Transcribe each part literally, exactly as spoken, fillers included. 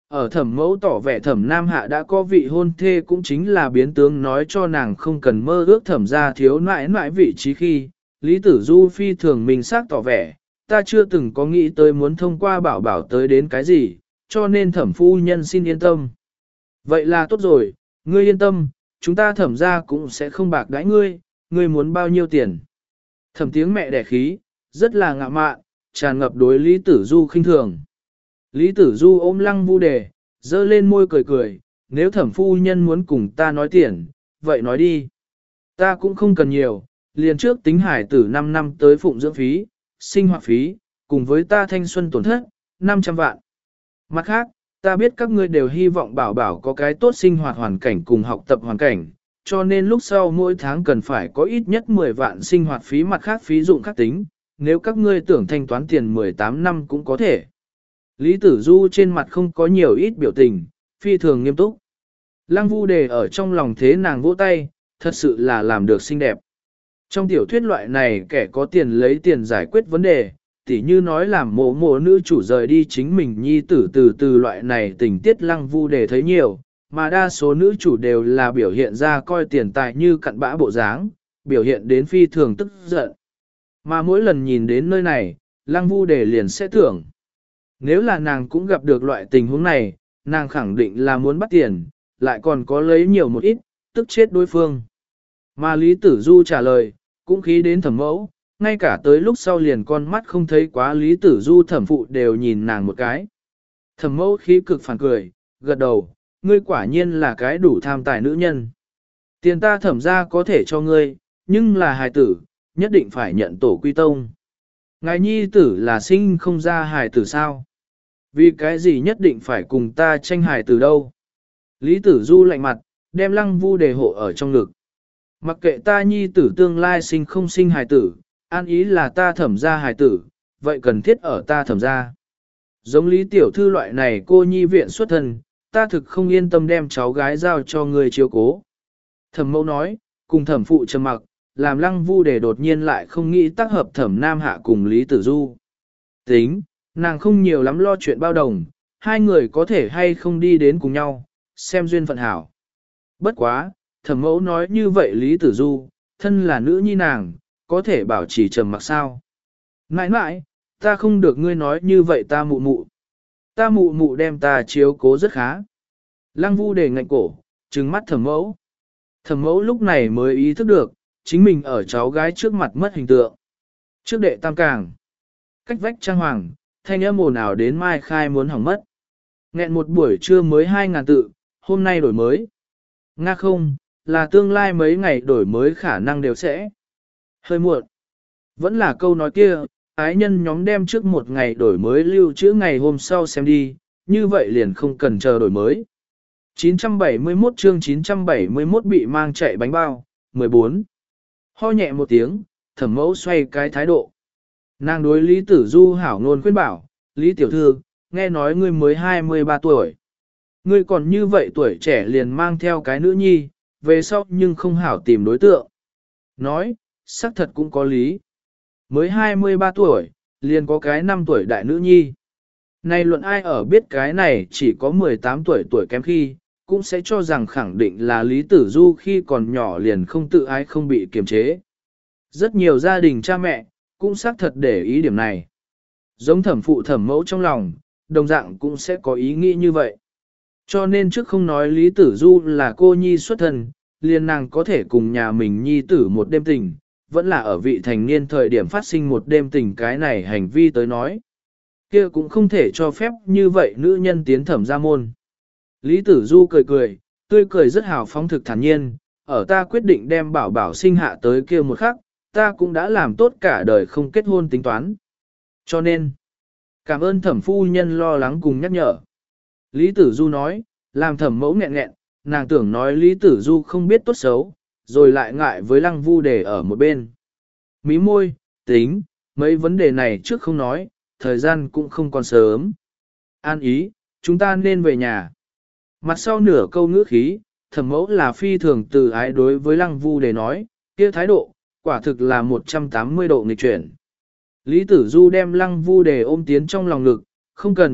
Ở thẩm mẫu tỏ vẻ thẩm nam hạ đã có vị hôn thê cũng chính là biến tướng nói cho nàng không cần mơ ước thẩm ra thiếu nãi nãi vị trí khi, Lý Tử Du phi thường mình xác tỏ vẻ, ta chưa từng có nghĩ tới muốn thông qua bảo bảo tới đến cái gì, cho nên thẩm phu nhân xin yên tâm. Vậy là tốt rồi, ngươi yên tâm, chúng ta thẩm ra cũng sẽ không bạc đãi ngươi, ngươi muốn bao nhiêu tiền. Thẩm tiếng mẹ đẻ khí, rất là ngạ mạn, tràn ngập đối Lý Tử Du khinh thường. Lý Tử Du ôm Lăng Vu Đề, dơ lên môi cười cười, nếu thẩm phu nhân muốn cùng ta nói tiền, vậy nói đi. Ta cũng không cần nhiều, liền trước tính hải tử năm năm tới phụng dưỡng phí, sinh hoạt phí, cùng với ta thanh xuân tổn thất, năm trăm vạn. Mặt khác, ta biết các ngươi đều hy vọng bảo bảo có cái tốt sinh hoạt hoàn cảnh cùng học tập hoàn cảnh, cho nên lúc sau mỗi tháng cần phải có ít nhất mười vạn sinh hoạt phí mặt khác phí dụng khác tính, nếu các ngươi tưởng thanh toán tiền mười tám năm cũng có thể. Lý Tử Du trên mặt không có nhiều ít biểu tình, phi thường nghiêm túc. Lăng Vu Đề ở trong lòng thế nàng vỗ tay, thật sự là làm được xinh đẹp. Trong tiểu thuyết loại này kẻ có tiền lấy tiền giải quyết vấn đề, tỉ như nói làm mộ mộ nữ chủ rời đi chính mình nhi tử từ từ loại này tình tiết Lăng Vu Đề thấy nhiều, mà đa số nữ chủ đều là biểu hiện ra coi tiền tài như cặn bã bộ dáng, biểu hiện đến phi thường tức giận. Mà mỗi lần nhìn đến nơi này, Lăng Vu Đề liền sẽ tưởng. Nếu là nàng cũng gặp được loại tình huống này, nàng khẳng định là muốn bắt tiền, lại còn có lấy nhiều một ít, tức chết đối phương. Mà Lý Tử Du trả lời, cũng khí đến thẩm mẫu, ngay cả tới lúc sau liền con mắt không thấy quá Lý Tử Du thẩm phụ đều nhìn nàng một cái. Thẩm mẫu khí cực phản cười, gật đầu, ngươi quả nhiên là cái đủ tham tài nữ nhân. Tiền ta thẩm ra có thể cho ngươi, nhưng là hài tử, nhất định phải nhận tổ quy tông. Ngài nhi tử là sinh không ra hài tử sao? Vì cái gì nhất định phải cùng ta tranh hài tử đâu? Lý Tử Du lạnh mặt, đem Lăng Vu Đề hộ ở trong ngực. Mặc kệ ta nhi tử tương lai sinh không sinh hài tử, an ý là ta thẩm ra hài tử, vậy cần thiết ở ta thẩm ra. Giống Lý Tiểu Thư loại này cô nhi viện xuất thân, ta thực không yên tâm đem cháu gái giao cho người chiếu cố. Thẩm mẫu nói, cùng thẩm phụ trầm mặc, làm Lăng Vu Đề đột nhiên lại không nghĩ tác hợp thẩm nam hạ cùng Lý Tử Du. Tính, nàng không nhiều lắm lo chuyện bao đồng, hai người có thể hay không đi đến cùng nhau, xem duyên phận hảo. Bất quá, thẩm mẫu nói như vậy Lý Tử Du, thân là nữ nhi nàng, có thể bảo trì trầm mặc sao. Nãi nãi, ta không được ngươi nói như vậy ta mụ mụ. Ta mụ mụ đem ta chiếu cố rất khá. Lăng Vu Đề ngạnh cổ, trừng mắt thẩm mẫu. Thẩm mẫu lúc này mới ý thức được, chính mình ở cháu gái trước mặt mất hình tượng. Trước đệ tam càng, cách vách trang hoàng, thanh âm ồn ào đến mai khai muốn hỏng mất. Nghẹn một buổi trưa mới hai ngàn tự, hôm nay đổi mới. Nga không, là tương lai mấy ngày đổi mới khả năng đều sẽ. Hơi muộn. Vẫn là câu nói kia, ái nhân nhóm đem trước một ngày đổi mới lưu trữ ngày hôm sau xem đi, như vậy liền không cần chờ đổi mới. chín trăm bảy mươi mốt chương chín trăm bảy mươi mốt bị mang chạy bánh bao, mười bốn. Ho nhẹ một tiếng, thẩm mẫu xoay cái thái độ. Nàng đối Lý Tử Du hảo ngôn khuyên bảo, Lý Tiểu Thư, nghe nói ngươi mới hai mươi ba tuổi. Ngươi còn như vậy tuổi trẻ liền mang theo cái nữ nhi, về sau nhưng không hảo tìm đối tượng. Nói, xác thật cũng có lý. Mới hai mươi ba tuổi, liền có cái năm tuổi đại nữ nhi. Này luận ai ở biết cái này chỉ có mười tám tuổi tuổi kém khi, cũng sẽ cho rằng khẳng định là Lý Tử Du khi còn nhỏ liền không tự ái không bị kiềm chế. Rất nhiều gia đình cha mẹ, cũng xác thật để ý điểm này. Giống thẩm phụ thẩm mẫu trong lòng, đồng dạng cũng sẽ có ý nghĩ như vậy. Cho nên trước không nói Lý Tử Du là cô nhi xuất thân, liền nàng có thể cùng nhà mình nhi tử một đêm tình, vẫn là ở vị thành niên thời điểm phát sinh một đêm tình cái này hành vi tới nói. Kia cũng không thể cho phép như vậy nữ nhân tiến thẩm gia môn. Lý Tử Du cười cười, tươi cười rất hào phóng thực thản nhiên, ở ta quyết định đem bảo bảo sinh hạ tới kia một khắc, ta cũng đã làm tốt cả đời không kết hôn tính toán. Cho nên, cảm ơn thẩm phu nhân lo lắng cùng nhắc nhở. Lý Tử Du nói, làm thẩm mẫu nghẹn nghẹn, nàng tưởng nói Lý Tử Du không biết tốt xấu, rồi lại ngại với Lăng Vu Đề ở một bên. Mí môi, tính, mấy vấn đề này trước không nói, thời gian cũng không còn sớm. An ý, chúng ta nên về nhà. Mặt sau nửa câu ngữ khí, thẩm mẫu là phi thường từ ái đối với Lăng Vu Đề nói, kia thái độ, quả thực là một trăm tám mươi độ nghịch chuyển. Lý Tử Du đem Lăng Vu Đề ôm tiến trong lòng ngực, không cần,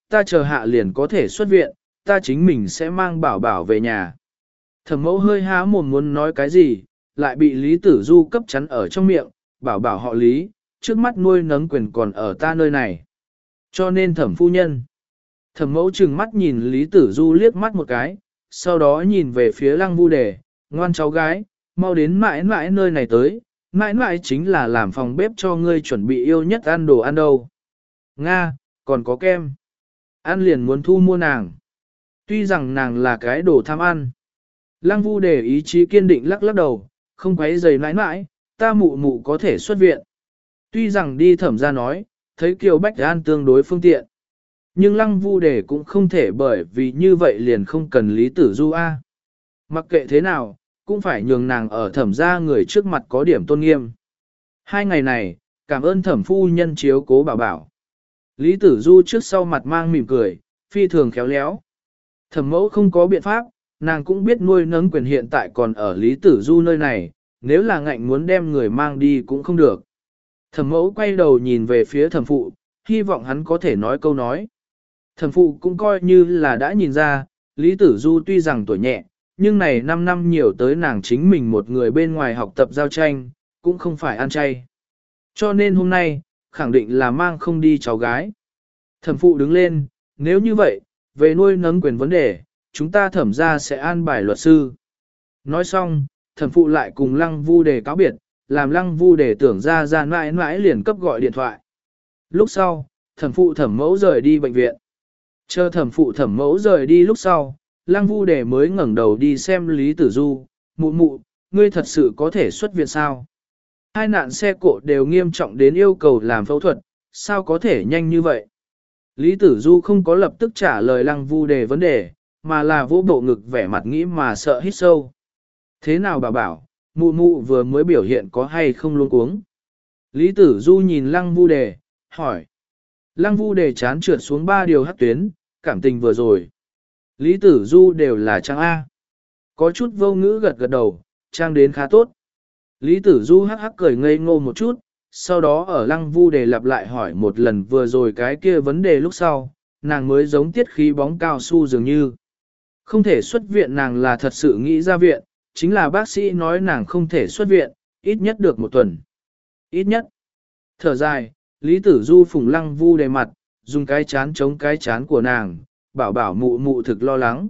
ta chờ hạ liền có thể xuất viện, ta chính mình sẽ mang bảo bảo về nhà. Thẩm mẫu hơi há mồm muốn nói cái gì, lại bị Lý Tử Du cấp chắn ở trong miệng, bảo bảo họ Lý, trước mắt nuôi nấng quyền còn ở ta nơi này. Cho nên thẩm phu nhân. Thẩm mẫu trừng mắt nhìn Lý Tử Du liếc mắt một cái, sau đó nhìn về phía Lăng Vu Đề, ngoan cháu gái, mau đến mãi mãi nơi này tới, mãi mãi chính là làm phòng bếp cho ngươi chuẩn bị yêu nhất ăn đồ ăn đâu. Nga, còn có kem. Ăn liền muốn thu mua nàng. Tuy rằng nàng là cái đồ tham ăn. Lăng Vu Đề ý chí kiên định lắc lắc đầu, không quấy giày mãi mãi, ta mụ mụ có thể xuất viện. Tuy rằng đi thẩm ra nói, thấy Kiều Bách An tương đối phương tiện. Nhưng Lăng Vu Đề cũng không thể bởi vì như vậy liền không cần Lý Tử Du A. Mặc kệ thế nào, cũng phải nhường nàng ở thẩm gia người trước mặt có điểm tôn nghiêm. Hai ngày này, cảm ơn thẩm phu nhân chiếu cố bảo bảo. Lý Tử Du trước sau mặt mang mỉm cười, phi thường khéo léo. Thẩm mẫu không có biện pháp, nàng cũng biết nuôi nấng quyền hiện tại còn ở Lý Tử Du nơi này, nếu là ngạnh muốn đem người mang đi cũng không được. Thẩm mẫu quay đầu nhìn về phía thẩm phụ, hy vọng hắn có thể nói câu nói. Thẩm phụ cũng coi như là đã nhìn ra, Lý Tử Du tuy rằng tuổi nhẹ, nhưng này năm năm nhiều tới nàng chính mình một người bên ngoài học tập giao tranh, cũng không phải ăn chay. Cho nên hôm nay, khẳng định là mang không đi cháu gái. Thẩm phụ đứng lên, nếu như vậy, về nuôi nấng quyền vấn đề, chúng ta thẩm ra sẽ an bài luật sư. Nói xong, thẩm phụ lại cùng Lăng Vu Đề cáo biệt, làm Lăng Vu Đề tưởng ra ra mãi mãi liền cấp gọi điện thoại. Lúc sau, thẩm phụ thẩm mẫu rời đi bệnh viện. Chờ thẩm phụ thẩm mẫu rời đi lúc sau, Lăng Vu Đề mới ngẩng đầu đi xem Lý Tử Du, mụ mụ, ngươi thật sự có thể xuất viện sao? Hai nạn xe cộ đều nghiêm trọng đến yêu cầu làm phẫu thuật, sao có thể nhanh như vậy? Lý Tử Du không có lập tức trả lời Lăng Vu Đề vấn đề, mà là vỗ bộ ngực vẻ mặt nghĩ mà sợ hít sâu. Thế nào bà bảo, mụ mụ vừa mới biểu hiện có hay không luống cuống? Lý Tử Du nhìn Lăng Vu Đề, hỏi. Lăng Vu Đề chán trượt xuống ba điều hắc tuyến, cảm tình vừa rồi. Lý Tử Du đều là trang A. Có chút vô ngữ gật gật đầu, trang đến khá tốt. Lý Tử Du hắc hắc cười ngây ngô một chút, sau đó ở Lăng Vu Đề lặp lại hỏi một lần vừa rồi cái kia vấn đề lúc sau, nàng mới giống tiết khí bóng cao su dường như. Không thể xuất viện nàng là thật sự nghĩ ra viện, chính là bác sĩ nói nàng không thể xuất viện, ít nhất được một tuần. Ít nhất. Thở dài, Lý Tử Du phủng Lăng Vu Đề mặt, dùng cái chán chống cái chán của nàng, bảo bảo mụ mụ thực lo lắng.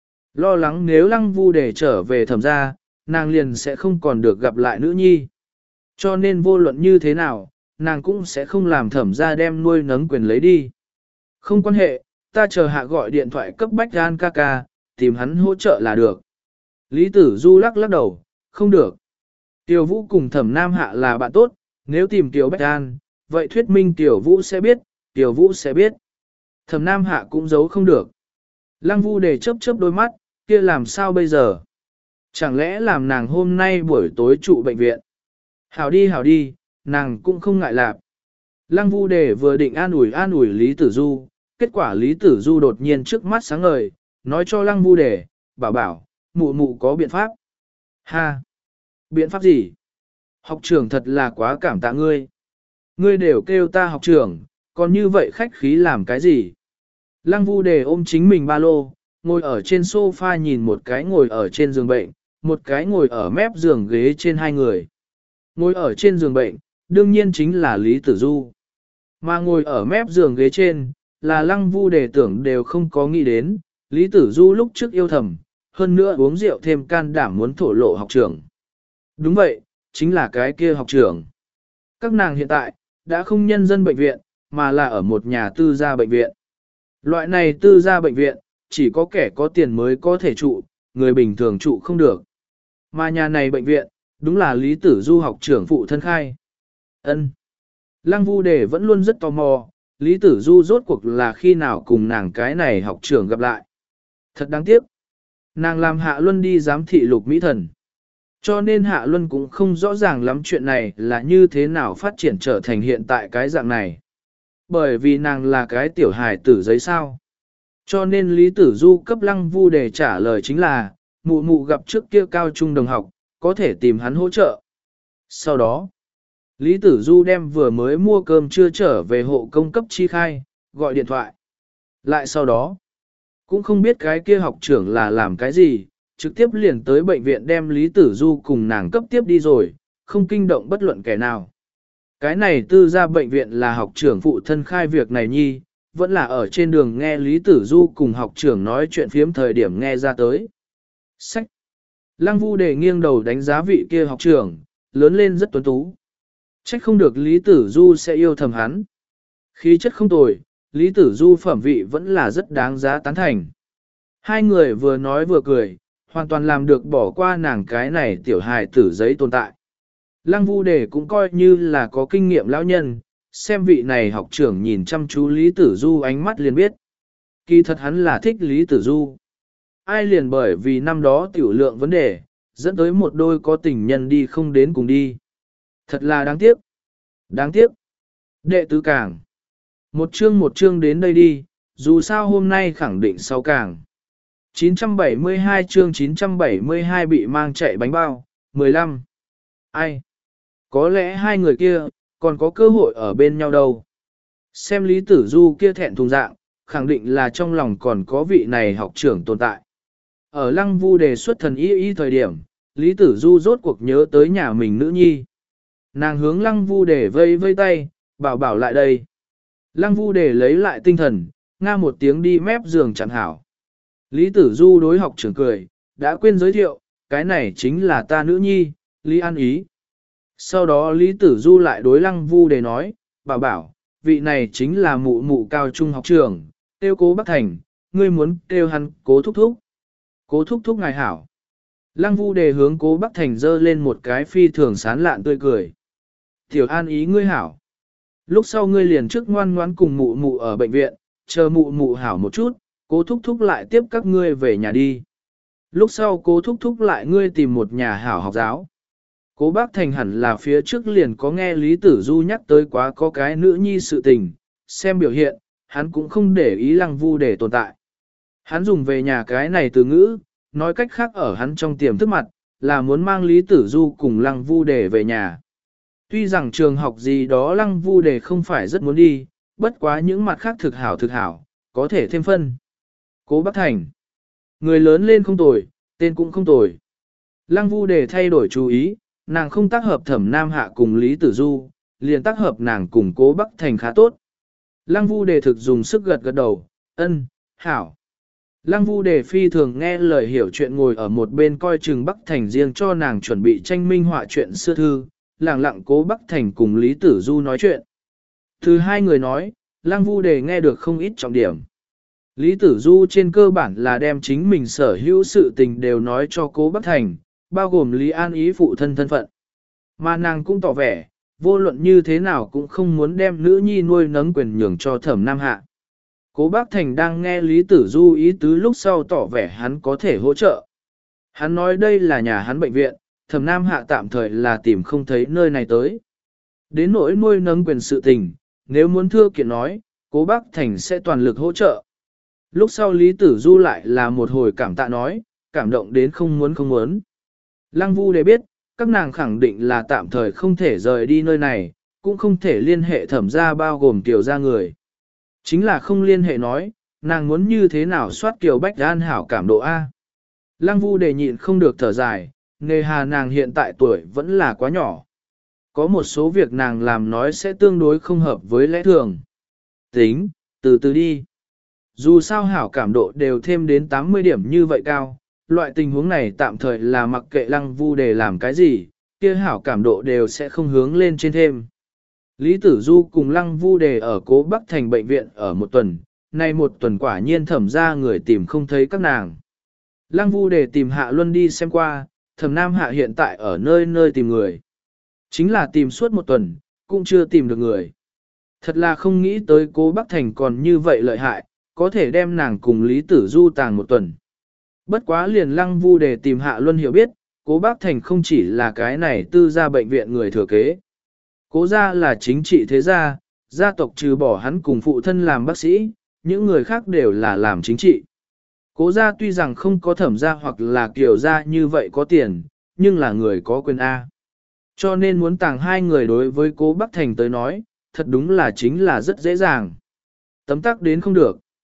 Lo lắng nếu Lăng Vu Đề trở về thẩm gia, nàng liền sẽ không còn được gặp lại nữ nhi. Cho nên vô luận như thế nào, nàng cũng sẽ không làm thẩm gia đem nuôi nấng quyền lấy đi. Không quan hệ, ta chờ hạ gọi điện thoại cấp bách gan ca ca, tìm hắn hỗ trợ là được. Lý Tử Du lắc lắc đầu, không được. Tiểu Vũ cùng thẩm nam hạ là bạn tốt, nếu tìm Tiểu Bách An, vậy thuyết minh Tiểu Vũ sẽ biết, Tiểu Vũ sẽ biết. Thẩm nam hạ cũng giấu không được. Lăng Vu Đề chớp chớp đôi mắt, kia làm sao bây giờ? Chẳng lẽ làm nàng hôm nay buổi tối trụ bệnh viện? Hảo đi hảo đi, nàng cũng không ngại lạp. Lăng Vu Đề vừa định an ủi an ủi Lý Tử Du, kết quả Lý Tử Du đột nhiên trước mắt sáng ngời, nói cho Lăng Vu Đề, bảo bảo, mụ mụ có biện pháp. Ha! Biện pháp gì? Học trưởng thật là quá cảm tạ ngươi. Ngươi đều kêu ta học trưởng, còn như vậy khách khí làm cái gì? Lăng Vu Đề ôm chính mình ba lô, ngồi ở trên sofa nhìn một cái ngồi ở trên giường bệnh, một cái ngồi ở mép giường ghế trên hai người. Ngồi ở trên giường bệnh, đương nhiên chính là Lý Tử Du. Mà ngồi ở mép giường ghế trên, là Lăng Vu Đề tưởng đều không có nghĩ đến, Lý Tử Du lúc trước yêu thầm, hơn nữa uống rượu thêm can đảm muốn thổ lộ học trưởng. Đúng vậy, chính là cái kia học trưởng. Các nàng hiện tại, đã không nhân dân bệnh viện, mà là ở một nhà tư gia bệnh viện. Loại này tư gia bệnh viện, chỉ có kẻ có tiền mới có thể trụ, người bình thường trụ không được. Mà nhà này bệnh viện, đúng là Lý Tử Du học trưởng phụ thân khai. Ân. Lăng Vu Đề vẫn luôn rất tò mò, Lý Tử Du rốt cuộc là khi nào cùng nàng cái này học trưởng gặp lại. Thật đáng tiếc. Nàng làm Hạ Luân đi giám thị Lục Mỹ Thần. Cho nên Hạ Luân cũng không rõ ràng lắm chuyện này là như thế nào phát triển trở thành hiện tại cái dạng này. Bởi vì nàng là cái tiểu hài tử giấy sao. Cho nên Lý Tử Du cấp Lăng Vu Đề trả lời chính là, mụ mụ gặp trước kia cao trung đồng học, có thể tìm hắn hỗ trợ. Sau đó, Lý Tử Du đem vừa mới mua cơm chưa trở về hộ công cấp chi khai, gọi điện thoại. Lại sau đó, cũng không biết cái kia học trưởng là làm cái gì, trực tiếp liền tới bệnh viện đem Lý Tử Du cùng nàng cấp tiếp đi rồi, không kinh động bất luận kẻ nào. Cái này tư ra bệnh viện là học trưởng phụ thân khai việc này nhi, vẫn là ở trên đường nghe Lý Tử Du cùng học trưởng nói chuyện phiếm thời điểm nghe ra tới. Sách. Lăng Vu Đề nghiêng đầu đánh giá vị kia học trưởng, lớn lên rất tuấn tú. Trách không được Lý Tử Du sẽ yêu thầm hắn. Khí chất không tồi, Lý Tử Du phẩm vị vẫn là rất đáng giá tán thành. Hai người vừa nói vừa cười, hoàn toàn làm được bỏ qua nàng cái này tiểu hài tử giấy tồn tại. Lăng Vu Đề cũng coi như là có kinh nghiệm lão nhân, xem vị này học trưởng nhìn chăm chú Lý Tử Du ánh mắt liền biết. Kỳ thật hắn là thích Lý Tử Du. Ai liền bởi vì năm đó tiểu lượng vấn đề, dẫn tới một đôi có tình nhân đi không đến cùng đi. Thật là đáng tiếc. Đáng tiếc. Đệ tứ càng. Một chương một chương đến đây đi, dù sao hôm nay khẳng định sau càng. chín trăm bảy mươi hai chương chín trăm bảy mươi hai bị mang chạy bánh bao, mười lăm. Ai? Có lẽ hai người kia, còn có cơ hội ở bên nhau đâu. Xem Lý Tử Du kia thẹn thùng dạng, khẳng định là trong lòng còn có vị này học trưởng tồn tại. Ở Lăng Vu đề xuất thần y y thời điểm, Lý Tử Du rốt cuộc nhớ tới nhà mình nữ nhi. Nàng hướng Lăng Vu đề vây vây tay, bảo bảo lại đây. Lăng Vu đề lấy lại tinh thần, nga một tiếng đi mép giường chẳng hảo. Lý Tử Du đối học trưởng cười, đã quên giới thiệu, cái này chính là ta nữ nhi, Lý An Ý. Sau đó Lý Tử Du lại đối Lăng Vu đề nói, bảo bảo, vị này chính là mụ mụ cao trung học trường, tiêu Cố Bắc Thành, ngươi muốn tiêu hắn Cố thúc thúc. Cố thúc thúc ngài hảo. Lăng Vu đề hướng Cố Bắc Thành dơ lên một cái phi thường sán lạn tươi cười. Tiểu An Ý ngươi hảo. Lúc sau ngươi liền trước ngoan ngoãn cùng mụ mụ ở bệnh viện, chờ mụ mụ hảo một chút, Cố thúc thúc lại tiếp các ngươi về nhà đi. Lúc sau Cố thúc thúc lại ngươi tìm một nhà hảo học giáo. Cố Bác Thành hẳn là phía trước liền có nghe Lý Tử Du nhắc tới quá có cái nữ nhi sự tình, xem biểu hiện, hắn cũng không để ý Lăng Vu để tồn tại. Hắn dùng về nhà cái này từ ngữ, nói cách khác ở hắn trong tiềm thức mặt, là muốn mang Lý Tử Du cùng Lăng Vu để về nhà. Tuy rằng trường học gì đó Lăng Vu để không phải rất muốn đi, bất quá những mặt khác thực hảo thực hảo, có thể thêm phân. Cố Bác Thành, người lớn lên không tồi, tên cũng không tồi. Lăng Vu để thay đổi chú ý, nàng không tác hợp Thẩm Nam Hạ cùng Lý Tử Du, liền tác hợp nàng cùng Cố Bắc Thành khá tốt. Lăng Vu đề thực dùng sức gật gật đầu, ân, hảo. Lăng Vu đề phi thường nghe lời hiểu chuyện ngồi ở một bên coi chừng Bắc Thành riêng cho nàng chuẩn bị tranh minh họa chuyện xưa thư, lặng lặng Cố Bắc Thành cùng Lý Tử Du nói chuyện. Từ hai người nói, Lăng Vu đề nghe được không ít trọng điểm. Lý Tử Du trên cơ bản là đem chính mình sở hữu sự tình đều nói cho Cố Bắc Thành, bao gồm Lý An Ý phụ thân thân phận. Mà nàng cũng tỏ vẻ, vô luận như thế nào cũng không muốn đem nữ nhi nuôi nấng quyền nhường cho Thẩm Nam Hạ. Cố Bác Thành đang nghe Lý Tử Du ý tứ lúc sau tỏ vẻ hắn có thể hỗ trợ. Hắn nói đây là nhà hắn bệnh viện, Thẩm Nam Hạ tạm thời là tìm không thấy nơi này tới. Đến nỗi nuôi nấng quyền sự tình, nếu muốn thưa kiện nói, Cố Bác Thành sẽ toàn lực hỗ trợ. Lúc sau Lý Tử Du lại là một hồi cảm tạ nói, cảm động đến không muốn không muốn. Lăng Vu để biết, các nàng khẳng định là tạm thời không thể rời đi nơi này, cũng không thể liên hệ Thẩm gia bao gồm Kiều gia người. Chính là không liên hệ nói, nàng muốn như thế nào soát Kiều Bách An hảo cảm độ A. Lăng Vu để nhịn không được thở dài, nề hà nàng hiện tại tuổi vẫn là quá nhỏ. Có một số việc nàng làm nói sẽ tương đối không hợp với lẽ thường. Tính, từ từ đi. Dù sao hảo cảm độ đều thêm đến tám mươi điểm như vậy cao, loại tình huống này tạm thời là mặc kệ Lăng Vu để làm cái gì, kia hảo cảm độ đều sẽ không hướng lên trên thêm. Lý Tử Du cùng Lăng Vu đề ở Cố Bắc Thành bệnh viện ở một tuần, nay một tuần quả nhiên Thẩm ra người tìm không thấy các nàng. Lăng Vu đề tìm Hạ Luân đi xem qua, Thẩm Nam Hạ hiện tại ở nơi nơi tìm người. Chính là tìm suốt một tuần, cũng chưa tìm được người. Thật là không nghĩ tới Cố Bắc Thành còn như vậy lợi hại, có thể đem nàng cùng Lý Tử Du tàng một tuần. Bất quá liền Lăng Vu để tìm Hạ Luân hiểu biết, Cố Bác Thành không chỉ là cái này tư gia bệnh viện người thừa kế. Cố gia là chính trị thế gia, gia tộc trừ bỏ hắn cùng phụ thân làm bác sĩ, những người khác đều là làm chính trị. Cố gia tuy rằng không có Thẩm gia hoặc là Kiều gia như vậy có tiền, nhưng là người có quyền A. Cho nên muốn tàng hai người đối với Cố Bác Thành tới nói, thật đúng là chính là rất dễ dàng. Tấm tắc đến không được.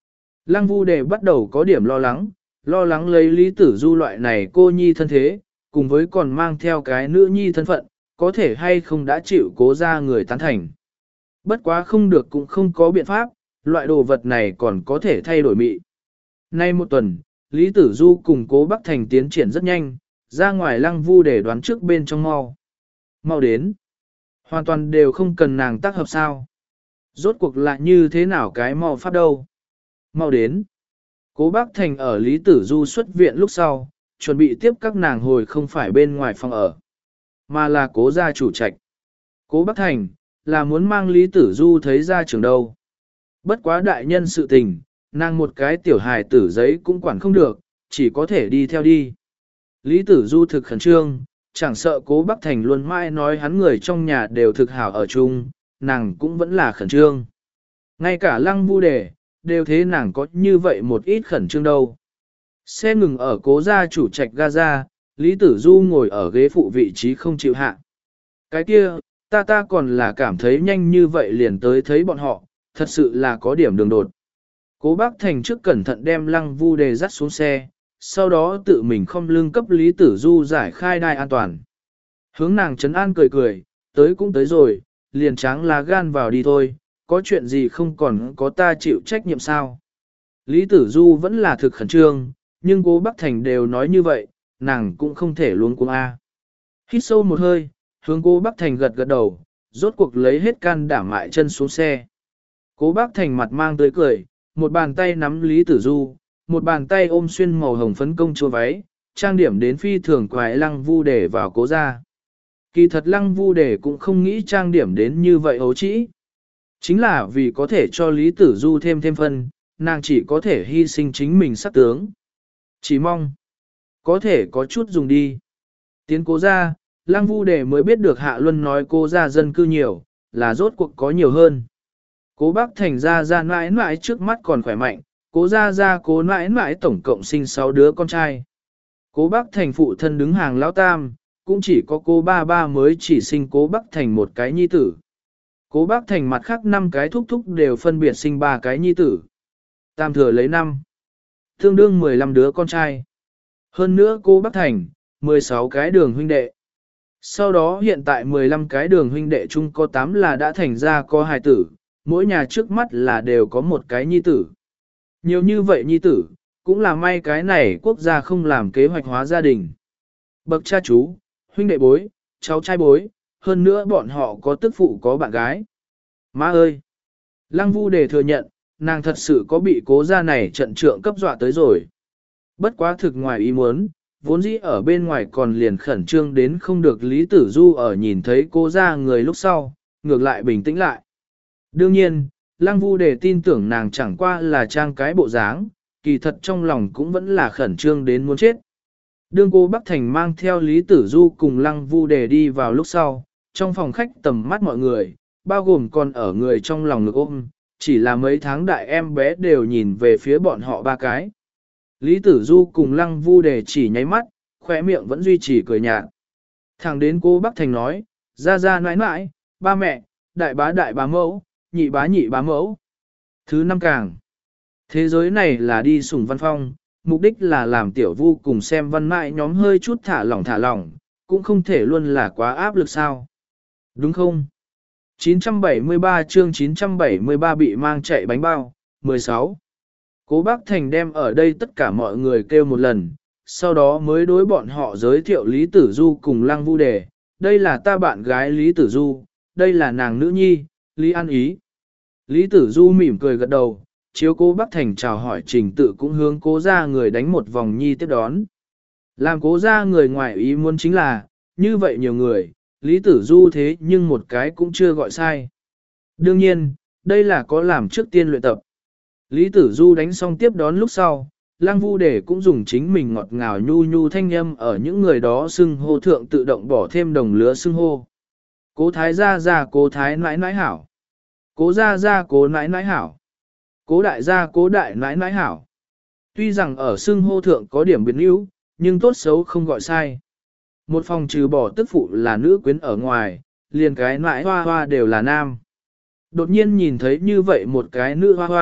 Lăng Vu Đề bắt đầu có điểm lo lắng, lo lắng lấy Lý Tử Du loại này cô nhi thân thế, cùng với còn mang theo cái nữ nhi thân phận, có thể hay không đã chịu cố ra người tán thành. Bất quá không được cũng không có biện pháp, loại đồ vật này còn có thể thay đổi mị. Nay một tuần, Lý Tử Du cùng cố Bắc Thành tiến triển rất nhanh, ra ngoài Lăng Vu để đoán trước bên trong mau. Mau đến. Hoàn toàn đều không cần nàng tác hợp sao. Rốt cuộc lại như thế nào cái mau pháp đâu. Mau đến. Cố Bắc Thành ở Lý Tử Du xuất viện lúc sau, chuẩn bị tiếp các nàng hồi không phải bên ngoài phòng ở, mà là cố gia chủ trạch. Cố Bắc Thành, là muốn mang Lý Tử Du thấy ra trường đâu. Bất quá đại nhân sự tình, nàng một cái tiểu hài tử giấy cũng quản không được, chỉ có thể đi theo đi. Lý Tử Du thực khẩn trương, chẳng sợ Cố Bắc Thành luôn mãi nói hắn người trong nhà đều thực hảo ở chung, nàng cũng vẫn là khẩn trương. Ngay cả Lăng Vu Đề, đều thế nàng có như vậy một ít khẩn trương đâu. Xe ngừng ở cố gia chủ trạch Gaza, Lý Tử Du ngồi ở ghế phụ vị trí không chịu hạ. Cái kia, ta ta còn là cảm thấy nhanh như vậy liền tới thấy bọn họ, thật sự là có điểm đường đột. Cố Bác Thành trước cẩn thận đem Lăng Vu Đề dắt xuống xe, sau đó tự mình không lưng cấp Lý Tử Du giải khai đai an toàn. Hướng nàng trấn an cười cười, tới cũng tới rồi, liền tráng lá gan vào đi thôi, có chuyện gì không còn có ta chịu trách nhiệm sao. Lý Tử Du vẫn là thực khẩn trương, nhưng Cố Bắc Thành đều nói như vậy, nàng cũng không thể luống cuống a. Hít sâu một hơi, hướng Cố Bắc Thành gật gật đầu, rốt cuộc lấy hết can đảm mại chân xuống xe. Cố Bắc Thành mặt mang tươi cười, một bàn tay nắm Lý Tử Du, một bàn tay ôm xuyên màu hồng phấn công chúa váy, trang điểm đến phi thường quái Lăng Vu Đề vào cố ra. Kỳ thật Lăng Vu Đề cũng không nghĩ trang điểm đến như vậy hấu trĩ. Chính là vì có thể cho Lý Tử Du thêm thêm phân, nàng chỉ có thể hy sinh chính mình sắc tướng. Chỉ mong, có thể có chút dùng đi. Tiến cố ra, Lăng Vu Đề mới biết được Hạ Luân nói cô ra dân cư nhiều, là rốt cuộc có nhiều hơn. Cố Bắc Thành ra ra mãi mãi trước mắt còn khỏe mạnh, cố ra ra cố mãi mãi tổng cộng sinh sáu đứa con trai. Cố Bắc Thành phụ thân đứng hàng lão tam, cũng chỉ có cô ba ba mới chỉ sinh cố Bắc Thành một cái nhi tử. Cố Bắc Thành mặt khác năm cái thúc thúc đều phân biệt sinh ba cái nhi tử. Tam thừa lấy năm, tương đương mười lăm đứa con trai. Hơn nữa cô Bắc Thành, mười sáu cái đường huynh đệ. Sau đó hiện tại mười lăm cái đường huynh đệ chung có tám là đã thành ra có hài tử, mỗi nhà trước mắt là đều có một cái nhi tử. Nhiều như vậy nhi tử, cũng là may cái này quốc gia không làm kế hoạch hóa gia đình. Bậc cha chú, huynh đệ bối, cháu trai bối, hơn nữa bọn họ có tức phụ có bạn gái. Má ơi! Lăng Vu Đề thừa nhận, nàng thật sự có bị cố gia này trận trượng cấp dọa tới rồi. Bất quá thực ngoài ý muốn, vốn dĩ ở bên ngoài còn liền khẩn trương đến không được Lý Tử Du ở nhìn thấy cố gia người lúc sau, ngược lại bình tĩnh lại. Đương nhiên, Lăng Vu Đề tin tưởng nàng chẳng qua là trang cái bộ dáng, kỳ thật trong lòng cũng vẫn là khẩn trương đến muốn chết. Đương cô Bắc Thành mang theo Lý Tử Du cùng Lăng Vu Đề đi vào lúc sau, trong phòng khách tầm mắt mọi người, bao gồm còn ở người trong lòng ngực ôm, chỉ là mấy tháng đại em bé đều nhìn về phía bọn họ ba cái. Lý Tử Du cùng Lăng Vu Đề chỉ nháy mắt, khóe miệng vẫn duy trì cười nhạt. Thẳng đến cô Bắc Thành nói, ra ra nãi nãi, ba mẹ, đại bá đại bá mẫu, nhị bá nhị bá mẫu. Thứ năm càng. Thế giới này là đi sủng văn phong, mục đích là làm tiểu vu cùng xem văn mại nhóm hơi chút thả lỏng thả lỏng, cũng không thể luôn là quá áp lực sao. Đúng không? chín trăm bảy mươi ba chương chín trăm bảy mươi ba bị mang chạy bánh bao, mười sáu. Cố Bác Thành đem ở đây tất cả mọi người kêu một lần, sau đó mới đối bọn họ giới thiệu Lý Tử Du cùng Lăng Vu Đề. Đây là ta bạn gái Lý Tử Du, đây là nàng nữ nhi, Lý An Ý. Lý Tử Du mỉm cười gật đầu, chiếu Cố Bác Thành chào hỏi trình tự cũng hướng cố ra người đánh một vòng nhi tiếp đón. Làm cố ra người ngoài ý muốn chính là, như vậy nhiều người, Lý Tử Du thế nhưng một cái cũng chưa gọi sai. Đương nhiên, đây là có làm trước tiên luyện tập. Lý Tử Du đánh xong tiếp đón lúc sau, Lăng Vu Đề cũng dùng chính mình ngọt ngào nhu nhu thanh âm ở những người đó xưng hô thượng tự động bỏ thêm đồng lứa xưng hô. Cố thái gia gia cố thái nãi nãi hảo. Cố gia gia cố nãi nãi hảo. Cố đại gia cố đại nãi nãi hảo. Tuy rằng ở xưng hô thượng có điểm biến yếu, nhưng tốt xấu không gọi sai. Một phòng trừ bỏ tức phụ là nữ quyến ở ngoài, liền cái nãi hoa hoa đều là nam. Đột nhiên nhìn thấy như vậy một cái nữ hoa hoa,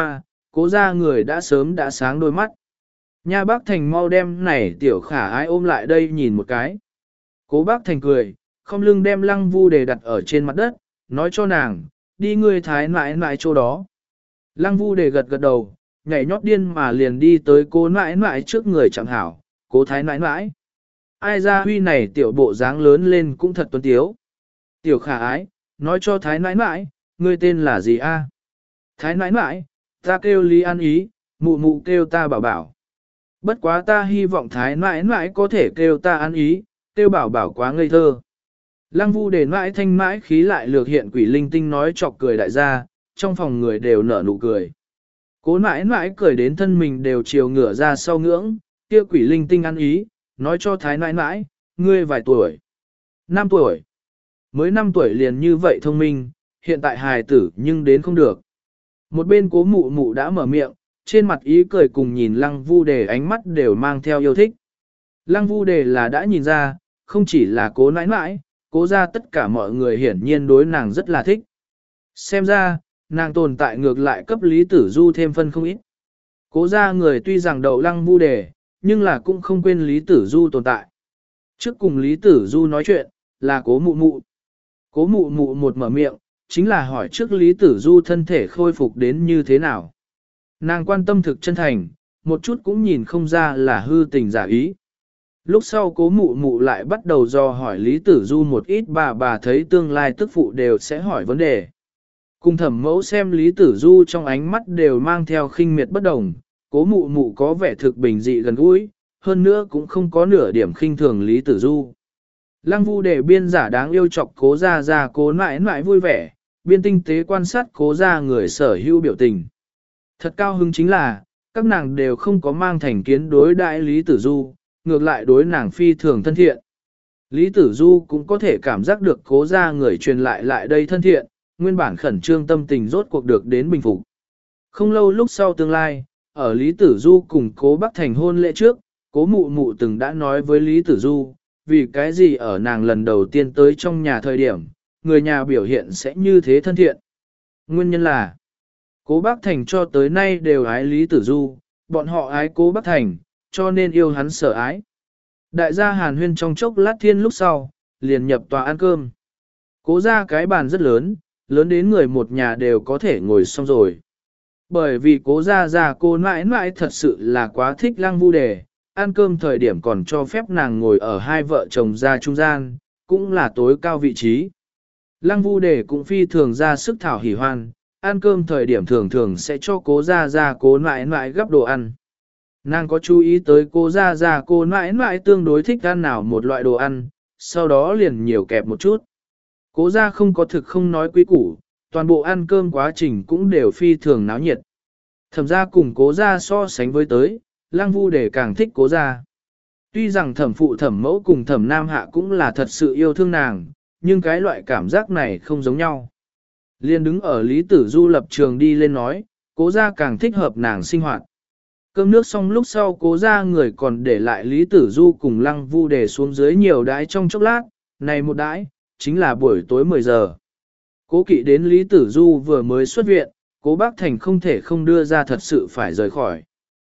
cố ra người đã sớm đã sáng đôi mắt. Nha bác Thành mau đem này tiểu khả ái ôm lại đây nhìn một cái. Cố bác Thành cười, không lưng đem Lăng Vu Đề đặt ở trên mặt đất, nói cho nàng, đi ngươi thái nãi nãi chỗ đó. Lăng Vu Đề gật gật đầu, nhảy nhót điên mà liền đi tới cố nãi nãi trước người chẳng hảo, cố thái nãi nãi. Ai ra huy này tiểu bộ dáng lớn lên cũng thật tuấn tiếu. Tiểu khả ái, nói cho thái nãi nãi, ngươi tên là gì a? Thái nãi nãi, ta kêu Lý An Ý, mụ mụ kêu ta bảo bảo. Bất quá ta hy vọng thái nãi nãi có thể kêu ta An Ý, kêu bảo bảo quá ngây thơ. Lăng Vu Đề mãi thanh mãi khí lại lược hiện quỷ linh tinh nói chọc cười đại gia, trong phòng người đều nở nụ cười. Cố mãi mãi cười đến thân mình đều chiều ngửa ra sau ngưỡng, kia quỷ linh tinh An Ý, nói cho thái nãi nãi, ngươi vài tuổi. Năm tuổi. Mới năm tuổi liền như vậy thông minh, hiện tại hài tử nhưng đến không được. Một bên cố mụ mụ đã mở miệng, trên mặt ý cười cùng nhìn Lăng Vu Đề ánh mắt đều mang theo yêu thích. Lăng Vu Đề là đã nhìn ra, không chỉ là cố nãi nãi, cố ra tất cả mọi người hiển nhiên đối nàng rất là thích. Xem ra, nàng tồn tại ngược lại cấp Lý Tử Du thêm phân không ít. Cố ra người tuy rằng đậu Lăng Vu Đề, nhưng là cũng không quên Lý Tử Du tồn tại. Trước cùng Lý Tử Du nói chuyện, là cố mụ mụ. Cố mụ mụ một mở miệng, chính là hỏi trước Lý Tử Du thân thể khôi phục đến như thế nào. Nàng quan tâm thực chân thành, một chút cũng nhìn không ra là hư tình giả ý. Lúc sau cố mụ mụ lại bắt đầu do hỏi Lý Tử Du một ít bà bà thấy tương lai tức phụ đều sẽ hỏi vấn đề. Cùng thẩm mẫu xem Lý Tử Du trong ánh mắt đều mang theo khinh miệt bất đồng, cố mụ mụ có vẻ thực bình dị gần gũi, hơn nữa cũng không có nửa điểm khinh thường Lý Tử Du. Lăng Vu Đề biên giả đáng yêu chọc cố ra ra cố nãi nãi vui vẻ, biên tinh tế quan sát cố ra người sở hữu biểu tình. Thật cao hứng chính là, các nàng đều không có mang thành kiến đối đại Lý Tử Du, ngược lại đối nàng phi thường thân thiện. Lý Tử Du cũng có thể cảm giác được cố ra người truyền lại lại đây thân thiện, nguyên bản khẩn trương tâm tình rốt cuộc được đến bình phục. Không lâu lúc sau tương lai, ở Lý Tử Du cùng cố Bắc Thành hôn lễ trước, cố mụ mụ từng đã nói với Lý Tử Du, vì cái gì ở nàng lần đầu tiên tới trong nhà thời điểm, người nhà biểu hiện sẽ như thế thân thiện. Nguyên nhân là, cố Bắc Thành cho tới nay đều ái Lý Tử Du, bọn họ ái cố Bắc Thành, cho nên yêu hắn sợ ái. Đại gia Hàn Huyên trong chốc lát thiên lúc sau, liền nhập tòa ăn cơm. Cố ra cái bàn rất lớn, lớn đến người một nhà đều có thể ngồi xong rồi. Bởi vì cố ra ra cô mãi mãi thật sự là quá thích Lăng Vu Đề, ăn cơm thời điểm còn cho phép nàng ngồi ở hai vợ chồng ra trung gian, cũng là tối cao vị trí. Lăng Vu Đề cũng phi thường ra sức thảo hỉ hoan, ăn cơm thời điểm thường thường sẽ cho cố ra ra cố mãi mãi gấp đồ ăn. Nàng có chú ý tới cô ra ra cô mãi mãi tương đối thích ăn nào một loại đồ ăn, sau đó liền nhiều kẹp một chút. Cố ra không có thực không nói quý củ, toàn bộ ăn cơm quá trình cũng đều phi thường náo nhiệt. Thẩm ra cùng cố ra so sánh với tới, Lăng Vu Đề càng thích cố ra. Tuy rằng thẩm phụ thẩm mẫu cùng thẩm nam hạ cũng là thật sự yêu thương nàng, nhưng cái loại cảm giác này không giống nhau. Liên đứng ở Lý Tử Du lập trường đi lên nói, cố ra càng thích hợp nàng sinh hoạt. Cơm nước xong lúc sau cố ra người còn để lại Lý Tử Du cùng Lăng Vu Đề xuống dưới nhiều đái trong chốc lát, này một đái, chính là buổi tối mười giờ. Cố kỵ đến Lý Tử Du vừa mới xuất viện, cố Bắc Thành không thể không đưa ra thật sự phải rời khỏi.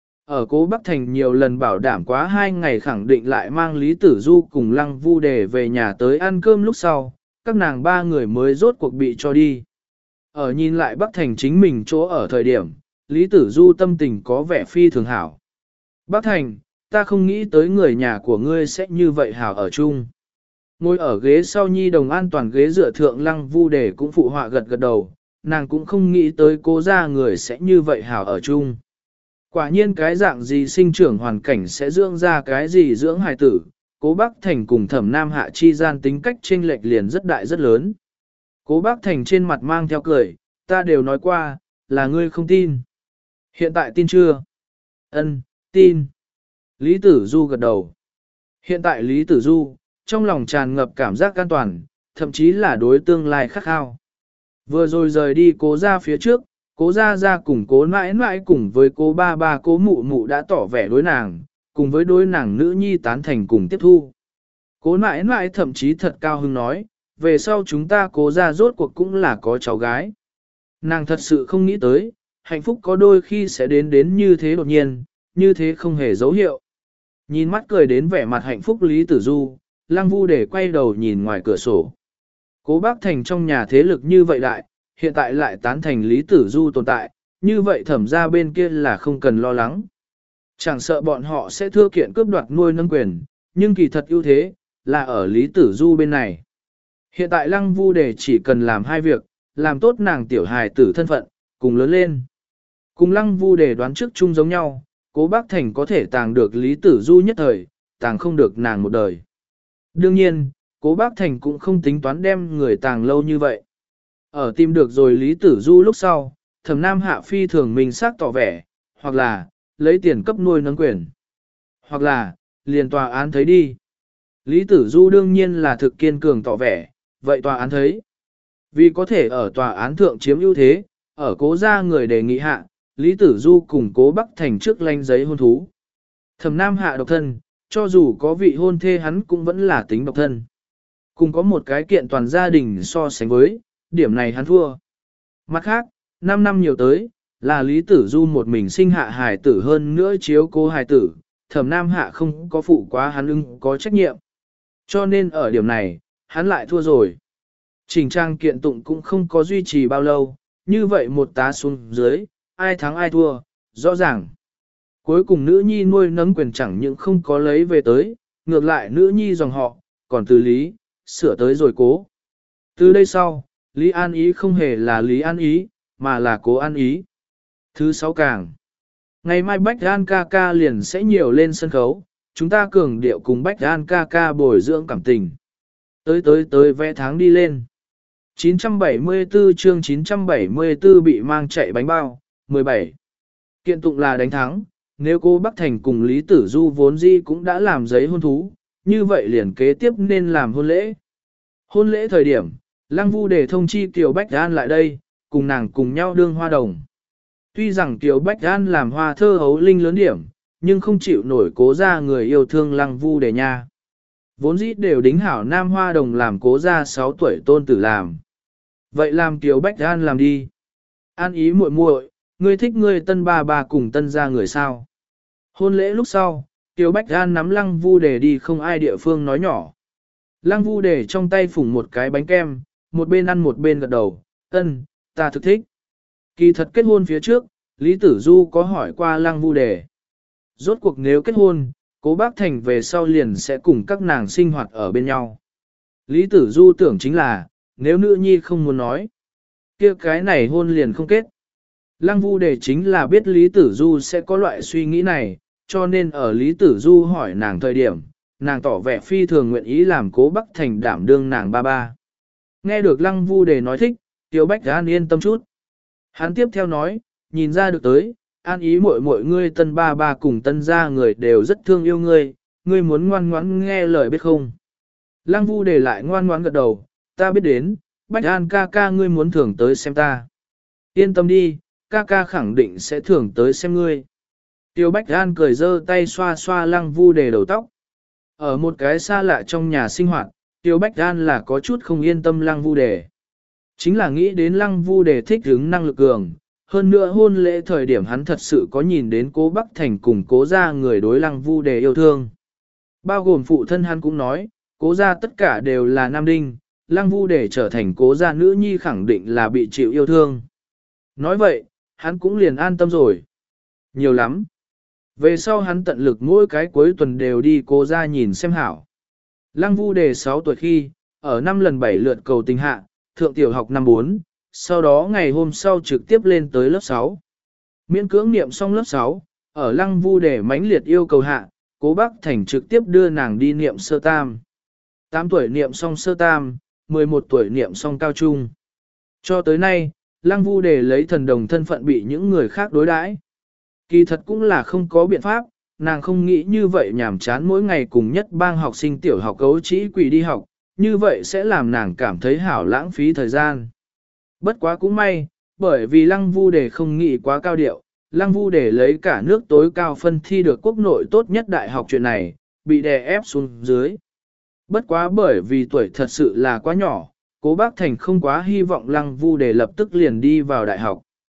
Ở cố Bắc Thành nhiều lần bảo đảm quá hai ngày khẳng định lại mang Lý Tử Du cùng Lăng Vu Đề về nhà tới ăn cơm lúc sau, các nàng ba người mới rốt cuộc bị cho đi. Ở nhìn lại Bắc Thành chính mình chỗ ở thời điểm, Lý Tử Du tâm tình có vẻ phi thường hảo. Bắc Thành, ta không nghĩ tới người nhà của ngươi sẽ như vậy hảo ở chung. Ngồi ở ghế sau nhi đồng an toàn ghế dựa thượng Lăng Vu Đề cũng phụ họa gật gật đầu, nàng cũng không nghĩ tới cố ra người sẽ như vậy hảo ở chung. Quả nhiên cái dạng gì sinh trưởng hoàn cảnh sẽ dưỡng ra cái gì dưỡng hài tử, cố Bắc Thành cùng thẩm nam hạ chi gian tính cách chênh lệch liền rất đại rất lớn. Cố Bắc Thành trên mặt mang theo cười, ta đều nói qua, là ngươi không tin. Hiện tại tin chưa? Ân, tin. Lý Tử Du gật đầu. Hiện tại Lý Tử Du, trong lòng tràn ngập cảm giác an toàn, thậm chí là đối tương lai khắc khao. Vừa rồi rời đi cố ra phía trước, cố ra ra cùng cố mãi mãi cùng với cố ba ba cố mụ mụ đã tỏ vẻ đối nàng, cùng với đối nàng nữ nhi tán thành cùng tiếp thu. Cố mãi mãi thậm chí thật cao hứng nói, về sau chúng ta cố ra rốt cuộc cũng là có cháu gái. Nàng thật sự không nghĩ tới, hạnh phúc có đôi khi sẽ đến đến như thế đột nhiên, như thế không hề dấu hiệu. Nhìn mắt cười đến vẻ mặt hạnh phúc Lý Tử Du, Lăng Vu để quay đầu nhìn ngoài cửa sổ. Cố Bác Thành trong nhà thế lực như vậy đại, hiện tại lại tán thành Lý Tử Du tồn tại, như vậy thẩm ra bên kia là không cần lo lắng. Chẳng sợ bọn họ sẽ thưa kiện cướp đoạt nuôi nâng quyền, nhưng kỳ thật ưu thế, là ở Lý Tử Du bên này. Hiện tại Lăng Vu để chỉ cần làm hai việc, làm tốt nàng tiểu hài tử thân phận, cùng lớn lên. Cùng Lăng Vu để đoán trước chung giống nhau, Cố Bác Thành có thể tàng được Lý Tử Du nhất thời, tàng không được nàng một đời. Đương nhiên, Cố Bác Thành cũng không tính toán đem người tàng lâu như vậy. Ở tìm được rồi Lý Tử Du lúc sau, Thẩm Nam Hạ phi thường mình xác tỏ vẻ, hoặc là, lấy tiền cấp nuôi nâng quyền, hoặc là, liền tòa án thấy đi. Lý Tử Du đương nhiên là thực kiên cường tỏ vẻ, vậy tòa án thấy. Vì có thể ở tòa án thượng chiếm ưu thế, ở cố gia người đề nghị hạ, Lý Tử Du cùng Cố Bắc Thành trước lanh giấy hôn thú. Thẩm Nam Hạ độc thân, cho dù có vị hôn thê hắn cũng vẫn là tính độc thân. Cùng có một cái kiện toàn gia đình so sánh với, điểm này hắn thua. Mặt khác, năm năm nhiều tới, là Lý Tử Du một mình sinh hạ hài tử hơn nữa chiếu cố hài tử, Thẩm Nam Hạ không có phụ quá hắn ưng có trách nhiệm. Cho nên ở điểm này, hắn lại thua rồi. Trình trang kiện tụng cũng không có duy trì bao lâu, như vậy một tá xuống dưới, ai thắng ai thua, rõ ràng. Cuối cùng nữ nhi nuôi nấng quyền chẳng những không có lấy về tới, ngược lại nữ nhi dòng họ, còn từ Lý, sửa tới rồi Cố. Từ đây sau, Lý An Ý không hề là Lý An Ý, mà là Cố An Ý. Thứ sáu càng. Ngày mai Bách An ca ca liền sẽ nhiều lên sân khấu, chúng ta cường điệu cùng Bách An ca ca bồi dưỡng cảm tình. Tới tới tới vẽ tháng đi lên. chín trăm bảy mươi tư chương chín trăm bảy mươi tư bị mang chạy bánh bao, mười bảy. Kiện tụng là đánh thắng, nếu cô Bắc Thành cùng Lý Tử Du vốn dĩ cũng đã làm giấy hôn thú, như vậy liền kế tiếp nên làm hôn lễ. Hôn lễ thời điểm, Lăng Vu để thông chi Kiều Bách An lại đây, cùng nàng cùng nhau đương hoa đồng. Tuy rằng Kiều Bách An làm hoa thơ hấu linh lớn điểm, nhưng không chịu nổi cố ra người yêu thương Lăng Vu để nha. Vốn dĩ đều đính hảo nam hoa đồng làm cố ra sáu tuổi tôn tử làm. Vậy làm Kiều Bách An làm đi. An Ý muội muội, ngươi thích ngươi tân ba ba cùng tân ra người sao. Hôn lễ lúc sau, Kiều Bách An nắm Lăng Vu để đi không ai địa phương nói nhỏ. Lăng Vu để trong tay phủng một cái bánh kem, một bên ăn một bên gật đầu, ân, ta thực thích. Kỳ thật kết hôn phía trước, Lý Tử Du có hỏi qua Lăng Vu để. Rốt cuộc nếu kết hôn, Cố Bác Thành về sau liền sẽ cùng các nàng sinh hoạt ở bên nhau. Lý Tử Du tưởng chính là, nếu nữ nhi không muốn nói, kia cái này hôn liền không kết. Lăng Vu để chính là biết Lý Tử Du sẽ có loại suy nghĩ này, cho nên ở Lý Tử Du hỏi nàng thời điểm, nàng tỏ vẻ phi thường nguyện ý làm Cố Bắc Thành đảm đương nàng ba ba. Nghe được Lăng Vu để nói thích, Tiêu Bách An yên tâm chút. Hắn tiếp theo nói, nhìn ra được tới, An Ý muội muội ngươi tân ba ba cùng tân gia người đều rất thương yêu ngươi, ngươi muốn ngoan ngoãn nghe lời biết không? Lăng Vu để lại ngoan ngoãn gật đầu, ta biết đến, Bách An ca ca ngươi muốn thưởng tới xem ta. Yên tâm đi, ca ca khẳng định sẽ thưởng tới xem ngươi. Tiêu Bách An cười giơ tay xoa xoa Lăng Vu để đầu tóc. Ở một cái xa lạ trong nhà sinh hoạt, Tiêu Bách An là có chút không yên tâm Lăng Vu để. Chính là nghĩ đến Lăng Vu để thích hứng năng lực cường. Hơn nữa hôn lễ thời điểm hắn thật sự có nhìn đến Cố Bắc Thành cùng Cố gia người đối Lăng Vu để yêu thương. Bao gồm phụ thân hắn cũng nói, Cố gia tất cả đều là nam đinh, Lăng Vu để trở thành Cố gia nữ nhi khẳng định là bị chịu yêu thương. Nói vậy, hắn cũng liền an tâm rồi. Nhiều lắm. Về sau hắn tận lực mỗi cái cuối tuần đều đi Cố gia nhìn xem hảo. Lăng Vu để sáu tuổi khi, ở năm lần bảy lượt cầu tình hạ, thượng tiểu học năm bốn, sau đó ngày hôm sau trực tiếp lên tới lớp sáu. Miễn cưỡng niệm xong lớp sáu, ở Lăng Vu để mãnh liệt yêu cầu hạ, Cố Bắc Thành trực tiếp đưa nàng đi niệm sơ tam. tám tuổi niệm xong sơ tam, mười một tuổi niệm xong cao trung. Cho tới nay, Lăng Vu để lấy thần đồng thân phận bị những người khác đối đãi. Kỳ thật cũng là không có biện pháp, nàng không nghĩ như vậy nhàm chán mỗi ngày cùng nhất bang học sinh tiểu học cấu trĩ quỷ đi học, như vậy sẽ làm nàng cảm thấy hảo lãng phí thời gian. Bất quá cũng may, bởi vì Lăng Vu để không nghĩ quá cao điệu, Lăng Vu để lấy cả nước tối cao phân thi được quốc nội tốt nhất đại học chuyện này, bị đè ép xuống dưới. Bất quá bởi vì tuổi thật sự là quá nhỏ, Cố Bác Thành không quá hy vọng Lăng Vu để lập tức liền đi vào đại học.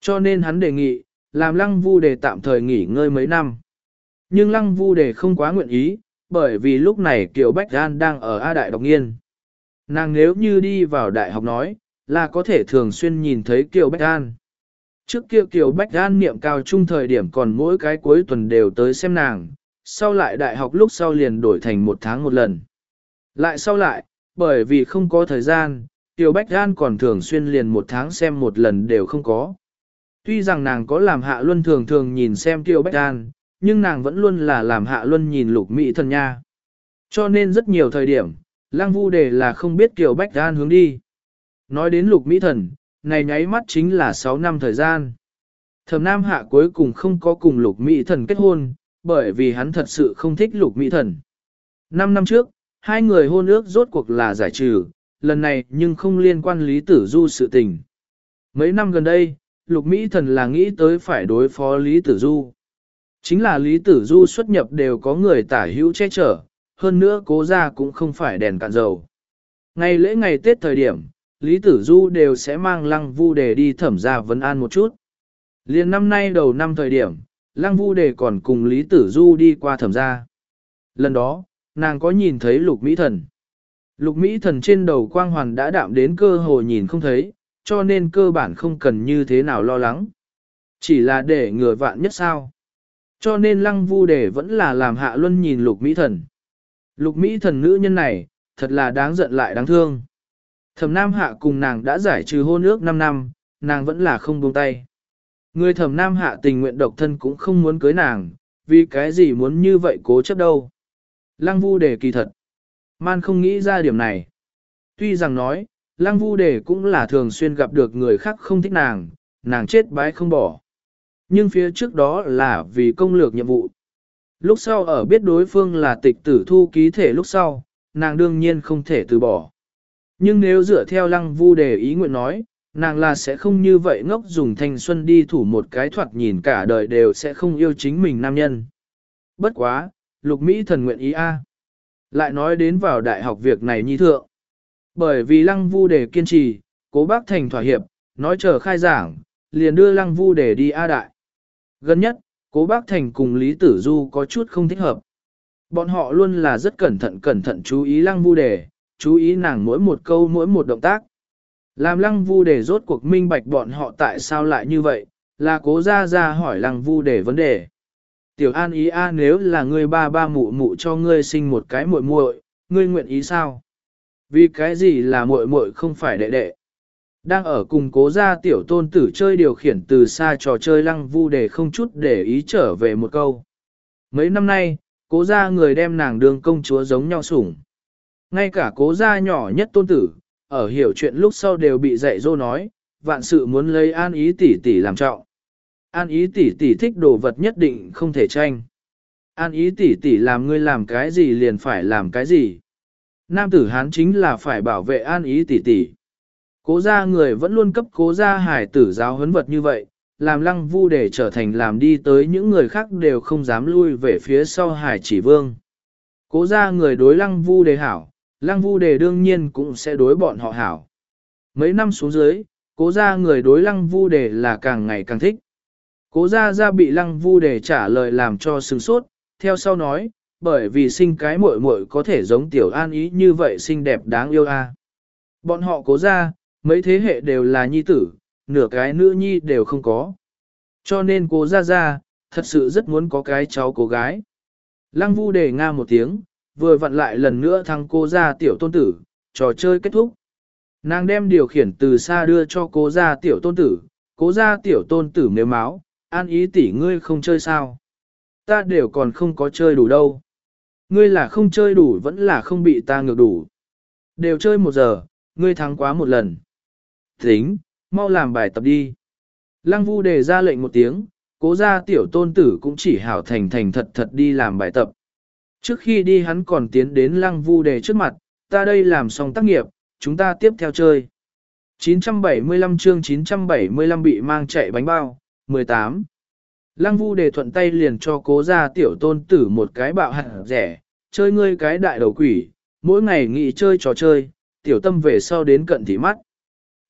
Cho nên hắn đề nghị, làm Lăng Vu Đề tạm thời nghỉ ngơi mấy năm. Nhưng Lăng Vu Đề không quá nguyện ý, bởi vì lúc này Kiều Bách An đang ở A Đại đọc nghiên. Nàng nếu như đi vào đại học nói, là có thể thường xuyên nhìn thấy Kiều Bách An. Trước kia Kiều Bách An niệm cao trung thời điểm còn mỗi cái cuối tuần đều tới xem nàng, sau lại đại học lúc sau liền đổi thành một tháng một lần. Lại sau lại, bởi vì không có thời gian, Kiều Bách An còn thường xuyên liền một tháng xem một lần đều không có. Tuy rằng nàng có làm Hạ Luân thường thường nhìn xem Kiều Bách An, nhưng nàng vẫn luôn là làm Hạ Luân nhìn Lục Mỹ Thần nha. Cho nên rất nhiều thời điểm, Lăng Vu Đề là không biết Kiều Bách An hướng đi. Nói đến Lục Mỹ Thần, này nháy mắt chính là sáu năm thời gian. Thẩm Nam Hạ cuối cùng không có cùng Lục Mỹ Thần kết hôn, bởi vì hắn thật sự không thích Lục Mỹ Thần. Năm năm trước, hai người hôn ước rốt cuộc là giải trừ, lần này nhưng không liên quan Lý Tử Du sự tình. Mấy năm gần đây, Lục Mỹ Thần là nghĩ tới phải đối phó Lý Tử Du. Chính là Lý Tử Du xuất nhập đều có người tả hữu che chở, hơn nữa Cố gia cũng không phải đèn cạn dầu. Ngày lễ ngày Tết thời điểm, Lý Tử Du đều sẽ mang Lăng Vu Đề đi Thẩm gia vấn an một chút. Liên năm nay đầu năm thời điểm, Lăng Vu Đề còn cùng Lý Tử Du đi qua Thẩm gia. Lần đó, nàng có nhìn thấy Lục Mỹ Thần. Lục Mỹ Thần trên đầu quang hoàn đã đạm đến cơ hồ nhìn không thấy, cho nên cơ bản không cần như thế nào lo lắng. Chỉ là để ngừa vạn nhất sao. Cho nên Lăng Vu Đề vẫn là làm Hạ Luân nhìn Lục Mỹ Thần. Lục Mỹ Thần nữ nhân này, thật là đáng giận lại đáng thương. Thẩm Nam Hạ cùng nàng đã giải trừ hôn ước năm năm, nàng vẫn là không buông tay. Người Thẩm Nam Hạ tình nguyện độc thân cũng không muốn cưới nàng, vì cái gì muốn như vậy cố chấp đâu. Lăng Vu Đề kỳ thật. Man không nghĩ ra điểm này. Tuy rằng nói, Lăng Vu Đề cũng là thường xuyên gặp được người khác không thích nàng, nàng chết bái không bỏ. Nhưng phía trước đó là vì công lược nhiệm vụ. Lúc sau ở biết đối phương là tịch tử thu ký thể lúc sau, nàng đương nhiên không thể từ bỏ. Nhưng nếu dựa theo Lăng Vu Đề ý nguyện nói, nàng là sẽ không như vậy ngốc dùng thanh xuân đi thủ một cái thoạt nhìn cả đời đều sẽ không yêu chính mình nam nhân. Bất quá, Lục Mỹ Thần nguyện ý a. Lại nói đến vào đại học việc này nhi thượng. Bởi vì Lăng Vu Đề kiên trì, Cố Bác Thành thỏa hiệp, nói chờ khai giảng, liền đưa Lăng Vu Đề đi A Đại. Gần nhất, Cố Bác Thành cùng Lý Tử Du có chút không thích hợp. Bọn họ luôn là rất cẩn thận cẩn thận chú ý Lăng Vu Đề, chú ý nàng mỗi một câu mỗi một động tác. Làm Lăng Vu Đề rốt cuộc minh bạch bọn họ tại sao lại như vậy, là Cố ra ra hỏi Lăng Vu Đề vấn đề. Tiểu An ý a nếu là ngươi ba ba mụ mụ cho ngươi sinh một cái muội muội, ngươi nguyện ý sao? Vì cái gì là muội muội không phải đệ đệ? Đang ở cùng Cố gia tiểu tôn tử chơi điều khiển từ xa trò chơi Lăng Vu Đề không chút để ý trở về một câu. Mấy năm nay, Cố gia người đem nàng đương công chúa giống nhau sủng. Ngay cả Cố gia nhỏ nhất tôn tử, ở hiểu chuyện lúc sau đều bị dạy dỗ nói, vạn sự muốn lấy An ý tỷ tỷ làm trọng. An ý tỷ tỷ thích đồ vật nhất định không thể tranh. An ý tỷ tỷ làm ngươi làm cái gì liền phải làm cái gì. Nam tử Hán chính là phải bảo vệ An ý tỷ tỷ. Cố gia người vẫn luôn cấp Cố gia hải tử giáo huấn vật như vậy, làm Lăng Vu Đề trở thành làm đi tới những người khác đều không dám lui về phía sau hải chỉ vương. Cố gia người đối Lăng Vu Đề hảo, Lăng Vu Đề đương nhiên cũng sẽ đối bọn họ hảo. Mấy năm xuống dưới, Cố gia người đối Lăng Vu Đề là càng ngày càng thích. Cố gia gia bị Lăng Vu Đề trả lời làm cho sừng sốt, theo sau nói, bởi vì sinh cái muội muội có thể giống Tiểu An ý như vậy xinh đẹp đáng yêu a. Bọn họ Cố gia, mấy thế hệ đều là nhi tử, nửa cái nữ nhi đều không có. Cho nên Cố gia gia, thật sự rất muốn có cái cháu cô gái. Lăng Vu Đề nga một tiếng, vừa vặn lại lần nữa thăng Cố gia tiểu tôn tử, trò chơi kết thúc. Nàng đem điều khiển từ xa đưa cho Cố gia tiểu tôn tử, Cố gia tiểu tôn tử nếu máu, An ý tỷ ngươi không chơi sao? Ta đều còn không có chơi đủ đâu. Ngươi là không chơi đủ vẫn là không bị ta ngược đủ. Đều chơi một giờ, ngươi thắng quá một lần. Tính, mau làm bài tập đi. Lăng Vu Đề ra lệnh một tiếng, Cố gia tiểu tôn tử cũng chỉ hảo thành thành thật thật đi làm bài tập. Trước khi đi hắn còn tiến đến Lăng Vu Đề trước mặt, ta đây làm xong tác nghiệp, chúng ta tiếp theo chơi. chín trăm bảy mươi lăm chương chín trăm bảy mươi lăm bị mang chạy bánh bao, mười tám. Lăng Vu Đề thuận tay liền cho Cố gia tiểu tôn tử một cái bạo hạt rẻ, chơi ngươi cái đại đầu quỷ, mỗi ngày nghỉ chơi trò chơi, tiểu tâm về sau đến cận thị mắt.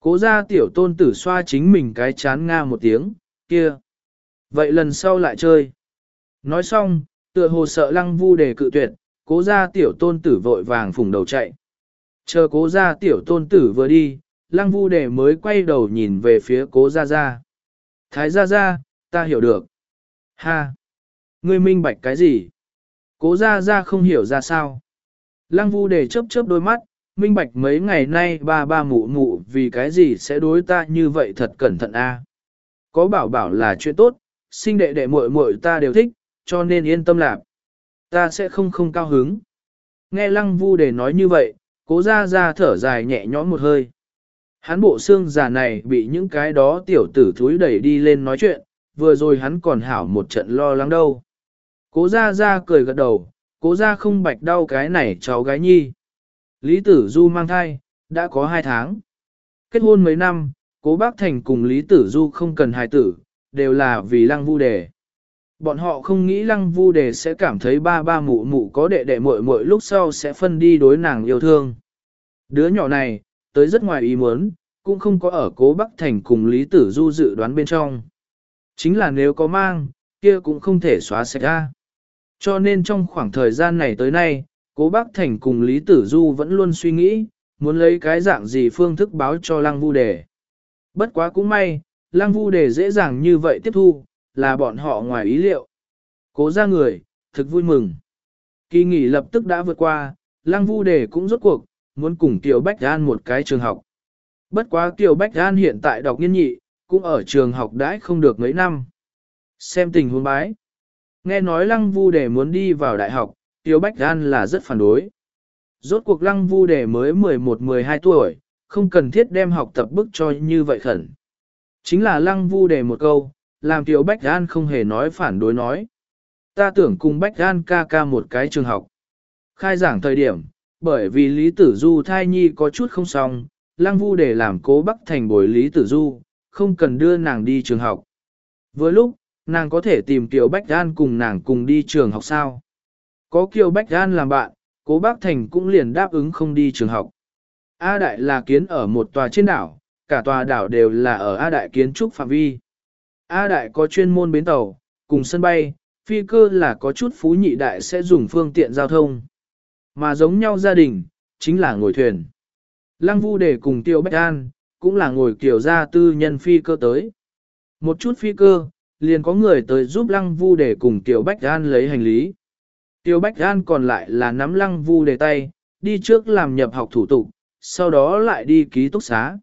Cố ra tiểu tôn tử xoa chính mình cái chán nga một tiếng, kia. Vậy lần sau lại chơi. Nói xong, tựa hồ sợ lăng vu đề cự tuyệt, cố ra tiểu tôn tử vội vàng phủng đầu chạy. Chờ cố ra tiểu tôn tử vừa đi, lăng vu đề mới quay đầu nhìn về phía cố ra ra. Thái ra ra, ta hiểu được. Ha! Ngươi minh bạch cái gì? Cố ra ra không hiểu ra sao. Lăng vu đề chớp chớp đôi mắt, minh bạch mấy ngày nay ba ba mụ mụ vì cái gì sẽ đối ta như vậy thật cẩn thận a. Có bảo bảo là chuyện tốt, sinh đệ đệ muội muội ta đều thích, cho nên yên tâm lạc. Ta sẽ không không cao hứng. Nghe lăng vu đề nói như vậy, cố ra ra thở dài nhẹ nhõm một hơi. Hắn bộ xương già này bị những cái đó tiểu tử thúi đẩy đi lên nói chuyện, vừa rồi hắn còn hảo một trận lo lắng đâu. Cố ra ra cười gật đầu, cố ra không bạch đau cái này cháu gái nhi. Lý Tử Du mang thai, đã có hai tháng. Kết hôn mấy năm, cố bác Thành cùng Lý Tử Du không cần hài tử, đều là vì lăng vu đề. Bọn họ không nghĩ lăng vu đề sẽ cảm thấy ba ba mụ mụ có đệ đệ muội muội lúc sau sẽ phân đi đối nàng yêu thương. Đứa nhỏ này, tới rất ngoài ý muốn, cũng không có ở cố Bắc Thành cùng Lý Tử Du dự đoán bên trong. Chính là nếu có mang, kia cũng không thể xóa sạch ra. Cho nên trong khoảng thời gian này tới nay, cố Bắc Thành cùng Lý Tử Du vẫn luôn suy nghĩ, muốn lấy cái dạng gì phương thức báo cho Lăng Vu Đề. Bất quá cũng may, Lăng Vu Đề dễ dàng như vậy tiếp thu, là bọn họ ngoài ý liệu. Cố ra người, thực vui mừng. Kỳ nghỉ lập tức đã vượt qua, Lăng Vu Đề cũng rốt cuộc, muốn cùng Kiều Bách An một cái trường học. Bất quá Kiều Bách An hiện tại đọc nghiên nhị, cũng ở trường học đãi không được mấy năm. Xem tình huống bái. Nghe nói Lăng Vu Đề muốn đi vào đại học, Kiều Bách An là rất phản đối. Rốt cuộc Lăng Vu Đề mới mười một mười hai tuổi, không cần thiết đem học tập bức cho như vậy khẩn. Chính là Lăng Vu Đề một câu, làm Kiều Bách An không hề nói phản đối nói. Ta tưởng cùng Bách An ca ca một cái trường học. Khai giảng thời điểm, bởi vì Lý Tử Du thai nhi có chút không xong, Lăng Vu Đề làm Cố Bắc Thành bồi Lý Tử Du, không cần đưa nàng đi trường học. Với lúc, nàng có thể tìm Kiều Bách An cùng nàng cùng đi trường học sao? Có Kiều Bách An làm bạn, Cố Bắc Thành cũng liền đáp ứng không đi trường học. A Đại là kiến ở một tòa trên đảo, cả tòa đảo đều là ở A Đại kiến trúc phạm vi. A Đại có chuyên môn bến tàu, cùng sân bay, phi cơ là có chút phú nhị đại sẽ dùng phương tiện giao thông. Mà giống nhau gia đình, chính là ngồi thuyền. Lăng Vu Đề cùng Tiêu Bách An, cũng là ngồi kiểu gia tư nhân phi cơ tới. Một chút phi cơ, liền có người tới giúp Lăng Vu Đề cùng Tiêu Bách An lấy hành lý. Tiêu Bách An còn lại là nắm Lăng Vu Đề tay, đi trước làm nhập học thủ tục, sau đó lại đi ký túc xá.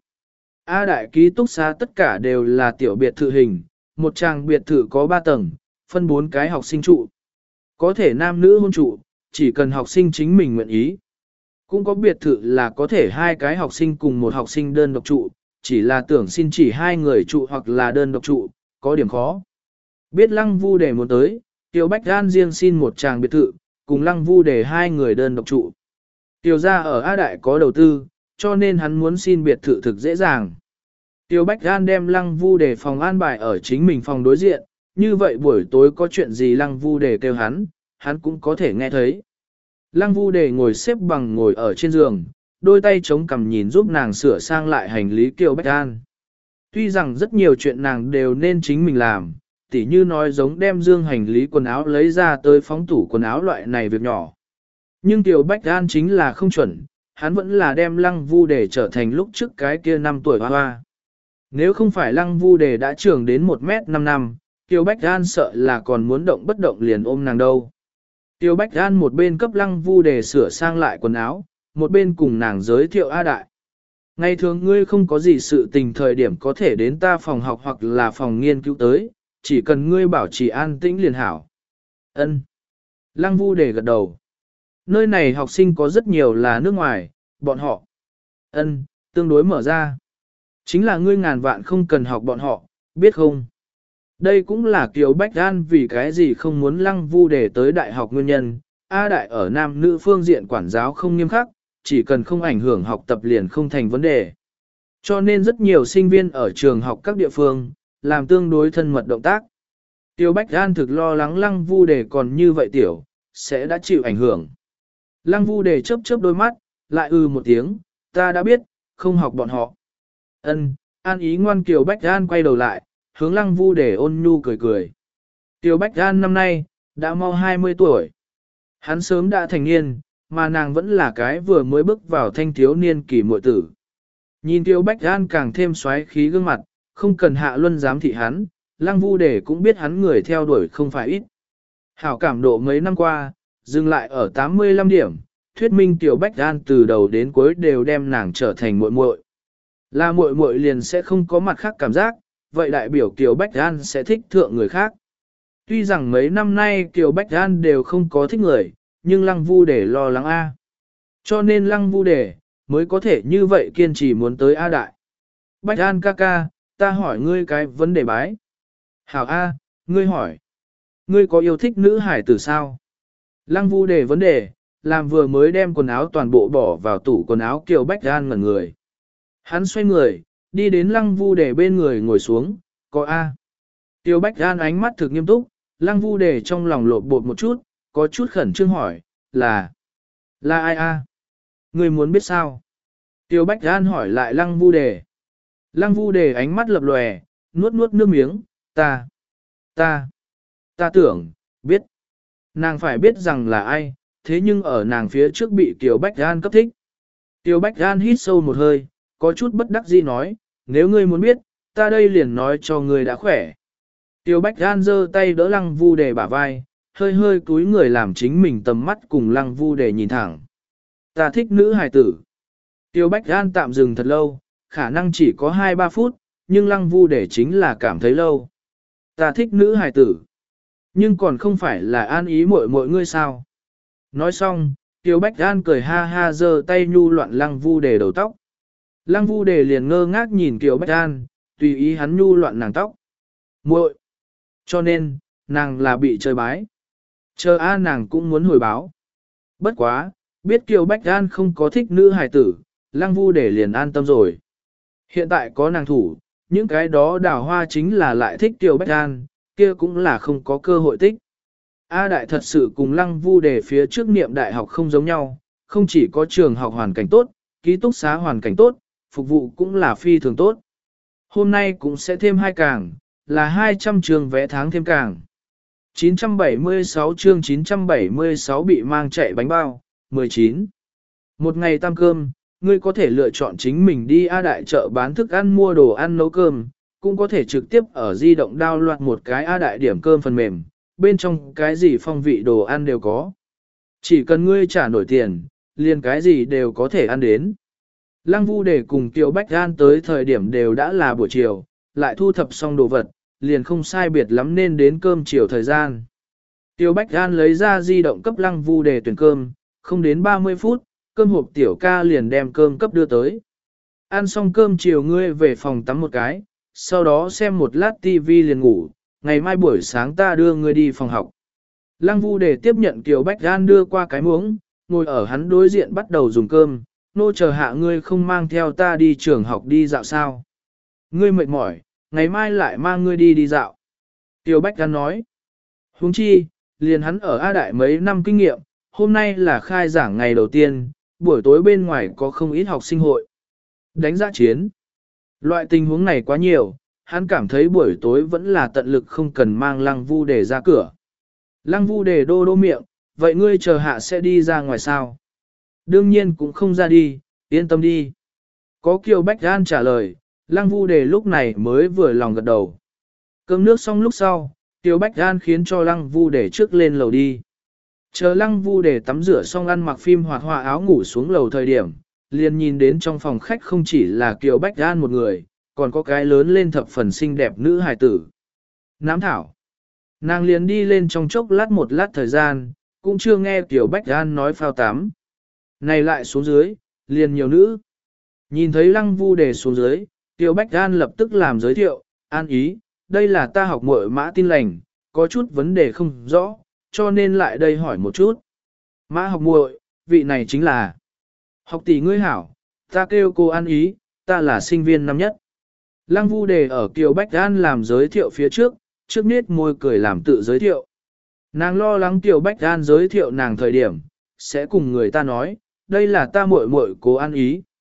A Đại ký túc xá tất cả đều là tiểu biệt thự hình, một tràng biệt thự có ba tầng, phân bốn cái học sinh trụ. Có thể nam nữ hôn trụ, chỉ cần học sinh chính mình nguyện ý. Cũng có biệt thự là có thể hai cái học sinh cùng một học sinh đơn độc trụ, chỉ là tưởng xin chỉ hai người trụ hoặc là đơn độc trụ, có điểm khó. Biết Lăng Vu Đề muốn tới, Tiêu Bách An riêng xin một tràng biệt thự, cùng Lăng Vu Đề hai người đơn độc trụ. Tiêu gia ở A Đại có đầu tư, cho nên hắn muốn xin biệt thự thực dễ dàng. Tiêu Bách An đem Lăng Vu Đề phòng an bài ở chính mình phòng đối diện, như vậy buổi tối có chuyện gì Lăng Vu Đề kêu hắn, hắn cũng có thể nghe thấy. Lăng Vu Đề ngồi xếp bằng ngồi ở trên giường, đôi tay chống cằm nhìn giúp nàng sửa sang lại hành lý Kiều Bách An. Tuy rằng rất nhiều chuyện nàng đều nên chính mình làm, tỉ như nói giống đem dương hành lý quần áo lấy ra tới phóng tủ quần áo loại này việc nhỏ. Nhưng Kiều Bách An chính là không chuẩn, hắn vẫn là đem Lăng Vu Đề trở thành lúc trước cái kia năm tuổi hoa hoa. Nếu không phải Lăng Vu Đề đã trưởng đến một mét năm năm, Kiều Bách An sợ là còn muốn động bất động liền ôm nàng đâu. Tiêu Bách An một bên cấp Lăng Vu Đề sửa sang lại quần áo, một bên cùng nàng giới thiệu A Đại. Ngày thường ngươi không có gì sự tình thời điểm có thể đến ta phòng học hoặc là phòng nghiên cứu tới, chỉ cần ngươi bảo trì an tĩnh liền hảo. Ân. Lăng Vu Đề gật đầu. Nơi này học sinh có rất nhiều là nước ngoài, bọn họ. Ân, tương đối mở ra. Chính là ngươi ngàn vạn không cần học bọn họ, biết không? Đây cũng là Kiều Bách An vì cái gì không muốn Lăng Vu Đề tới đại học nguyên nhân. A Đại ở nam nữ phương diện quản giáo không nghiêm khắc, chỉ cần không ảnh hưởng học tập liền không thành vấn đề. Cho nên rất nhiều sinh viên ở trường học các địa phương, làm tương đối thân mật động tác. Kiều Bách An thực lo lắng Lăng Vu Đề còn như vậy tiểu, sẽ đã chịu ảnh hưởng. Lăng Vu Đề chớp chớp đôi mắt, lại ư một tiếng, ta đã biết, không học bọn họ. Ân, An Ý ngoan Kiều Bách An quay đầu lại, hướng Lăng Vu Đề ôn nhu cười cười. Kiều Bách An năm nay, đã mau hai mươi tuổi. Hắn sớm đã thành niên, mà nàng vẫn là cái vừa mới bước vào thanh thiếu niên kỳ muội tử. Nhìn Kiều Bách An càng thêm xoáy khí gương mặt, không cần Hạ Luân giám thị hắn, Lăng Vu Đề cũng biết hắn người theo đuổi không phải ít. Hảo cảm độ mấy năm qua, dừng lại ở tám mươi lăm điểm, thuyết minh Kiều Bách An từ đầu đến cuối đều đem nàng trở thành muội muội. Là muội muội liền sẽ không có mặt khác cảm giác, vậy đại biểu Kiều Bách An sẽ thích thượng người khác. Tuy rằng mấy năm nay Kiều Bách An đều không có thích người, nhưng Lăng Vu Đề lo lắng A. Cho nên Lăng Vu Đề mới có thể như vậy kiên trì muốn tới A Đại. Bách An ca ca, ta hỏi ngươi cái vấn đề bái. Hảo A, ngươi hỏi. Ngươi có yêu thích nữ hải tử sao? Lăng Vu Đề vấn đề, làm vừa mới đem quần áo toàn bộ bỏ vào tủ quần áo Kiều Bách An ngẩn người. Hắn xoay người, đi đến Lăng Vu Đề bên người ngồi xuống, có A. Kiều Bách An ánh mắt thực nghiêm túc, Lăng Vu Đề trong lòng lột bột một chút, có chút khẩn trương hỏi, là, là ai A? Ngươi muốn biết sao? Kiều Bách An hỏi lại Lăng Vu Đề. Lăng Vu Đề ánh mắt lập lòe, nuốt nuốt nước miếng, ta, ta, ta tưởng, biết. Nàng phải biết rằng là ai, thế nhưng ở nàng phía trước bị Kiều Bách An cấp thích. Kiều Bách An hít sâu một hơi, có chút bất đắc dĩ nói, nếu ngươi muốn biết, ta đây liền nói cho ngươi đã khỏe. Kiều Bách An giơ tay đỡ Lăng Vu Đề bả vai, hơi hơi cúi người làm chính mình tầm mắt cùng Lăng Vu Đề nhìn thẳng. Ta thích nữ hài tử. Kiều Bách An tạm dừng thật lâu, khả năng chỉ có hai ba phút, nhưng Lăng Vu Đề chính là cảm thấy lâu. Ta thích nữ hài tử. Nhưng còn không phải là An Ý muội muội ngươi sao? Nói xong, Kiều Bách An cười ha ha giơ tay nhu loạn Lăng Vu Đề đầu tóc. Lăng Vu Đề liền ngơ ngác nhìn Kiều Bách An, tùy ý hắn nhu loạn nàng tóc. Muội. Cho nên, nàng là bị chơi bái. Chờ a nàng cũng muốn hồi báo. Bất quá, biết Kiều Bách An không có thích nữ hài tử, Lăng Vu Đề liền an tâm rồi. Hiện tại có nàng thủ, những cái đó đào hoa chính là lại thích Kiều Bách An, kia cũng là không có cơ hội tích. A Đại thật sự cùng Lăng Vu Đề phía trước niệm đại học không giống nhau, không chỉ có trường học hoàn cảnh tốt, ký túc xá hoàn cảnh tốt, phục vụ cũng là phi thường tốt. Hôm nay cũng sẽ thêm hai càng, là hai trăm trường vẽ tháng thêm càng. chín trăm bảy mươi sáu chương chín trăm bảy mươi sáu bị mang chạy bánh bao, mười chín. Một ngày tam cơm, ngươi có thể lựa chọn chính mình đi A Đại chợ bán thức ăn mua đồ ăn nấu cơm, cũng có thể trực tiếp ở di động download một cái A Đại điểm cơm phần mềm, bên trong cái gì phong vị đồ ăn đều có. Chỉ cần ngươi trả nổi tiền, liền cái gì đều có thể ăn đến. Lăng Vu Đề cùng Kiều Bách An tới thời điểm đều đã là buổi chiều, lại thu thập xong đồ vật, liền không sai biệt lắm nên đến cơm chiều thời gian. Kiều Bách An lấy ra di động cấp Lăng Vu Đề tuyển cơm, không đến ba mươi phút, cơm hộp tiểu ca liền đem cơm cấp đưa tới. Ăn xong cơm chiều ngươi về phòng tắm một cái, sau đó xem một lát tivi liền ngủ, ngày mai buổi sáng ta đưa ngươi đi phòng học. Lăng Vu Đề tiếp nhận Kiều Bách An đưa qua cái muỗng, ngồi ở hắn đối diện bắt đầu dùng cơm, nô chờ hạ ngươi không mang theo ta đi trường học đi dạo sao. Ngươi mệt mỏi, ngày mai lại mang ngươi đi đi dạo. Kiều Bách An nói, huống chi, liền hắn ở A Đại mấy năm kinh nghiệm, hôm nay là khai giảng ngày đầu tiên, buổi tối bên ngoài có không ít học sinh hội. Đánh giá chiến. Loại tình huống này quá nhiều, hắn cảm thấy buổi tối vẫn là tận lực không cần mang Lăng Vu Đề ra cửa. Lăng Vu Đề đô đô miệng, vậy ngươi chờ hạ sẽ đi ra ngoài sao? Đương nhiên cũng không ra đi, yên tâm đi. Có Kiều Bách An trả lời, Lăng Vu Đề lúc này mới vừa lòng gật đầu. Cơm nước xong lúc sau, Kiều Bách An khiến cho Lăng Vu Đề trước lên lầu đi. Chờ Lăng Vu Đề tắm rửa xong ăn mặc phim hoạt họa áo ngủ xuống lầu thời điểm, liền nhìn đến trong phòng khách không chỉ là Kiều Bách An một người, còn có cái lớn lên thập phần xinh đẹp nữ hài tử. Nám thảo. Nàng liền đi lên trong chốc lát một lát thời gian, cũng chưa nghe Kiều Bách An nói phao tắm. Này lại xuống dưới, liền nhiều nữ. Nhìn thấy Lăng Vu Đề xuống dưới, Kiều Bách An lập tức làm giới thiệu, An Ý, đây là ta học muội Mã Tin Lành, có chút vấn đề không rõ, cho nên lại đây hỏi một chút. Mã học muội, vị này chính là học tỷ ngươi hảo, ta kêu cô An Ý, ta là sinh viên năm nhất. Lăng Vu Đề ở Kiều Bách An làm giới thiệu phía trước, trước nết môi cười làm tự giới thiệu. Nàng lo lắng Kiều Bách An giới thiệu nàng thời điểm, sẽ cùng người ta nói, đây là ta muội muội cô An Ý.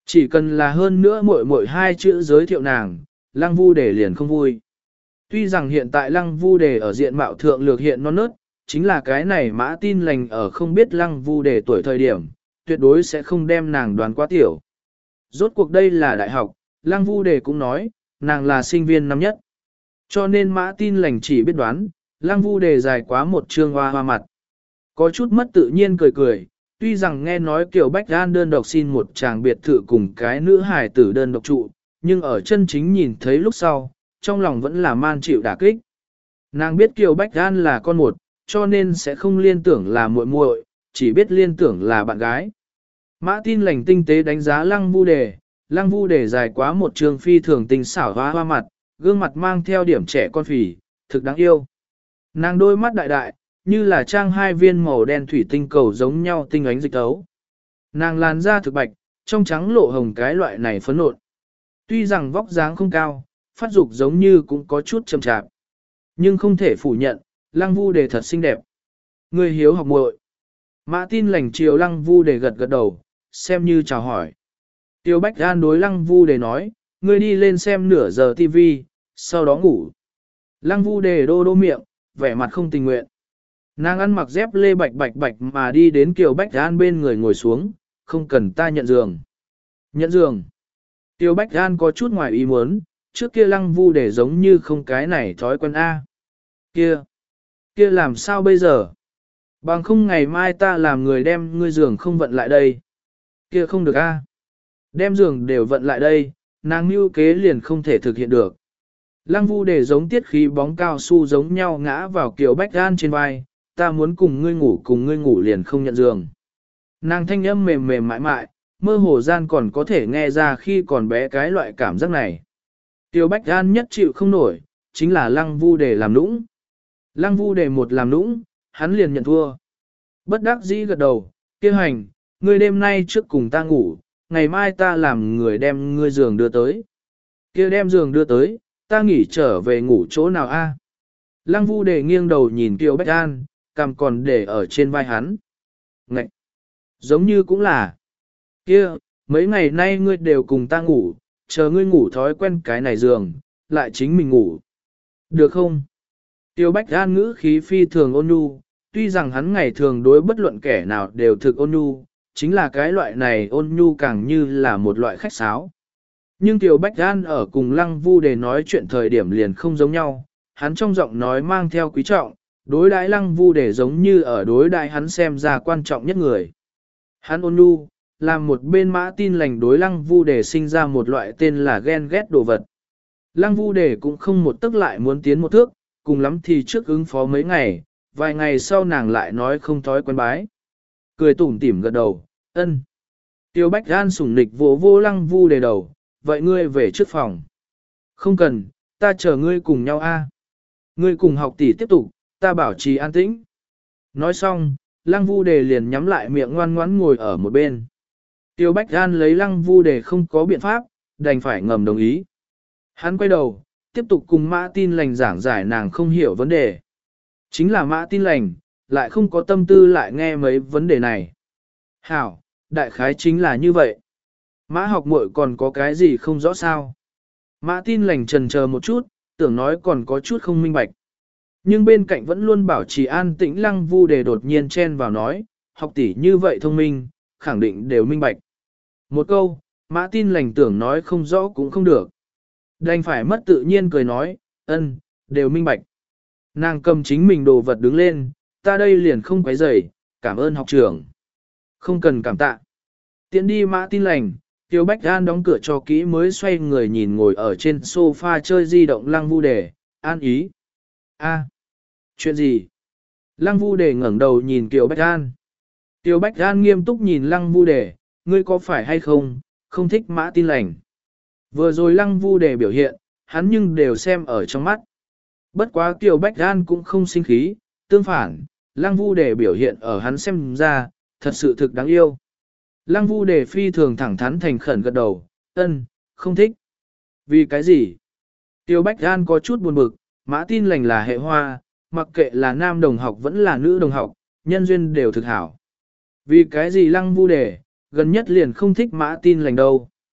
Chỉ cần là hơn nữa muội muội hai chữ giới thiệu nàng, Lăng Vu Đề liền không vui. Tuy rằng hiện tại Lăng Vu Đề ở diện mạo thượng lược hiện non nớt, chính là cái này Mã Tin Lành ở không biết Lăng Vu Đề tuổi thời điểm, tuyệt đối sẽ không đem nàng đoán quá tiểu. Rốt cuộc đây là đại học, Lăng Vu Đề cũng nói, nàng là sinh viên năm nhất. Cho nên Mã Tin Lành chỉ biết đoán, Lăng Vu Đề dài quá một trương hoa hoa mặt. Có chút mất tự nhiên cười cười, tuy rằng nghe nói Kiều Bách An đơn độc xin một chàng biệt thự cùng cái nữ hài tử đơn độc trụ, nhưng ở chân chính nhìn thấy lúc sau, trong lòng vẫn là man chịu đả kích. Nàng biết Kiều Bách An là con một, cho nên sẽ không liên tưởng là muội muội, chỉ biết liên tưởng là bạn gái. Mã Tin Lành tinh tế đánh giá Lăng Vu Đề, Lăng Vu Đề dài quá một trường phi thường tình xảo hoa hoa mặt, gương mặt mang theo điểm trẻ con phì, thực đáng yêu. Nàng đôi mắt đại đại, như là trang hai viên màu đen thủy tinh cầu giống nhau tinh ánh dịch tấu. Nàng làn da thực bạch, trong trắng lộ hồng cái loại này phấn nộn. Tuy rằng vóc dáng không cao, phát dục giống như cũng có chút chậm chạp. Nhưng không thể phủ nhận, Lăng Vu Đề thật xinh đẹp. Người hiếu học muội. Mã Tin Lành chiều Lăng Vu Đề gật gật đầu, xem như chào hỏi. Tiêu Bách An đối Lăng Vu Đề nói, ngươi đi lên xem nửa giờ tivi, sau đó ngủ. Lăng Vu Đề đô đô miệng, vẻ mặt không tình nguyện. Nàng ăn mặc dép lê bạch bạch bạch mà đi đến Kiều Bách An bên người ngồi xuống, không cần ta nhận giường. Nhận giường. Tiêu Bách An có chút ngoài ý muốn, trước kia Lăng Vu Đề giống như không cái này thói quen A. Kia. Kia làm sao bây giờ? Bằng không ngày mai ta làm người đem ngươi giường không vận lại đây. Kia không được A. Đem giường đều vận lại đây, nàng mưu kế liền không thể thực hiện được. Lăng Vu Đề giống tiết khí bóng cao su giống nhau ngã vào Kiều Bách An trên vai, ta muốn cùng ngươi ngủ cùng ngươi ngủ liền không nhận giường. Nàng thanh âm mềm mềm mại mại, mơ hồ gian còn có thể nghe ra khi còn bé cái loại cảm giác này. Kiều Bách An nhất chịu không nổi, chính là Lăng Vu Đề làm nũng. Lăng Vu Đề một làm nũng, hắn liền nhận thua. Bất đắc dĩ gật đầu, kia hành, ngươi đêm nay trước cùng ta ngủ, ngày mai ta làm người đem ngươi giường đưa tới. Kia đem giường đưa tới, ta nghỉ trở về ngủ chỗ nào a? Lăng Vu Đề nghiêng đầu nhìn Kiều Bách An, cằm còn để ở trên vai hắn. Ngậy! Giống như cũng là. Kia, mấy ngày nay ngươi đều cùng ta ngủ, chờ ngươi ngủ thói quen cái này giường, lại chính mình ngủ. Được không? Kiều Bách An ngữ khí phi thường ôn nhu, tuy rằng hắn ngày thường đối bất luận kẻ nào đều thực ôn nhu, chính là cái loại này ôn nhu càng như là một loại khách sáo. Nhưng Kiều Bách An ở cùng Lăng Vu Đề nói chuyện thời điểm liền không giống nhau, hắn trong giọng nói mang theo quý trọng, đối đãi Lăng Vu Đề giống như ở đối đãi hắn xem ra quan trọng nhất người. Hắn ôn nhu, làm một bên Mã Tin Lành đối Lăng Vu Đề sinh ra một loại tên là ghen ghét đồ vật. Lăng Vu Đề cũng không một tức lại muốn tiến một thước, cùng lắm thì trước ứng phó mấy ngày, vài ngày sau nàng lại nói không thói quen bái. Cười tủm tỉm gật đầu, ân. Tiêu Bách An sủng nịch vỗ vô Lăng Vu Đề đầu, vậy ngươi về trước phòng. Không cần, ta chờ ngươi cùng nhau a. Ngươi cùng học tỷ tiếp tục, ta bảo trì an tĩnh. Nói xong, Lăng Vu Đề liền nhắm lại miệng ngoan ngoãn ngồi ở một bên. Tiêu Bách An lấy Lăng Vu Đề không có biện pháp, đành phải ngầm đồng ý. Hắn quay đầu, tiếp tục cùng Mã Tin Lành giảng giải nàng không hiểu vấn đề. Chính là Mã Tin Lành, lại không có tâm tư lại nghe mấy vấn đề này. Hảo, đại khái chính là như vậy. Mã học muội còn có cái gì không rõ sao. Mã Tin Lành trần chờ một chút, tưởng nói còn có chút không minh bạch. Nhưng bên cạnh vẫn luôn bảo trì an tĩnh Lăng Vu Đề đột nhiên chen vào nói, học tỷ như vậy thông minh, khẳng định đều minh bạch. Một câu, Mã Tin Lành tưởng nói không rõ cũng không được. Đành phải mất tự nhiên cười nói, ân, đều minh bạch. Nàng cầm chính mình đồ vật đứng lên, ta đây liền không quấy rầy, cảm ơn học trưởng. Không cần cảm tạ. Tiến đi Mã Tin Lành, Tiêu Bách An đóng cửa cho kỹ mới xoay người nhìn ngồi ở trên sofa chơi di động Lăng Vu Đề, an ý. A, chuyện gì? Lăng Vu Đề ngẩng đầu nhìn Tiêu Bách An. Tiêu Bách An nghiêm túc nhìn Lăng Vu Đề, ngươi có phải hay không, không thích Mã Tin Lành. Vừa rồi Lăng Vu Đề biểu hiện, hắn nhưng đều xem ở trong mắt. Bất quá Tiêu Bách An cũng không sinh khí, tương phản, Lăng Vu Đề biểu hiện ở hắn xem ra, thật sự thực đáng yêu. Lăng Vu Đề phi thường thẳng thắn thành khẩn gật đầu, ân, không thích. Vì cái gì? Tiêu Bách An có chút buồn bực, Mã Tin Lành là hệ hoa, mặc kệ là nam đồng học vẫn là nữ đồng học, nhân duyên đều thực hảo. Vì cái gì Lăng Vu Đề, gần nhất liền không thích Mã Tin Lành đâu.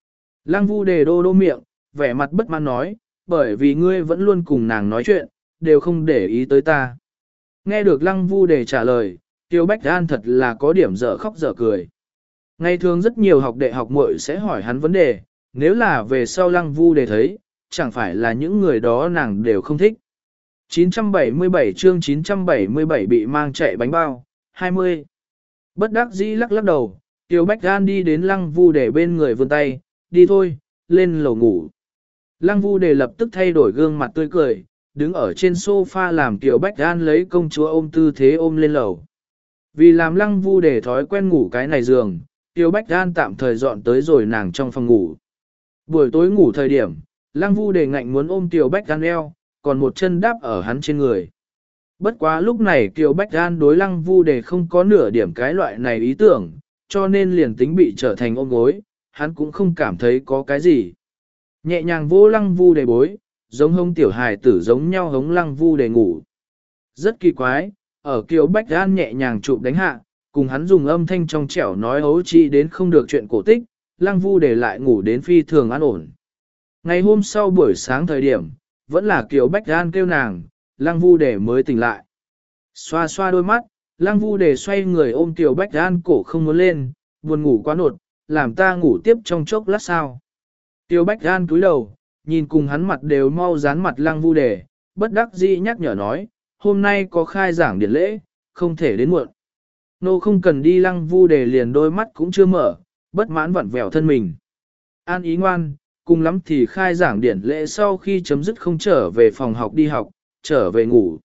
Lăng Vu Đề đô đô miệng, vẻ mặt bất mãn nói, bởi vì ngươi vẫn luôn cùng nàng nói chuyện, đều không để ý tới ta. Nghe được Lăng Vu Đề trả lời, Tiêu Bách An thật là có điểm dở khóc dở cười. Ngày thường rất nhiều học đệ học muội sẽ hỏi hắn vấn đề, nếu là về sau Lăng Vu Đề thấy, chẳng phải là những người đó nàng đều không thích. chín trăm bảy mươi bảy chương chín trăm bảy mươi bảy bị mang chạy bánh bao, hai mươi. Bất đắc dĩ lắc lắc đầu, Tiêu Bách An đi đến Lăng Vu Đề bên người vươn tay, đi thôi, lên lầu ngủ. Lăng Vu Đề lập tức thay đổi gương mặt tươi cười, đứng ở trên sofa làm Tiêu Bách An lấy công chúa ôm tư thế ôm lên lầu. Vì làm Lăng Vu Đề thói quen ngủ cái này giường, Tiêu Bách An tạm thời dọn tới rồi nàng trong phòng ngủ. Buổi tối ngủ thời điểm, Lăng Vu Đề ngạnh muốn ôm Tiêu Bách An eo, còn một chân đáp ở hắn trên người. Bất quá lúc này Tiêu Bách An đối Lăng Vu Đề không có nửa điểm cái loại này ý tưởng, cho nên liền tính bị trở thành ôm gối, hắn cũng không cảm thấy có cái gì. Nhẹ nhàng vô Lăng Vu Đề bối, giống hống tiểu hài tử giống nhau hống Lăng Vu Đề ngủ. Rất kỳ quái, ở Kiều Bách An nhẹ nhàng chụp đánh hạ, cùng hắn dùng âm thanh trong trẻo nói ấu chi đến không được chuyện cổ tích, Lăng Vu Đề lại ngủ đến phi thường an ổn. Ngày hôm sau buổi sáng thời điểm, vẫn là Kiều Bách An kêu nàng, Lăng Vu Đề mới tỉnh lại. Xoa xoa đôi mắt, Lăng Vu Đề xoay người ôm Kiều Bách An cổ không muốn lên, buồn ngủ quá nột, làm ta ngủ tiếp trong chốc lát sao. Kiều Bách An cúi đầu, nhìn cùng hắn mặt đều mau dán mặt Lăng Vu Đề, bất đắc dĩ nhắc nhở nói, hôm nay có khai giảng điển lễ, không thể đến muộn. Nô không cần đi. Lăng Vu Đề liền đôi mắt cũng chưa mở, bất mãn vặn vẹo thân mình. An ý ngoan, cùng lắm thì khai giảng điển lễ sau khi chấm dứt không trở về phòng học đi học, trở về ngủ.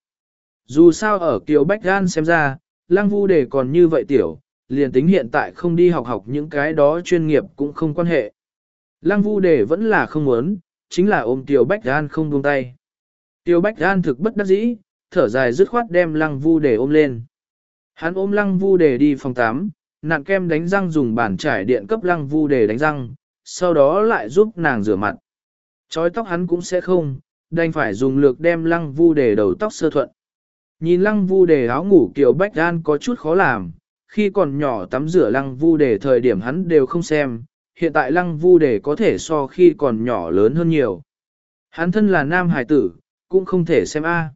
Dù sao ở Kiều Bách An xem ra, Lăng Vu Đề còn như vậy tiểu, liền tính hiện tại không đi học học những cái đó chuyên nghiệp cũng không quan hệ. Lăng Vu Đề vẫn là không muốn, chính là ôm Kiều Bách An không buông tay. Kiều Bách An thực bất đắc dĩ, thở dài dứt khoát đem Lăng Vu Đề ôm lên. Hắn ôm Lăng Vu Đề đi phòng tắm, nặn kem đánh răng dùng bàn chải điện cấp Lăng Vu Đề đánh răng, sau đó lại giúp nàng rửa mặt. Chói tóc hắn cũng sẽ không, đành phải dùng lược đem Lăng Vu Đề đầu tóc sơ thuận. Nhìn Lăng Vu Đề áo ngủ Kiều Bách An có chút khó làm, khi còn nhỏ tắm rửa Lăng Vu Đề thời điểm hắn đều không xem, hiện tại Lăng Vu Đề có thể so khi còn nhỏ lớn hơn nhiều. Hắn thân là nam hải tử, cũng không thể xem a.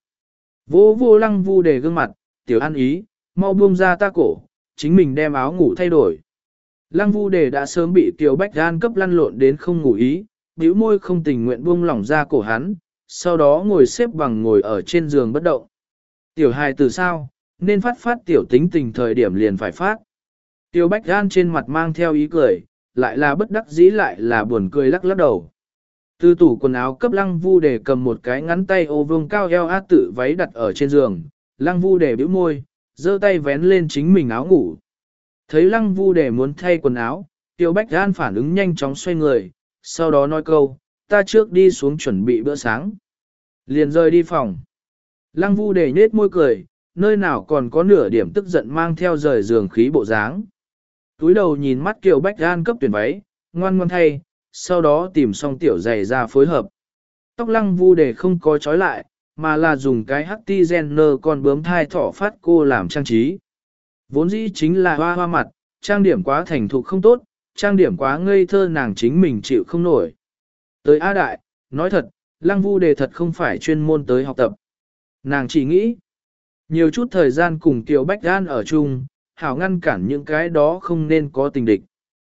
Vô vô Lăng Vu Đề gương mặt, tiểu an ý, mau buông ra ta cổ, chính mình đem áo ngủ thay đổi. Lăng Vu Đề đã sớm bị Kiều Bách An cấp lăn lộn đến không ngủ ý, bĩu môi không tình nguyện buông lỏng ra cổ hắn, sau đó ngồi xếp bằng ngồi ở trên giường bất động. Tiểu hài từ sao, nên phát phát tiểu tính tình thời điểm liền phải phát. Kiều Bách An trên mặt mang theo ý cười, lại là bất đắc dĩ lại là buồn cười lắc lắc đầu. Từ tủ quần áo cấp Lăng Vu Đề cầm một cái ngắn tay ô vương cao eo á tự váy đặt ở trên giường, Lăng Vu Đề bĩu môi, giơ tay vén lên chính mình áo ngủ. Thấy Lăng Vu Đề muốn thay quần áo, Tiêu Bách An phản ứng nhanh chóng xoay người, sau đó nói câu, ta trước đi xuống chuẩn bị bữa sáng. Liền rời đi phòng. Lăng Vu Đề nhếch môi cười, nơi nào còn có nửa điểm tức giận mang theo rời giường khí bộ dáng. Túi đầu nhìn mắt Kiều Bách An cấp tuyển váy, ngoan ngoan thay, sau đó tìm xong tiểu giày ra phối hợp. Tóc Lăng Vu Đề không có trói lại, mà là dùng cái hắc ti gen nơ con bướm thai thỏ phát cô làm trang trí. Vốn dĩ chính là hoa hoa mặt, trang điểm quá thành thục không tốt, trang điểm quá ngây thơ nàng chính mình chịu không nổi. Tới A Đại, nói thật, Lăng Vu Đề thật không phải chuyên môn tới học tập. Nàng chỉ nghĩ, nhiều chút thời gian cùng Kiều Bách An ở chung, hảo ngăn cản những cái đó không nên có tình địch.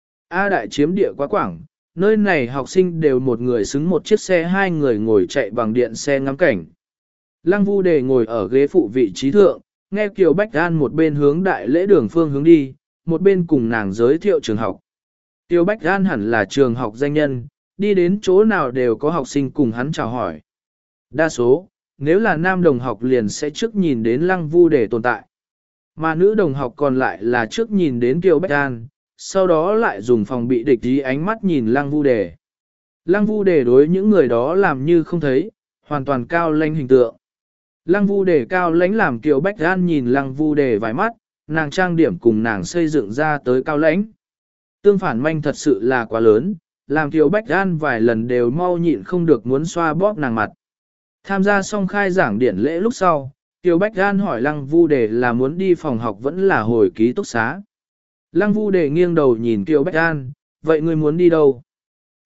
A Đại chiếm địa quá quảng, nơi này học sinh đều một người xứng một chiếc xe, hai người ngồi chạy bằng điện xe ngắm cảnh. Lăng Vu Đề ngồi ở ghế phụ vị trí thượng, nghe Kiều Bách An một bên hướng đại lễ đường phương hướng đi, một bên cùng nàng giới thiệu trường học. Kiều Bách An hẳn là trường học danh nhân, đi đến chỗ nào đều có học sinh cùng hắn chào hỏi. Đa số, nếu là nam đồng học liền sẽ trước nhìn đến Lăng Vu Đề tồn tại. Mà nữ đồng học còn lại là trước nhìn đến Kiều Bách An, sau đó lại dùng phòng bị địch ý ánh mắt nhìn Lăng Vu Đề. Lăng Vu Đề đối những người đó làm như không thấy, hoàn toàn cao lãnh hình tượng. Lăng Vu Đề cao lãnh làm Kiều Bách An nhìn Lăng Vu Đề vài mắt, nàng trang điểm cùng nàng xây dựng ra tới cao lãnh. Tương phản manh thật sự là quá lớn, làm Kiều Bách An vài lần đều mau nhịn không được muốn xoa bóp nàng mặt. Tham gia xong khai giảng điển lễ lúc sau, Kiều Bách An hỏi Lăng Vu Đề là muốn đi phòng học vẫn là hồi ký túc xá. Lăng Vu Đề nghiêng đầu nhìn Kiều Bách An, vậy ngươi muốn đi đâu?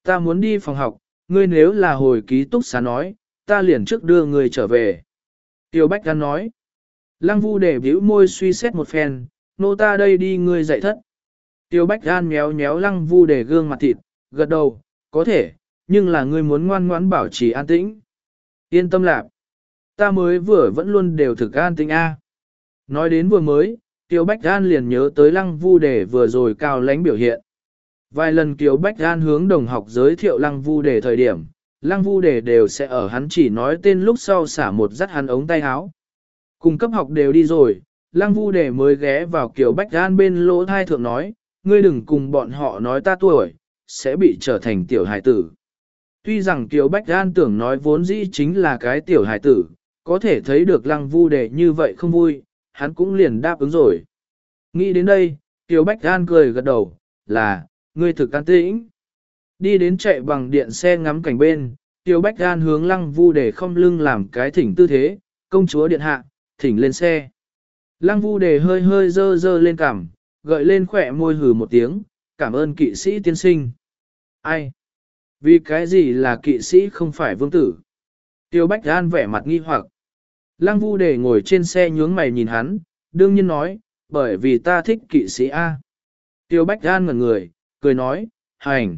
ta muốn đi phòng học, ngươi nếu là hồi ký túc xá nói, ta liền trước đưa ngươi trở về. Tiêu Bách An nói. Lăng Vu Đề bĩu môi suy xét một phen, nô ta đây đi ngươi dạy thất. Tiêu Bách An méo méo Lăng Vu Đề gương mặt thịt, gật đầu, có thể, nhưng là ngươi muốn ngoan ngoãn bảo trì an tĩnh. Yên tâm lạc. Ta mới vừa vẫn luôn đều thực an tĩnh a. Nói đến vừa mới, Tiêu Bách An liền nhớ tới Lăng Vu Đề vừa rồi cao lãnh biểu hiện. Vài lần Tiêu Bách An hướng đồng học giới thiệu Lăng Vu Đề thời điểm, Lăng Vu Đề đều sẽ ở hắn chỉ nói tên lúc sau xả một dắt hắn ống tay áo. Cùng cấp học đều đi rồi, Lăng Vu Đề mới ghé vào Kiều Bách An bên lỗ thai thượng nói, ngươi đừng cùng bọn họ nói ta tuổi, sẽ bị trở thành tiểu hài tử. Tuy rằng Kiều Bách An tưởng nói vốn dĩ chính là cái tiểu hài tử, có thể thấy được Lăng Vu Đề như vậy không vui, hắn cũng liền đáp ứng rồi. Nghĩ đến đây, Kiều Bách An cười gật đầu, là, ngươi thực an tĩnh. Đi đến chạy bằng điện xe ngắm cảnh bên, Kiều Bách An hướng Lăng Vu Đề không lưng làm cái thỉnh tư thế, công chúa điện hạ, thỉnh lên xe. Lăng Vu Đề hơi hơi dơ dơ lên cằm, gợi lên khỏe môi hừ một tiếng, cảm ơn kỵ sĩ tiên sinh. Ai? Vì cái gì là kỵ sĩ không phải vương tử? Tiêu Bách An vẻ mặt nghi hoặc. Lăng Vu Đề ngồi trên xe nhướng mày nhìn hắn, đương nhiên nói, bởi vì ta thích kỵ sĩ A. Tiêu Bách An ngẩn người, cười nói, hành.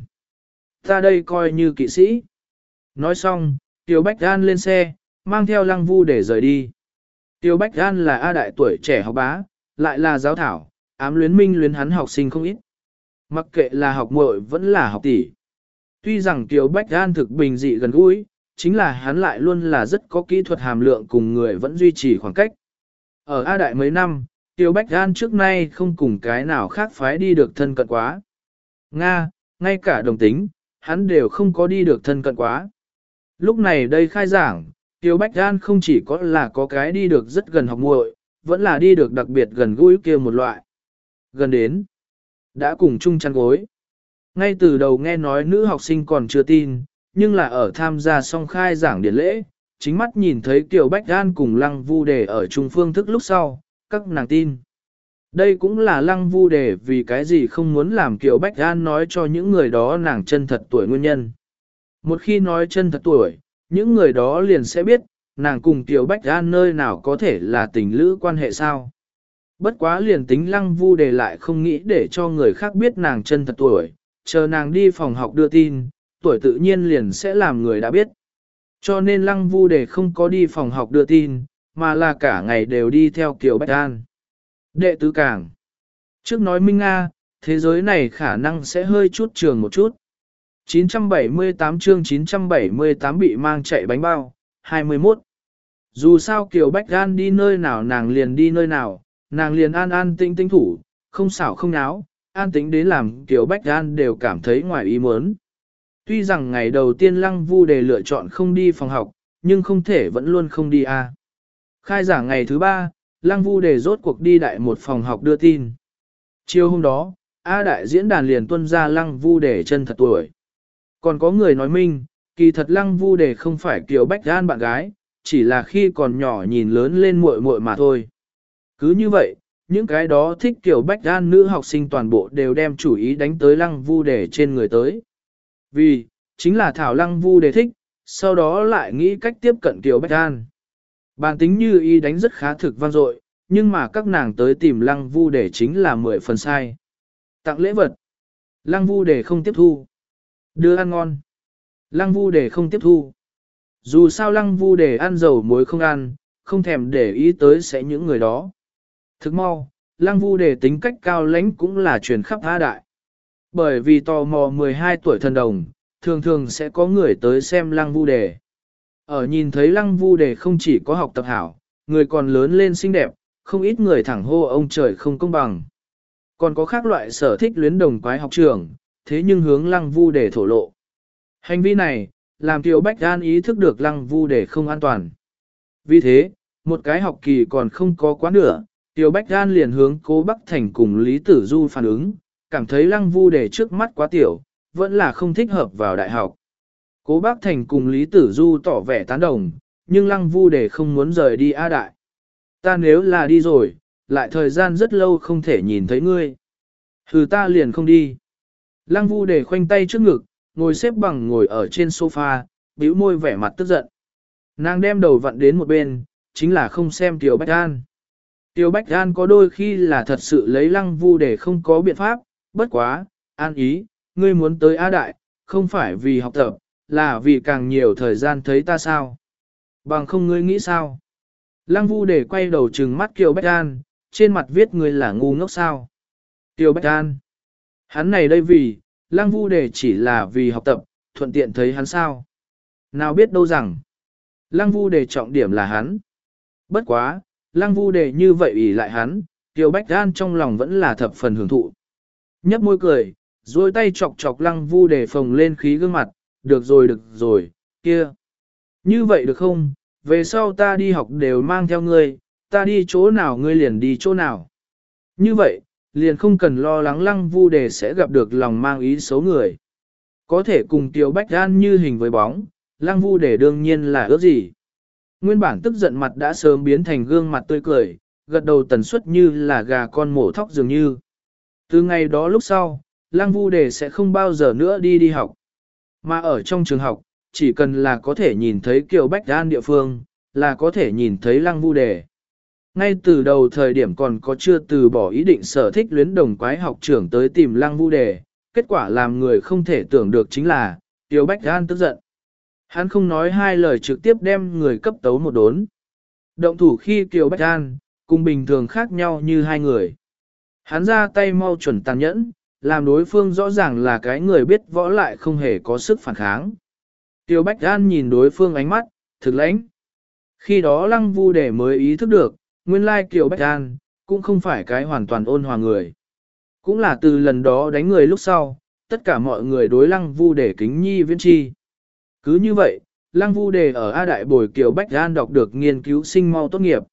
Ta đây coi như kỵ sĩ. Nói xong, Tiêu Bách An lên xe, mang theo Lăng Vu Đề rời đi. Tiêu Bách An là A đại tuổi trẻ học bá, lại là giáo thảo, ám luyến minh luyến hắn học sinh không ít. Mặc kệ là học muội vẫn là học tỷ. Tuy rằng Tiêu Bách An thực bình dị gần gũi, chính là hắn lại luôn là rất có kỹ thuật hàm lượng cùng người vẫn duy trì khoảng cách. Ở A đại mấy năm, Tiêu Bách An trước nay không cùng cái nào khác phái đi được thân cận quá. Nga, ngay cả đồng tính, hắn đều không có đi được thân cận quá. Lúc này đây khai giảng, Tiêu Bách An không chỉ có là có cái đi được rất gần học muội, vẫn là đi được đặc biệt gần gũi kia một loại. Gần đến, đã cùng chung chăn gối. Ngay từ đầu nghe nói nữ học sinh còn chưa tin, nhưng là ở tham gia xong khai giảng điển lễ, chính mắt nhìn thấy Tiêu Bách An cùng Lăng Vu Đề ở chung phương thức lúc sau, các nàng tin. Đây cũng là Lăng Vu Đề vì cái gì không muốn làm Tiêu Bách An nói cho những người đó nàng chân thật tuổi nguyên nhân. Một khi nói chân thật tuổi, những người đó liền sẽ biết, nàng cùng Tiêu Bách An nơi nào có thể là tình lữ quan hệ sao. Bất quá liền tính Lăng Vu Đề lại không nghĩ để cho người khác biết nàng chân thật tuổi, chờ nàng đi phòng học đưa tin, tuổi tự nhiên liền sẽ làm người đã biết. Cho nên Lăng Vu Đề không có đi phòng học đưa tin, mà là cả ngày đều đi theo Kiều Bách An. Đệ tứ cảng. Trước nói Minh Nga, thế giới này khả năng sẽ hơi chút trường một chút. chín trăm bảy mươi tám chương chín trăm bảy mươi tám bị mang chạy bánh bao, hai mươi mốt. Dù sao Kiều Bách An đi nơi nào nàng liền đi nơi nào, nàng liền an an tĩnh tĩnh thủ, không xảo không náo, an tĩnh đến làm Kiều Bách An đều cảm thấy ngoài ý muốn. Tuy rằng ngày đầu tiên Lăng Vu Đề lựa chọn không đi phòng học, nhưng không thể vẫn luôn không đi a. À. Khai giảng ngày thứ ba, Lăng Vu Đề rốt cuộc đi đại một phòng học đưa tin. Chiều hôm đó, A đại diễn đàn liền tuân ra Lăng Vu Đề chân thật tuổi. Còn có người nói minh, kỳ thật Lăng Vu Đề không phải Kiều Bách An bạn gái, chỉ là khi còn nhỏ nhìn lớn lên muội muội mà thôi. Cứ như vậy, những cái đó thích Kiều Bách An nữ học sinh toàn bộ đều đem chủ ý đánh tới Lăng Vu Đề trên người tới. Vì, chính là Thảo Lăng Vu Đề thích, sau đó lại nghĩ cách tiếp cận Kiều Bách An. Bản tính như ý đánh rất khá thực vang dội, nhưng mà các nàng tới tìm Lăng Vu Đề chính là mười phần sai. Tặng lễ vật. Lăng Vu Đề không tiếp thu. Đưa ăn ngon. Lăng Vu Đề không tiếp thu. Dù sao Lăng Vu Đề ăn dầu muối không ăn, không thèm để ý tới sẽ những người đó. Thức mau, Lăng Vu Đề tính cách cao lãnh cũng là truyền khắp A đại. Bởi vì tò mò mười hai tuổi thần đồng, thường thường sẽ có người tới xem Lăng Vu Đề. Ở nhìn thấy Lăng Vu Đề không chỉ có học tập hảo, người còn lớn lên xinh đẹp, không ít người thẳng hô ông trời không công bằng. Còn có khác loại sở thích luyến đồng quái học trường, thế nhưng hướng Lăng Vu Đề thổ lộ. Hành vi này, làm Kiều Bách An ý thức được Lăng Vu Đề không an toàn. Vì thế, một cái học kỳ còn không có quá nửa, Kiều Bách An liền hướng Cố Bắc Thành cùng Lý Tử Du phản ứng, cảm thấy Lăng Vu Đề trước mắt quá tiểu, vẫn là không thích hợp vào đại học. Cố Bắc Thành cùng Lý Tử Du tỏ vẻ tán đồng, nhưng Lăng Vu Đề không muốn rời đi A đại. Ta nếu là đi rồi, lại thời gian rất lâu không thể nhìn thấy ngươi. Hừ ta liền không đi. Lăng Vu Đề khoanh tay trước ngực, ngồi xếp bằng ngồi ở trên sofa, bĩu môi vẻ mặt tức giận. Nàng đem đầu vặn đến một bên, chính là không xem Tiểu Bách An. Tiểu Bách An có đôi khi là thật sự lấy Lăng Vu để không có biện pháp, bất quá, An ý, ngươi muốn tới A Đại, không phải vì học tập, là vì càng nhiều thời gian thấy ta sao. Bằng không ngươi nghĩ sao? Lăng Vu để quay đầu trừng mắt Kiều Bách An, trên mặt viết ngươi là ngu ngốc sao. Kiều Bách An, hắn này đây vì, Lăng Vu để chỉ là vì học tập, thuận tiện thấy hắn sao. Nào biết đâu rằng, Lăng Vu để trọng điểm là hắn. Bất quá, Lăng Vu để như vậy ủy lại hắn, Kiều Bách An trong lòng vẫn là thập phần hưởng thụ. Nhấp môi cười, rồi tay chọc chọc Lăng Vu để phồng lên khí gương mặt, được rồi được rồi, kia. Như vậy được không, về sau ta đi học đều mang theo ngươi, ta đi chỗ nào ngươi liền đi chỗ nào. Như vậy, liền không cần lo lắng Lăng Vu để sẽ gặp được lòng mang ý xấu người. Có thể cùng Kiều Bách An như hình với bóng, Lăng Vu để đương nhiên là ước gì. Nguyên bản tức giận mặt đã sớm biến thành gương mặt tươi cười, gật đầu tần suất như là gà con mổ thóc dường như. Từ ngày đó lúc sau, Lăng Vu Đề sẽ không bao giờ nữa đi đi học. Mà ở trong trường học, chỉ cần là có thể nhìn thấy Kiều Bách An địa phương, là có thể nhìn thấy Lăng Vu Đề. Ngay từ đầu thời điểm còn có chưa từ bỏ ý định sở thích luyến đồng quái học trưởng tới tìm Lăng Vu Đề, kết quả làm người không thể tưởng được chính là, Kiều Bách An tức giận. Hắn không nói hai lời trực tiếp đem người cấp tấu một đốn. Động thủ khi Kiều Bách An, cùng bình thường khác nhau như hai người. Hắn ra tay mau chuẩn tàn nhẫn, làm đối phương rõ ràng là cái người biết võ lại không hề có sức phản kháng. Kiều Bách An nhìn đối phương ánh mắt, thực lãnh. Khi đó Lăng Vu Đề mới ý thức được, nguyên lai Kiều Bách An, cũng không phải cái hoàn toàn ôn hòa người. Cũng là từ lần đó đánh người lúc sau, tất cả mọi người đối Lăng Vu Đề kính nhi viễn chi. Cứ như vậy, Lăng Vu Đề ở A Đại bồi Kiều Bách An đọc được nghiên cứu sinh mau tốt nghiệp.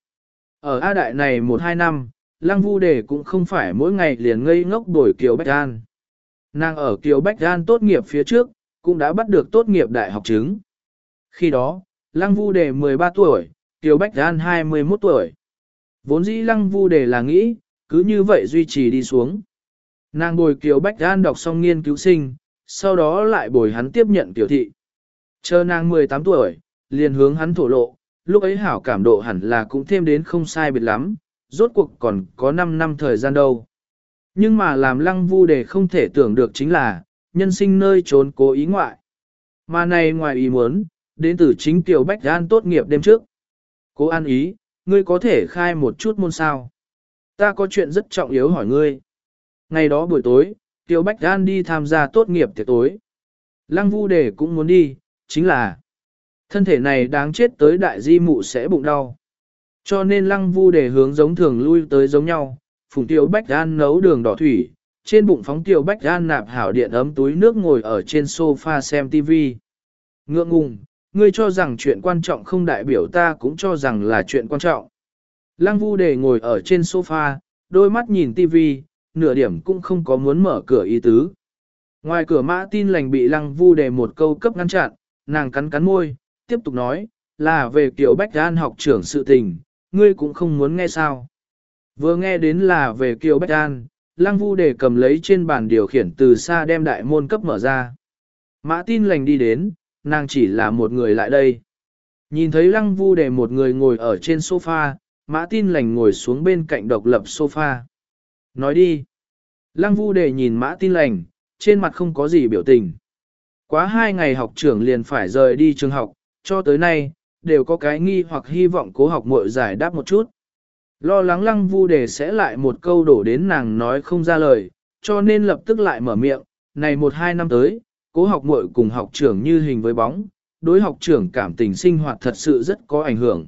Ở A Đại này một hai năm, Lăng Vu Đề cũng không phải mỗi ngày liền ngây ngốc bồi Kiều Bách An. Nàng ở Kiều Bách An tốt nghiệp phía trước, cũng đã bắt được tốt nghiệp đại học chứng. Khi đó, Lăng Vu Đề mười ba tuổi, Kiều Bách An hai mươi mốt tuổi. Vốn dĩ Lăng Vu Đề là nghĩ, cứ như vậy duy trì đi xuống. Nàng bồi Kiều Bách An đọc xong nghiên cứu sinh, sau đó lại bồi hắn tiếp nhận tiểu thị. Chờ nàng mười tám tuổi, liền hướng hắn thổ lộ, lúc ấy hảo cảm độ hẳn là cũng thêm đến không sai biệt lắm, rốt cuộc còn có năm năm thời gian đâu. Nhưng mà làm Lăng Vu Đề không thể tưởng được chính là, nhân sinh nơi trốn cố ý ngoại. Mà này ngoài ý muốn, đến từ chính Kiều Bách An tốt nghiệp đêm trước. Cố An ý, ngươi có thể khai một chút môn sao? Ta có chuyện rất trọng yếu hỏi ngươi. Ngày đó buổi tối, Kiều Bách An đi tham gia tốt nghiệp tiệc tối. Lăng Vu Đề cũng muốn đi, chính là thân thể này đáng chết tới đại di mụ sẽ bụng đau. Cho nên Lăng Vu Đề hướng giống thường lui tới giống nhau, phùng Kiều Bách An nấu đường đỏ thủy, trên bụng phóng Kiều Bách An nạp hảo điện ấm túi nước ngồi ở trên sofa xem tivi. Ngượng ngùng, ngươi cho rằng chuyện quan trọng không đại biểu ta cũng cho rằng là chuyện quan trọng. Lăng Vu Đề ngồi ở trên sofa, đôi mắt nhìn tivi, nửa điểm cũng không có muốn mở cửa ý tứ. Ngoài cửa Mã Tin Lành bị Lăng Vu Đề một câu cấp ngăn chặn, nàng cắn cắn môi, tiếp tục nói, là về Kiều Bách An học trưởng sự tình, ngươi cũng không muốn nghe sao. Vừa nghe đến là về Kiều Bách An, Lăng Vu Đề cầm lấy trên bàn điều khiển từ xa đem đại môn cấp mở ra. Mã Tin Lành đi đến, nàng chỉ là một người lại đây. Nhìn thấy Lăng Vu Đề một người ngồi ở trên sofa, Mã Tin Lành ngồi xuống bên cạnh độc lập sofa. Nói đi. Lăng Vu Đề nhìn Mã Tin Lành, trên mặt không có gì biểu tình. Quá hai ngày học trưởng liền phải rời đi trường học, cho tới nay, đều có cái nghi hoặc hy vọng cố học muội giải đáp một chút. Lo lắng Lăng Vu Đề sẽ lại một câu đổ đến nàng nói không ra lời, cho nên lập tức lại mở miệng, này một hai năm tới, cố học muội cùng học trưởng như hình với bóng, đối học trưởng cảm tình sinh hoạt thật sự rất có ảnh hưởng.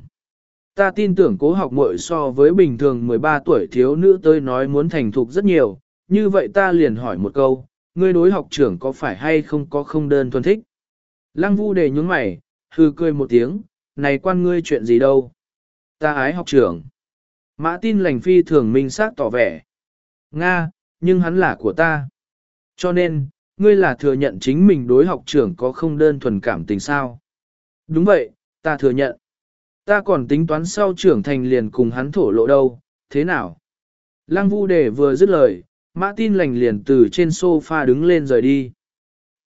Ta tin tưởng cố học muội so với bình thường mười ba tuổi thiếu nữ tới nói muốn thành thục rất nhiều, như vậy ta liền hỏi một câu, ngươi đối học trưởng có phải hay không có không đơn thuần thích? Lăng Vu Đề nhướng mày, hừ cười một tiếng, này quan ngươi chuyện gì đâu? Ta ái học trưởng. Mã Tin Lành phi thường minh xác tỏ vẻ. Nga, nhưng hắn là của ta. Cho nên, ngươi là thừa nhận chính mình đối học trưởng có không đơn thuần cảm tình sao? Đúng vậy, ta thừa nhận. Ta còn tính toán sau trưởng thành liền cùng hắn thổ lộ đâu, thế nào? Lăng Vu Đề vừa dứt lời, Mã Tin Lành liền từ trên sofa đứng lên rời đi.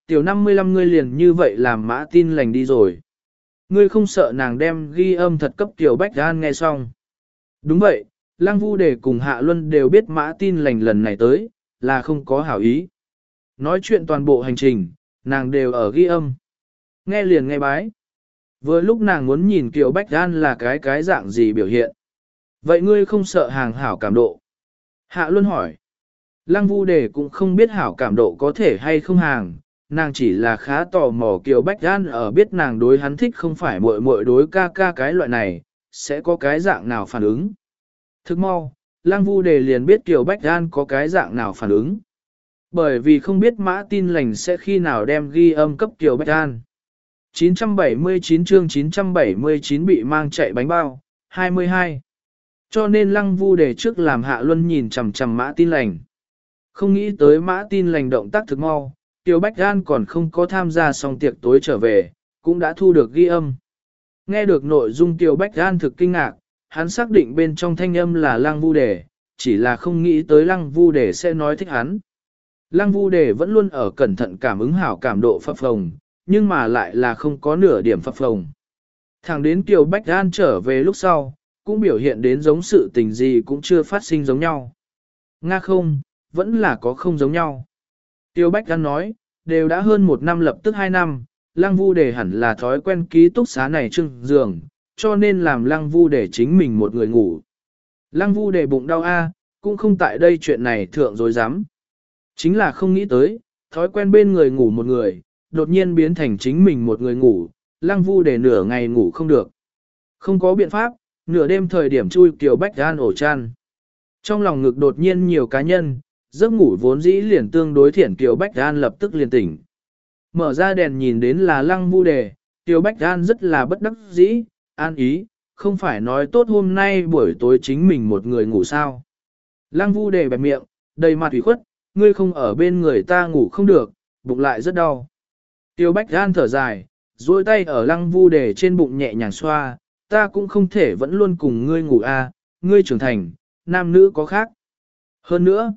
tiểu năm mươi lăm ngươi liền như vậy làm Mã Tin lành đi rồi. Ngươi không sợ nàng đem ghi âm thật cấp Tiểu Bách An nghe xong. Đúng vậy, Lăng Vu Đề cùng Hạ Luân đều biết Mã Tin lành lần này tới, là không có hảo ý. Nói chuyện toàn bộ hành trình, nàng đều ở ghi âm. Nghe liền nghe bái. Vừa lúc nàng muốn nhìn Kiều Bách An là cái cái dạng gì biểu hiện. Vậy ngươi không sợ hàng hảo cảm độ? Hạ Luân hỏi. Lăng Vu Đề cũng không biết hảo cảm độ có thể hay không hàng, nàng chỉ là khá tò mò Kiều Bách An ở biết nàng đối hắn thích không phải muội muội đối ca ca cái loại này, sẽ có cái dạng nào phản ứng. Thức mau, Lăng Vu Đề liền biết Kiều Bách An có cái dạng nào phản ứng. Bởi vì không biết Mã Tin lành sẽ khi nào đem ghi âm cấp Kiều Bách An. chín trăm bảy mươi chín chương chín trăm bảy mươi chín bị mang chạy bánh bao, hai mươi hai. Cho nên Lăng Vu Đề trước làm Hạ Luân nhìn chằm chằm Mã Tin lành. Không nghĩ tới Mã Tin lành động tác thực mau, Kiều Bách An còn không có tham gia xong tiệc tối trở về, cũng đã thu được ghi âm. Nghe được nội dung Kiều Bách An thực kinh ngạc, hắn xác định bên trong thanh âm là Lăng Vu Đề, chỉ là không nghĩ tới Lăng Vu Đề sẽ nói thích hắn. Lăng Vu Đề vẫn luôn ở cẩn thận cảm ứng hảo cảm độ phập phồng, nhưng mà lại là không có nửa điểm phập phồng. Thẳng đến Kiều Bách An trở về lúc sau, cũng biểu hiện đến giống sự tình gì cũng chưa phát sinh giống nhau. Nga không, vẫn là có không giống nhau. Kiều Bách An nói, đều đã hơn một năm lập tức hai năm, Lăng Vu Đề hẳn là thói quen ký túc xá này trưng giường, cho nên làm Lăng Vu Đề chính mình một người ngủ. Lăng Vu Đề bụng đau a, cũng không tại đây chuyện này thượng dối dám. Chính là không nghĩ tới, thói quen bên người ngủ một người, đột nhiên biến thành chính mình một người ngủ, Lăng Vu Đề nửa ngày ngủ không được. Không có biện pháp, nửa đêm thời điểm chui Kiều Bách An ổ chăn. Trong lòng ngực đột nhiên nhiều cá nhân, giấc ngủ vốn dĩ liền tương đối thiển Kiều Bách An lập tức liền tỉnh. Mở ra đèn nhìn đến là Lăng Vu Đề, Kiều Bách An rất là bất đắc dĩ, an ý, không phải nói tốt hôm nay buổi tối chính mình một người ngủ sao. Lăng Vu Đề bẹp miệng, đầy mặt ủy khuất, ngươi không ở bên người ta ngủ không được, bụng lại rất đau. Kiều Bách An thở dài, duỗi tay ở Lăng Vu Đề trên bụng nhẹ nhàng xoa, ta cũng không thể vẫn luôn cùng ngươi ngủ a, ngươi trưởng thành, nam nữ có khác. Hơn nữa,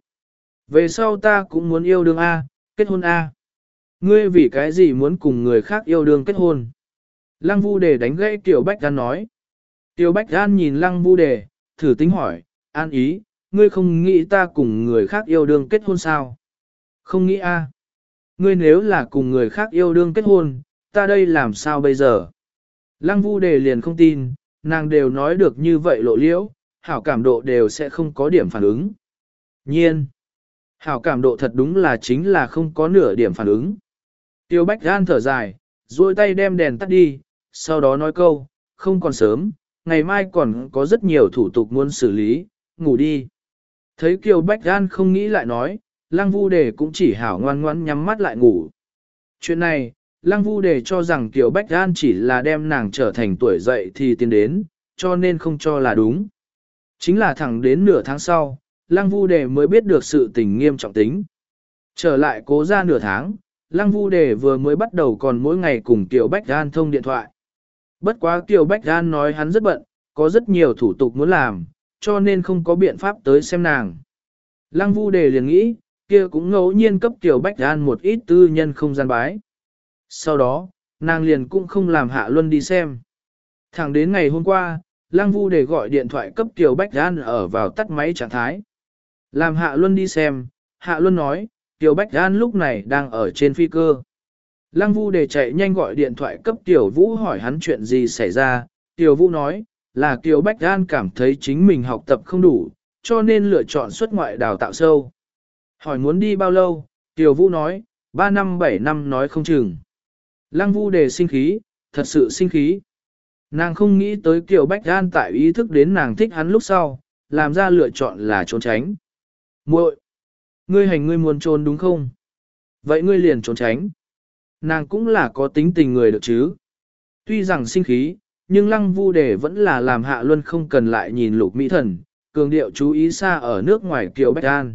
về sau ta cũng muốn yêu đương a, kết hôn a. Ngươi vì cái gì muốn cùng người khác yêu đương kết hôn? Lăng Vu Đề đánh gãy Kiều Bách An nói. Kiều Bách An nhìn Lăng Vu Đề, thử tính hỏi, an ý, ngươi không nghĩ ta cùng người khác yêu đương kết hôn sao? Không nghĩ a. Ngươi nếu là cùng người khác yêu đương kết hôn, ta đây làm sao bây giờ? Lăng Vu Đề liền không tin, nàng đều nói được như vậy lộ liễu, hảo cảm độ đều sẽ không có điểm phản ứng. Nhiên, hảo cảm độ thật đúng là chính là không có nửa điểm phản ứng. Tiêu Bách An thở dài, duỗi tay đem đèn tắt đi, sau đó nói câu, không còn sớm, ngày mai còn có rất nhiều thủ tục muốn xử lý, ngủ đi. Thấy Kiều Bách An không nghĩ lại nói, Lăng Vu Đề cũng chỉ hảo ngoan ngoãn nhắm mắt lại ngủ. Chuyện này, Lăng Vu Đề cho rằng Kiều Bách An chỉ là đem nàng trở thành tuổi dậy thì tiến đến, cho nên không cho là đúng. Chính là thẳng đến nửa tháng sau, Lăng Vu Đề mới biết được sự tình nghiêm trọng tính. Trở lại cố ra nửa tháng, Lăng Vu Đề vừa mới bắt đầu còn mỗi ngày cùng Kiều Bách An thông điện thoại. Bất quá Kiều Bách An nói hắn rất bận, có rất nhiều thủ tục muốn làm, cho nên không có biện pháp tới xem nàng. Lăng Vu Đề liền nghĩ, kia cũng ngẫu nhiên cấp Kiều Bách An một ít tư nhân không gian bái. Sau đó, nàng liền cũng không làm Hạ Luân đi xem. Thẳng đến ngày hôm qua, Lăng Vu Đề gọi điện thoại cấp Kiều Bách An ở vào tắt máy trạng thái. Làm Hạ Luân đi xem, Hạ Luân nói, Kiều Bách An lúc này đang ở trên phi cơ. Lăng Vu Đề chạy nhanh gọi điện thoại cấp Tiểu Vũ hỏi hắn chuyện gì xảy ra. Tiểu Vũ nói, là Kiều Bách An cảm thấy chính mình học tập không đủ, cho nên lựa chọn xuất ngoại đào tạo sâu. Hỏi muốn đi bao lâu, Tiểu Vũ nói, ba năm bảy năm nói không chừng. Lăng Vu Đề sinh khí, thật sự sinh khí. Nàng không nghĩ tới Kiều Bách An tại ý thức đến nàng thích hắn lúc sau, làm ra lựa chọn là trốn tránh. Muội, ngươi hành ngươi muốn trốn đúng không? Vậy ngươi liền trốn tránh. Nàng cũng là có tính tình người được chứ. Tuy rằng sinh khí, nhưng Lăng Vu Đề vẫn là làm Hạ Luân không cần lại nhìn Lục Mỹ Thần, cường điệu chú ý xa ở nước ngoài Kiều Bách An.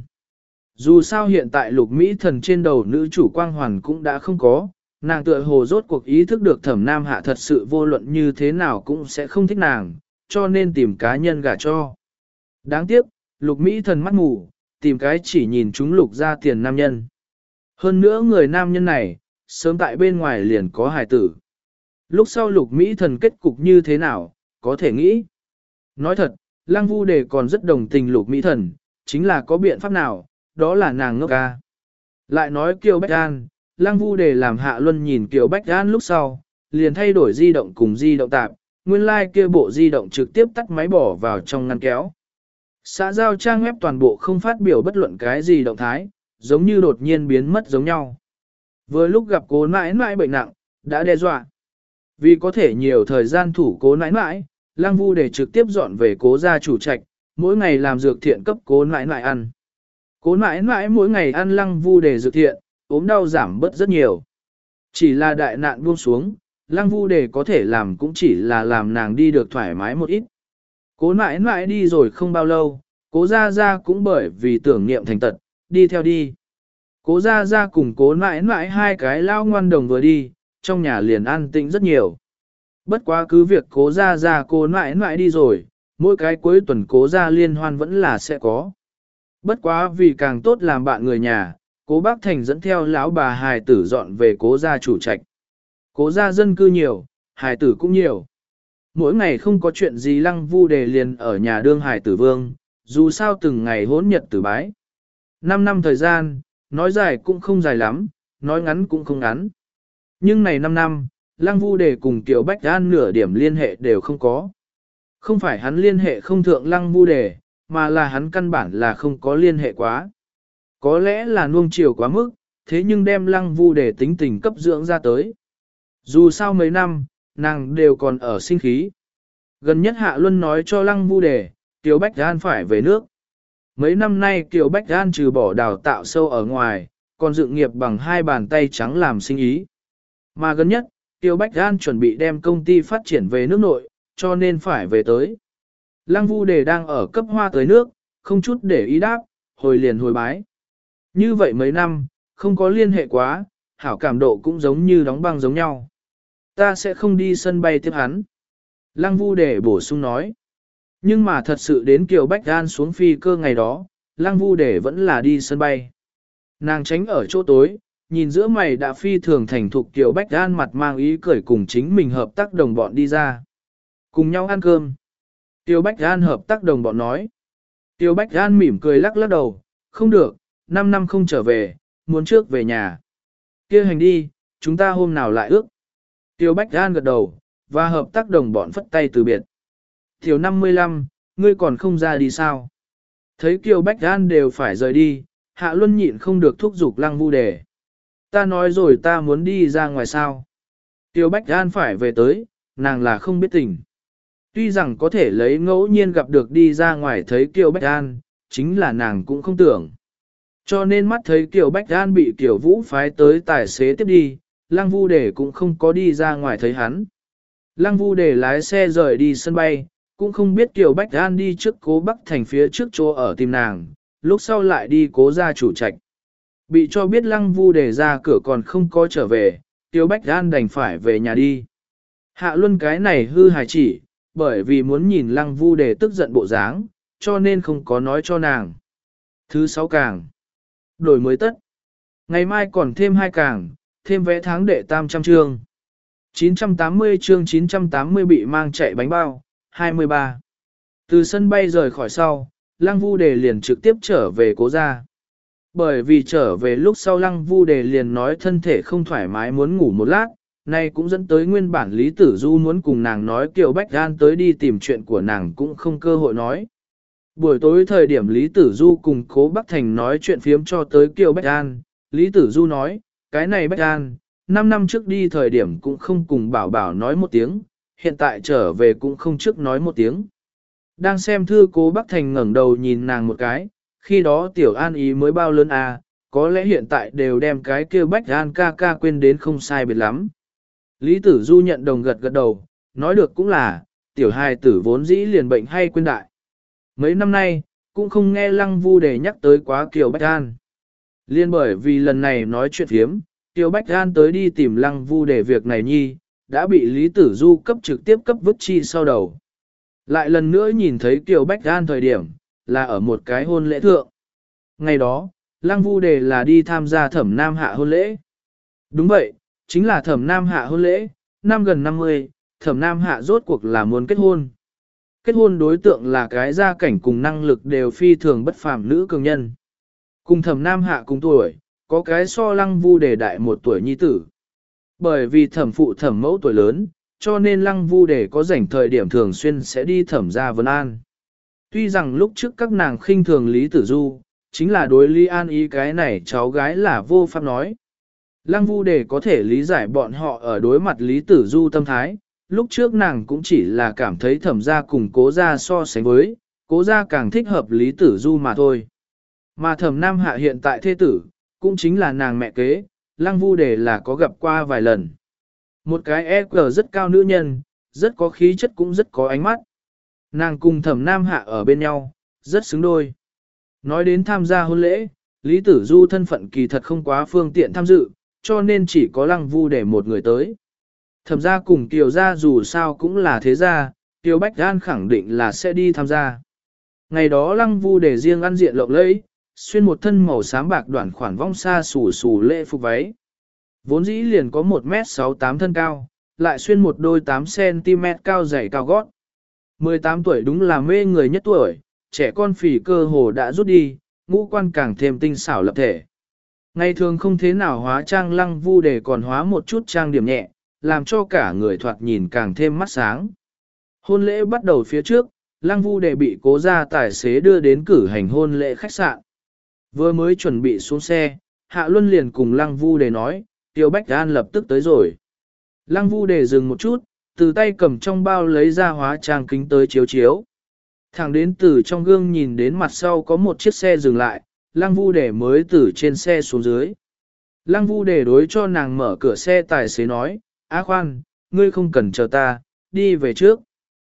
Dù sao hiện tại Lục Mỹ Thần trên đầu nữ chủ quang hoàn cũng đã không có, nàng tựa hồ rốt cuộc ý thức được Thẩm Nam Hạ thật sự vô luận như thế nào cũng sẽ không thích nàng, cho nên tìm cá nhân gả cho. Đáng tiếc, Lục Mỹ Thần mắt mù, tìm cái chỉ nhìn chúng Lục ra tiền nam nhân. Hơn nữa người nam nhân này, sớm tại bên ngoài liền có hài tử. Lúc sau lục Mỹ thần kết cục như thế nào, có thể nghĩ. Nói thật, Lăng Vu Đề còn rất đồng tình lục Mỹ thần, chính là có biện pháp nào, đó là nàng ngốc ca. Lại nói Kiều Bách An, Lăng Vu Đề làm Hạ Luân nhìn Kiều Bách An lúc sau, liền thay đổi di động cùng di động tạp, nguyên lai like kia bộ di động trực tiếp tắt máy bỏ vào trong ngăn kéo. Xã giao trang web toàn bộ không phát biểu bất luận cái gì động thái, giống như đột nhiên biến mất giống nhau. Vừa lúc gặp cố nãi nãi bệnh nặng, đã đe dọa. Vì có thể nhiều thời gian thủ cố nãi nãi, Lăng Vu Đề trực tiếp dọn về cố gia chủ trạch, mỗi ngày làm dược thiện cấp cố nãi nãi ăn. Cố nãi nãi mỗi ngày ăn Lăng Vu Đề dược thiện, ốm đau giảm bớt rất nhiều. Chỉ là đại nạn buông xuống, Lăng Vu Đề có thể làm cũng chỉ là làm nàng đi được thoải mái một ít. Cố nãi nãi đi rồi không bao lâu, cố gia gia cũng bởi vì tưởng niệm thành tật, đi theo đi. Cố gia gia cùng cố nãi nãi hai cái lao ngoan đồng vừa đi, trong nhà liền an tĩnh rất nhiều. Bất quá cứ việc cố gia gia cố nãi nãi đi rồi, mỗi cái cuối tuần cố gia liên hoan vẫn là sẽ có. Bất quá vì càng tốt làm bạn người nhà, cố bác Thành dẫn theo lão bà hài tử dọn về cố gia chủ trạch. Cố gia dân cư nhiều, hài tử cũng nhiều. Mỗi ngày không có chuyện gì Lăng Vu Đề liền ở nhà đương hài tử vương, dù sao từng ngày hỗn nhật tử bái. Năm năm thời gian, nói dài cũng không dài lắm, nói ngắn cũng không ngắn. Nhưng này năm năm, Lăng Vu Đề cùng Kiều Bách An nửa điểm liên hệ đều không có. Không phải hắn liên hệ không thượng Lăng Vu Đề, mà là hắn căn bản là không có liên hệ quá. Có lẽ là nuông chiều quá mức, thế nhưng đem Lăng Vu Đề tính tình cấp dưỡng ra tới. Dù sao mấy năm, nàng đều còn ở sinh khí. Gần nhất Hạ Luân nói cho Lăng Vu Đề, Kiều Bách An phải về nước. Mấy năm nay Kiều Bách An trừ bỏ đào tạo sâu ở ngoài, còn dựng nghiệp bằng hai bàn tay trắng làm sinh ý. Mà gần nhất, Kiều Bách An chuẩn bị đem công ty phát triển về nước nội, cho nên phải về tới. Lăng Vu Đề đang ở cấp hoa tới nước, không chút để ý đáp, hồi liền hồi bái. Như vậy mấy năm, không có liên hệ quá, hảo cảm độ cũng giống như đóng băng giống nhau. Ta sẽ không đi sân bay tiếp hắn. Lăng Vu Đề bổ sung nói. Nhưng mà thật sự đến Kiều Bách An xuống phi cơ ngày đó, Lăng Vu Đề vẫn là đi sân bay. Nàng tránh ở chỗ tối, nhìn giữa mày đã phi thường thành thục Kiều Bách An mặt mang ý cười cùng chính mình hợp tác đồng bọn đi ra. Cùng nhau ăn cơm. Kiều Bách An hợp tác đồng bọn nói. Kiều Bách An mỉm cười lắc lắc đầu, không được, năm năm không trở về, muốn trước về nhà. Kia hành đi, chúng ta hôm nào lại ước. Kiều Bách An gật đầu, và hợp tác đồng bọn phất tay từ biệt. Thiếu năm mươi lăm, ngươi còn không ra đi sao? Thấy Kiều Bách An đều phải rời đi, Hạ Luân nhịn không được thúc giục Lăng Vu Đề. Ta nói rồi ta muốn đi ra ngoài sao? Kiều Bách An phải về tới, nàng là không biết tình. Tuy rằng có thể lấy ngẫu nhiên gặp được đi ra ngoài thấy Kiều Bách An, chính là nàng cũng không tưởng. Cho nên mắt thấy Kiều Bách An bị Kiều Vũ phái tới tài xế tiếp đi, Lăng Vu Đề cũng không có đi ra ngoài thấy hắn. Lăng Vu Đề lái xe rời đi sân bay, cũng không biết Kiều Bách An đi trước Cố Bắc Thành phía trước chỗ ở tìm nàng, lúc sau lại đi Cố gia chủ trạch. Bị cho biết Lăng Vu Đề ra cửa còn không có trở về, Kiều Bách An đành phải về nhà đi. Hạ Luân cái này hư hài chỉ, bởi vì muốn nhìn Lăng Vu Đề tức giận bộ dáng, cho nên không có nói cho nàng. Thứ sáu càng. Đổi mới tất. Ngày mai còn thêm hai càng, thêm vẽ tháng đệ tam trăm chương. chín trăm tám mươi chương chín trăm tám mươi bị mang chạy bánh bao, hai mươi ba. Từ sân bay rời khỏi sau, Lăng Vu Đề liền trực tiếp trở về Cố gia. Bởi vì trở về lúc sau Lăng Vu Đề liền nói thân thể không thoải mái muốn ngủ một lát, nay cũng dẫn tới nguyên bản Lý Tử Du muốn cùng nàng nói Kiều Bách An tới đi tìm chuyện của nàng cũng không cơ hội nói. Buổi tối thời điểm Lý Tử Du cùng Cố Bắc Thành nói chuyện phiếm cho tới Kiều Bách An, Lý Tử Du nói, cái này Bách An, năm năm trước đi thời điểm cũng không cùng bảo bảo nói một tiếng, hiện tại trở về cũng không trước nói một tiếng. Đang xem thư Cố Bắc Thành ngẩng đầu nhìn nàng một cái, khi đó Tiểu An ý mới bao lớn à, có lẽ hiện tại đều đem cái kia Bách An ca ca quên đến không sai biệt lắm. Lý Tử Du nhận đồng gật gật đầu, nói được cũng là, Tiểu hài tử vốn dĩ liền bệnh hay quên đại. Mấy năm nay, cũng không nghe Lăng Vu Đề nhắc tới quá Kiều Bách An. Liên bởi vì lần này nói chuyện phiếm, Kiều Bách An tới đi tìm Lăng Vu Đề việc này nhi, đã bị Lý Tử Du cấp trực tiếp cấp vứt chi sau đầu. Lại lần nữa nhìn thấy Kiều Bách An thời điểm, là ở một cái hôn lễ thượng. Ngày đó, Lăng Vu Đề là đi tham gia Thẩm Nam Hạ hôn lễ. Đúng vậy, chính là thẩm nam hạ hôn lễ, năm gần năm mươi, thẩm nam hạ rốt cuộc là muốn kết hôn. Kết hôn đối tượng là cái gia cảnh cùng năng lực đều phi thường bất phàm nữ cường nhân. Cùng thẩm nam hạ cùng tuổi, có cái so lăng vu đề đại một tuổi nhi tử. Bởi vì thẩm phụ thẩm mẫu tuổi lớn, cho nên lăng vu đề có rảnh thời điểm thường xuyên sẽ đi thẩm gia vấn an. Tuy rằng lúc trước các nàng khinh thường Lý Tử Du, chính là đối Lý An ý cái này cháu gái là vô pháp nói. Lăng vu đề có thể lý giải bọn họ ở đối mặt Lý Tử Du tâm thái, lúc trước nàng cũng chỉ là cảm thấy thẩm gia cùng cố gia so sánh với, cố gia càng thích hợp Lý Tử Du mà thôi. Mà thẩm nam hạ hiện tại thê tử, cũng chính là nàng mẹ kế, lăng vu đề là có gặp qua vài lần. Một cái e quy rất cao nữ nhân, rất có khí chất cũng rất có ánh mắt. Nàng cùng thẩm nam hạ ở bên nhau, rất xứng đôi. Nói đến tham gia hôn lễ, Lý Tử Du thân phận kỳ thật không quá phương tiện tham dự, cho nên chỉ có lăng vu để một người tới. Thẩm gia cùng Kiều gia dù sao cũng là thế gia, Kiều Bách An khẳng định là sẽ đi tham gia. Ngày đó lăng vu để riêng ăn diện lộng lẫy, xuyên một thân màu xám bạc đoạn khoản vong xa xù xù lễ phục váy. Vốn dĩ liền có một mét sáu tám thân cao, lại xuyên một đôi tám xăng-ti-mét cao dày cao gót. mười tám tuổi đúng là mê người nhất tuổi, trẻ con phì cơ hồ đã rút đi, ngũ quan càng thêm tinh xảo lập thể. Ngày thường không thế nào hóa trang lăng vu để còn hóa một chút trang điểm nhẹ, làm cho cả người thoạt nhìn càng thêm mắt sáng. Hôn lễ bắt đầu phía trước, lăng vu để bị cố gia tài xế đưa đến cử hành hôn lễ khách sạn. Vừa mới chuẩn bị xuống xe, Hạ Luân liền cùng lăng vu để nói, Tiêu Bách An lập tức tới rồi. Lăng vu để dừng một chút, từ tay cầm trong bao lấy ra hóa trang kính tới chiếu chiếu. Thẳng đến từ trong gương nhìn đến mặt sau có một chiếc xe dừng lại, lăng vu để mới từ trên xe xuống dưới. Lăng vu để đối cho nàng mở cửa xe tài xế nói, A khoan, ngươi không cần chờ ta, đi về trước.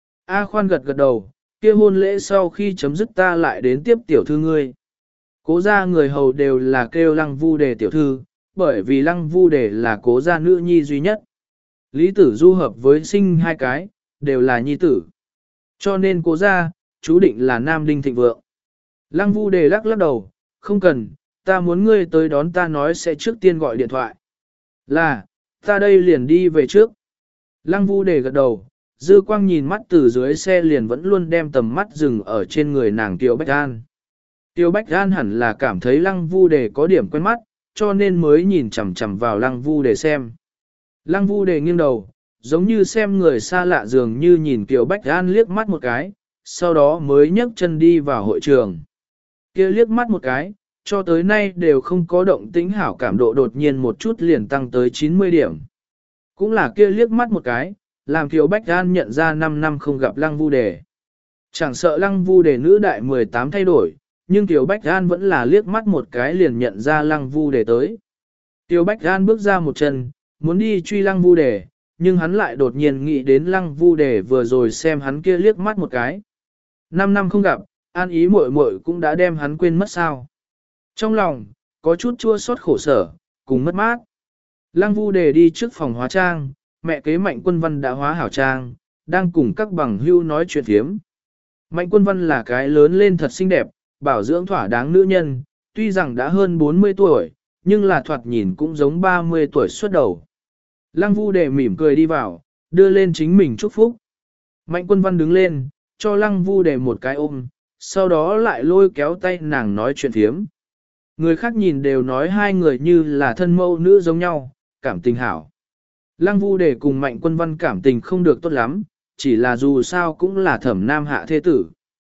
A khoan gật gật đầu, kia hôn lễ sau khi chấm dứt ta lại đến tiếp tiểu thư ngươi. Cố gia người hầu đều là kêu lăng vu để tiểu thư, bởi vì lăng vu để là cố gia nữ nhi duy nhất. Lý Tử Du hợp với sinh hai cái, đều là nhi tử. Cho nên cố gia, chú định là nam đinh thịnh vượng. Lăng vu đề lắc lắc đầu, không cần, ta muốn ngươi tới đón ta nói sẽ trước tiên gọi điện thoại. Là, ta đây liền đi về trước. Lăng vu đề gật đầu, dư quang nhìn mắt từ dưới xe liền vẫn luôn đem tầm mắt dừng ở trên người nàng Tiêu Bách An. Tiêu Bách An hẳn là cảm thấy lăng vu đề có điểm quen mắt, cho nên mới nhìn chằm chằm vào lăng vu đề xem. Lăng vu đề nghiêng đầu, giống như xem người xa lạ dường như nhìn Tiêu Bách An liếc mắt một cái, sau đó mới nhấc chân đi vào hội trường. Kia liếc mắt một cái, cho tới nay đều không có động tĩnh hảo cảm độ đột nhiên một chút liền tăng tới chín mươi điểm. Cũng là kia liếc mắt một cái, làm Kiều Bách An nhận ra năm năm không gặp Lăng Vu Đề. Chẳng sợ Lăng Vu Đề nữ đại mười tám thay đổi, nhưng Kiều Bách An vẫn là liếc mắt một cái liền nhận ra Lăng Vu Đề tới. Kiều Bách An bước ra một chân, muốn đi truy Lăng Vu Đề, nhưng hắn lại đột nhiên nghĩ đến Lăng Vu Đề vừa rồi xem hắn kia liếc mắt một cái. Năm năm không gặp, An ý muội muội cũng đã đem hắn quên mất sao. Trong lòng, có chút chua xót khổ sở, cùng mất mát. Lăng Vu Đề đi trước phòng hóa trang, mẹ kế Mạnh Quân Văn đã hóa hảo trang, đang cùng các bằng hưu nói chuyện thiếm. Mạnh Quân Văn là cái lớn lên thật xinh đẹp, bảo dưỡng thỏa đáng nữ nhân, tuy rằng đã hơn bốn mươi tuổi, nhưng là thoạt nhìn cũng giống ba mươi tuổi xuất đầu. Lăng Vu Đề mỉm cười đi vào, đưa lên chính mình chúc phúc. Mạnh Quân Văn đứng lên, cho Lăng Vu Đề một cái ôm, sau đó lại lôi kéo tay nàng nói chuyện thiếm. Người khác nhìn đều nói hai người như là thân mâu nữ giống nhau, cảm tình hảo. Lăng Vu Đề cùng Mạnh Quân Văn cảm tình không được tốt lắm, chỉ là dù sao cũng là Thẩm Nam Hạ thế tử.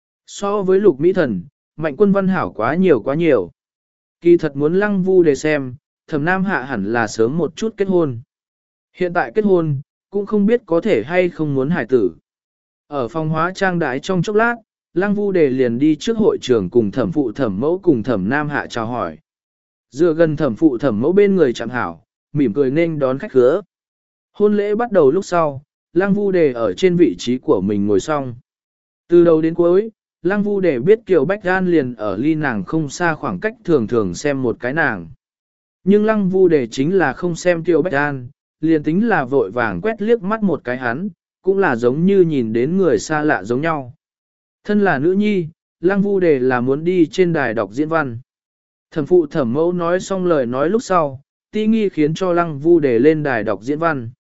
So với Lục Mỹ Thần, Mạnh Quân Văn hảo quá nhiều quá nhiều. Kỳ thật muốn Lăng Vu Đề xem, Thẩm Nam Hạ hẳn là sớm một chút kết hôn. Hiện tại kết hôn, cũng không biết có thể hay không muốn hải tử. Ở phòng hóa trang đái trong chốc lát, Lăng Vu Đề liền đi trước hội trường cùng thẩm phụ thẩm mẫu cùng Thẩm Nam Hạ chào hỏi. Dựa gần thẩm phụ thẩm mẫu bên người chẳng hảo, mỉm cười nên đón khách khứa. Hôn lễ bắt đầu lúc sau, Lăng Vu Đề ở trên vị trí của mình ngồi xong. Từ đầu đến cuối, Lăng Vu Đề biết Kiều Bách An liền ở ly nàng không xa khoảng cách thường thường xem một cái nàng. Nhưng Lăng Vu Đề chính là không xem Kiều Bách An, liền tính là vội vàng quét liếc mắt một cái hắn, cũng là giống như nhìn đến người xa lạ giống nhau. Thân là nữ nhi, Lăng Vu Đề là muốn đi trên đài đọc diễn văn. Thẩm phụ thẩm mẫu nói xong lời nói lúc sau, ti nghi khiến cho lăng vu đề lên đài đọc diễn văn.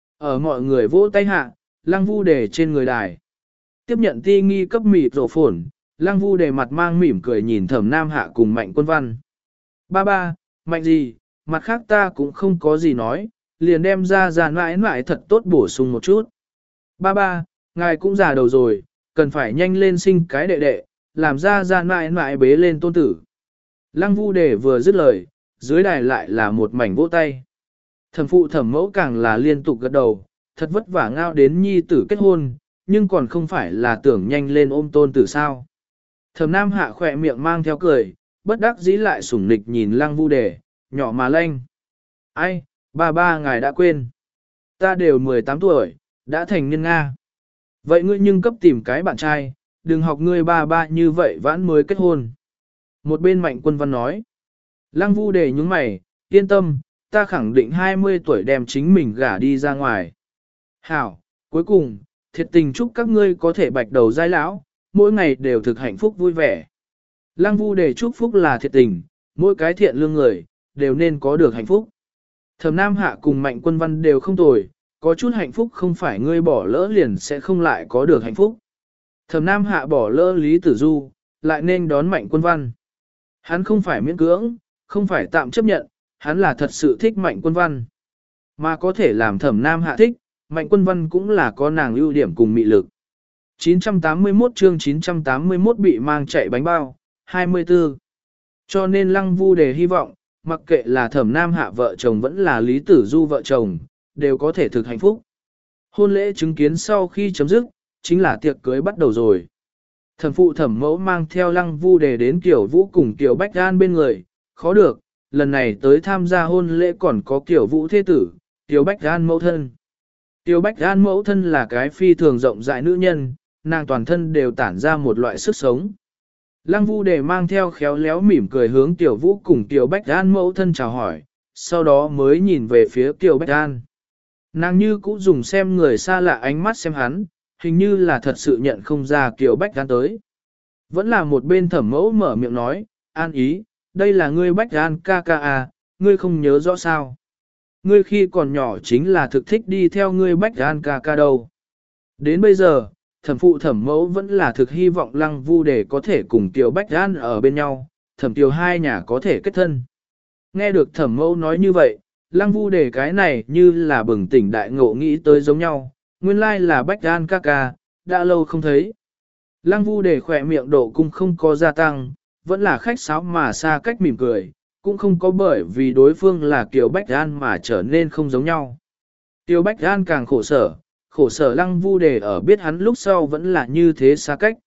Ở mọi người vỗ tay hạ, lăng vu đề trên người đài. Tiếp nhận ti nghi cấp mịt rổ phổn, lăng vu đề mặt mang mỉm cười nhìn thẩm nam hạ cùng mạnh quân văn. Ba ba, mạnh gì, mặt khác ta cũng không có gì nói, liền đem ra ra mãi mãi thật tốt bổ sung một chút. Ba ba, ngài cũng già đầu rồi, cần phải nhanh lên sinh cái đệ đệ, làm ra ra mãi mãi bế lên tôn tử. Lăng vu đề vừa dứt lời, dưới đài lại là một mảnh vỗ tay. Thẩm phụ thẩm mẫu càng là liên tục gật đầu, thật vất vả ngao đến nhi tử kết hôn, nhưng còn không phải là tưởng nhanh lên ôm tôn tử sao. Thẩm nam hạ khỏe miệng mang theo cười, bất đắc dĩ lại sủng nịch nhìn lăng vu đề, nhỏ mà lanh. Ai, ba ba ngài đã quên. Ta đều mười tám tuổi, đã thành niên Nga. Vậy ngươi nhưng cấp tìm cái bạn trai, đừng học ngươi ba ba như vậy vãn mới kết hôn. Một bên mạnh quân văn nói. Lăng vu đề nhúng mày, yên tâm, ta khẳng định hai mươi tuổi đem chính mình gả đi ra ngoài. Hảo, cuối cùng, thiệt tình chúc các ngươi có thể bạch đầu giai lão, mỗi ngày đều thực hạnh phúc vui vẻ. Lăng vu đề chúc phúc là thiệt tình, mỗi cái thiện lương người, đều nên có được hạnh phúc. Thẩm nam hạ cùng mạnh quân văn đều không tồi, có chút hạnh phúc không phải ngươi bỏ lỡ liền sẽ không lại có được hạnh phúc. Thẩm nam hạ bỏ lỡ Lý Tử Du, lại nên đón mạnh quân văn. Hắn không phải miễn cưỡng, không phải tạm chấp nhận, hắn là thật sự thích mạnh quân văn. Mà có thể làm thẩm nam hạ thích, mạnh quân văn cũng là có nàng ưu điểm cùng mị lực. chín trăm tám mươi mốt chương chín trăm tám mươi mốt bị mang chạy bánh bao, hai mươi tư. Cho nên lăng vu đề hy vọng, mặc kệ là thẩm nam hạ vợ chồng vẫn là Lý Tử Du vợ chồng, đều có thể thực hạnh phúc. Hôn lễ chứng kiến sau khi chấm dứt, chính là tiệc cưới bắt đầu rồi. Thẩm phụ thẩm mẫu mang theo lăng vu đề đến Kiều Vũ cùng Kiều Bách An bên người, khó được, lần này tới tham gia hôn lễ còn có Kiều Vũ thế tử, Kiều Bách An mẫu thân. Kiều Bách An mẫu thân là cái phi thường rộng rãi nữ nhân, nàng toàn thân đều tản ra một loại sức sống. Lăng vu đề mang theo khéo léo mỉm cười hướng Kiều Vũ cùng Kiều Bách An mẫu thân chào hỏi, sau đó mới nhìn về phía Kiều Bách An. Nàng như cũ dùng xem người xa lạ ánh mắt xem hắn, hình như là thật sự nhận không ra Kiều Bách An tới. Vẫn là một bên thẩm mẫu mở miệng nói, An ý, đây là ngươi Bách An ca ca à, ngươi không nhớ rõ sao. Ngươi khi còn nhỏ chính là thực thích đi theo ngươi Bách An ca ca đâu. Đến bây giờ, thẩm phụ thẩm mẫu vẫn là thực hy vọng lăng vu để có thể cùng Kiều Bách An ở bên nhau, thẩm Kiều hai nhà có thể kết thân. Nghe được thẩm mẫu nói như vậy, lăng vu để cái này như là bừng tỉnh đại ngộ nghĩ tới giống nhau, nguyên lai là Bách An ca ca, đã lâu không thấy. Lăng vu để khỏe miệng độ cung không có gia tăng, vẫn là khách sáo mà xa cách mỉm cười, cũng không có bởi vì đối phương là Kiều Bách An mà trở nên không giống nhau. Kiều Bách An càng khổ sở, khổ sở lăng vu đề ở biết hắn lúc sau vẫn là như thế xa cách.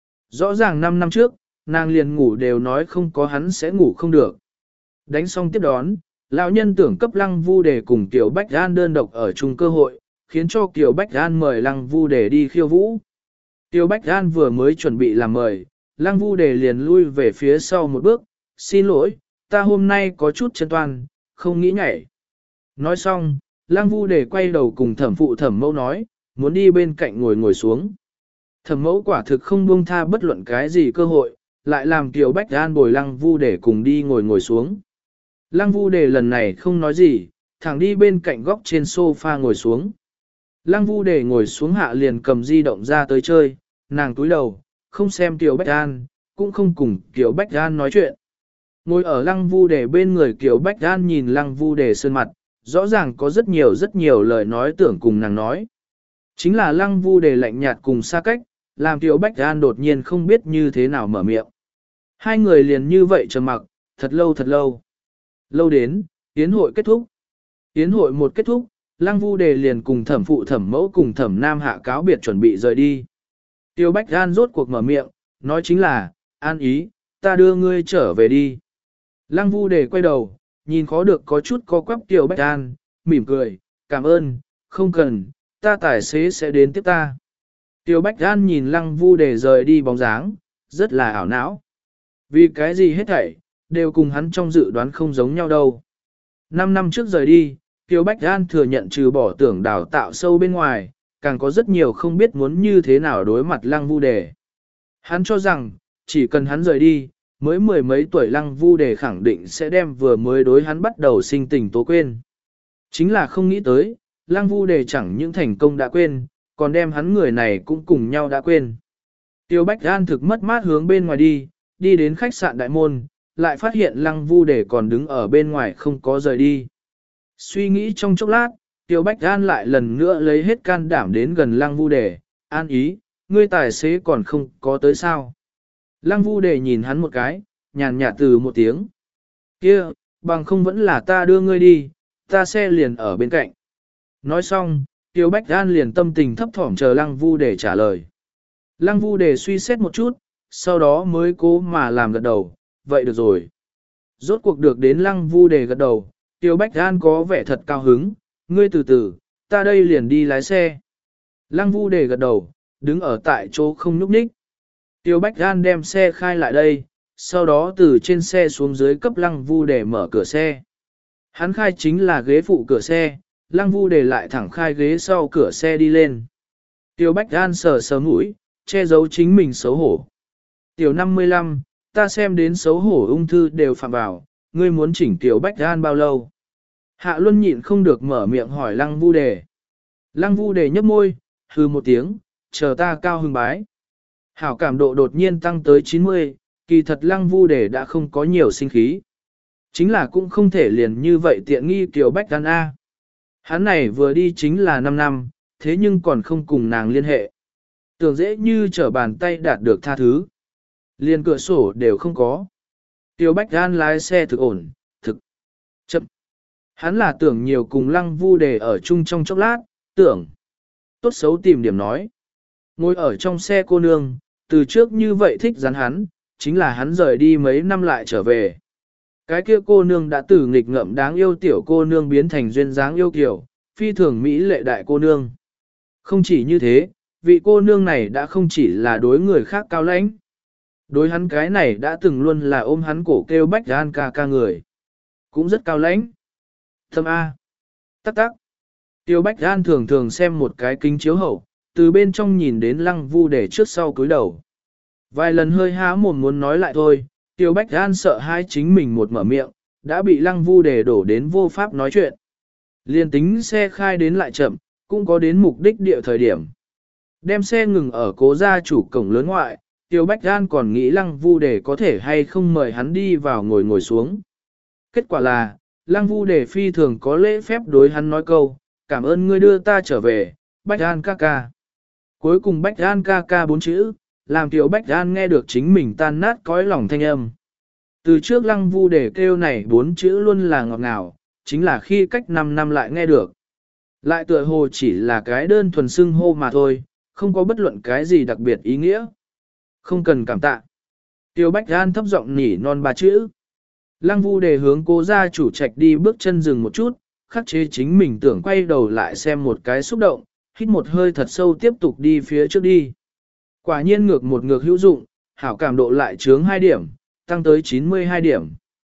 Rõ ràng năm năm trước, nàng liền ngủ đều nói không có hắn sẽ ngủ không được. Đánh xong tiếp đón, lão nhân tưởng cấp lăng vu đề cùng Kiều Bách An đơn độc ở chung cơ hội, khiến cho Kiều Bách An mời lăng vu đề đi khiêu vũ. Kiều Bách An vừa mới chuẩn bị làm mời, lăng vu đề liền lui về phía sau một bước, xin lỗi, ta hôm nay có chút chân toan, không nghĩ nhảy. Nói xong, lăng vu đề quay đầu cùng thẩm phụ thẩm mẫu nói, muốn đi bên cạnh ngồi ngồi xuống. Thẩm mẫu quả thực không buông tha bất luận cái gì cơ hội, lại làm Kiều Bách An bồi lăng vu đề cùng đi ngồi ngồi xuống. Lăng vu đề lần này không nói gì, thẳng đi bên cạnh góc trên sofa ngồi xuống. Lăng vu đề ngồi xuống hạ liền cầm di động ra tới chơi, nàng túi đầu, không xem Kiều Bách An, cũng không cùng Kiều Bách An nói chuyện. Ngồi ở lăng vu đề bên người Kiều Bách An nhìn lăng vu đề sơn mặt, rõ ràng có rất nhiều rất nhiều lời nói tưởng cùng nàng nói. Chính là lăng vu đề lạnh nhạt cùng xa cách, làm Kiều Bách An đột nhiên không biết như thế nào mở miệng. Hai người liền như vậy trầm mặc, thật lâu thật lâu. Lâu đến, yến hội kết thúc. Yến hội một kết thúc, lăng vu đề liền cùng thẩm phụ thẩm mẫu cùng thẩm nam hạ cáo biệt chuẩn bị rời đi. Kiều Bách An rốt cuộc mở miệng, nói chính là, An ý, ta đưa ngươi trở về đi. Lăng vu đề quay đầu, nhìn khó được có chút co quắp Kiều Bách An, mỉm cười, cảm ơn, không cần, ta tài xế sẽ đến tiếp ta. Kiều Bách An nhìn lăng vu đề rời đi bóng dáng, rất là ảo não. Vì cái gì hết thảy, đều cùng hắn trong dự đoán không giống nhau đâu. Năm năm trước rời đi, Kiều Bách An thừa nhận trừ bỏ tưởng đào tạo sâu bên ngoài, càng có rất nhiều không biết muốn như thế nào đối mặt lăng vu đề. Hắn cho rằng, chỉ cần hắn rời đi, mới mười mấy tuổi Lăng Vu Đề khẳng định sẽ đem vừa mới đối hắn bắt đầu sinh tình tố quên. Chính là không nghĩ tới, Lăng Vu Đề chẳng những thành công đã quên, còn đem hắn người này cũng cùng nhau đã quên. Tiêu Bách An thực mất mát hướng bên ngoài đi, đi đến khách sạn đại môn, lại phát hiện Lăng Vu Đề còn đứng ở bên ngoài không có rời đi. Suy nghĩ trong chốc lát, Tiêu Bách An lại lần nữa lấy hết can đảm đến gần Lăng Vu Đề, an ý, ngươi tài xế còn không có tới sao. Lăng Vu Đề nhìn hắn một cái, nhàn nhạt từ một tiếng. Kia, bằng không vẫn là ta đưa ngươi đi, ta xe liền ở bên cạnh. Nói xong, Tiêu Bách An liền tâm tình thấp thỏm chờ Lăng Vu Đề trả lời. Lăng Vu Đề suy xét một chút, sau đó mới cố mà làm gật đầu, vậy được rồi. Rốt cuộc được đến Lăng Vu Đề gật đầu, Tiêu Bách An có vẻ thật cao hứng, ngươi từ từ, ta đây liền đi lái xe. Lăng Vu Đề gật đầu, đứng ở tại chỗ không nhúc nhích. Tiêu Bách An đem xe khai lại đây, sau đó từ trên xe xuống dưới cấp Lăng Vu Đề mở cửa xe. Hắn khai chính là ghế phụ cửa xe, Lăng Vu Đề lại thẳng khai ghế sau cửa xe đi lên. Tiêu Bách An sờ sờ mũi, che giấu chính mình xấu hổ. Tiểu năm mươi lăm, ta xem đến xấu hổ ung thư đều phạm vào, ngươi muốn chỉnh Tiểu Bách An bao lâu? Hạ Luân nhịn không được mở miệng hỏi Lăng Vu Đề. Lăng Vu Đề nhấp môi, hừ một tiếng, chờ ta cao hưng bái. Hảo cảm độ đột nhiên tăng tới chín mươi, kỳ thật Lăng Vu Đề đã không có nhiều sinh khí. Chính là cũng không thể liền như vậy tiện nghi Tiểu Bách An A. Hắn này vừa đi chính là năm năm, thế nhưng còn không cùng nàng liên hệ. Tưởng dễ như trở bàn tay đạt được tha thứ. Liên cửa sổ đều không có. Tiêu Bách An lái xe thực ổn, thực chậm. Hắn là tưởng nhiều cùng Lăng Vu Đề ở chung trong chốc lát, tưởng. Tốt xấu tìm điểm nói. Ngồi ở trong xe cô nương, từ trước như vậy thích rắn hắn, chính là hắn rời đi mấy năm lại trở về. Cái kia cô nương đã từ nghịch ngợm đáng yêu tiểu cô nương biến thành duyên dáng yêu kiểu, phi thường mỹ lệ đại cô nương. Không chỉ như thế, vị cô nương này đã không chỉ là đối người khác cao lãnh. Đối hắn cái này đã từng luôn là ôm hắn cổ kêu Bách An ca ca người. Cũng rất cao lãnh. Thâm A. Tắc tắc. Tiêu Bách An thường thường xem một cái kính chiếu hậu, từ bên trong nhìn đến Lăng Vu Đề trước sau cúi đầu. Vài lần hơi há mồm muốn nói lại thôi, Tiêu Bách An sợ hai chính mình một mở miệng, đã bị Lăng Vu Đề đổ đến vô pháp nói chuyện. Liên tính xe khai đến lại chậm, cũng có đến mục đích địa thời điểm. Đem xe ngừng ở cố gia chủ cổng lớn ngoại, Tiêu Bách An còn nghĩ Lăng Vu Đề có thể hay không mời hắn đi vào ngồi ngồi xuống. Kết quả là, Lăng Vu Đề phi thường có lễ phép đối hắn nói câu, cảm ơn ngươi đưa ta trở về, Bách An ca ca. Cuối cùng Bách An ca ca bốn chữ, làm Tiêu Bách An nghe được chính mình tan nát cõi lòng thanh âm. Từ trước Lăng Vu Đề kêu này bốn chữ luôn là ngọt ngào, chính là khi cách năm năm lại nghe được. Lại tựa hồ chỉ là cái đơn thuần xưng hô mà thôi, không có bất luận cái gì đặc biệt ý nghĩa. Không cần cảm tạ. Tiêu Bách An thấp giọng nỉ non ba chữ. Lăng Vu Đề hướng cố gia chủ trạch đi bước chân dừng một chút, khắc chế chính mình tưởng quay đầu lại xem một cái xúc động, hít một hơi thật sâu tiếp tục đi phía trước đi. Quả nhiên ngược một ngược hữu dụng, hảo cảm độ lại trướng hai điểm, tăng tới chín mươi hai điểm.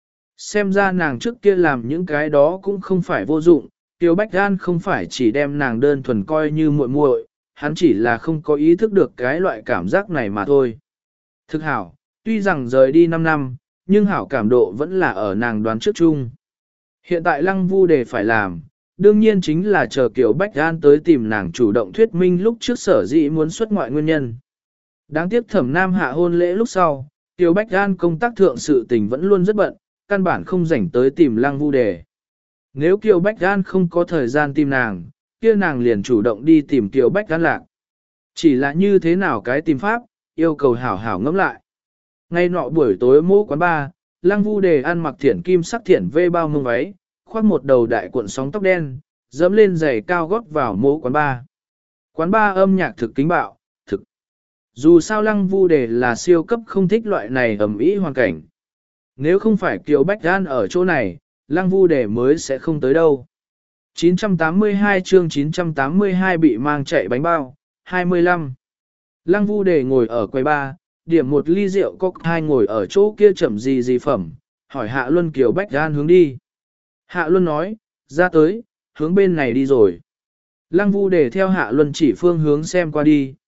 Xem ra nàng trước kia làm những cái đó cũng không phải vô dụng, Tiêu Bách An không phải chỉ đem nàng đơn thuần coi như muội muội, hắn chỉ là không có ý thức được cái loại cảm giác này mà thôi. Thực hảo, tuy rằng rời đi năm năm, nhưng hảo cảm độ vẫn là ở nàng đoán trước chung. Hiện tại Lăng Vu Đề phải làm, đương nhiên chính là chờ Kiều Bách An tới tìm nàng chủ động thuyết minh lúc trước sở dĩ muốn xuất ngoại nguyên nhân. Đáng tiếc Thẩm Nam hạ hôn lễ lúc sau, Kiều Bách An công tác thượng sự tình vẫn luôn rất bận, căn bản không rảnh tới tìm Lăng Vu Đề. Nếu Kiều Bách An không có thời gian tìm nàng, kia nàng liền chủ động đi tìm Kiều Bách An lạc. Chỉ là như thế nào cái tìm pháp, yêu cầu hảo hảo ngẫm lại. Ngay nọ buổi tối mô quán bar, Lăng Vu Đề ăn mặc thiển kim sắc thiển vê bao mông váy, khoác một đầu đại cuộn sóng tóc đen, dẫm lên giày cao gót vào mô quán bar. Quán bar âm nhạc thực kính bạo, thực. Dù sao Lăng Vu Đề là siêu cấp không thích loại này ầm ĩ hoàn cảnh. Nếu không phải Kiều Bách An ở chỗ này, Lăng Vu Đề mới sẽ không tới đâu. chín trăm tám mươi hai chương chín trăm tám mươi hai bị mang chạy bánh bao, hai mươi lăm. Lăng Vu Đề ngồi ở quầy bar, điểm một ly rượu cocktail ngồi ở chỗ kia chậm gì gì phẩm, hỏi Hạ Luân Kiều Bách An hướng đi. Hạ Luân nói, ra tới, hướng bên này đi rồi. Lăng Vu Đề theo Hạ Luân chỉ phương hướng xem qua đi,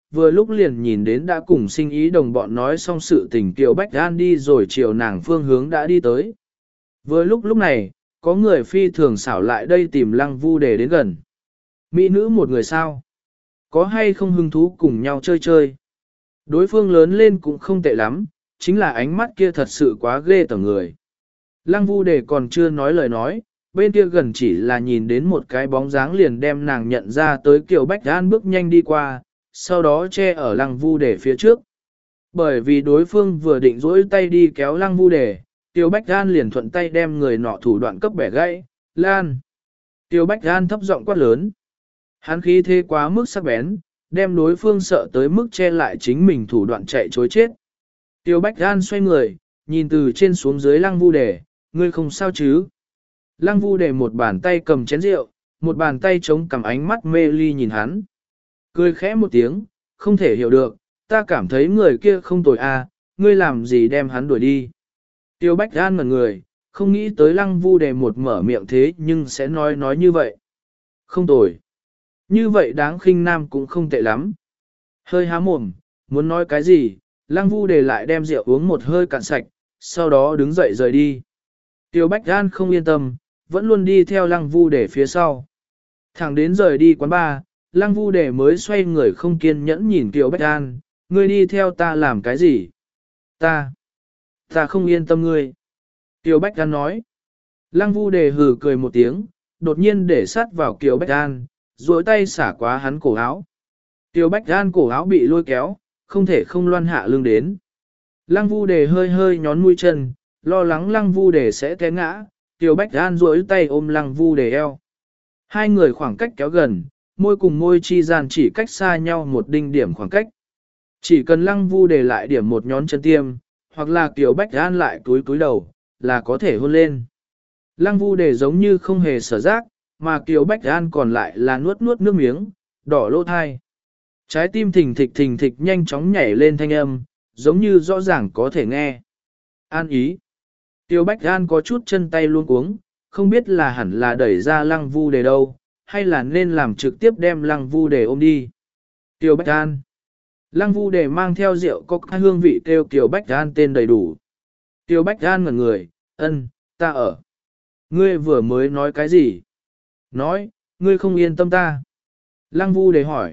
vừa lúc liền nhìn đến đã cùng sinh ý đồng bọn nói xong sự tình Kiều Bách An đi rồi chiều nàng phương hướng đã đi tới. Vừa lúc lúc này, có người phi thường xảo lại đây tìm Lăng Vu Đề đến gần. Mỹ nữ một người sao? Có hay không hứng thú cùng nhau chơi chơi? Đối phương lớn lên cũng không tệ lắm, chính là ánh mắt kia thật sự quá ghê tởm người. Lăng Vu Đề còn chưa nói lời nói, bên kia gần chỉ là nhìn đến một cái bóng dáng liền đem nàng nhận ra tới Kiều Bách An bước nhanh đi qua, sau đó che ở Lăng Vu Đề phía trước. Bởi vì đối phương vừa định dỗi tay đi kéo Lăng Vu Đề, Kiều Bách An liền thuận tay đem người nọ thủ đoạn cấp bẻ gãy, lan. Kiều Bách An thấp giọng quát lớn. Hắn khí thế quá mức sắc bén, đem đối phương sợ tới mức che lại chính mình thủ đoạn chạy chối chết. Kiều Bách An xoay người, nhìn từ trên xuống dưới Lăng Vu Đề, ngươi không sao chứ? Lăng Vu Đề một bàn tay cầm chén rượu, một bàn tay chống cầm ánh mắt mê ly nhìn hắn. Cười khẽ một tiếng, không thể hiểu được, ta cảm thấy người kia không tồi à, ngươi làm gì đem hắn đuổi đi. Tiêu Bách An ngẩn người, không nghĩ tới Lăng Vu Đề một mở miệng thế nhưng sẽ nói nói như vậy. Không tồi. Như vậy đáng khinh nam cũng không tệ lắm. Hơi há mồm, muốn nói cái gì, Lăng Vu Đề lại đem rượu uống một hơi cạn sạch, sau đó đứng dậy rời đi. Tiêu Bách An không yên tâm, vẫn luôn đi theo Lăng Vu Đề phía sau. Thẳng đến rời đi quán bar, Lăng Vu Đề mới xoay người không kiên nhẫn nhìn Tiêu Bách An, ngươi đi theo ta làm cái gì? Ta, ta không yên tâm ngươi. Tiêu Bách An nói. Lăng Vu Đề hừ cười một tiếng, đột nhiên để sát vào Tiêu Bách An, duỗi tay xả quá hắn cổ áo. Tiêu Bách An cổ áo bị lôi kéo, không thể không loan hạ lưng đến. Lăng Vu Đề hơi hơi nhón mũi chân, lo lắng Lăng Vu Đề sẽ té ngã, Tiêu Bách An duỗi tay ôm Lăng Vu Đề eo. Hai người khoảng cách kéo gần, môi cùng môi chi gian chỉ cách xa nhau một đinh điểm khoảng cách. Chỉ cần Lăng Vu Đề lại điểm một nhón chân tiêm, hoặc là Tiêu Bách An lại túi túi đầu, là có thể hôn lên. Lăng Vu Đề giống như không hề sở giác, mà Tiêu Bách An còn lại là nuốt nuốt nước miếng, đỏ lỗ thai. Trái tim thình thịch thình thịch nhanh chóng nhảy lên thanh âm, giống như rõ ràng có thể nghe. An ý. Tiêu Bách An có chút chân tay luôn cuống, không biết là hẳn là đẩy ra Lăng Vu Đề đâu, hay là nên làm trực tiếp đem Lăng Vu Đề ôm đi. Tiêu Bách An. Lăng Vu Đề mang theo rượu có hai hương vị kêu Tiêu Bách An tên đầy đủ. Tiêu Bách An ngẩn người, ân, ta ở. Ngươi vừa mới nói cái gì? Nói, ngươi không yên tâm ta. Lăng Vu Đề hỏi.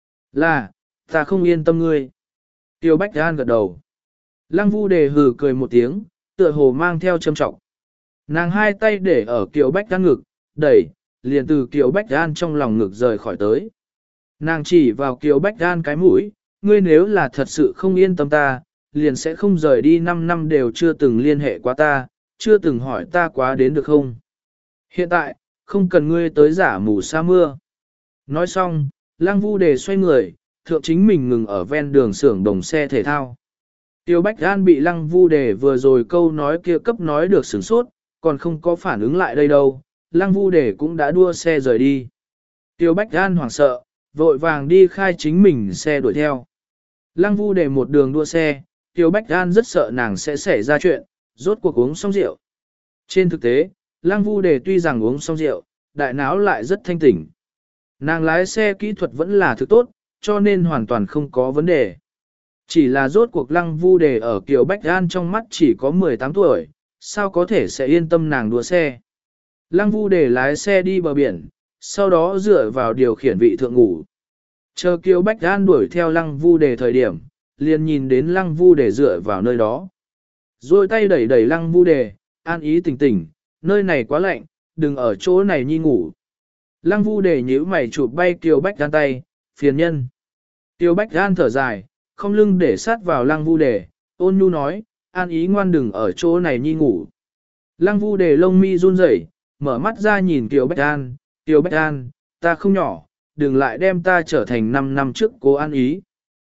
Là, ta không yên tâm ngươi. Tiêu Bách An gật đầu. Lăng Vu Đề hừ cười một tiếng, tựa hồ mang theo châm trọng. Nàng hai tay để ở Kiều Bách An ngực, đẩy, liền từ Kiều Bách An trong lòng ngực rời khỏi tới. Nàng chỉ vào Kiều Bách An cái mũi, ngươi nếu là thật sự không yên tâm ta, liền sẽ không rời đi năm năm đều chưa từng liên hệ qua ta, chưa từng hỏi ta quá đến được không. Hiện tại, không cần ngươi tới giả mù sa mưa. Nói xong, Lăng Vu Đề xoay người, thượng chính mình ngừng ở ven đường xưởng đồng xe thể thao. Tiêu Bách An bị Lăng Vu Đề vừa rồi câu nói kia cấp nói được sửng sốt, còn không có phản ứng lại đây đâu, Lăng Vu Đề cũng đã đua xe rời đi. Tiêu Bách An hoảng sợ, vội vàng đi khai chính mình xe đuổi theo. Lăng Vu Đề một đường đua xe, Tiêu Bách An rất sợ nàng sẽ xảy ra chuyện, rốt cuộc uống xong rượu. Trên thực tế, Lăng Vu Đề tuy rằng uống xong rượu, đại não lại rất thanh tỉnh. Nàng lái xe kỹ thuật vẫn là thực tốt, cho nên hoàn toàn không có vấn đề. Chỉ là rốt cuộc Lăng Vu Đề ở Kiều Bách An trong mắt chỉ có mười tám tuổi, sao có thể sẽ yên tâm nàng đua xe. Lăng Vu Đề lái xe đi bờ biển, sau đó dựa vào điều khiển vị thượng ngủ. Chờ Kiều Bách An đuổi theo Lăng Vu Đề thời điểm, liền nhìn đến Lăng Vu Đề dựa vào nơi đó. Rồi tay đẩy đẩy Lăng Vu Đề, an ý tỉnh tỉnh, nơi này quá lạnh, đừng ở chỗ này nhi ngủ. Lăng Vu Đề nhíu mày chụp bay Kiều Bách An tay, phiền nhân. Kiều Bách An thở dài, không lưng để sát vào Lăng Vu Đề, ôn nhu nói, an ý ngoan đừng ở chỗ này nhi ngủ. Lăng Vu Đề lông mi run rẩy, mở mắt ra nhìn Kiều Bách An, Kiều Bách An, ta không nhỏ, đừng lại đem ta trở thành năm năm trước cố an ý.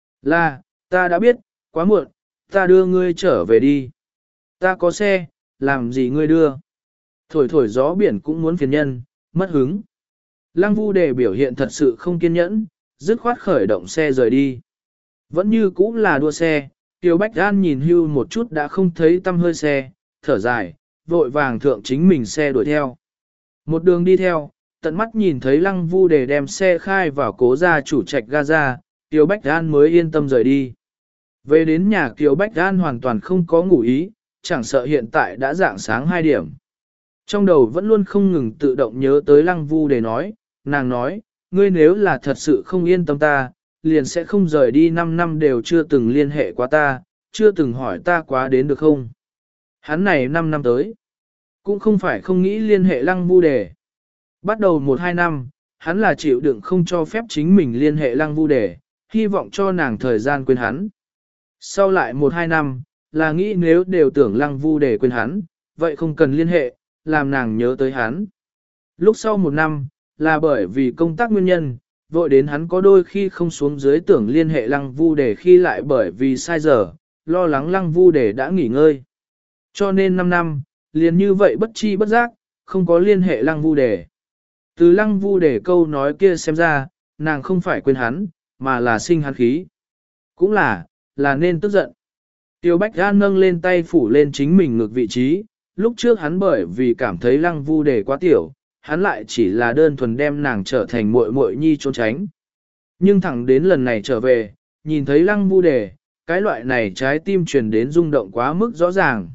Là, ta đã biết, quá muộn, ta đưa ngươi trở về đi. Ta có xe, làm gì ngươi đưa? Thổi thổi gió biển cũng muốn phiền nhân, mất hứng. Lăng Vu Đề biểu hiện thật sự không kiên nhẫn, dứt khoát khởi động xe rời đi. Vẫn như cũ là đua xe, Tiêu Bách An nhìn hưu một chút đã không thấy tăm hơi xe, thở dài, vội vàng thượng chính mình xe đuổi theo. Một đường đi theo, tận mắt nhìn thấy Lăng Vu Đề đem xe khai vào cố gia chủ trạch Gaza, Kiều Bách An mới yên tâm rời đi. Về đến nhà Kiều Bách An hoàn toàn không có ngủ ý, chẳng sợ hiện tại đã dạng sáng hai điểm. Trong đầu vẫn luôn không ngừng tự động nhớ tới Lăng Vu để nói, nàng nói, ngươi nếu là thật sự không yên tâm ta, liền sẽ không rời đi năm năm đều chưa từng liên hệ qua ta, chưa từng hỏi ta quá đến được không. Hắn này năm năm tới, cũng không phải không nghĩ liên hệ Lăng Vu Đề. Bắt đầu một hai năm, hắn là chịu đựng không cho phép chính mình liên hệ Lăng Vu Đề, hy vọng cho nàng thời gian quên hắn. Sau lại một hai năm, là nghĩ nếu đều tưởng Lăng Vu Đề quên hắn, vậy không cần liên hệ, làm nàng nhớ tới hắn. Lúc sau một năm, là bởi vì công tác nguyên nhân, vội đến hắn có đôi khi không xuống dưới tưởng liên hệ Lăng Vu Đề khi lại bởi vì sai giờ, lo lắng Lăng Vu Đề đã nghỉ ngơi. Cho nên năm năm, liền như vậy bất chi bất giác, không có liên hệ Lăng Vu Đề. Từ Lăng Vu Đề câu nói kia xem ra, nàng không phải quên hắn, mà là sinh hắn khí. Cũng là, là nên tức giận. Tiêu Bách An nâng lên tay phủ lên chính mình ngược vị trí, lúc trước hắn bởi vì cảm thấy Lăng Vu Đề quá tiểu, hắn lại chỉ là đơn thuần đem nàng trở thành muội muội nhi trốn tránh. Nhưng thẳng đến lần này trở về, nhìn thấy Lăng Vu Đề, cái loại này trái tim truyền đến rung động quá mức rõ ràng.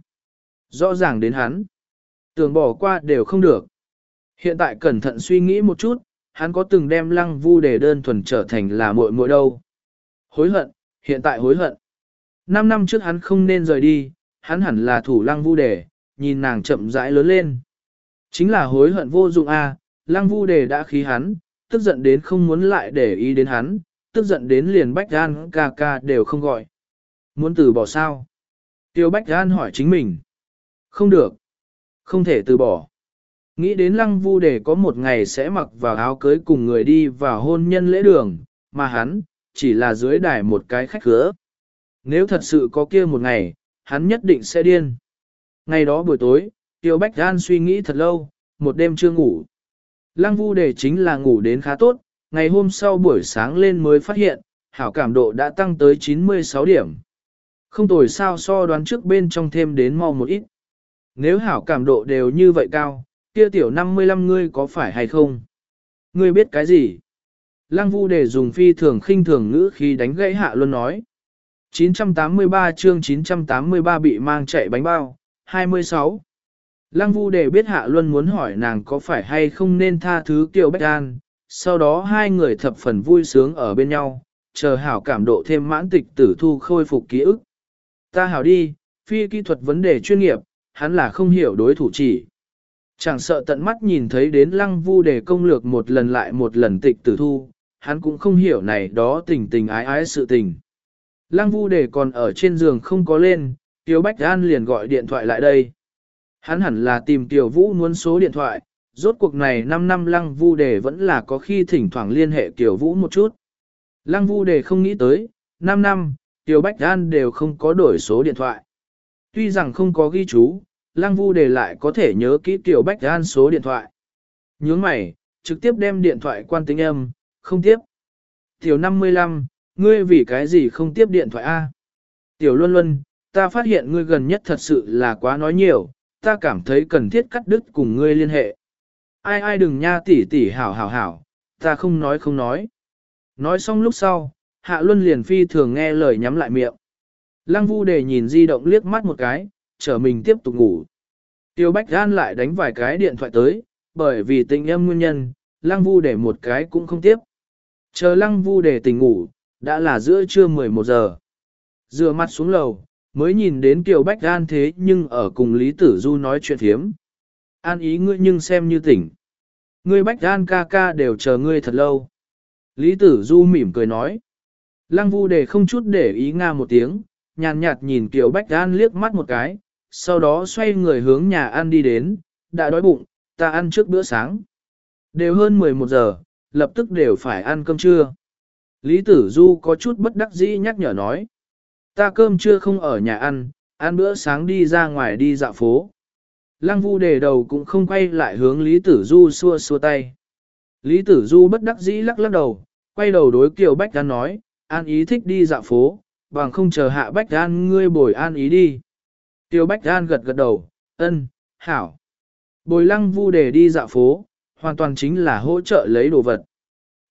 Rõ ràng đến hắn. Tưởng bỏ qua đều không được. Hiện tại cẩn thận suy nghĩ một chút, hắn có từng đem Lăng Vu Đề đơn thuần trở thành là muội muội đâu. Hối hận, hiện tại hối hận. Năm năm trước hắn không nên rời đi, hắn hẳn là thủ Lăng Vu Đề, nhìn nàng chậm rãi lớn lên. Chính là hối hận vô dụng a, à, Lăng Vu Đề đã khí hắn, tức giận đến không muốn lại để ý đến hắn, tức giận đến liền Bách An ca ca đều không gọi. Muốn từ bỏ sao? Tiêu Bách An hỏi chính mình. Không được. Không thể từ bỏ. Nghĩ đến Lăng Vu Đề có một ngày sẽ mặc vào áo cưới cùng người đi vào hôn nhân lễ đường, mà hắn, chỉ là dưới đài một cái khách khứa. Nếu thật sự có kia một ngày, hắn nhất định sẽ điên. Ngày đó buổi tối, Tiêu Bách An suy nghĩ thật lâu, một đêm chưa ngủ. Lăng Vu Đề chính là ngủ đến khá tốt, ngày hôm sau buổi sáng lên mới phát hiện, hảo cảm độ đã tăng tới chín mươi sáu điểm. Không tồi sao so đoán trước bên trong thêm đến mau một ít. Nếu hảo cảm độ đều như vậy cao, kia tiểu năm mươi lăm ngươi có phải hay không? Ngươi biết cái gì? Lăng Vu Đề dùng phi thường khinh thường ngữ khi đánh gãy Hạ Luân nói. chín trăm tám mươi ba chương chín trăm tám mươi ba bị mang chạy bánh bao, hai mươi sáu. Lăng Vu Đề biết Hạ Luân muốn hỏi nàng có phải hay không nên tha thứ Kiều Bách An, sau đó hai người thập phần vui sướng ở bên nhau, chờ hảo cảm độ thêm mãn tịch tử thu khôi phục ký ức. Ta hảo đi, phi kỹ thuật vấn đề chuyên nghiệp, hắn là không hiểu đối thủ chỉ. Chẳng sợ tận mắt nhìn thấy đến Lăng Vu Đề công lược một lần lại một lần tịch tử thu, hắn cũng không hiểu này đó tình tình ái ái sự tình. Lăng Vu Đề còn ở trên giường không có lên, Tiêu Bách An liền gọi điện thoại lại đây. Hắn hẳn là tìm Tiểu Vũ muốn số điện thoại, rốt cuộc này năm năm Lăng Vu Đề vẫn là có khi thỉnh thoảng liên hệ Tiểu Vũ một chút. Lăng Vu Đề không nghĩ tới, năm năm, Tiêu Bách An đều không có đổi số điện thoại. Tuy rằng không có ghi chú, Lăng Vu Đề lại có thể nhớ kỹ Tiểu Bách An số điện thoại. Nhướng mày, trực tiếp đem điện thoại quan tính âm, không tiếp. Tiểu năm mươi lăm, ngươi vì cái gì không tiếp điện thoại A? Tiểu Luân Luân, ta phát hiện ngươi gần nhất thật sự là quá nói nhiều, ta cảm thấy cần thiết cắt đứt cùng ngươi liên hệ. Ai ai đừng nha tỷ tỷ hảo hảo hảo, ta không nói không nói. Nói xong lúc sau, Hạ Luân liền phi thường nghe lời nhắm lại miệng. Lăng Vu Đề nhìn di động liếc mắt một cái, trở mình tiếp tục ngủ. Tiêu Bách An lại đánh vài cái điện thoại tới, bởi vì tình âm nguyên nhân, Lăng Vu Đề một cái cũng không tiếp. Chờ Lăng Vu Đề tỉnh ngủ, đã là giữa trưa mười một giờ. Dựa mặt xuống lầu, mới nhìn đến Kiều Bách An thế nhưng ở cùng Lý Tử Du nói chuyện thiếm. An ý ngươi nhưng xem như tỉnh. Ngươi Bách An ca ca đều chờ ngươi thật lâu. Lý Tử Du mỉm cười nói. Lăng Vu Đề không chút để ý nga một tiếng, nhàn nhạt nhìn Kiều Bách An liếc mắt một cái, sau đó xoay người hướng nhà ăn đi đến, đã đói bụng, ta ăn trước bữa sáng. Đều hơn mười một giờ, lập tức đều phải ăn cơm trưa. Lý Tử Du có chút bất đắc dĩ nhắc nhở nói. Ta cơm trưa không ở nhà ăn, ăn bữa sáng đi ra ngoài đi dạo phố. Lăng Vu Đề đầu cũng không quay lại hướng Lý Tử Du xua xua tay. Lý Tử Du bất đắc dĩ lắc lắc đầu, quay đầu đối Kiều Bách An nói, An ý thích đi dạo phố, bằng không chờ Hạ Bách An ngươi bồi An ý đi. Kiều Bách An gật gật đầu, ân, hảo. Bồi Lăng Vu Đề đi dạo phố, hoàn toàn chính là hỗ trợ lấy đồ vật.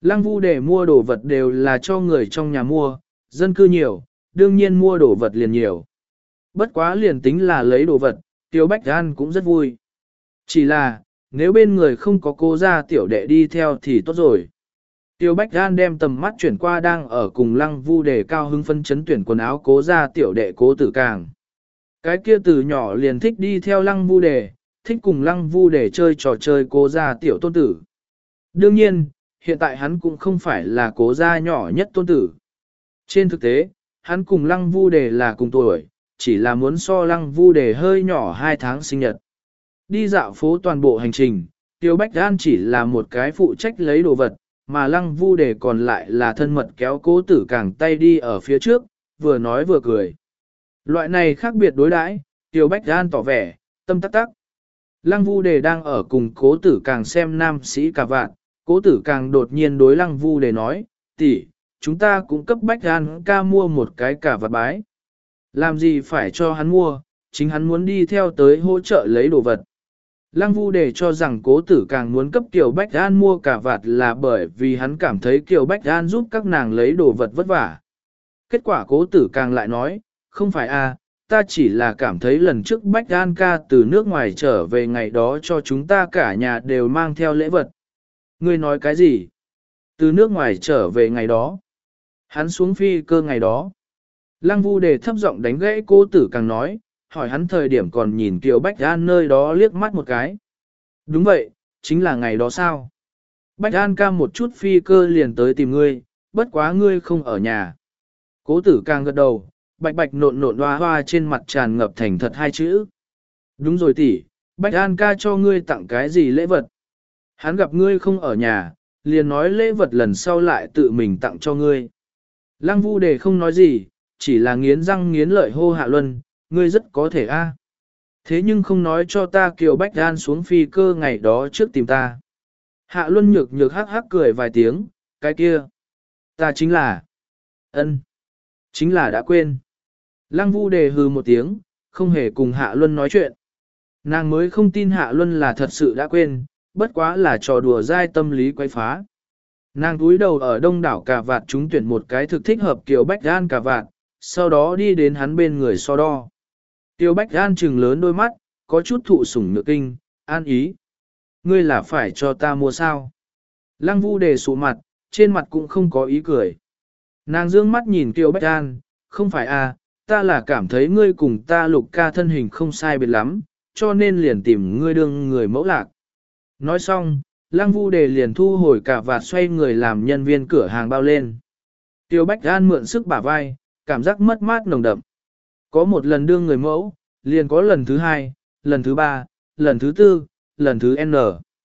Lăng Vu Đề mua đồ vật đều là cho người trong nhà mua, dân cư nhiều, đương nhiên mua đồ vật liền nhiều. Bất quá liền tính là lấy đồ vật, Tiêu Bách An cũng rất vui. Chỉ là, nếu bên người không có cô gia tiểu đệ đi theo thì tốt rồi. Tiêu Bách An đem tầm mắt chuyển qua đang ở cùng Lăng Vu Đề cao hứng phân chấn tuyển quần áo cố gia tiểu đệ Cố Tử Càng. Cái kia từ nhỏ liền thích đi theo Lăng Vu Đề, thích cùng Lăng Vu Đề chơi trò chơi cố gia tiểu tôn tử. Đương nhiên, hiện tại hắn cũng không phải là cố gia nhỏ nhất tôn tử. Trên thực tế, hắn cùng Lăng Vu Đề là cùng tuổi, chỉ là muốn so Lăng Vu Đề hơi nhỏ hai tháng sinh nhật. Đi dạo phố toàn bộ hành trình, Tiêu Bách An chỉ là một cái phụ trách lấy đồ vật, mà Lăng Vu Đề còn lại là thân mật kéo Cố Tử Càng tay đi ở phía trước, vừa nói vừa cười. Loại này khác biệt đối đãi, Tiêu Bách An tỏ vẻ, tâm tắc tắc. Lăng Vu Đề đang ở cùng Cố Tử Càng xem nam sĩ cà vạt, Cố Tử Càng đột nhiên đối Lăng Vu Đề nói, tỷ, chúng ta cũng cấp Bách An ca mua một cái cà vạt bái. Làm gì phải cho hắn mua, chính hắn muốn đi theo tới hỗ trợ lấy đồ vật. Lăng Vu Đề cho rằng Cố Tử Càng muốn cấp Kiều Bách An mua cà vạt là bởi vì hắn cảm thấy Kiều Bách An giúp các nàng lấy đồ vật vất vả. Kết quả Cố Tử Càng lại nói, không phải a, ta chỉ là cảm thấy lần trước Bách An ca từ nước ngoài trở về ngày đó cho chúng ta cả nhà đều mang theo lễ vật. Ngươi nói cái gì? Từ nước ngoài trở về ngày đó. Hắn xuống phi cơ ngày đó. Lăng Vu Đề thấp giọng đánh gãy Cố Tử Càng nói, hỏi hắn thời điểm còn nhìn Kiều Bách An nơi đó liếc mắt một cái. Đúng vậy, chính là ngày đó sao? Bách An ca một chút phi cơ liền tới tìm ngươi, bất quá ngươi không ở nhà. Cố Tử Càng gật đầu, bạch bạch nộn nộn hoa hoa trên mặt tràn ngập thành thật hai chữ. Đúng rồi tỷ, Bách An ca cho ngươi tặng cái gì lễ vật? Hắn gặp ngươi không ở nhà, liền nói lễ vật lần sau lại tự mình tặng cho ngươi. Lăng Vu Đề không nói gì, chỉ là nghiến răng nghiến lợi hô Hạ Luân, ngươi rất có thể a. Thế nhưng không nói cho ta Kiều Bách An xuống phi cơ ngày đó trước tìm ta. Hạ Luân nhược nhược hắc hắc cười vài tiếng, cái kia. Ta chính là. ân, Chính là đã quên. Lăng Vu Đề hừ một tiếng, không hề cùng Hạ Luân nói chuyện. Nàng mới không tin Hạ Luân là thật sự đã quên, bất quá là trò đùa dai tâm lý quấy phá. Nàng túi đầu ở đông đảo cà vạt chúng tuyển một cái thực thích hợp Kiều Bách An cà vạt, sau đó đi đến hắn bên người so đo. Kiều Bách An trừng lớn đôi mắt, có chút thụ sủng nhược kinh, an ý. Ngươi là phải cho ta mua sao? Lăng Vu Đề sụ mặt, trên mặt cũng không có ý cười. Nàng dương mắt nhìn Kiều Bách An, không phải à, ta là cảm thấy ngươi cùng ta Lục ca thân hình không sai biệt lắm, cho nên liền tìm ngươi đương người mẫu lạc. Nói xong, Lăng Vu Đề liền thu hồi cả vạt xoay người làm nhân viên cửa hàng bao lên. Tiêu Bách An mượn sức bả vai, cảm giác mất mát nồng đậm. Có một lần đương người mẫu, liền có lần thứ hai, lần thứ ba, lần thứ tư, lần thứ N.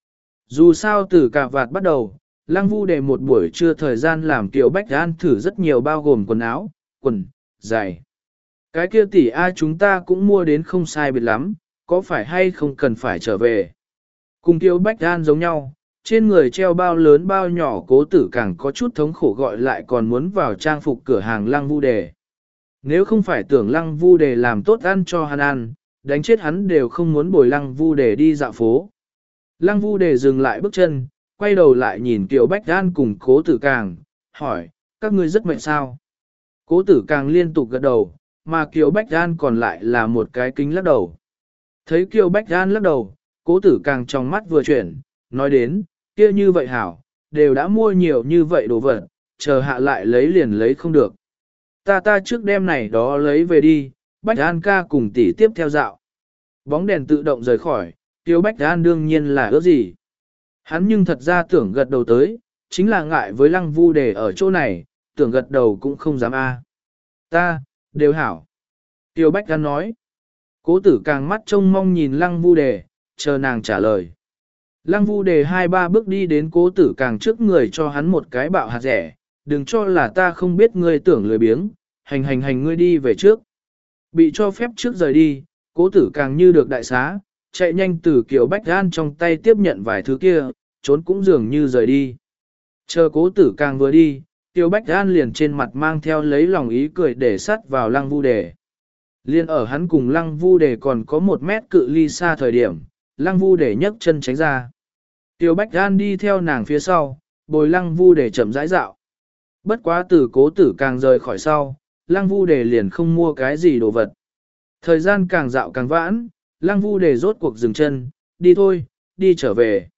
Dù sao từ cả vạt bắt đầu, Lăng Vu Đề một buổi trưa thời gian làm Tiêu Bách An thử rất nhiều bao gồm quần áo, quần, giày. Cái kia tỷ A chúng ta cũng mua đến không sai biệt lắm, có phải hay không cần phải trở về. Cùng Tiêu Bách An giống nhau, trên người treo bao lớn bao nhỏ Cố Tử Càng có chút thống khổ gọi lại còn muốn vào trang phục cửa hàng Lăng Vu Đề. Nếu không phải tưởng Lăng Vu Đề làm tốt ăn cho hắn ăn, đánh chết hắn đều không muốn bồi Lăng Vu Đề đi dạo phố. Lăng Vu Đề dừng lại bước chân, quay đầu lại nhìn Tiêu Bách An cùng Cố Tử Càng, hỏi, các ngươi rất mệt sao? Cố Tử Càng liên tục gật đầu, mà Kiều Bách An còn lại là một cái kính lắc đầu. Thấy Kiều Bách An lắc đầu, Cố Tử Càng trong mắt vừa chuyển, nói đến, kia như vậy hảo, đều đã mua nhiều như vậy đồ vật, chờ hạ lại lấy liền lấy không được. Ta ta trước đêm này đó lấy về đi, Bách An ca cùng tỷ tiếp theo dạo. Bóng đèn tự động rời khỏi, Tiêu Bách An đương nhiên là ước gì. Hắn nhưng thật ra tưởng gật đầu tới, chính là ngại với Lăng Vu Đề ở chỗ này, tưởng gật đầu cũng không dám a. Ta, đều hảo. Tiêu Bách An nói. Cố Tử Càng mắt trông mong nhìn Lăng Vu Đề, chờ nàng trả lời. Lăng Vu Đề hai ba bước đi đến Cố Tử Càng trước người cho hắn một cái bạo hạt rẻ, đừng cho là ta không biết ngươi tưởng lười biếng, hành hành hành ngươi đi về trước. Bị cho phép trước rời đi, Cố Tử Càng như được đại xá, chạy nhanh từ Kiều Bách An trong tay tiếp nhận vài thứ kia, trốn cũng dường như rời đi. Chờ Cố Tử Càng vừa đi, Kiều Bách An liền trên mặt mang theo lấy lòng ý cười để sắt vào Lăng Vu Đề. Liên ở hắn cùng Lăng Vu Đề còn có một mét cự ly xa thời điểm, Lăng Vu Đề nhấc chân tránh ra. Tiêu Bách An đi theo nàng phía sau, bồi lăng vu để chậm rãi dạo. Bất quá từ cố tử càng rời khỏi sau, lăng vu để liền không mua cái gì đồ vật. Thời gian càng dạo càng vãn, lăng vu để rốt cuộc dừng chân, đi thôi, đi trở về.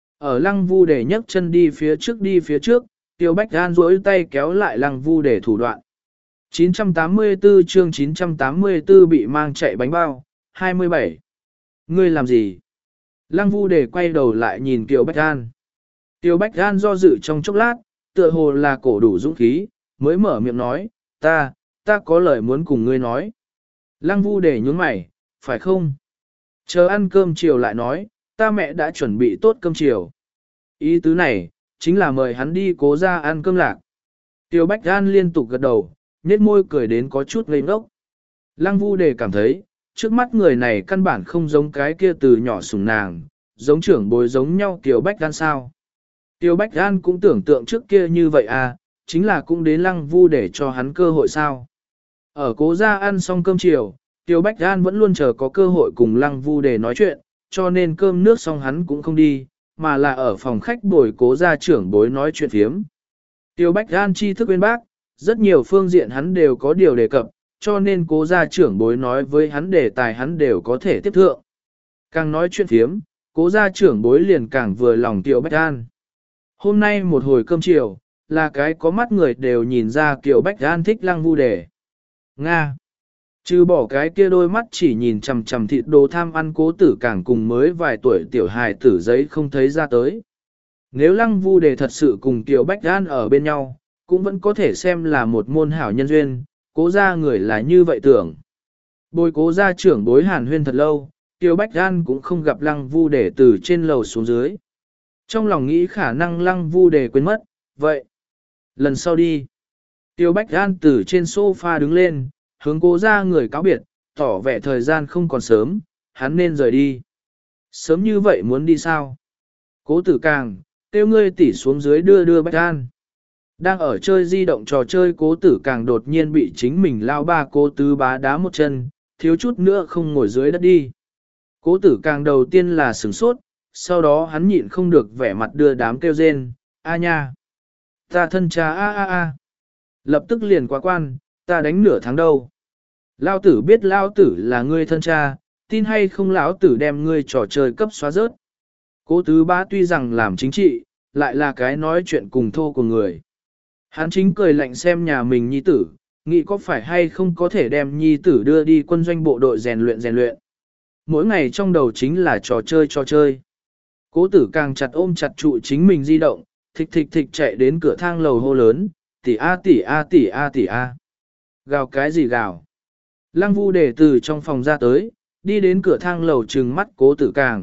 Ở lăng vu để nhấc chân đi phía trước đi phía trước, Tiêu Bách An duỗi tay kéo lại lăng vu để thủ đoạn. chín trăm tám mươi tư chương chín trăm tám mươi tư bị mang chạy bánh bao, hai mươi bảy. Ngươi làm gì? Lăng vu để quay đầu lại nhìn Tiêu Bách An. Tiêu Bách An do dự trong chốc lát, tựa hồ là cổ đủ dũng khí, mới mở miệng nói, ta, ta có lời muốn cùng ngươi nói. Lăng vu để nhún mày, phải không? Chờ ăn cơm chiều lại nói, ta mẹ đã chuẩn bị tốt cơm chiều. Ý tứ này, chính là mời hắn đi cố ra ăn cơm lạc. Tiêu Bách An liên tục gật đầu, nét môi cười đến có chút ngây ngốc. Lăng vu để cảm thấy, trước mắt người này căn bản không giống cái kia từ nhỏ sủng nàng, giống trưởng bối giống nhau Tiêu Bách An sao. Tiêu Bách An cũng tưởng tượng trước kia như vậy à, chính là cũng đến lăng vu để cho hắn cơ hội sao. Ở cố gia ăn xong cơm chiều, Tiêu Bách An vẫn luôn chờ có cơ hội cùng lăng vu để nói chuyện, cho nên cơm nước xong hắn cũng không đi, mà là ở phòng khách bồi cố gia trưởng bối nói chuyện phiếm. Tiêu Bách An tri thức bên bác, rất nhiều phương diện hắn đều có điều đề cập, cho nên cố gia trưởng bối nói với hắn đề tài hắn đều có thể tiếp thượng. Càng nói chuyện phiếm, cố gia trưởng bối liền càng vừa lòng Tiêu Bách An. Hôm nay một hồi cơm chiều, là cái có mắt người đều nhìn ra Kiều Bách An thích lăng vu đề. Nga. Trừ bỏ cái kia đôi mắt chỉ nhìn chằm chằm thịt đồ tham ăn cố tử càng cùng mới vài tuổi tiểu hài tử giấy không thấy ra tới. Nếu lăng vu đề thật sự cùng Kiều Bách An ở bên nhau, cũng vẫn có thể xem là một môn hảo nhân duyên, cố gia người là như vậy tưởng. Bồi cố gia trưởng bối hàn huyên thật lâu, Kiều Bách An cũng không gặp lăng vu đề từ trên lầu xuống dưới. Trong lòng nghĩ khả năng lăng vu đề quên mất, vậy. Lần sau đi. Tiêu Bách An từ trên sofa đứng lên, hướng cố ra người cáo biệt, tỏ vẻ thời gian không còn sớm, hắn nên rời đi. Sớm như vậy muốn đi sao? Cố tử càng, tiêu ngươi tỉ xuống dưới đưa đưa Bách An. Đang ở chơi di động trò chơi cố tử càng đột nhiên bị chính mình lao ba cố tứ bá đá một chân, thiếu chút nữa không ngồi dưới đất đi. Cố tử càng đầu tiên là sửng sốt, sau đó hắn nhịn không được vẻ mặt đưa đám kêu rên, a nha. Ta thân cha a a a. Lập tức liền quá quan, ta đánh nửa tháng đâu. Lao tử biết lao tử là ngươi thân cha, tin hay không lão tử đem ngươi trò chơi cấp xóa rớt. Cố tứ bá tuy rằng làm chính trị, lại là cái nói chuyện cùng thô của người. Hắn chính cười lạnh xem nhà mình nhi tử, nghĩ có phải hay không có thể đem nhi tử đưa đi quân doanh bộ đội rèn luyện rèn luyện. Mỗi ngày trong đầu chính là trò chơi trò chơi. Cố tử càng chặt ôm chặt trụ chính mình di động, thịch thịch thịch chạy đến cửa thang lầu hô lớn, tỷ a tỷ a tỷ a tỷ a. Gào cái gì gào? Lăng vu để từ trong phòng ra tới, đi đến cửa thang lầu trừng mắt cố tử càng.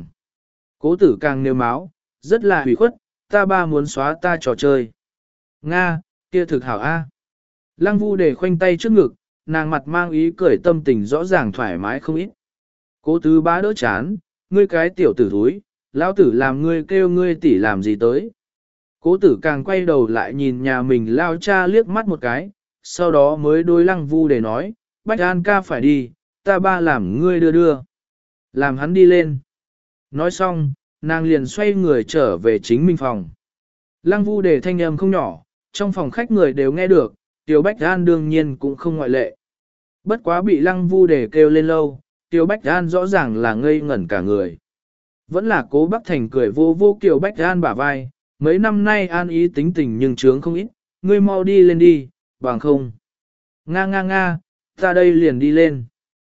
Cố tử càng nêu máu, rất là hủy khuất, ta ba muốn xóa ta trò chơi. Nga, kia thực hảo a. Lăng vu để khoanh tay trước ngực, nàng mặt mang ý cười tâm tình rõ ràng thoải mái không ít. Cố tứ bá đỡ chán, ngươi cái tiểu tử thúi, lão tử làm ngươi kêu ngươi tỷ làm gì tới. Cố tử càng quay đầu lại nhìn nhà mình lao cha liếc mắt một cái, sau đó mới đối lăng vu để nói, Bách An ca phải đi, ta ba làm ngươi đưa đưa. Làm hắn đi lên. Nói xong, nàng liền xoay người trở về chính mình phòng. Lăng vu để thanh âm không nhỏ, trong phòng khách người đều nghe được, Tiểu Bách An đương nhiên cũng không ngoại lệ. Bất quá bị lăng vu để kêu lên lâu, Tiểu Bách An rõ ràng là ngây ngẩn cả người. Vẫn là cố Bắc Thành cười vô vô Kiều Bách An bả vai, mấy năm nay An ý tính tình nhưng trướng không ít, ngươi mau đi lên đi, bằng không. Nga nga nga, ta đây liền đi lên.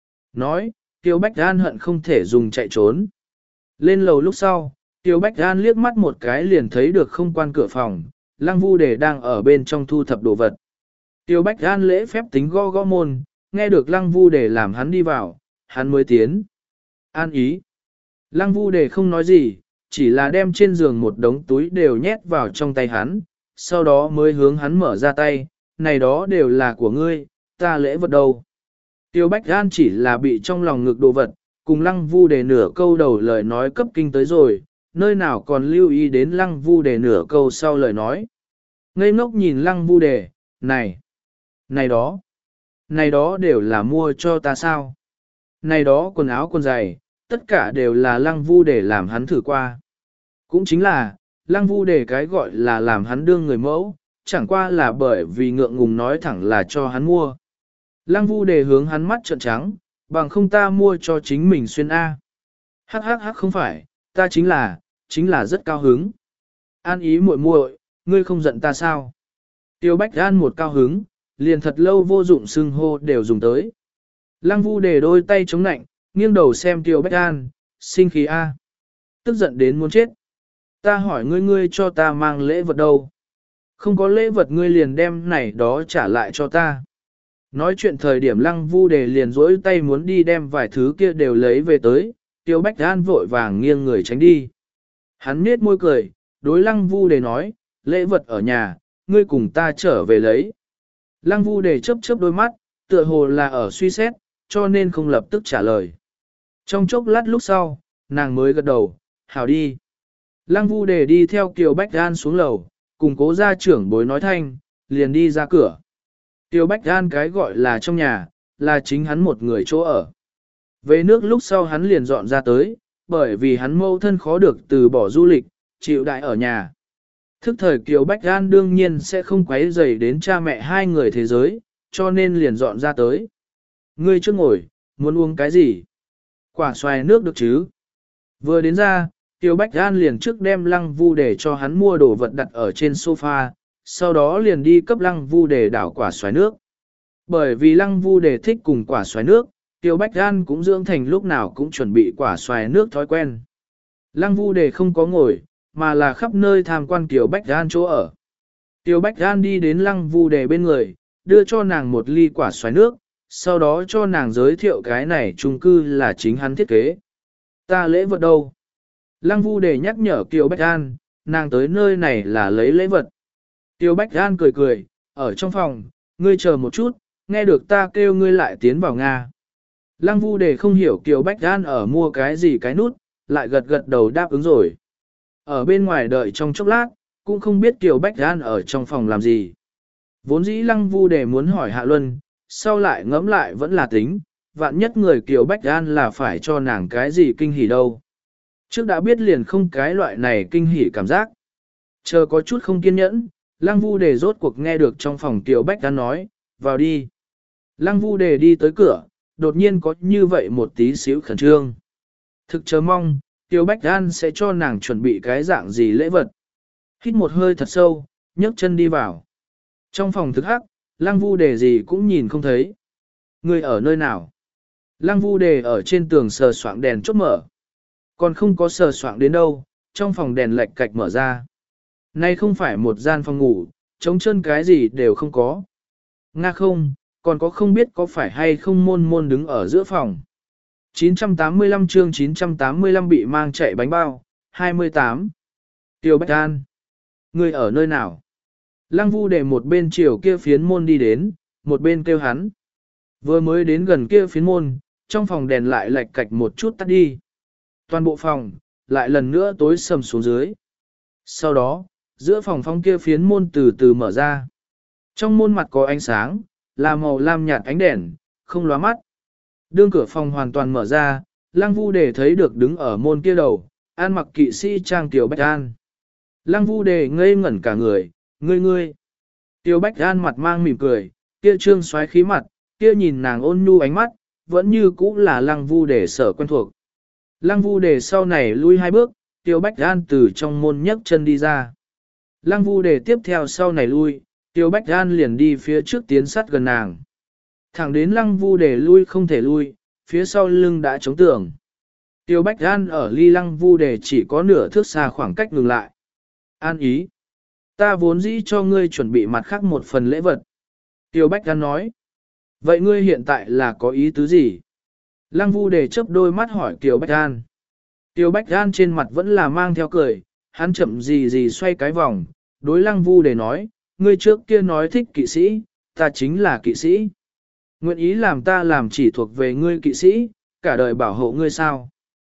Nói, Kiều Bách An hận không thể dùng chạy trốn. Lên lầu lúc sau, Kiều Bách An liếc mắt một cái liền thấy được không quan cửa phòng, lăng vu để đang ở bên trong thu thập đồ vật. Kiều Bách An lễ phép tính gõ gõ môn, nghe được lăng vu để làm hắn đi vào, hắn mới tiến. An ý. Lăng vu để không nói gì, chỉ là đem trên giường một đống túi đều nhét vào trong tay hắn, sau đó mới hướng hắn mở ra tay, này đó đều là của ngươi, ta lễ vật đâu. Tiêu Bách An chỉ là bị trong lòng ngực đồ vật, cùng lăng vu để nửa câu đầu lời nói cấp kinh tới rồi, nơi nào còn lưu ý đến lăng vu để nửa câu sau lời nói. Ngây ngốc nhìn lăng vu để, này, này đó, này đó đều là mua cho ta sao. Này đó quần áo quần giày, tất cả đều là lăng vu để làm hắn thử qua. Cũng chính là, Lăng Vu Đề cái gọi là làm hắn đương người mẫu, chẳng qua là bởi vì ngượng ngùng nói thẳng là cho hắn mua. Lăng Vu Đề hướng hắn mắt trợn trắng, bằng không ta mua cho chính mình xuyên A. Hắc hắc hắc không phải, ta chính là, chính là rất cao hứng. An ý muội muội, ngươi không giận ta sao? Tiêu Bách An một cao hứng, liền thật lâu vô dụng xưng hô đều dùng tới. Lăng Vu Đề đôi tay chống nạnh, nghiêng đầu xem Tiêu Bách An, sinh khí A. Tức giận đến muốn chết. Ta hỏi ngươi ngươi cho ta mang lễ vật đâu? Không có lễ vật ngươi liền đem này đó trả lại cho ta. Nói chuyện thời điểm Lăng Vu Đề liền rỗi tay muốn đi đem vài thứ kia đều lấy về tới, Tiêu Bách An vội vàng nghiêng người tránh đi. Hắn nết môi cười, đối Lăng Vu Đề nói, lễ vật ở nhà, ngươi cùng ta trở về lấy. Lăng Vu Đề chớp chớp đôi mắt, tựa hồ là ở suy xét, cho nên không lập tức trả lời. Trong chốc lát lúc sau, nàng mới gật đầu, hảo đi. Lăng Vu Đề đi theo Kiều Bách An xuống lầu, cùng cố gia trưởng bối nói thanh, liền đi ra cửa. Kiều Bách An cái gọi là trong nhà, là chính hắn một người chỗ ở. Về nước lúc sau hắn liền dọn ra tới, bởi vì hắn mâu thân khó được từ bỏ du lịch, chịu đại ở nhà. Thức thời Kiều Bách An đương nhiên sẽ không quấy rầy đến cha mẹ hai người thế giới, cho nên liền dọn ra tới. Ngươi chưa ngồi, muốn uống cái gì? Quả xoài nước được chứ? Vừa đến ra, Kiều Bách An liền trước đem Lăng Vu để cho hắn mua đồ vật đặt ở trên sofa, sau đó liền đi cấp Lăng Vu để đảo quả xoài nước. Bởi vì Lăng Vu để thích cùng quả xoài nước, Kiều Bách An cũng dưỡng thành lúc nào cũng chuẩn bị quả xoài nước thói quen. Lăng Vu để không có ngồi, mà là khắp nơi tham quan Kiều Bách An chỗ ở. Kiều Bách An đi đến Lăng Vu để bên người, đưa cho nàng một ly quả xoài nước, sau đó cho nàng giới thiệu cái này chung cư là chính hắn thiết kế. Ta lễ vật đâu? Lăng Vu để nhắc nhở Kiều Bách An, nàng tới nơi này là lấy lễ vật. Kiều Bách An cười cười, ở trong phòng, ngươi chờ một chút, nghe được ta kêu ngươi lại tiến vào Nga. Lăng Vu để không hiểu Kiều Bách An ở mua cái gì cái nút, lại gật gật đầu đáp ứng rồi. Ở bên ngoài đợi trong chốc lát, cũng không biết Kiều Bách An ở trong phòng làm gì. Vốn dĩ Lăng Vu để muốn hỏi Hạ Luân, sau lại ngẫm lại vẫn là tính, vạn nhất người Kiều Bách An là phải cho nàng cái gì kinh hỉ đâu. Trước đã biết liền không cái loại này kinh hỉ cảm giác. Chờ có chút không kiên nhẫn, Lăng Vu Đề rốt cuộc nghe được trong phòng Kiều Bách An nói, vào đi. Lăng Vu Đề đi tới cửa, đột nhiên có như vậy một tí xíu khẩn trương. Thực chờ mong, Kiều Bách An sẽ cho nàng chuẩn bị cái dạng gì lễ vật. Hít một hơi thật sâu, nhấc chân đi vào. Trong phòng thực hắc, Lăng Vu Đề gì cũng nhìn không thấy. Người ở nơi nào? Lăng Vu Đề ở trên tường sờ soạng đèn chốt mở. Còn không có sờ soạng đến đâu, trong phòng đèn lệch cạch mở ra. Nay không phải một gian phòng ngủ, trống chân cái gì đều không có. Nga không, còn có không biết có phải hay không môn môn đứng ở giữa phòng. chín trăm tám mươi lăm chương chín trăm tám mươi lăm bị mang chạy bánh bao, hai mươi tám. Tiêu Bách An. Người ở nơi nào? Lăng Vu để một bên chiều kia phiến môn đi đến, một bên kêu hắn. Vừa mới đến gần kia phiến môn, trong phòng đèn lại lệch cạch một chút tắt đi. Toàn bộ phòng, lại lần nữa tối sầm xuống dưới. Sau đó, giữa phòng phong kia phiến môn từ từ mở ra. Trong môn mặt có ánh sáng, là màu lam nhạt ánh đèn, không lóa mắt. Đương cửa phòng hoàn toàn mở ra, Lăng Vu Đề thấy được đứng ở môn kia đầu, an mặc kỵ sĩ trang Tiểu Bách An. Lăng Vu Đề ngây ngẩn cả người, ngươi ngươi. Tiểu Bách An mặt mang mỉm cười, kia trương xoáy khí mặt, kia nhìn nàng ôn nhu ánh mắt, vẫn như cũ là Lăng Vu Đề sở quen thuộc. Lăng Vu Đề sau này lui hai bước, Tiểu Bách An từ trong môn nhấc chân đi ra. Lăng Vu Đề tiếp theo sau này lui, Tiểu Bách An liền đi phía trước tiến sát gần nàng. Thẳng đến Lăng Vu Đề lui không thể lui, phía sau lưng đã chống tường. Tiểu Bách An ở ly Lăng Vu Đề chỉ có nửa thước xa khoảng cách ngừng lại. An ý. Ta vốn dĩ cho ngươi chuẩn bị mặt khác một phần lễ vật. Tiểu Bách An nói. Vậy ngươi hiện tại là có ý tứ gì? Lăng Vu Đề chớp đôi mắt hỏi Tiểu Bách An. Tiểu Bách An trên mặt vẫn là mang theo cười, hắn chậm gì gì xoay cái vòng, đối Lăng Vu Đề nói, ngươi trước kia nói thích kỵ sĩ, ta chính là kỵ sĩ. Nguyện ý làm ta làm chỉ thuộc về ngươi kỵ sĩ, cả đời bảo hộ ngươi sao?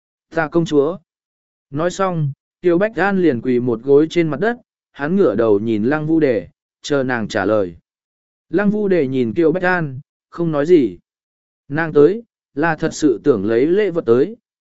Ta công chúa. Nói xong, Tiểu Bách An liền quỳ một gối trên mặt đất, hắn ngửa đầu nhìn Lăng Vu Đề, chờ nàng trả lời. Lăng Vu Đề nhìn Tiểu Bách An, không nói gì. Nàng tới, là thật sự tưởng lấy lễ vật tới,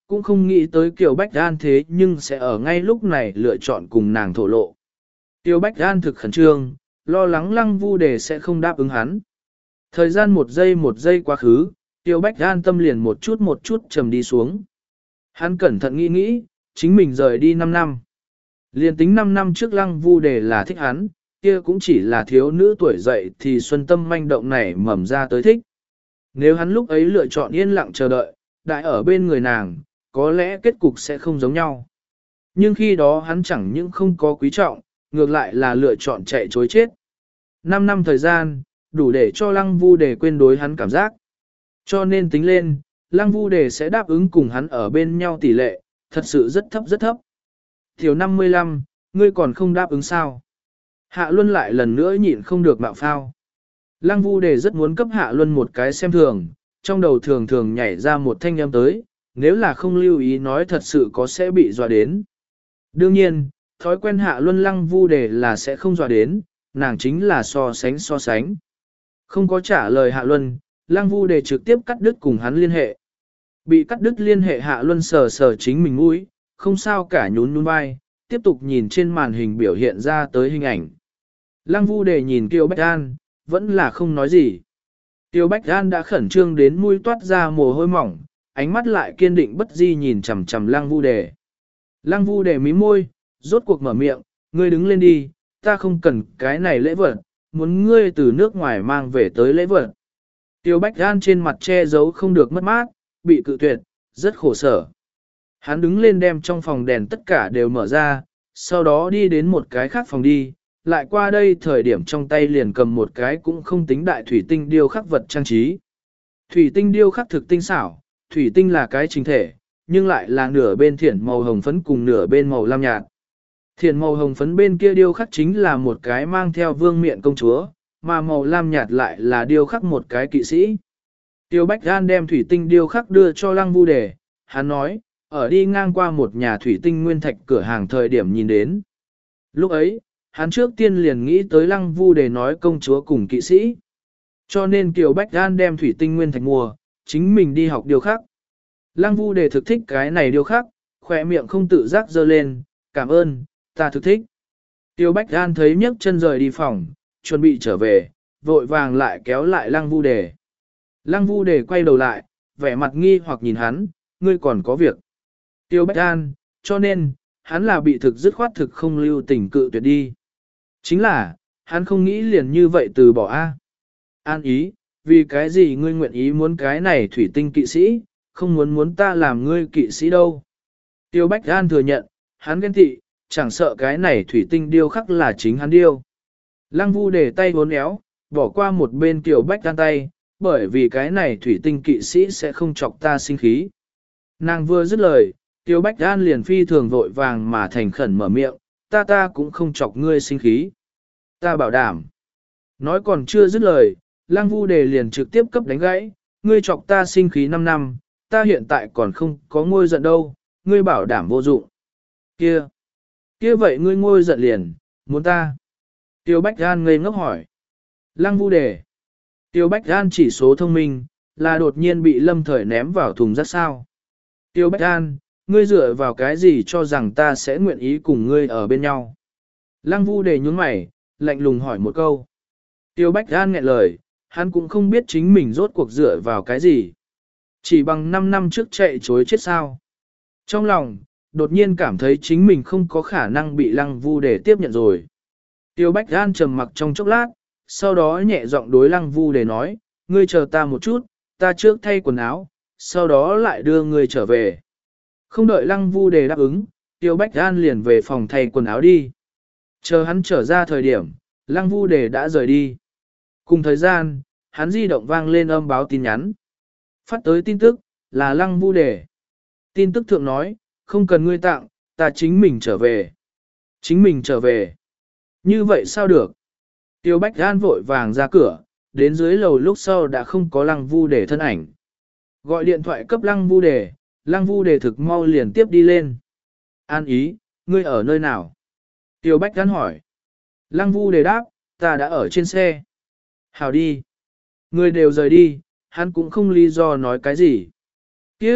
cũng không nghĩ tới Kiều Bách An thế nhưng sẽ ở ngay lúc này lựa chọn cùng nàng thổ lộ. Kiều Bách An thực khẩn trương, lo lắng Lăng Vu Đề sẽ không đáp ứng hắn. Thời gian một giây một giây quá khứ, Kiều Bách An tâm liền một chút một chút trầm đi xuống. Hắn cẩn thận nghĩ nghĩ, chính mình rời đi năm năm. Liên tính năm năm trước Lăng Vu Đề là thích hắn, kia cũng chỉ là thiếu nữ tuổi dậy thì xuân tâm manh động này mầm ra tới thích. Nếu hắn lúc ấy lựa chọn yên lặng chờ đợi, đại ở bên người nàng, có lẽ kết cục sẽ không giống nhau. Nhưng khi đó hắn chẳng những không có quý trọng, ngược lại là lựa chọn chạy chối chết. Năm năm thời gian, đủ để cho Lăng Vu Đề quên đối hắn cảm giác. Cho nên tính lên, Lăng Vu Đề sẽ đáp ứng cùng hắn ở bên nhau tỷ lệ, thật sự rất thấp rất thấp. Thiếu năm mươi lăm, ngươi còn không đáp ứng sao? Hạ Luân lại lần nữa nhịn không được mạo phao. Lăng Vu Đề rất muốn cấp Hạ Luân một cái xem thường, trong đầu thường thường nhảy ra một thanh âm tới, nếu là không lưu ý nói thật sự có sẽ bị dọa đến. Đương nhiên, thói quen Hạ Luân Lăng Vu Đề là sẽ không dọa đến, nàng chính là so sánh so sánh. Không có trả lời Hạ Luân, Lăng Vu Đề trực tiếp cắt đứt cùng hắn liên hệ. Bị cắt đứt liên hệ Hạ Luân sờ sờ chính mình mũi, không sao cả nhún nhún vai, tiếp tục nhìn trên màn hình biểu hiện ra tới hình ảnh. Lăng Vu Đề nhìn Kiều Bách An, vẫn là không nói gì. Kiều Bách An đã khẩn trương đến mũi toát ra mồ hôi mỏng, ánh mắt lại kiên định bất di nhìn chằm chằm Lăng Vu Đề. Lăng Vu Đề mím môi, rốt cuộc mở miệng, ngươi đứng lên đi, ta không cần cái này lễ vật, muốn ngươi từ nước ngoài mang về tới lễ vật. Kiều Bách An trên mặt che giấu không được mất mát, bị cự tuyệt, rất khổ sở. Hắn đứng lên đem trong phòng đèn tất cả đều mở ra, sau đó đi đến một cái khác phòng đi, lại qua đây thời điểm trong tay liền cầm một cái cũng không tính đại thủy tinh điêu khắc vật trang trí. Thủy tinh điêu khắc thực tinh xảo, thủy tinh là cái chính thể, nhưng lại là nửa bên thiển màu hồng phấn cùng nửa bên màu lam nhạt. Thiển màu hồng phấn bên kia điêu khắc chính là một cái mang theo vương miện công chúa, mà màu lam nhạt lại là điêu khắc một cái kỵ sĩ. Tiêu Bách Gan đem thủy tinh điêu khắc đưa cho Lăng Vu Đề, hắn nói, ở đi ngang qua một nhà thủy tinh nguyên thạch cửa hàng thời điểm nhìn đến. Lúc ấy, hắn trước tiên liền nghĩ tới Lăng Vu Đề nói công chúa cùng kỵ sĩ. Cho nên Kiều Bách Gan đem thủy tinh nguyên thạch mua, chính mình đi học điêu khắc. Lăng Vu Đề thực thích cái này điêu khắc, khỏe miệng không tự giác dơ lên, cảm ơn, ta thực thích. Tiêu Bách Gan thấy nhấc chân rời đi phòng, chuẩn bị trở về, vội vàng lại kéo lại Lăng Vu Đề. Lăng Vu Đề quay đầu lại, vẻ mặt nghi hoặc nhìn hắn, ngươi còn có việc. Tiêu Bách Gan, cho nên, hắn là bị thực dứt khoát thực không lưu tình cự tuyệt đi. Chính là, hắn không nghĩ liền như vậy từ bỏ A. An ý, vì cái gì ngươi nguyện ý muốn cái này thủy tinh kỵ sĩ, không muốn muốn ta làm ngươi kỵ sĩ đâu. Tiêu Bách Gan thừa nhận, hắn ghen tị, chẳng sợ cái này thủy tinh điêu khắc là chính hắn điêu. Lăng Vu Đề tay uốn éo, bỏ qua một bên Tiêu Bách Gan tay, bởi vì cái này thủy tinh kỵ sĩ sẽ không chọc ta sinh khí. Nàng vừa dứt lời, Tiêu Bách Gan liền phi thường vội vàng mà thành khẩn mở miệng, ta ta cũng không chọc ngươi sinh khí. Ta bảo đảm. Nói còn chưa dứt lời, Lăng Vu Đề liền trực tiếp cấp đánh gãy, ngươi chọc ta sinh khí năm năm, ta hiện tại còn không có ngôi giận đâu, ngươi bảo đảm vô dụng. Kia, kia vậy ngươi ngôi giận liền, muốn ta. Tiêu Bách Gan ngây ngốc hỏi. Lăng Vu Đề. Tiêu Bách Gan chỉ số thông minh, là đột nhiên bị Lâm Thời ném vào thùng rác sao. Tiêu Bách Gan, ngươi dựa vào cái gì cho rằng ta sẽ nguyện ý cùng ngươi ở bên nhau. Lăng Vu Đề nhướng mày, lạnh lùng hỏi một câu. Tiêu Bách Gan nghẹn lời, hắn cũng không biết chính mình rốt cuộc dựa vào cái gì. Chỉ bằng năm năm trước chạy chối chết sao. Trong lòng, đột nhiên cảm thấy chính mình không có khả năng bị Lăng Vu Đề tiếp nhận rồi. Tiêu Bách Gan trầm mặc trong chốc lát, sau đó nhẹ giọng đối Lăng Vu Đề nói, ngươi chờ ta một chút, ta trước thay quần áo, sau đó lại đưa ngươi trở về. Không đợi Lăng Vu Đề đáp ứng, Tiêu Bách Gan liền về phòng thay quần áo đi. Chờ hắn trở ra thời điểm, Lăng Vu Đề đã rời đi. Cùng thời gian, hắn di động vang lên âm báo tin nhắn. Phát tới tin tức, là Lăng Vu Đề. Tin tức thượng nói, không cần ngươi tặng, ta chính mình trở về. Chính mình trở về. Như vậy sao được? Tiêu Bách Gan vội vàng ra cửa, đến dưới lầu lúc sau đã không có Lăng Vu Đề thân ảnh. Gọi điện thoại cấp Lăng Vu Đề, Lăng Vu Đề thực mau liền tiếp đi lên. An ý, ngươi ở nơi nào? Tiêu Bách Gan hỏi. Lăng Vu Đề đáp, ta đã ở trên xe. Hào đi. Người đều rời đi, hắn cũng không lý do nói cái gì. Kia,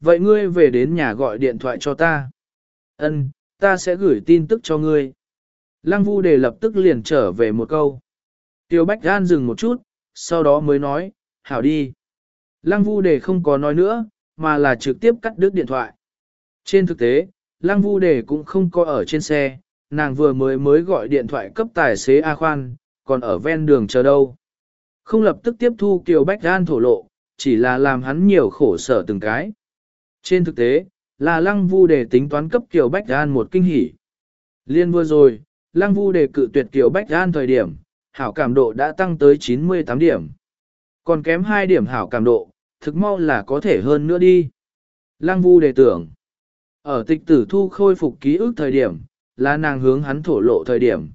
vậy ngươi về đến nhà gọi điện thoại cho ta. Ân, ta sẽ gửi tin tức cho ngươi. Lăng Vu Đề lập tức liền trở về một câu. Tiêu Bách An dừng một chút, sau đó mới nói, hảo đi. Lăng Vu Đề không có nói nữa, mà là trực tiếp cắt đứt điện thoại. Trên thực tế, Lăng Vu Đề cũng không có ở trên xe, nàng vừa mới mới gọi điện thoại cấp tài xế A Khoan, còn ở ven đường chờ đâu. Không lập tức tiếp thu Kiều Bách An thổ lộ, chỉ là làm hắn nhiều khổ sở từng cái. Trên thực tế, là Lăng Vu Đề tính toán cấp Kiều Bách An một kinh hỉ. Liên vừa rồi, Lăng Vu Đề cự tuyệt Kiều Bách An thời điểm, hảo cảm độ đã tăng tới chín mươi tám điểm. Còn kém hai điểm hảo cảm độ, thực mau là có thể hơn nữa đi. Lăng Vu Đề tưởng, ở tịch tử thu khôi phục ký ức thời điểm, là nàng hướng hắn thổ lộ thời điểm.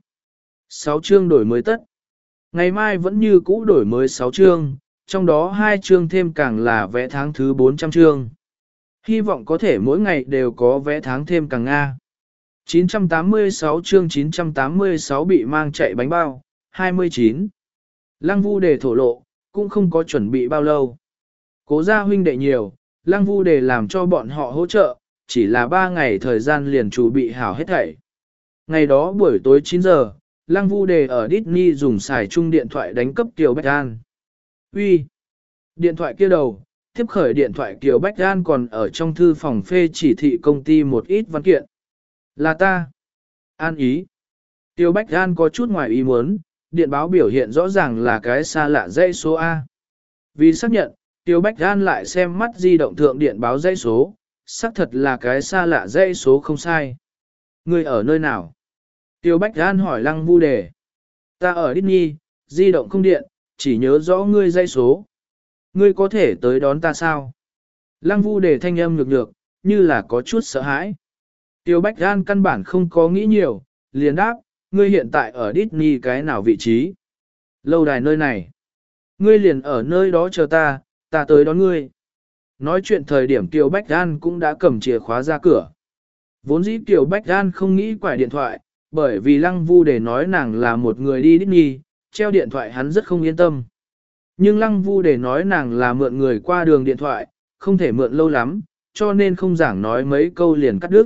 sáu chương đổi mới tất. Ngày mai vẫn như cũ đổi mới sáu chương, trong đó hai chương thêm càng là vẽ tháng thứ bốn trăm chương. Hy vọng có thể mỗi ngày đều có vẽ tháng thêm càng Nga. chín trăm tám mươi sáu chương chín trăm tám mươi sáu bị mang chạy bánh bao, hai mươi chín. Lăng Vu Đề thổ lộ, cũng không có chuẩn bị bao lâu. Cố gia huynh đệ nhiều, Lăng Vu Đề làm cho bọn họ hỗ trợ, chỉ là ba ngày thời gian liền chuẩn bị hảo hết thảy. Ngày đó buổi tối chín giờ, Lăng Vu Đề ở Disney dùng xài chung điện thoại đánh cấp Kiều Bách An. Uy, điện thoại kia đầu, tiếp khởi điện thoại Kiều Bách An còn ở trong thư phòng phê chỉ thị công ty một ít văn kiện. Là ta. An ý. Kiều Bách An có chút ngoài ý muốn, điện báo biểu hiện rõ ràng là cái xa lạ dãy số A. Vì xác nhận, Kiều Bách An lại xem mắt di động thượng điện báo dãy số, xác thật là cái xa lạ dãy số không sai. Người ở nơi nào? Tiêu Bách An hỏi Lăng Vu Đề. Ta ở Disney, di động không điện, chỉ nhớ rõ ngươi dãy số. Ngươi có thể tới đón ta sao? Lăng Vu Đề thanh âm nhược nhược, như là có chút sợ hãi. Tiêu Bách An căn bản không có nghĩ nhiều, liền đáp, ngươi hiện tại ở Disney cái nào vị trí? Lâu đài nơi này. Ngươi liền ở nơi đó chờ ta, ta tới đón ngươi. Nói chuyện thời điểm Tiêu Bách An cũng đã cầm chìa khóa ra cửa. Vốn dĩ Tiêu Bách An không nghĩ quải điện thoại, bởi vì Lăng Vu Đề nói nàng là một người đi Disney, treo điện thoại hắn rất không yên tâm. Nhưng Lăng Vu Đề nói nàng là mượn người qua đường điện thoại, không thể mượn lâu lắm, cho nên không giảng nói mấy câu liền cắt đứt.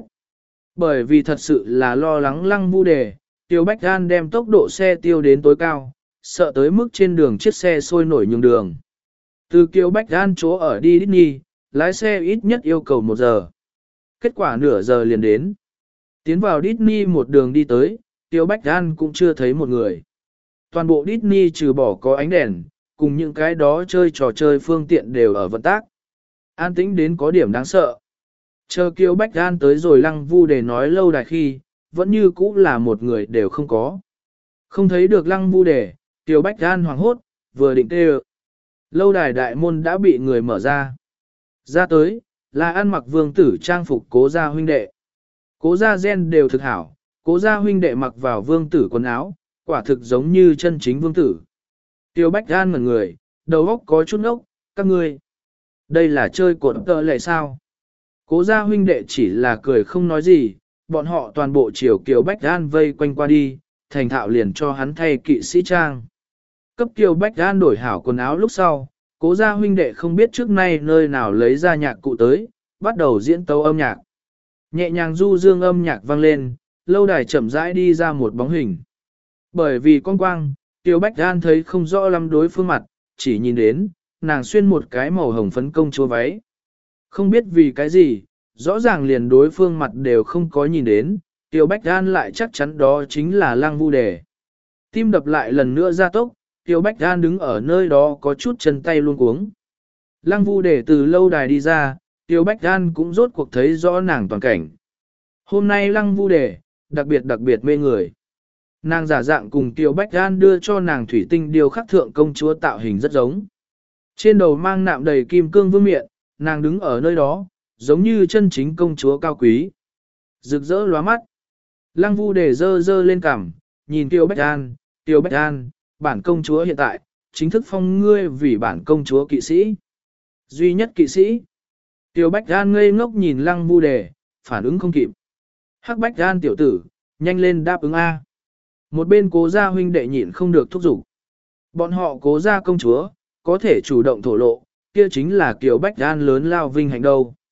Bởi vì thật sự là lo lắng Lăng Vu Đề, Tiêu Bách An đem tốc độ xe tiêu đến tối cao, sợ tới mức trên đường chiếc xe sôi nổi nhường đường. Từ Tiêu Bách An chỗ ở đi Disney, lái xe ít nhất yêu cầu một giờ. Kết quả nửa giờ liền đến. Tiến vào Disney một đường đi tới, Tiêu Bách An cũng chưa thấy một người. Toàn bộ Disney trừ bỏ có ánh đèn, cùng những cái đó chơi trò chơi phương tiện đều ở vận tác. An tĩnh đến có điểm đáng sợ. Chờ Tiêu Bách An tới rồi Lăng Vu Đề nói lâu đài khi, vẫn như cũ là một người đều không có. Không thấy được Lăng Vu Đề, Tiêu Bách An hoảng hốt, vừa định kêu. Lâu đài đại môn đã bị người mở ra. Ra tới, là ăn mặc vương tử trang phục Cố gia huynh đệ. Cố gia gen đều thực hảo, Cố gia huynh đệ mặc vào vương tử quần áo, quả thực giống như chân chính vương tử. Tiêu Bách An ngẩn người, đầu óc có chút ốc, các ngươi. Đây là chơi cột tợ lệ sao? Cố gia huynh đệ chỉ là cười không nói gì, bọn họ toàn bộ chiều Kiều Bách An vây quanh qua đi, thành thạo liền cho hắn thay kỵ sĩ trang. Cấp Kiều Bách An đổi hảo quần áo lúc sau, Cố gia huynh đệ không biết trước nay nơi nào lấy ra nhạc cụ tới, bắt đầu diễn tấu âm nhạc. Nhẹ nhàng du dương âm nhạc vang lên, lâu đài chậm rãi đi ra một bóng hình. Bởi vì con quang, Tiêu Bách An thấy không rõ lắm đối phương mặt, chỉ nhìn đến, nàng xuyên một cái màu hồng phấn công chúa váy. Không biết vì cái gì, rõ ràng liền đối phương mặt đều không có nhìn đến, Tiêu Bách An lại chắc chắn đó chính là Lăng Vu Đề. Tim đập lại lần nữa ra tốc, Tiêu Bách An đứng ở nơi đó có chút chân tay luôn cuống. Lăng Vu Đề từ lâu đài đi ra, Tiêu Bách An cũng rốt cuộc thấy rõ nàng toàn cảnh. Hôm nay Lăng Vu Đề, đặc biệt đặc biệt mê người. Nàng giả dạng cùng Tiêu Bách An đưa cho nàng thủy tinh điều khắc thượng công chúa tạo hình rất giống. Trên đầu mang nạm đầy kim cương vương miện, nàng đứng ở nơi đó, giống như chân chính công chúa cao quý. Rực rỡ lóa mắt. Lăng Vu Đề dơ dơ lên cằm, nhìn Tiêu Bách An, Tiêu Bách An, bản công chúa hiện tại, chính thức phong ngươi vì bản công chúa kỵ sĩ. Duy nhất kỵ sĩ. Tiêu Bách An ngây ngốc nhìn Lăng Vu Đề, phản ứng không kịp. Hắc Bách An tiểu tử, nhanh lên đáp ứng A. Một bên Cố gia huynh đệ nhịn không được thúc giục. Bọn họ Cố gia công chúa, có thể chủ động thổ lộ, kia chính là Kiều Bách An lớn lao vinh hạnh đâu.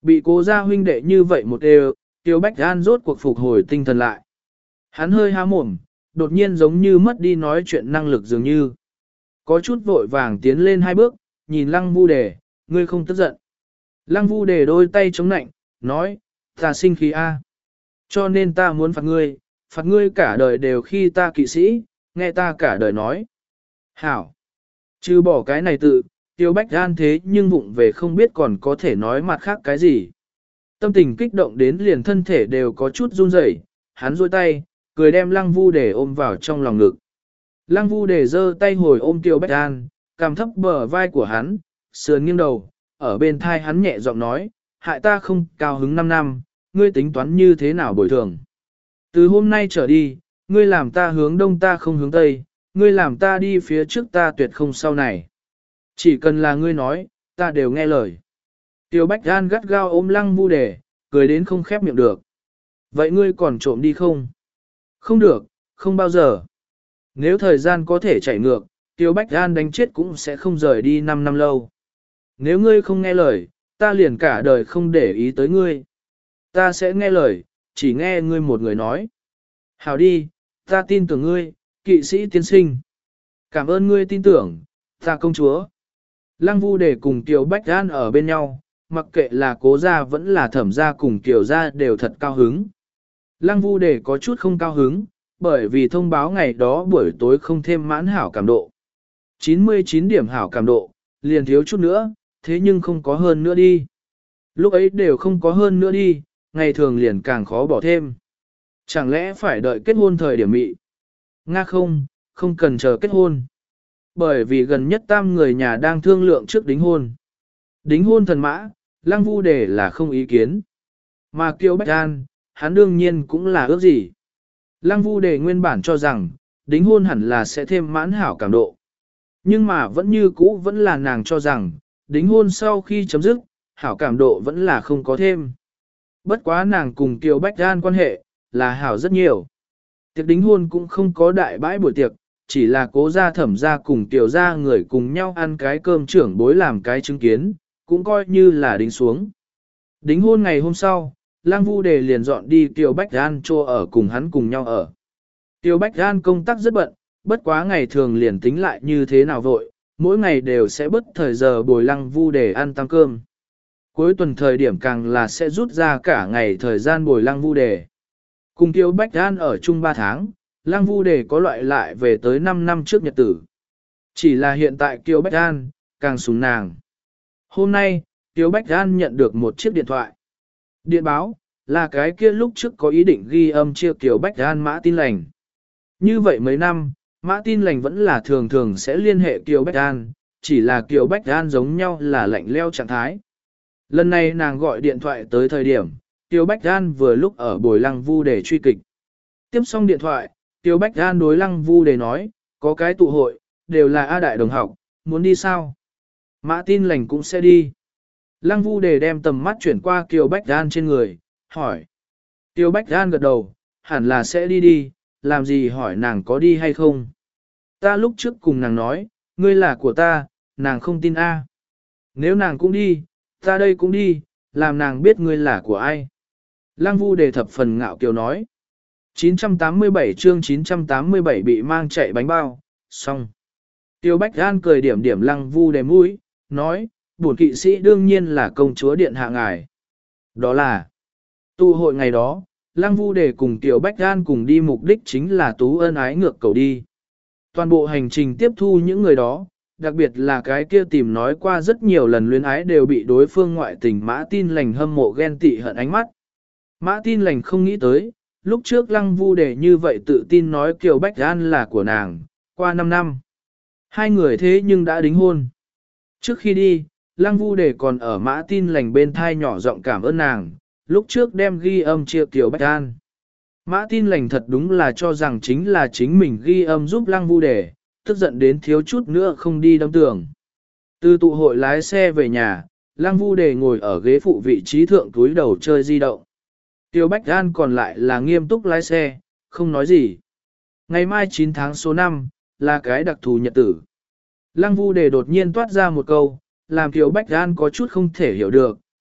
Bị cố gia huynh đệ như vậy một đều, Tiêu Bách An rốt cuộc phục hồi tinh thần lại. Hắn hơi há mồm, đột nhiên giống như mất đi nói chuyện năng lực dường như. Có chút vội vàng tiến lên hai bước, nhìn Lăng Vu Đề, ngươi không tức giận. Lăng Vu Đề đôi tay chống nạnh, nói, ta sinh khí a, cho nên ta muốn phạt ngươi, phạt ngươi cả đời đều khi ta kỵ sĩ, nghe ta cả đời nói. Hảo, trừ bỏ cái này tự, Tiêu Bách An thế nhưng vụng về không biết còn có thể nói mặt khác cái gì. Tâm tình kích động đến liền thân thể đều có chút run rẩy, hắn duỗi tay, cười đem Lăng Vu Đề ôm vào trong lòng ngực. Lăng Vu Đề giơ tay hồi ôm Tiêu Bách An, cằm thấp bờ vai của hắn, sườn nghiêng đầu, ở bên thai hắn nhẹ giọng nói, hại ta không cao hứng năm năm, ngươi tính toán như thế nào bồi thường. Từ hôm nay trở đi, ngươi làm ta hướng đông ta không hướng tây, ngươi làm ta đi phía trước ta tuyệt không sau này. Chỉ cần là ngươi nói, ta đều nghe lời. Tiêu Bách An gắt gao ôm Lăng Vu Đề, cười đến không khép miệng được. Vậy ngươi còn trộm đi không? Không được, không bao giờ. Nếu thời gian có thể chạy ngược, Tiêu Bách An đánh chết cũng sẽ không rời đi năm năm lâu. Nếu ngươi không nghe lời, ta liền cả đời không để ý tới ngươi. Ta sẽ nghe lời, chỉ nghe ngươi một người nói. Hảo đi, ta tin tưởng ngươi, kỵ sĩ tiên sinh. Cảm ơn ngươi tin tưởng, ta công chúa. Lăng Vu Đề cùng Tiêu Bách An ở bên nhau, mặc kệ là cố gia vẫn là thẩm gia cùng Kiều gia đều thật cao hứng. Lăng Vu Đề có chút không cao hứng, bởi vì thông báo ngày đó buổi tối không thêm mãn hảo cảm độ. chín mươi chín điểm hảo cảm độ, liền thiếu chút nữa, thế nhưng không có hơn nữa đi. Lúc ấy đều không có hơn nữa đi, ngày thường liền càng khó bỏ thêm. Chẳng lẽ phải đợi kết hôn thời điểm mị? Nga không, không cần chờ kết hôn. Bởi vì gần nhất tam người nhà đang thương lượng trước đính hôn. Đính hôn thần mã, Lăng Vu Đề là không ý kiến. Mà Kiều Bách An, hắn đương nhiên cũng là ước gì. Lăng Vu Đề nguyên bản cho rằng, đính hôn hẳn là sẽ thêm mãn hảo cảm độ. Nhưng mà vẫn như cũ vẫn là nàng cho rằng, đính hôn sau khi chấm dứt, hảo cảm độ vẫn là không có thêm. Bất quá nàng cùng Kiều Bách An quan hệ, là hảo rất nhiều. Tiệc đính hôn cũng không có đại bãi buổi tiệc, chỉ là cố gia thẩm gia cùng Kiều gia người cùng nhau ăn cái cơm trưởng bối làm cái chứng kiến, cũng coi như là đính xuống. Đính hôn ngày hôm sau, Lăng Vu Đề liền dọn đi Kiều Bách An cho ở cùng hắn cùng nhau ở. Kiều Bách An công tác rất bận, bất quá ngày thường liền tính lại như thế nào vội, mỗi ngày đều sẽ bất thời giờ bồi Lăng Vu Đề ăn tăng cơm. Cuối tuần thời điểm càng là sẽ rút ra cả ngày thời gian bồi Lăng Vu Đề. Cùng Kiều Bách An ở chung ba tháng, Lăng Vu Đề có loại lại về tới năm năm trước nhật tử. Chỉ là hiện tại Kiều Bách An, càng sủng nàng. Hôm nay, Kiều Bách An nhận được một chiếc điện thoại. Điện báo, là cái kia lúc trước có ý định ghi âm chia Kiều Bách An Mã Tin Lành. Như vậy mấy năm, Mã Tin Lành vẫn là thường thường sẽ liên hệ Kiều Bách An, chỉ là Kiều Bách An giống nhau là lạnh leo trạng thái. Lần này nàng gọi điện thoại tới thời điểm, Kiều Bách An vừa lúc ở bồi Lăng Vu Đề truy kịch. Tiếp xong điện thoại, Kiều Bách An đối Lăng Vu Đề nói, có cái tụ hội, đều là A đại đồng học, muốn đi sao? Mã Tin Lành cũng sẽ đi. Lăng Vu Đề đem tầm mắt chuyển qua Kiều Bách An trên người, hỏi. Kiều Bách An gật đầu, hẳn là sẽ đi đi, làm gì hỏi nàng có đi hay không? Ta lúc trước cùng nàng nói, ngươi là của ta, nàng không tin A. Nếu nàng cũng đi, ta đây cũng đi, làm nàng biết ngươi là của ai. Lăng Vu Đề thập phần ngạo kiều nói. chín trăm tám mươi bảy chương chín trăm tám mươi bảy bị mang chạy bánh bao, xong. Tiêu Bách An cười điểm điểm Lăng Vu Đề mũi, nói, bổn kỵ sĩ đương nhiên là công chúa điện hạ ngài. Đó là, tụ hội ngày đó, Lăng Vu Đề cùng Tiêu Bách An cùng đi mục đích chính là tú ân ái ngược cầu đi. Toàn bộ hành trình tiếp thu những người đó, đặc biệt là cái kia tìm nói qua rất nhiều lần luyến ái đều bị đối phương ngoại tình Mã Tin Lành hâm mộ ghen tị hận ánh mắt. Mã Tin Lành không nghĩ tới, lúc trước Lăng Vu Đề như vậy tự tin nói Kiều Bách An là của nàng, qua năm năm. Hai người thế nhưng đã đính hôn. Trước khi đi, Lăng Vu Đề còn ở Mã Tin Lành bên thai nhỏ giọng cảm ơn nàng, lúc trước đem ghi âm chia Kiều Bách An. Mã Tin Lành thật đúng là cho rằng chính là chính mình ghi âm giúp Lăng Vu Đề, tức giận đến thiếu chút nữa không đi đâm tường. Từ tụ hội lái xe về nhà, Lăng Vu Đề ngồi ở ghế phụ vị trí thượng túi đầu chơi di động. Tiêu Bách An còn lại là nghiêm túc lái xe, không nói gì. Ngày mai chín tháng số năm, là cái đặc thù nhật tử. Lăng Vu Đề đột nhiên toát ra một câu, làm Tiêu Bách An có chút không thể hiểu được,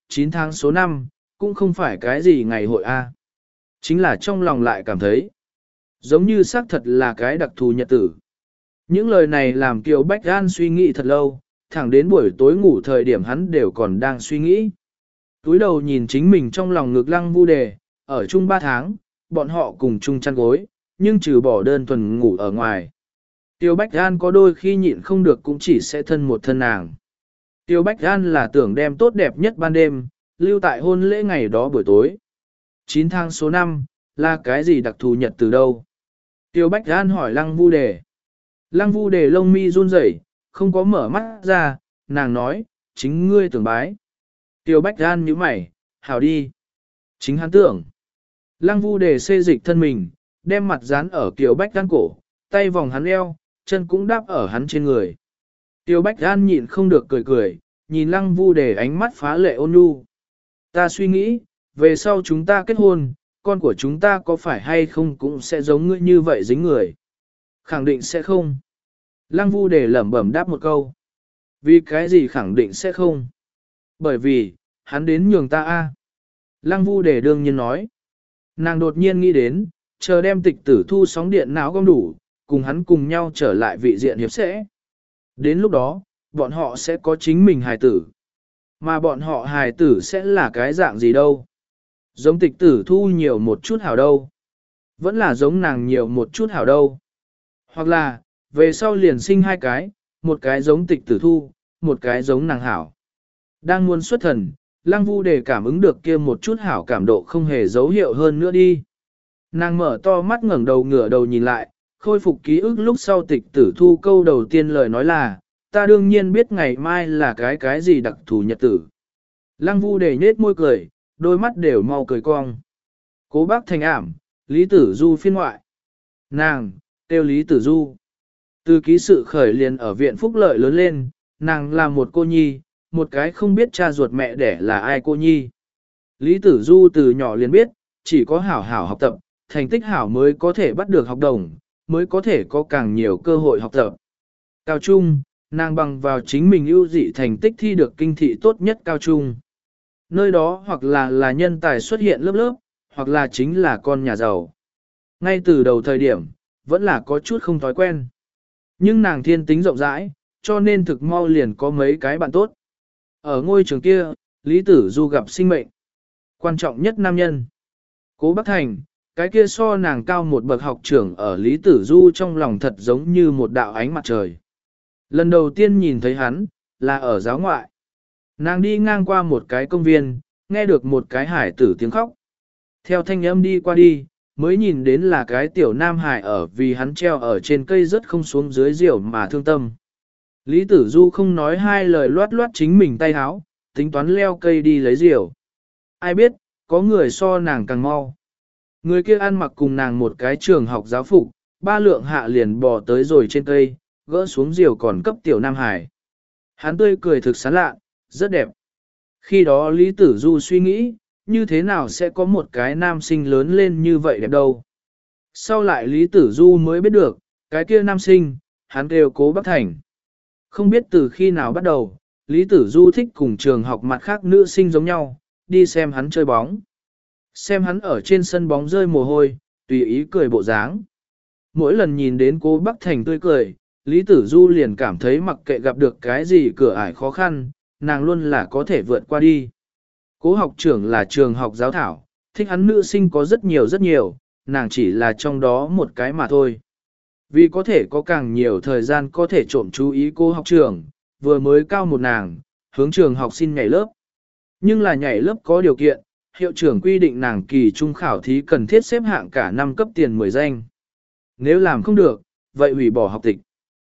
chín tháng số năm, cũng không phải cái gì ngày hội A. Chính là trong lòng lại cảm thấy, giống như xác thật là cái đặc thù nhật tử. Những lời này làm Kiều Bách An suy nghĩ thật lâu, thẳng đến buổi tối ngủ thời điểm hắn đều còn đang suy nghĩ. Túi đầu nhìn chính mình trong lòng ngực Lăng Vu Đề, ở chung ba tháng, bọn họ cùng chung chăn gối, nhưng trừ bỏ đơn thuần ngủ ở ngoài. Tiêu Bách An có đôi khi nhịn không được cũng chỉ sẽ thân một thân nàng. Tiêu Bách An là tưởng đem tốt đẹp nhất ban đêm, lưu tại hôn lễ ngày đó buổi tối. chín tháng số năm, là cái gì đặc thù nhật từ đâu? Tiêu Bách An hỏi Lăng Vu Đề. Lăng Vu Đề lông mi run rẩy, không có mở mắt ra, nàng nói, chính ngươi tưởng bái. Tiêu Bách An nhíu mày, hảo đi. Chính hắn tưởng. Lăng Vu Đề xê dịch thân mình, đem mặt dán ở Tiêu Bách An cổ, tay vòng hắn eo, chân cũng đáp ở hắn trên người. Tiêu Bách An nhịn không được cười cười, nhìn Lăng Vu Đề ánh mắt phá lệ ôn nhu. Ta suy nghĩ, về sau chúng ta kết hôn, con của chúng ta có phải hay không cũng sẽ giống ngươi như vậy dính người. Khẳng định sẽ không. Lăng Vu Đề lẩm bẩm đáp một câu. Vì cái gì khẳng định sẽ không? Bởi vì, hắn đến nhường ta a. Lăng Vu Đề đương nhiên nói. Nàng đột nhiên nghĩ đến, chờ đem tịch tử thu sóng điện não gom đủ, cùng hắn cùng nhau trở lại vị diện hiệp sẽ. Đến lúc đó, bọn họ sẽ có chính mình hài tử. Mà bọn họ hài tử sẽ là cái dạng gì đâu? Giống tịch tử thu nhiều một chút hảo đâu? Vẫn là giống nàng nhiều một chút hảo đâu? Hoặc là, về sau liền sinh hai cái, một cái giống tịch tử thu, một cái giống nàng hảo. Đang muốn xuất thần, Lăng Vu Đề cảm ứng được kia một chút hảo cảm độ không hề dấu hiệu hơn nữa đi. Nàng mở to mắt ngẩng đầu ngửa đầu nhìn lại, khôi phục ký ức lúc sau tịch tử thu câu đầu tiên lời nói là, ta đương nhiên biết ngày mai là cái cái gì đặc thù nhật tử. Lăng Vu Đề nhếch môi cười, đôi mắt đều mau cười cong. Cố Bác Thành ảm, Lý Tử Du phiên ngoại. Nàng, tiêu Lý Tử Du. Từ ký sự khởi liền ở viện phúc lợi lớn lên, nàng là một cô nhi, một cái không biết cha ruột mẹ đẻ là ai cô nhi. Lý Tử Du từ nhỏ liền biết, chỉ có hảo hảo học tập, thành tích hảo mới có thể bắt được học đồng, mới có thể có càng nhiều cơ hội học tập. Cao trung, nàng bằng vào chính mình ưu dị thành tích thi được kinh thị tốt nhất cao trung. Nơi đó hoặc là là nhân tài xuất hiện lớp lớp, hoặc là chính là con nhà giàu. Ngay từ đầu thời điểm, vẫn là có chút không thói quen. Nhưng nàng thiên tính rộng rãi, cho nên thực mau liền có mấy cái bạn tốt. Ở ngôi trường kia, Lý Tử Du gặp sinh mệnh. Quan trọng nhất nam nhân. Cố Bắc Thành, cái kia so nàng cao một bậc học trưởng ở Lý Tử Du trong lòng thật giống như một đạo ánh mặt trời. Lần đầu tiên nhìn thấy hắn, là ở giáo ngoại. Nàng đi ngang qua một cái công viên, nghe được một cái hải tử tiếng khóc. Theo thanh âm đi qua đi, mới nhìn đến là cái tiểu nam hải ở vì hắn treo ở trên cây rất không xuống dưới diều mà thương tâm. Lý Tử Du không nói hai lời loát loát chính mình tay háo, tính toán leo cây đi lấy diều. Ai biết, có người so nàng càng mau. Người kia ăn mặc cùng nàng một cái trường học giáo phục, ba lượng hạ liền bò tới rồi trên cây, gỡ xuống diều còn cấp tiểu nam hải. Hắn tươi cười thực sán lạ, rất đẹp. Khi đó Lý Tử Du suy nghĩ, như thế nào sẽ có một cái nam sinh lớn lên như vậy đẹp đâu. Sau lại Lý Tử Du mới biết được, cái kia nam sinh, hắn đều Cố Bắc Thành. Không biết từ khi nào bắt đầu, Lý Tử Du thích cùng trường học mặt khác nữ sinh giống nhau, đi xem hắn chơi bóng. Xem hắn ở trên sân bóng rơi mồ hôi, tùy ý cười bộ dáng. Mỗi lần nhìn đến Cố Bắc Thành tươi cười, Lý Tử Du liền cảm thấy mặc kệ gặp được cái gì cửa ải khó khăn, nàng luôn là có thể vượt qua đi. Cố học trưởng là trường học giáo thảo, thích hắn nữ sinh có rất nhiều rất nhiều, nàng chỉ là trong đó một cái mà thôi. Vì có thể có càng nhiều thời gian có thể trộm chú ý cô học trưởng, vừa mới cao một nàng, hướng trường học xin nhảy lớp. Nhưng là nhảy lớp có điều kiện, hiệu trưởng quy định nàng kỳ trung khảo thí cần thiết xếp hạng cả năm cấp tiền mười danh. Nếu làm không được, vậy hủy bỏ học tịch.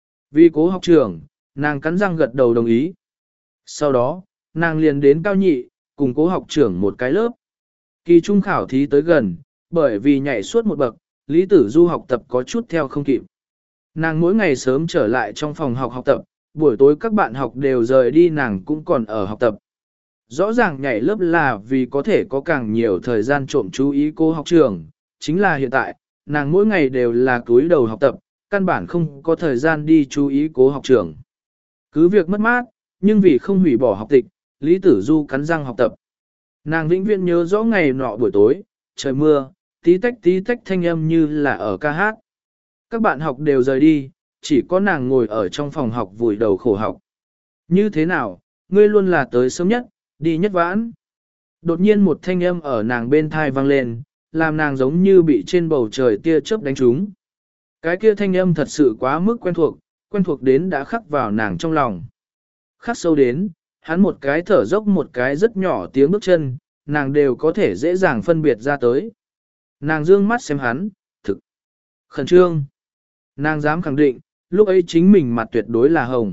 Vì cố học trưởng, nàng cắn răng gật đầu đồng ý. Sau đó, nàng liền đến cao nhị, cùng cố học trưởng một cái lớp. Kỳ trung khảo thí tới gần, bởi vì nhảy suốt một bậc, Lý Tử Du học tập có chút theo không kịp. Nàng mỗi ngày sớm trở lại trong phòng học học tập, buổi tối các bạn học đều rời đi nàng cũng còn ở học tập. Rõ ràng nhảy lớp là vì có thể có càng nhiều thời gian trộm chú ý cô học trưởng, chính là hiện tại, nàng mỗi ngày đều là túi đầu học tập, căn bản không có thời gian đi chú ý cố học trưởng. Cứ việc mất mát, nhưng vì không hủy bỏ học tịch, Lý Tử Du cắn răng học tập. Nàng vĩnh viễn nhớ rõ ngày nọ buổi tối, trời mưa, tí tách tí tách thanh âm như là ở ca hát. Các bạn học đều rời đi, chỉ có nàng ngồi ở trong phòng học vùi đầu khổ học. Như thế nào, ngươi luôn là tới sớm nhất, đi nhất vãn. Đột nhiên một thanh âm ở nàng bên thai vang lên, làm nàng giống như bị trên bầu trời tia chớp đánh trúng. Cái kia thanh âm thật sự quá mức quen thuộc, quen thuộc đến đã khắc vào nàng trong lòng. Khắc sâu đến, hắn một cái thở dốc một cái rất nhỏ tiếng bước chân, nàng đều có thể dễ dàng phân biệt ra tới. Nàng dương mắt xem hắn, thực khẩn trương. Nàng dám khẳng định, lúc ấy chính mình mặt tuyệt đối là hồng.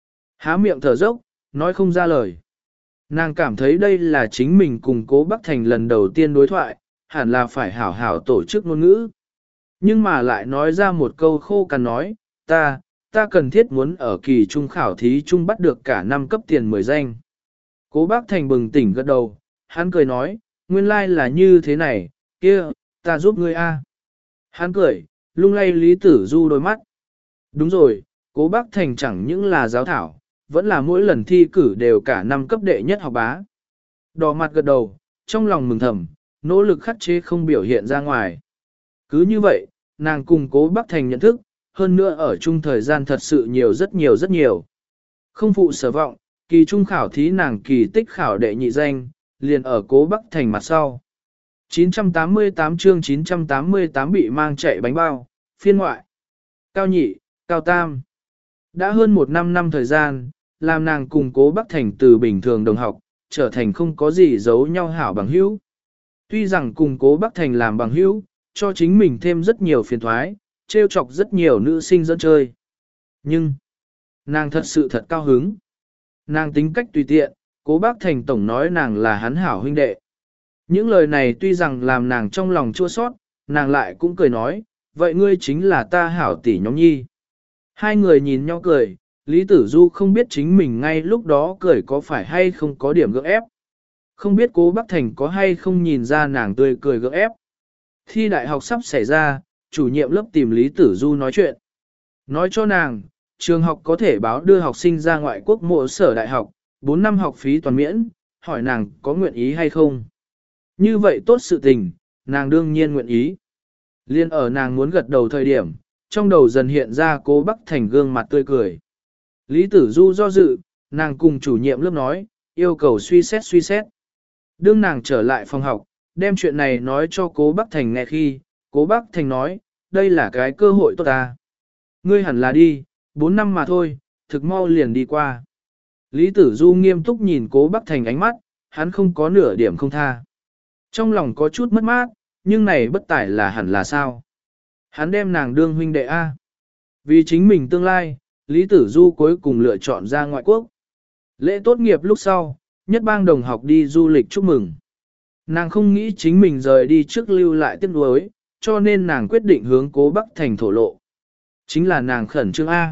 Há miệng thở dốc, nói không ra lời. Nàng cảm thấy đây là chính mình cùng Cố Bắc Thành lần đầu tiên đối thoại, hẳn là phải hảo hảo tổ chức ngôn ngữ. Nhưng mà lại nói ra một câu khô cằn nói, ta, ta cần thiết muốn ở kỳ trung khảo thí trung bắt được cả năm cấp tiền mười danh. Cố Bác Thành bừng tỉnh gật đầu, hắn cười nói, nguyên lai là như thế này, kia, ta giúp ngươi a. Hắn cười, lung lay Lý Tử Du đôi mắt. Đúng rồi, Cố Bác Thành chẳng những là giáo thảo, vẫn là mỗi lần thi cử đều cả năm cấp đệ nhất học bá. Đỏ mặt gật đầu, trong lòng mừng thầm, nỗ lực khắc chế không biểu hiện ra ngoài. Cứ như vậy, nàng cùng Cố Bác Thành nhận thức, hơn nữa ở chung thời gian thật sự nhiều rất nhiều rất nhiều. Không phụ sở vọng, kỳ trung khảo thí nàng kỳ tích khảo đệ nhị danh, liền ở Cố Bắc Thành mặt sau. chín trăm tám mươi tám chương chín trăm tám mươi tám bị mang chạy bánh bao, phiên ngoại. Cao nhị, cao tam. Đã hơn một năm năm thời gian, làm nàng cùng Cố Bắc Thành từ bình thường đồng học, trở thành không có gì giấu nhau hảo bằng hữu. Tuy rằng cùng Cố Bắc Thành làm bằng hữu, cho chính mình thêm rất nhiều phiền thoái, trêu chọc rất nhiều nữ sinh dẫn chơi. Nhưng, nàng thật sự thật cao hứng. Nàng tính cách tùy tiện, Cố Bác Thành tổng nói nàng là hắn hảo huynh đệ. Những lời này tuy rằng làm nàng trong lòng chua sót, nàng lại cũng cười nói, vậy ngươi chính là ta hảo tỷ nhóm nhi. Hai người nhìn nhau cười, Lý Tử Du không biết chính mình ngay lúc đó cười có phải hay không có điểm gượng ép. Không biết Cố Bác Thành có hay không nhìn ra nàng tươi cười gượng ép. Thi đại học sắp xảy ra, chủ nhiệm lớp tìm Lý Tử Du nói chuyện. Nói cho nàng, trường học có thể báo đưa học sinh ra ngoại quốc mộ sở đại học, bốn năm học phí toàn miễn, hỏi nàng có nguyện ý hay không. Như vậy tốt sự tình, nàng đương nhiên nguyện ý. Liên ở nàng muốn gật đầu thời điểm, trong đầu dần hiện ra Cố Bắc Thành gương mặt tươi cười. Lý Tử Du do dự, nàng cùng chủ nhiệm lớp nói, yêu cầu suy xét suy xét. Đương nàng trở lại phòng học, đem chuyện này nói cho Cố Bắc Thành nghe khi, Cố Bắc Thành nói, đây là cái cơ hội tốt ta. Ngươi hẳn là đi, bốn năm mà thôi, thực mau liền đi qua. Lý Tử Du nghiêm túc nhìn Cố Bắc Thành ánh mắt, hắn không có nửa điểm không tha. Trong lòng có chút mất mát, nhưng này bất tải là hẳn là sao. Hắn đem nàng đương huynh đệ A. Vì chính mình tương lai, Lý Tử Du cuối cùng lựa chọn ra ngoại quốc. Lễ tốt nghiệp lúc sau, nhất bang đồng học đi du lịch chúc mừng. Nàng không nghĩ chính mình rời đi trước lưu lại tiếc nuối, cho nên nàng quyết định hướng Cố Bắc Thành thổ lộ. Chính là nàng khẩn trương A.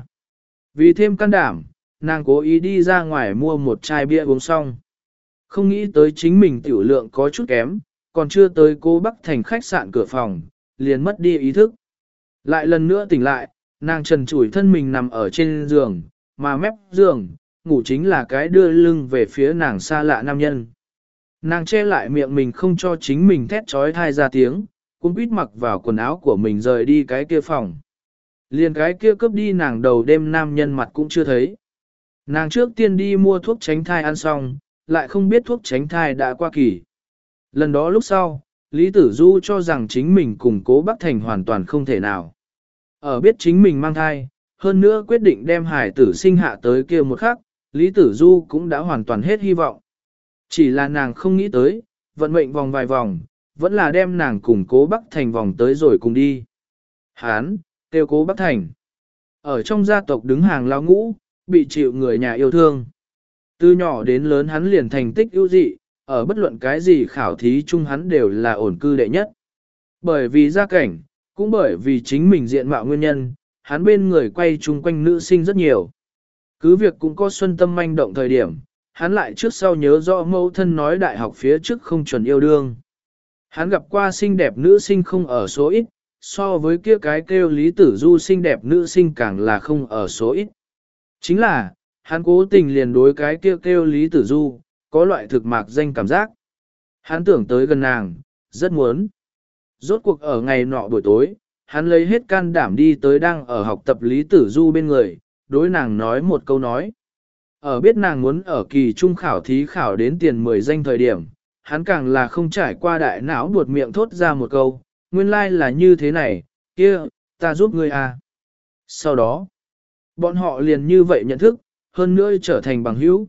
Vì thêm can đảm, nàng cố ý đi ra ngoài mua một chai bia uống xong. Không nghĩ tới chính mình tiểu lượng có chút kém, còn chưa tới Cố Bắc Thành khách sạn cửa phòng, liền mất đi ý thức. Lại lần nữa tỉnh lại, nàng trần trụi thân mình nằm ở trên giường, mà mép giường, ngủ chính là cái đưa lưng về phía nàng xa lạ nam nhân. Nàng che lại miệng mình không cho chính mình thét trói thai ra tiếng, cũng quýt mặc vào quần áo của mình rời đi cái kia phòng. Liền cái kia cướp đi nàng đầu đêm nam nhân mặt cũng chưa thấy. Nàng trước tiên đi mua thuốc tránh thai ăn xong, lại không biết thuốc tránh thai đã qua kỳ. Lần đó lúc sau, Lý Tử Du cho rằng chính mình cùng Cố Bắc Thành hoàn toàn không thể nào. Ở biết chính mình mang thai, hơn nữa quyết định đem hải tử sinh hạ tới kia một khắc, Lý Tử Du cũng đã hoàn toàn hết hy vọng. Chỉ là nàng không nghĩ tới, vận mệnh vòng vài vòng, vẫn là đem nàng cùng Cố Bắc Thành vòng tới rồi cùng đi. Hán, tiêu Cố Bắc Thành. Ở trong gia tộc đứng hàng lao ngũ, bị chịu người nhà yêu thương. Từ nhỏ đến lớn hắn liền thành tích ưu dị, ở bất luận cái gì khảo thí chung hắn đều là ổn cư đệ nhất. Bởi vì gia cảnh, cũng bởi vì chính mình diện mạo nguyên nhân, hắn bên người quay chung quanh nữ sinh rất nhiều. Cứ việc cũng có xuân tâm manh động thời điểm, hắn lại trước sau nhớ rõ mẫu thân nói đại học phía trước không chuẩn yêu đương. Hắn gặp qua xinh đẹp nữ sinh không ở số ít, so với kia cái kêu Lý Tử Du xinh đẹp nữ sinh càng là không ở số ít. Chính là, hắn cố tình liền đối cái kêu kêu Lý Tử Du, có loại thực mạc danh cảm giác. Hắn tưởng tới gần nàng, rất muốn. Rốt cuộc ở ngày nọ buổi tối, hắn lấy hết can đảm đi tới đang ở học tập Lý Tử Du bên người, đối nàng nói một câu nói. Ở biết nàng muốn ở kỳ trung khảo thí khảo đến tiền mười danh thời điểm, hắn càng là không trải qua đại não buột miệng thốt ra một câu, nguyên lai like là như thế này, kia, ta giúp ngươi à. Sau đó, bọn họ liền như vậy nhận thức, hơn nữa trở thành bằng hữu.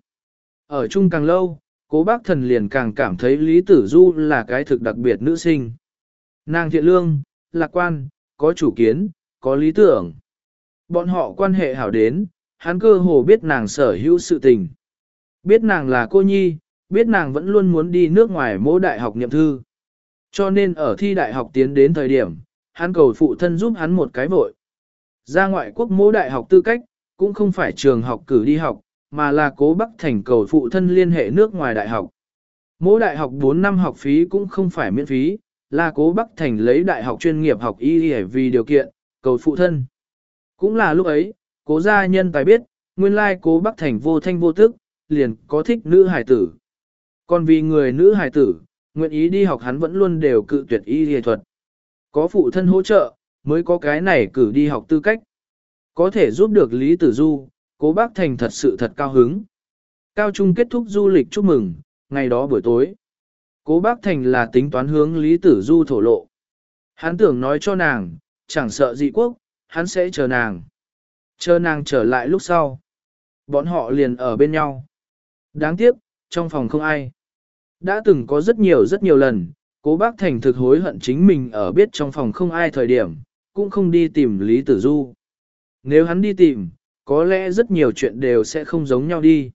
Ở chung càng lâu, Cố Bác Thần liền càng cảm thấy Lý Tử Du là cái thực đặc biệt nữ sinh. Nàng thiện lương, lạc quan, có chủ kiến, có lý tưởng. Bọn họ quan hệ hảo đến, hắn cơ hồ biết nàng sở hữu sự tình. Biết nàng là cô nhi, biết nàng vẫn luôn muốn đi nước ngoài mô đại học niệm thư. Cho nên ở thi đại học tiến đến thời điểm, hắn cầu phụ thân giúp hắn một cái vội. Ra ngoại quốc mô đại học tư cách, cũng không phải trường học cử đi học, mà là Cố Bắc Thành cầu phụ thân liên hệ nước ngoài đại học. Mỗi đại học bốn năm học phí cũng không phải miễn phí, là Cố Bắc Thành lấy đại học chuyên nghiệp học y vì điều kiện, cầu phụ thân. Cũng là lúc ấy, Cố gia nhân tài biết, nguyên lai Cố Bắc Thành vô thanh vô tức, liền có thích nữ hài tử. Còn vì người nữ hài tử, nguyện ý đi học hắn vẫn luôn đều cự tuyệt y y thuật. Có phụ thân hỗ trợ, mới có cái này cử đi học tư cách. Có thể giúp được Lý Tử Du, Cố Bác Thành thật sự thật cao hứng. Cao trung kết thúc du lịch chúc mừng, ngày đó buổi tối. Cố Bác Thành là tính toán hướng Lý Tử Du thổ lộ. Hắn tưởng nói cho nàng, chẳng sợ dị quốc, hắn sẽ chờ nàng. Chờ nàng trở lại lúc sau. Bọn họ liền ở bên nhau. Đáng tiếc, trong phòng không ai. Đã từng có rất nhiều rất nhiều lần, Cố Bác Thành thực hối hận chính mình ở biết trong phòng không ai thời điểm, cũng không đi tìm Lý Tử Du. Nếu hắn đi tìm, có lẽ rất nhiều chuyện đều sẽ không giống nhau đi.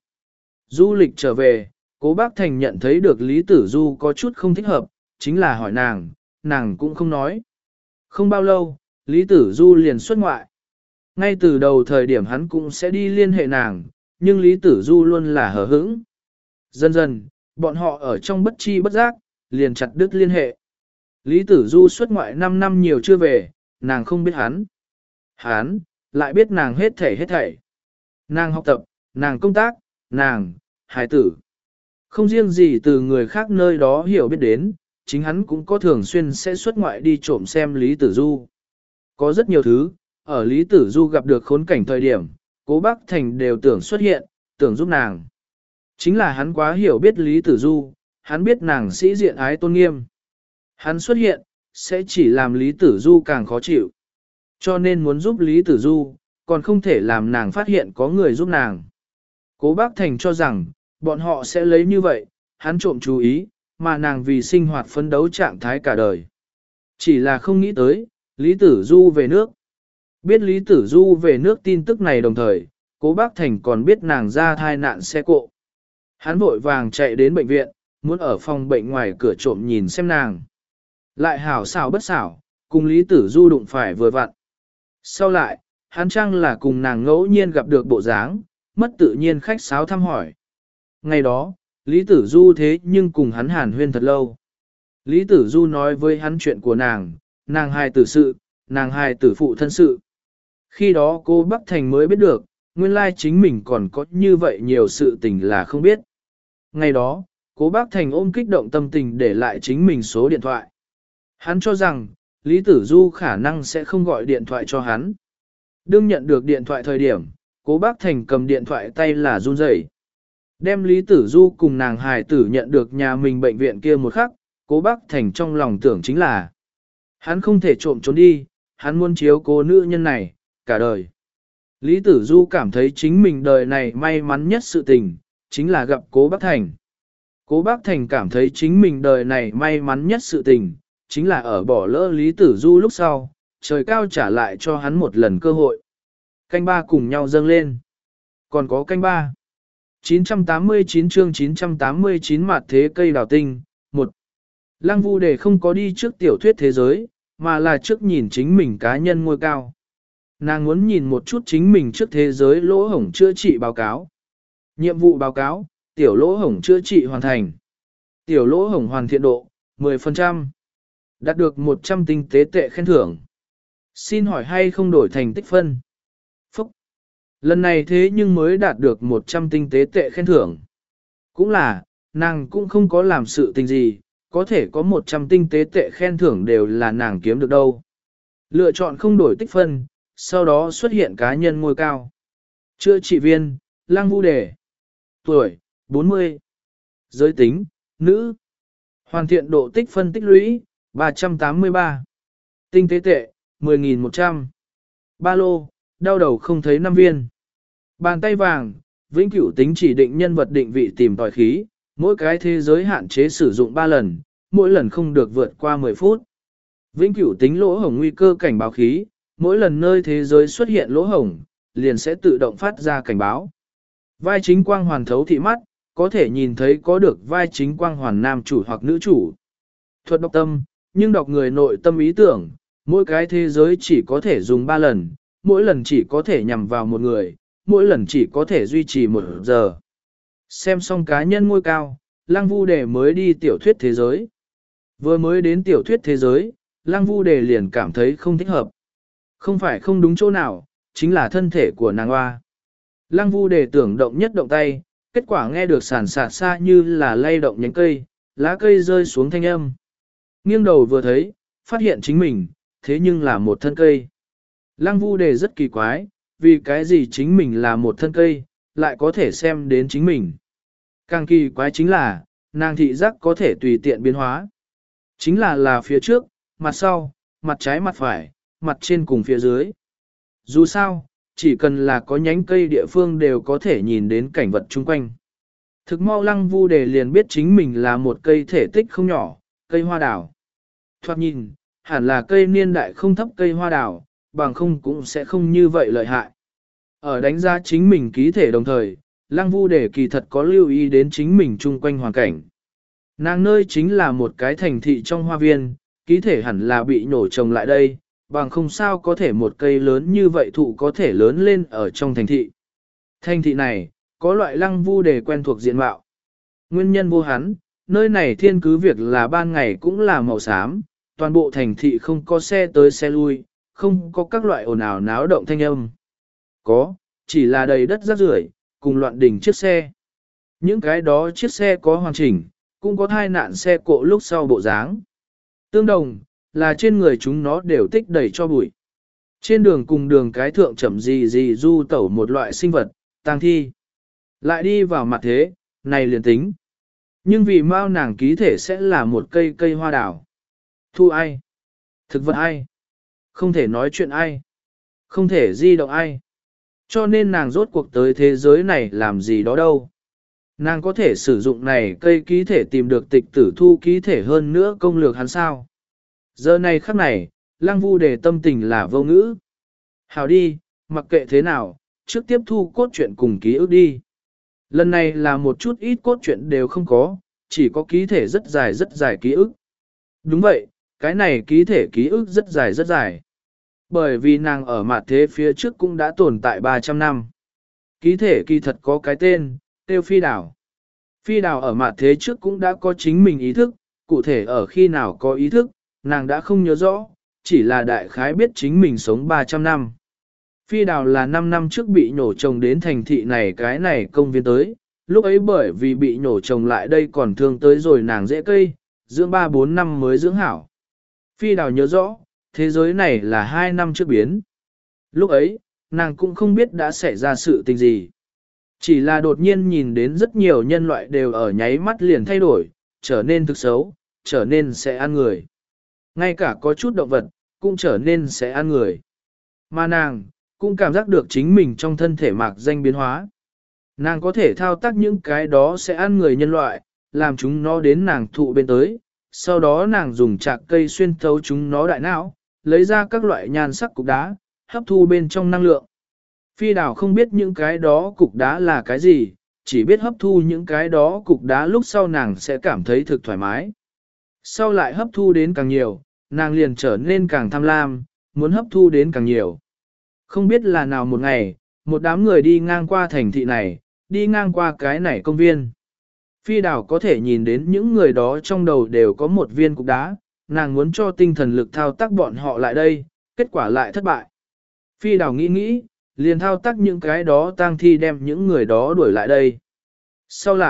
Du lịch trở về, Cố Bác Thành nhận thấy được Lý Tử Du có chút không thích hợp, chính là hỏi nàng, nàng cũng không nói. Không bao lâu, Lý Tử Du liền xuất ngoại. Ngay từ đầu thời điểm hắn cũng sẽ đi liên hệ nàng, nhưng Lý Tử Du luôn là hờ hững. Dần dần, bọn họ ở trong bất chi bất giác, liền chặt đứt liên hệ. Lý Tử Du xuất ngoại năm năm nhiều chưa về, nàng không biết hắn. Hắn, lại biết nàng hết thảy hết thảy. Nàng học tập, nàng công tác, nàng, hài tử. Không riêng gì từ người khác nơi đó hiểu biết đến, chính hắn cũng có thường xuyên sẽ xuất ngoại đi trộm xem Lý Tử Du. Có rất nhiều thứ, ở Lý Tử Du gặp được khốn cảnh thời điểm, Cố Bác Thành đều tưởng xuất hiện, tưởng giúp nàng. Chính là hắn quá hiểu biết Lý Tử Du, hắn biết nàng sĩ diện ái tôn nghiêm. Hắn xuất hiện, sẽ chỉ làm Lý Tử Du càng khó chịu. Cho nên muốn giúp Lý Tử Du, còn không thể làm nàng phát hiện có người giúp nàng. Cố Bác Thành cho rằng, bọn họ sẽ lấy như vậy, hắn trộm chú ý, mà nàng vì sinh hoạt phấn đấu trạng thái cả đời. Chỉ là không nghĩ tới, Lý Tử Du về nước. Biết Lý Tử Du về nước tin tức này đồng thời, Cố Bác Thành còn biết nàng ra thai nạn xe cộ. Hắn vội vàng chạy đến bệnh viện, muốn ở phòng bệnh ngoài cửa trộm nhìn xem nàng. Lại hảo xảo bất xảo, cùng Lý Tử Du đụng phải vừa vặn. Sau lại, hắn chăng là cùng nàng ngẫu nhiên gặp được bộ dáng, mất tự nhiên khách sáo thăm hỏi. Ngày đó, Lý Tử Du thế nhưng cùng hắn hàn huyên thật lâu. Lý Tử Du nói với hắn chuyện của nàng, nàng hài tử sự, nàng hài tử phụ thân sự. Khi đó cô Bắc Thành mới biết được, nguyên lai chính mình còn có như vậy nhiều sự tình là không biết. Ngày đó, Cố Bác Thành ôm kích động tâm tình để lại chính mình số điện thoại. Hắn cho rằng, Lý Tử Du khả năng sẽ không gọi điện thoại cho hắn. Đương nhận được điện thoại thời điểm, Cố Bác Thành cầm điện thoại tay là run rẩy. Đem Lý Tử Du cùng nàng hài tử nhận được nhà mình bệnh viện kia một khắc, Cố Bác Thành trong lòng tưởng chính là hắn không thể trộm trốn đi, hắn muốn chiếu cố nữ nhân này, cả đời. Lý Tử Du cảm thấy chính mình đời này may mắn nhất sự tình, chính là gặp Cố Bác Thành. Cố Bác Thành cảm thấy chính mình đời này may mắn nhất sự tình, chính là ở bỏ lỡ Lý Tử Du lúc sau, trời cao trả lại cho hắn một lần cơ hội. Canh ba cùng nhau dâng lên. Còn có canh ba. chín trăm tám mươi chín chương chín trăm tám mươi chín mặt thế cây đào tinh, một. Lăng Vu Đề không có đi trước tiểu thuyết thế giới, mà là trước nhìn chính mình cá nhân ngôi cao. Nàng muốn nhìn một chút chính mình trước thế giới lỗ hổng chữa trị báo cáo. Nhiệm vụ báo cáo, tiểu lỗ hổng chữa trị hoàn thành. Tiểu lỗ hổng hoàn thiện độ, mười phần trăm. Đạt được một trăm tinh tế tệ khen thưởng. Xin hỏi hay không đổi thành tích phân? Phúc! Lần này thế nhưng mới đạt được một trăm tinh tế tệ khen thưởng. Cũng là, nàng cũng không có làm sự tình gì, có thể có một trăm tinh tế tệ khen thưởng đều là nàng kiếm được đâu. Lựa chọn không đổi tích phân, sau đó xuất hiện cá nhân ngôi cao. Chữa trị viên, Lăng Vu Đề. Tuổi, bốn mươi. Giới tính, nữ. Hoàn thiện độ tích phân tích lũy, ba trăm tám mươi ba. Tinh tế tệ, mười nghìn một trăm. Ba lô, đau đầu không thấy năm viên. Bàn tay vàng, vĩnh cửu tính chỉ định nhân vật định vị tìm tòi khí, mỗi cái thế giới hạn chế sử dụng ba lần, mỗi lần không được vượt qua mười phút. Vĩnh cửu tính lỗ hổng nguy cơ cảnh báo khí, mỗi lần nơi thế giới xuất hiện lỗ hổng, liền sẽ tự động phát ra cảnh báo. Vai chính quang hoàn thấu thị mắt, có thể nhìn thấy có được vai chính quang hoàn nam chủ hoặc nữ chủ. Thuật đọc tâm, nhưng đọc người nội tâm ý tưởng, mỗi cái thế giới chỉ có thể dùng ba lần, mỗi lần chỉ có thể nhằm vào một người, mỗi lần chỉ có thể duy trì một giờ. Xem xong cá nhân ngôi cao, Lăng Vu Đề mới đi tiểu thuyết thế giới. Vừa mới đến tiểu thuyết thế giới, Lăng Vu Đề liền cảm thấy không thích hợp. Không phải không đúng chỗ nào, chính là thân thể của nàng hoa. Lăng Vu Đề tưởng động nhất động tay, kết quả nghe được sàn sạt xa như là lay động nhánh cây, lá cây rơi xuống thanh âm. Nghiêng đầu vừa thấy, phát hiện chính mình, thế nhưng là một thân cây. Lăng Vu Đề rất kỳ quái, vì cái gì chính mình là một thân cây, lại có thể xem đến chính mình. Càng kỳ quái chính là, nàng thị giác có thể tùy tiện biến hóa. Chính là là phía trước, mặt sau, mặt trái mặt phải, mặt trên cùng phía dưới. Dù sao, chỉ cần là có nhánh cây địa phương đều có thể nhìn đến cảnh vật chung quanh. Thực mau Lăng Vu Đề liền biết chính mình là một cây thể tích không nhỏ, cây hoa đào. Thoạt nhìn, hẳn là cây niên đại không thấp cây hoa đào, bằng không cũng sẽ không như vậy lợi hại. Ở đánh giá chính mình ký thể đồng thời, Lăng Vu Đề kỳ thật có lưu ý đến chính mình chung quanh hoàn cảnh. Nàng nơi chính là một cái thành thị trong hoa viên, ký thể hẳn là bị nổ trồng lại đây, bằng không sao có thể một cây lớn như vậy thụ có thể lớn lên ở trong thành thị. Thành thị này, có loại Lăng Vu Đề quen thuộc diện mạo. Nguyên nhân vô hắn, nơi này thiên cứ việc là ban ngày cũng là màu xám, toàn bộ thành thị không có xe tới xe lui, không có các loại ồn ào náo động thanh âm. Có, chỉ là đầy đất rác rưởi, cùng loạn đỉnh chiếc xe. Những cái đó chiếc xe có hoàn chỉnh, cũng có thai nạn xe cộ lúc sau bộ dáng. Tương đồng, là trên người chúng nó đều tích đầy cho bụi. Trên đường cùng đường cái thượng chậm gì gì du tẩu một loại sinh vật, tang thi. Lại đi vào mặt thế, này liền tính. Nhưng vì mau nàng ký thể sẽ là một cây cây hoa đào. Thu ai? Thực vật ai? Không thể nói chuyện ai? Không thể di động ai? Cho nên nàng rốt cuộc tới thế giới này làm gì đó đâu. Nàng có thể sử dụng này cây ký thể tìm được tịch tử thu ký thể hơn nữa công lược hắn sao. Giờ này khắc này, Lăng Vu Đề tâm tình là vô ngữ. Hào đi, mặc kệ thế nào, trước tiếp thu cốt truyện cùng ký ức đi. Lần này là một chút ít cốt truyện đều không có, chỉ có ký thể rất dài rất dài ký ức. Đúng vậy, cái này ký thể ký ức rất dài rất dài. Bởi vì nàng ở mặt thế phía trước cũng đã tồn tại ba trăm năm. Ký thể kỳ thật có cái tên, tiêu phi đảo. Phi đảo ở mặt thế trước cũng đã có chính mình ý thức, cụ thể ở khi nào có ý thức, nàng đã không nhớ rõ, chỉ là đại khái biết chính mình sống ba trăm năm. Phi đào là năm năm trước bị nhổ trồng đến thành thị này cái này công viên tới, lúc ấy bởi vì bị nhổ trồng lại đây còn thương tới rồi nàng dễ cây, dưỡng ba bốn năm mới dưỡng hảo. Phi đào nhớ rõ, thế giới này là hai năm trước biến. Lúc ấy, nàng cũng không biết đã xảy ra sự tình gì. Chỉ là đột nhiên nhìn đến rất nhiều nhân loại đều ở nháy mắt liền thay đổi, trở nên thực xấu, trở nên sẽ ăn người. Ngay cả có chút động vật, cũng trở nên sẽ ăn người. Mà nàng, cũng cảm giác được chính mình trong thân thể mạc danh biến hóa. Nàng có thể thao tác những cái đó sẽ ăn người nhân loại, làm chúng nó đến nàng thụ bên tới, sau đó nàng dùng chạc cây xuyên thấu chúng nó đại não, lấy ra các loại nhan sắc cục đá, hấp thu bên trong năng lượng. Phi đảo không biết những cái đó cục đá là cái gì, chỉ biết hấp thu những cái đó cục đá lúc sau nàng sẽ cảm thấy thực thoải mái. Sau lại hấp thu đến càng nhiều, nàng liền trở nên càng tham lam, muốn hấp thu đến càng nhiều. Không biết là nào một ngày, một đám người đi ngang qua thành thị này, đi ngang qua cái này công viên. Phi đảo có thể nhìn đến những người đó trong đầu đều có một viên cục đá, nàng muốn cho tinh thần lực thao tác bọn họ lại đây, kết quả lại thất bại. Phi đảo nghĩ nghĩ, liền thao tác những cái đó tang thi đem những người đó đuổi lại đây. Sau lại,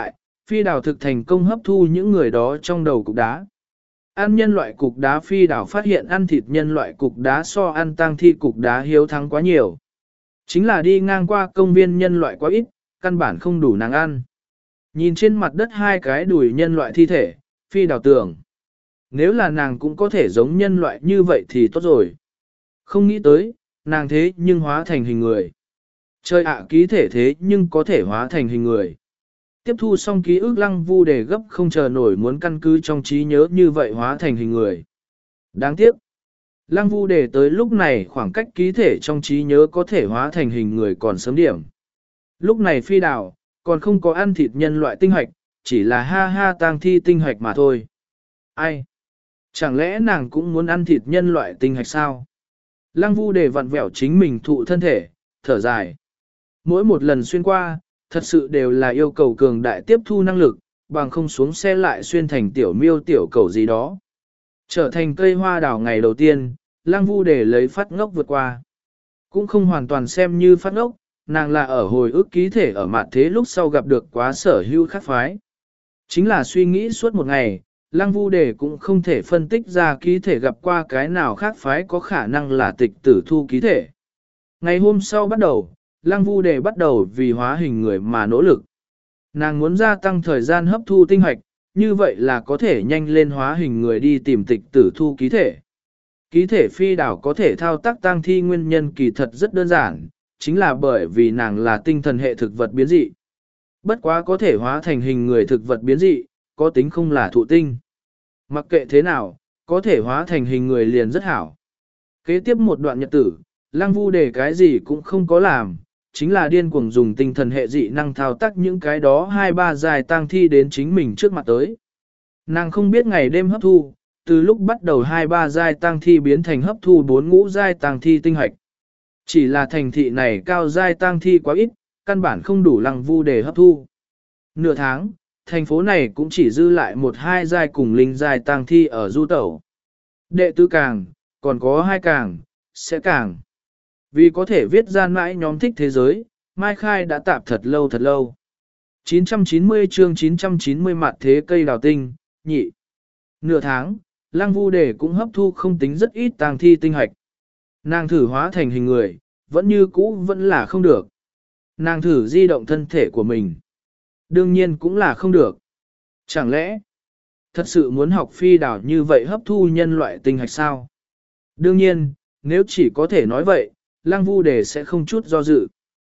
Phi đảo thực thành công hấp thu những người đó trong đầu cục đá. Ăn nhân loại cục đá phi đảo phát hiện ăn thịt nhân loại cục đá so ăn tang thi cục đá hiếu thắng quá nhiều. Chính là đi ngang qua công viên nhân loại quá ít, căn bản không đủ nàng ăn. Nhìn trên mặt đất hai cái đùi nhân loại thi thể, phi đảo tưởng. Nếu là nàng cũng có thể giống nhân loại như vậy thì tốt rồi. Không nghĩ tới, nàng thế nhưng hóa thành hình người. Trời ạ, ký thể thế nhưng có thể hóa thành hình người. Tiếp thu xong ký ức Lăng Vu Đề gấp không chờ nổi muốn căn cứ trong trí nhớ như vậy hóa thành hình người. Đáng tiếc. Lăng Vu Đề tới lúc này khoảng cách ký thể trong trí nhớ có thể hóa thành hình người còn sớm điểm. Lúc này phi đảo, còn không có ăn thịt nhân loại tinh hoạch, chỉ là ha ha tang thi tinh hoạch mà thôi. Ai? Chẳng lẽ nàng cũng muốn ăn thịt nhân loại tinh hoạch sao? Lăng Vu Đề vặn vẹo chính mình thụ thân thể, thở dài. Mỗi một lần xuyên qua, thật sự đều là yêu cầu cường đại tiếp thu năng lực, bằng không xuống xe lại xuyên thành tiểu miêu tiểu cầu gì đó. Trở thành cây hoa đào ngày đầu tiên, Lăng Vu Đề lấy phát ngốc vượt qua. Cũng không hoàn toàn xem như phát ngốc, nàng là ở hồi ức ký thể ở mặt thế lúc sau gặp được quá sở hữu khác phái. Chính là suy nghĩ suốt một ngày, Lăng Vu Đề cũng không thể phân tích ra ký thể gặp qua cái nào khác phái có khả năng là tịch tử thu ký thể. Ngày hôm sau bắt đầu, Lăng Vu Đề bắt đầu vì hóa hình người mà nỗ lực. Nàng muốn gia tăng thời gian hấp thu tinh hoạch, như vậy là có thể nhanh lên hóa hình người đi tìm tịch tử thu ký thể. Ký thể phi đảo có thể thao tác tăng thi nguyên nhân kỳ thật rất đơn giản, chính là bởi vì nàng là tinh thần hệ thực vật biến dị. Bất quá có thể hóa thành hình người thực vật biến dị, có tính không là thụ tinh. Mặc kệ thế nào, có thể hóa thành hình người liền rất hảo. Kế tiếp một đoạn nhật tử, Lăng Vu Đề cái gì cũng không có làm, chính là điên cuồng dùng tinh thần hệ dị năng thao tác những cái đó hai ba dài tang thi đến chính mình trước mặt tới. Nàng không biết ngày đêm hấp thu, từ lúc bắt đầu hai ba giai tang thi biến thành hấp thu bốn ngũ giai tang thi tinh hạch. Chỉ là thành thị này cao giai tang thi quá ít, căn bản không đủ Lăng Vu để hấp thu. Nửa tháng, thành phố này cũng chỉ dư lại một hai giai cùng linh giai tang thi ở du tẩu. Đệ tứ càng, còn có hai càng, sẽ càng. Vì có thể viết ra mãi nhóm thích thế giới, Mai Khai đã tạp thật lâu thật lâu. chín trăm chín mươi chương chín trăm chín mươi mặt thế cây đào tinh, nhị. Nửa tháng, Lăng Vu Đề cũng hấp thu không tính rất ít tang thi tinh hạch. Nàng thử hóa thành hình người, vẫn như cũ vẫn là không được. Nàng thử di động thân thể của mình. Đương nhiên cũng là không được. Chẳng lẽ, thật sự muốn học phi đảo như vậy hấp thu nhân loại tinh hạch sao? Đương nhiên, nếu chỉ có thể nói vậy, Lăng Vu Đề sẽ không chút do dự.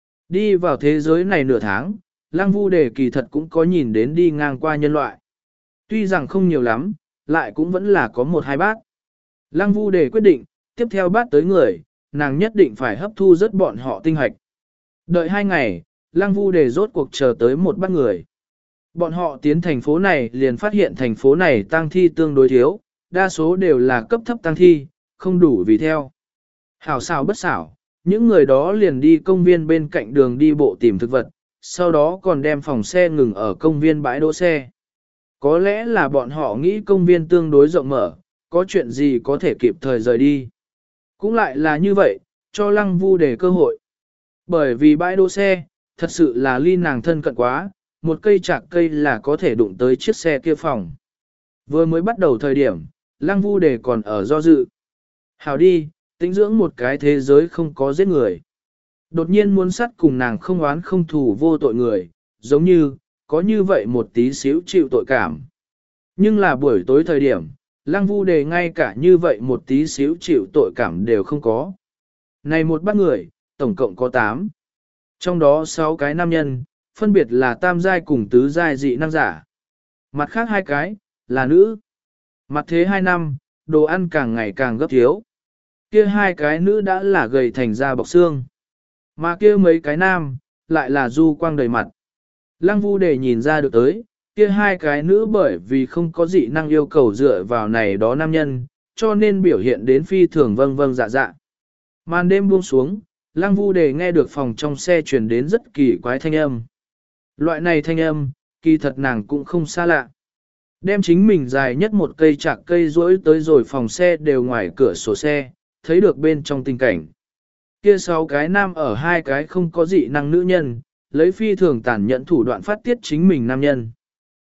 Đi vào thế giới này nửa tháng, Lăng Vu Đề kỳ thật cũng có nhìn đến đi ngang qua nhân loại. Tuy rằng không nhiều lắm, lại cũng vẫn là có một hai bát. Lăng Vu Đề quyết định, tiếp theo bát tới người, nàng nhất định phải hấp thu rất bọn họ tinh hạch. Đợi hai ngày, Lăng Vu Đề rốt cuộc chờ tới một bát người. Bọn họ tiến thành phố này liền phát hiện thành phố này tang thi tương đối thiếu, đa số đều là cấp thấp tang thi, không đủ vì theo. Hảo xảo bất xảo, những người đó liền đi công viên bên cạnh đường đi bộ tìm thực vật, sau đó còn đem phòng xe ngừng ở công viên bãi đỗ xe. Có lẽ là bọn họ nghĩ công viên tương đối rộng mở, có chuyện gì có thể kịp thời rời đi. Cũng lại là như vậy, cho Lăng Vu Đề cơ hội. Bởi vì bãi đỗ xe, thật sự là ly nàng thân cận quá, một cây chạc cây là có thể đụng tới chiếc xe kia phòng. Vừa mới bắt đầu thời điểm, Lăng Vu Đề còn ở do dự. Hảo đi, tĩnh dưỡng một cái thế giới không có giết người. Đột nhiên muốn sát cùng nàng không oán không thù vô tội người, giống như, có như vậy một tí xíu chịu tội cảm. Nhưng là buổi tối thời điểm, Lăng Vu Đề ngay cả như vậy một tí xíu chịu tội cảm đều không có. Này một bát người, tổng cộng có tám. Trong đó sáu cái nam nhân, phân biệt là tam giai cùng tứ giai dị năng giả. Mặt khác hai cái, là nữ. Mặt thế hai năm, đồ ăn càng ngày càng gấp thiếu. Kia hai cái nữ đã là gầy thành da bọc xương. Mà kia mấy cái nam, lại là du quang đầy mặt. Lăng Vu Đề nhìn ra được tới, kia hai cái nữ bởi vì không có dị năng yêu cầu dựa vào này đó nam nhân, cho nên biểu hiện đến phi thường vâng vâng dạ dạ. Màn đêm buông xuống, Lăng Vu Đề nghe được phòng trong xe truyền đến rất kỳ quái thanh âm. Loại này thanh âm, kỳ thật nàng cũng không xa lạ. Đem chính mình dài nhất một cây chạc cây rỗi tới rồi phòng xe đều ngoài cửa sổ xe, thấy được bên trong tình cảnh. Kia sáu cái nam ở hai cái không có dị năng nữ nhân, lấy phi thường tàn nhẫn thủ đoạn phát tiết chính mình nam nhân.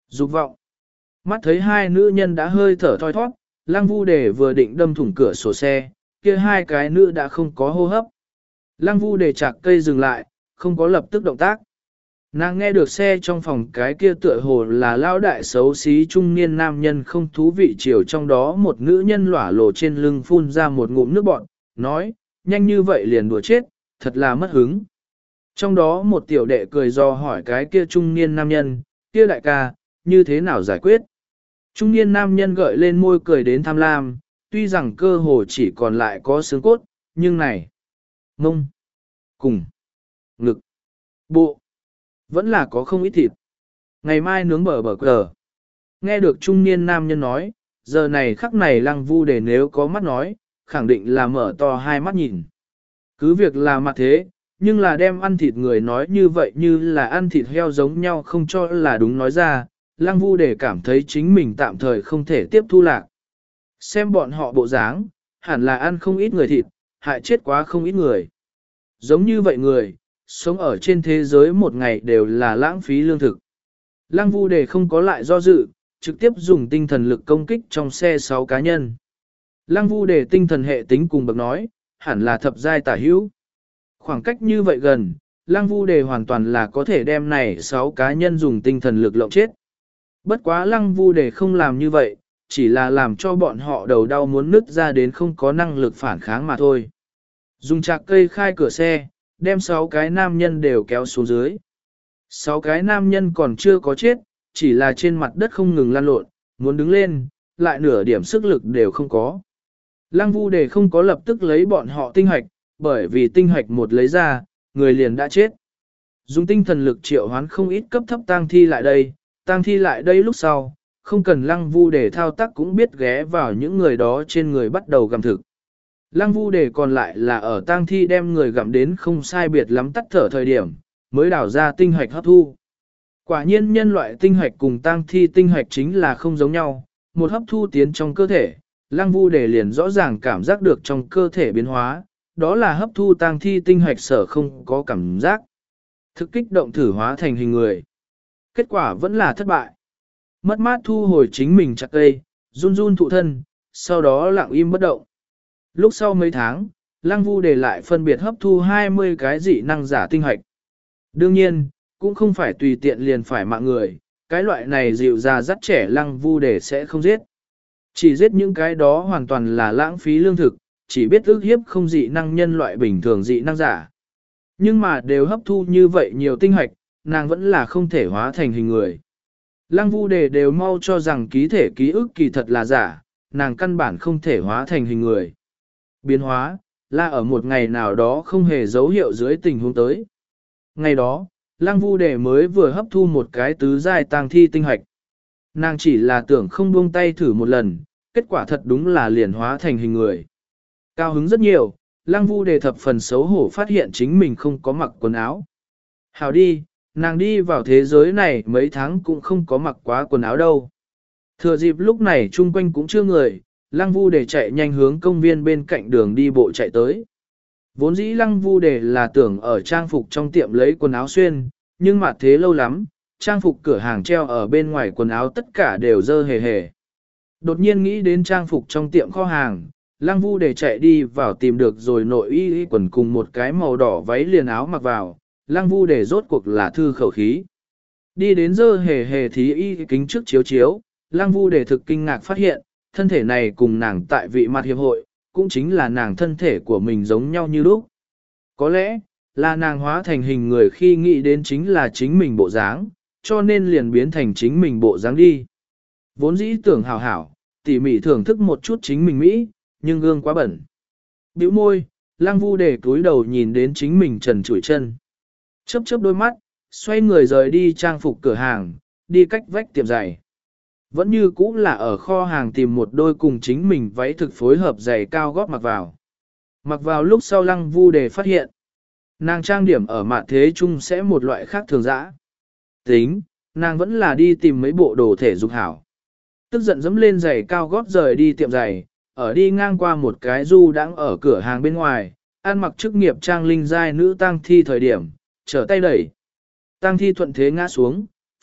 Dục vọng. Mắt thấy hai nữ nhân đã hơi thở thoi thoát, Lăng Vu Đề vừa định đâm thủng cửa sổ xe, kia hai cái nữ đã không có hô hấp. Lăng Vu Đề chạc cây dừng lại, không có lập tức động tác. Nàng nghe được xe trong phòng cái kia tựa hồ là lao đại xấu xí trung niên nam nhân không thú vị chiều trong đó một nữ nhân lỏa lồ trên lưng phun ra một ngụm nước bọt, nói, nhanh như vậy liền đùa chết, thật là mất hứng. Trong đó một tiểu đệ cười do hỏi cái kia trung niên nam nhân, kia đại ca, như thế nào giải quyết? Trung niên nam nhân gợi lên môi cười đến tham lam, tuy rằng cơ hồ chỉ còn lại có xương cốt, nhưng này, mông, cùng, ngực, bộ, vẫn là có không ít thịt. Ngày mai nướng bờ bờ cờ. Nghe được trung niên nam nhân nói, giờ này khắc này Lăng Vu Đề nếu có mắt nói, khẳng định là mở to hai mắt nhìn. Cứ việc là mặt thế, nhưng là đem ăn thịt người nói như vậy như là ăn thịt heo giống nhau không cho là đúng nói ra, Lăng Vu Đề cảm thấy chính mình tạm thời không thể tiếp thu lạc. Xem bọn họ bộ dáng, hẳn là ăn không ít người thịt, hại chết quá không ít người. Giống như vậy người, sống ở trên thế giới một ngày đều là lãng phí lương thực. Lăng Vu Đề không có lại do dự, trực tiếp dùng tinh thần lực công kích trong xe sáu cá nhân. Lăng Vu Đề tinh thần hệ tính cùng bậc nói, hẳn là thập giai tả hữu. Khoảng cách như vậy gần, Lăng Vu Đề hoàn toàn là có thể đem này sáu cá nhân dùng tinh thần lực lộng chết. Bất quá Lăng Vu Đề không làm như vậy, chỉ là làm cho bọn họ đầu đau muốn nứt ra đến không có năng lực phản kháng mà thôi. Dùng chạc cây khai cửa xe, đem sáu cái nam nhân đều kéo xuống dưới. Sáu cái nam nhân còn chưa có chết, chỉ là trên mặt đất không ngừng lăn lộn, muốn đứng lên, lại nửa điểm sức lực đều không có. Lăng Vu Đề không có lập tức lấy bọn họ tinh hoạch, bởi vì tinh hoạch một lấy ra, người liền đã chết. Dùng tinh thần lực triệu hoán không ít cấp thấp tang thi lại đây, tang thi lại đây lúc sau, không cần Lăng Vu Đề thao tác cũng biết ghé vào những người đó trên người bắt đầu gặm thực. Lăng Vu Đề còn lại là ở tang thi đem người gặm đến không sai biệt lắm tắt thở thời điểm, mới đảo ra tinh hoạch hấp thu. Quả nhiên nhân loại tinh hoạch cùng tang thi tinh hoạch chính là không giống nhau, một hấp thu tiến trong cơ thể, Lăng Vu Đề liền rõ ràng cảm giác được trong cơ thể biến hóa, đó là hấp thu tang thi tinh hoạch sở không có cảm giác. Thực kích động thử hóa thành hình người. Kết quả vẫn là thất bại. Mất mát thu hồi chính mình chặt cây, run run thụ thân, sau đó lặng im bất động. Lúc sau mấy tháng, Lăng Vu Đề lại phân biệt hấp thu hai mươi cái dị năng giả tinh hoạch. Đương nhiên, cũng không phải tùy tiện liền phải mạng người, cái loại này dịu già dắt trẻ Lăng Vu Đề sẽ không giết. Chỉ giết những cái đó hoàn toàn là lãng phí lương thực, chỉ biết ức hiếp không dị năng nhân loại bình thường dị năng giả. Nhưng mà đều hấp thu như vậy nhiều tinh hoạch, nàng vẫn là không thể hóa thành hình người. Lăng Vu Đề đều mau cho rằng ký thể ký ức kỳ thật là giả, nàng căn bản không thể hóa thành hình người. Biến hóa, là ở một ngày nào đó không hề dấu hiệu dưới tình huống tới. Ngày đó, Lăng Vu Đề mới vừa hấp thu một cái tứ giai tang thi tinh hoạch. Nàng chỉ là tưởng không buông tay thử một lần, kết quả thật đúng là liền hóa thành hình người. Cao hứng rất nhiều, Lăng Vu Đề thập phần xấu hổ phát hiện chính mình không có mặc quần áo. Hảo đi, nàng đi vào thế giới này mấy tháng cũng không có mặc quá quần áo đâu. Thừa dịp lúc này chung quanh cũng chưa người, Lăng Vu Đề chạy nhanh hướng công viên bên cạnh đường đi bộ chạy tới. Vốn dĩ Lăng Vu Đề là tưởng ở trang phục trong tiệm lấy quần áo xuyên, nhưng mà thế lâu lắm, trang phục cửa hàng treo ở bên ngoài quần áo tất cả đều dơ hề hề. Đột nhiên nghĩ đến trang phục trong tiệm kho hàng, Lăng Vu Đề chạy đi vào tìm được rồi nội y quần cùng một cái màu đỏ váy liền áo mặc vào, Lăng Vu Đề rốt cuộc là thư khẩu khí. Đi đến dơ hề hề thí y kính trước chiếu chiếu, Lăng Vu Đề thực kinh ngạc phát hiện, thân thể này cùng nàng tại vị mặt hiệp hội, cũng chính là nàng thân thể của mình giống nhau như lúc. Có lẽ, là nàng hóa thành hình người khi nghĩ đến chính là chính mình bộ dáng, cho nên liền biến thành chính mình bộ dáng đi. Vốn dĩ tưởng hảo hảo, tỉ mỉ thưởng thức một chút chính mình Mỹ, nhưng gương quá bẩn. Bĩu môi, Lăng Vu Đề cúi đầu nhìn đến chính mình trần trụi chân. Chớp chớp đôi mắt, xoay người rời đi trang phục cửa hàng, đi cách vách tiệm giày. Vẫn như cũ là ở kho hàng tìm một đôi cùng chính mình váy thực phối hợp giày cao gót mặc vào. Mặc vào lúc sau Lăng Vu Đề phát hiện, nàng trang điểm ở mạn thế chung sẽ một loại khác thường dã. Tính, nàng vẫn là đi tìm mấy bộ đồ thể dục hảo. Tức giận dẫm lên giày cao gót rời đi tiệm giày, ở đi ngang qua một cái du đãng ở cửa hàng bên ngoài, ăn mặc chức nghiệp trang linh giai nữ tang thi thời điểm, trở tay đẩy. Tang thi thuận thế ngã xuống,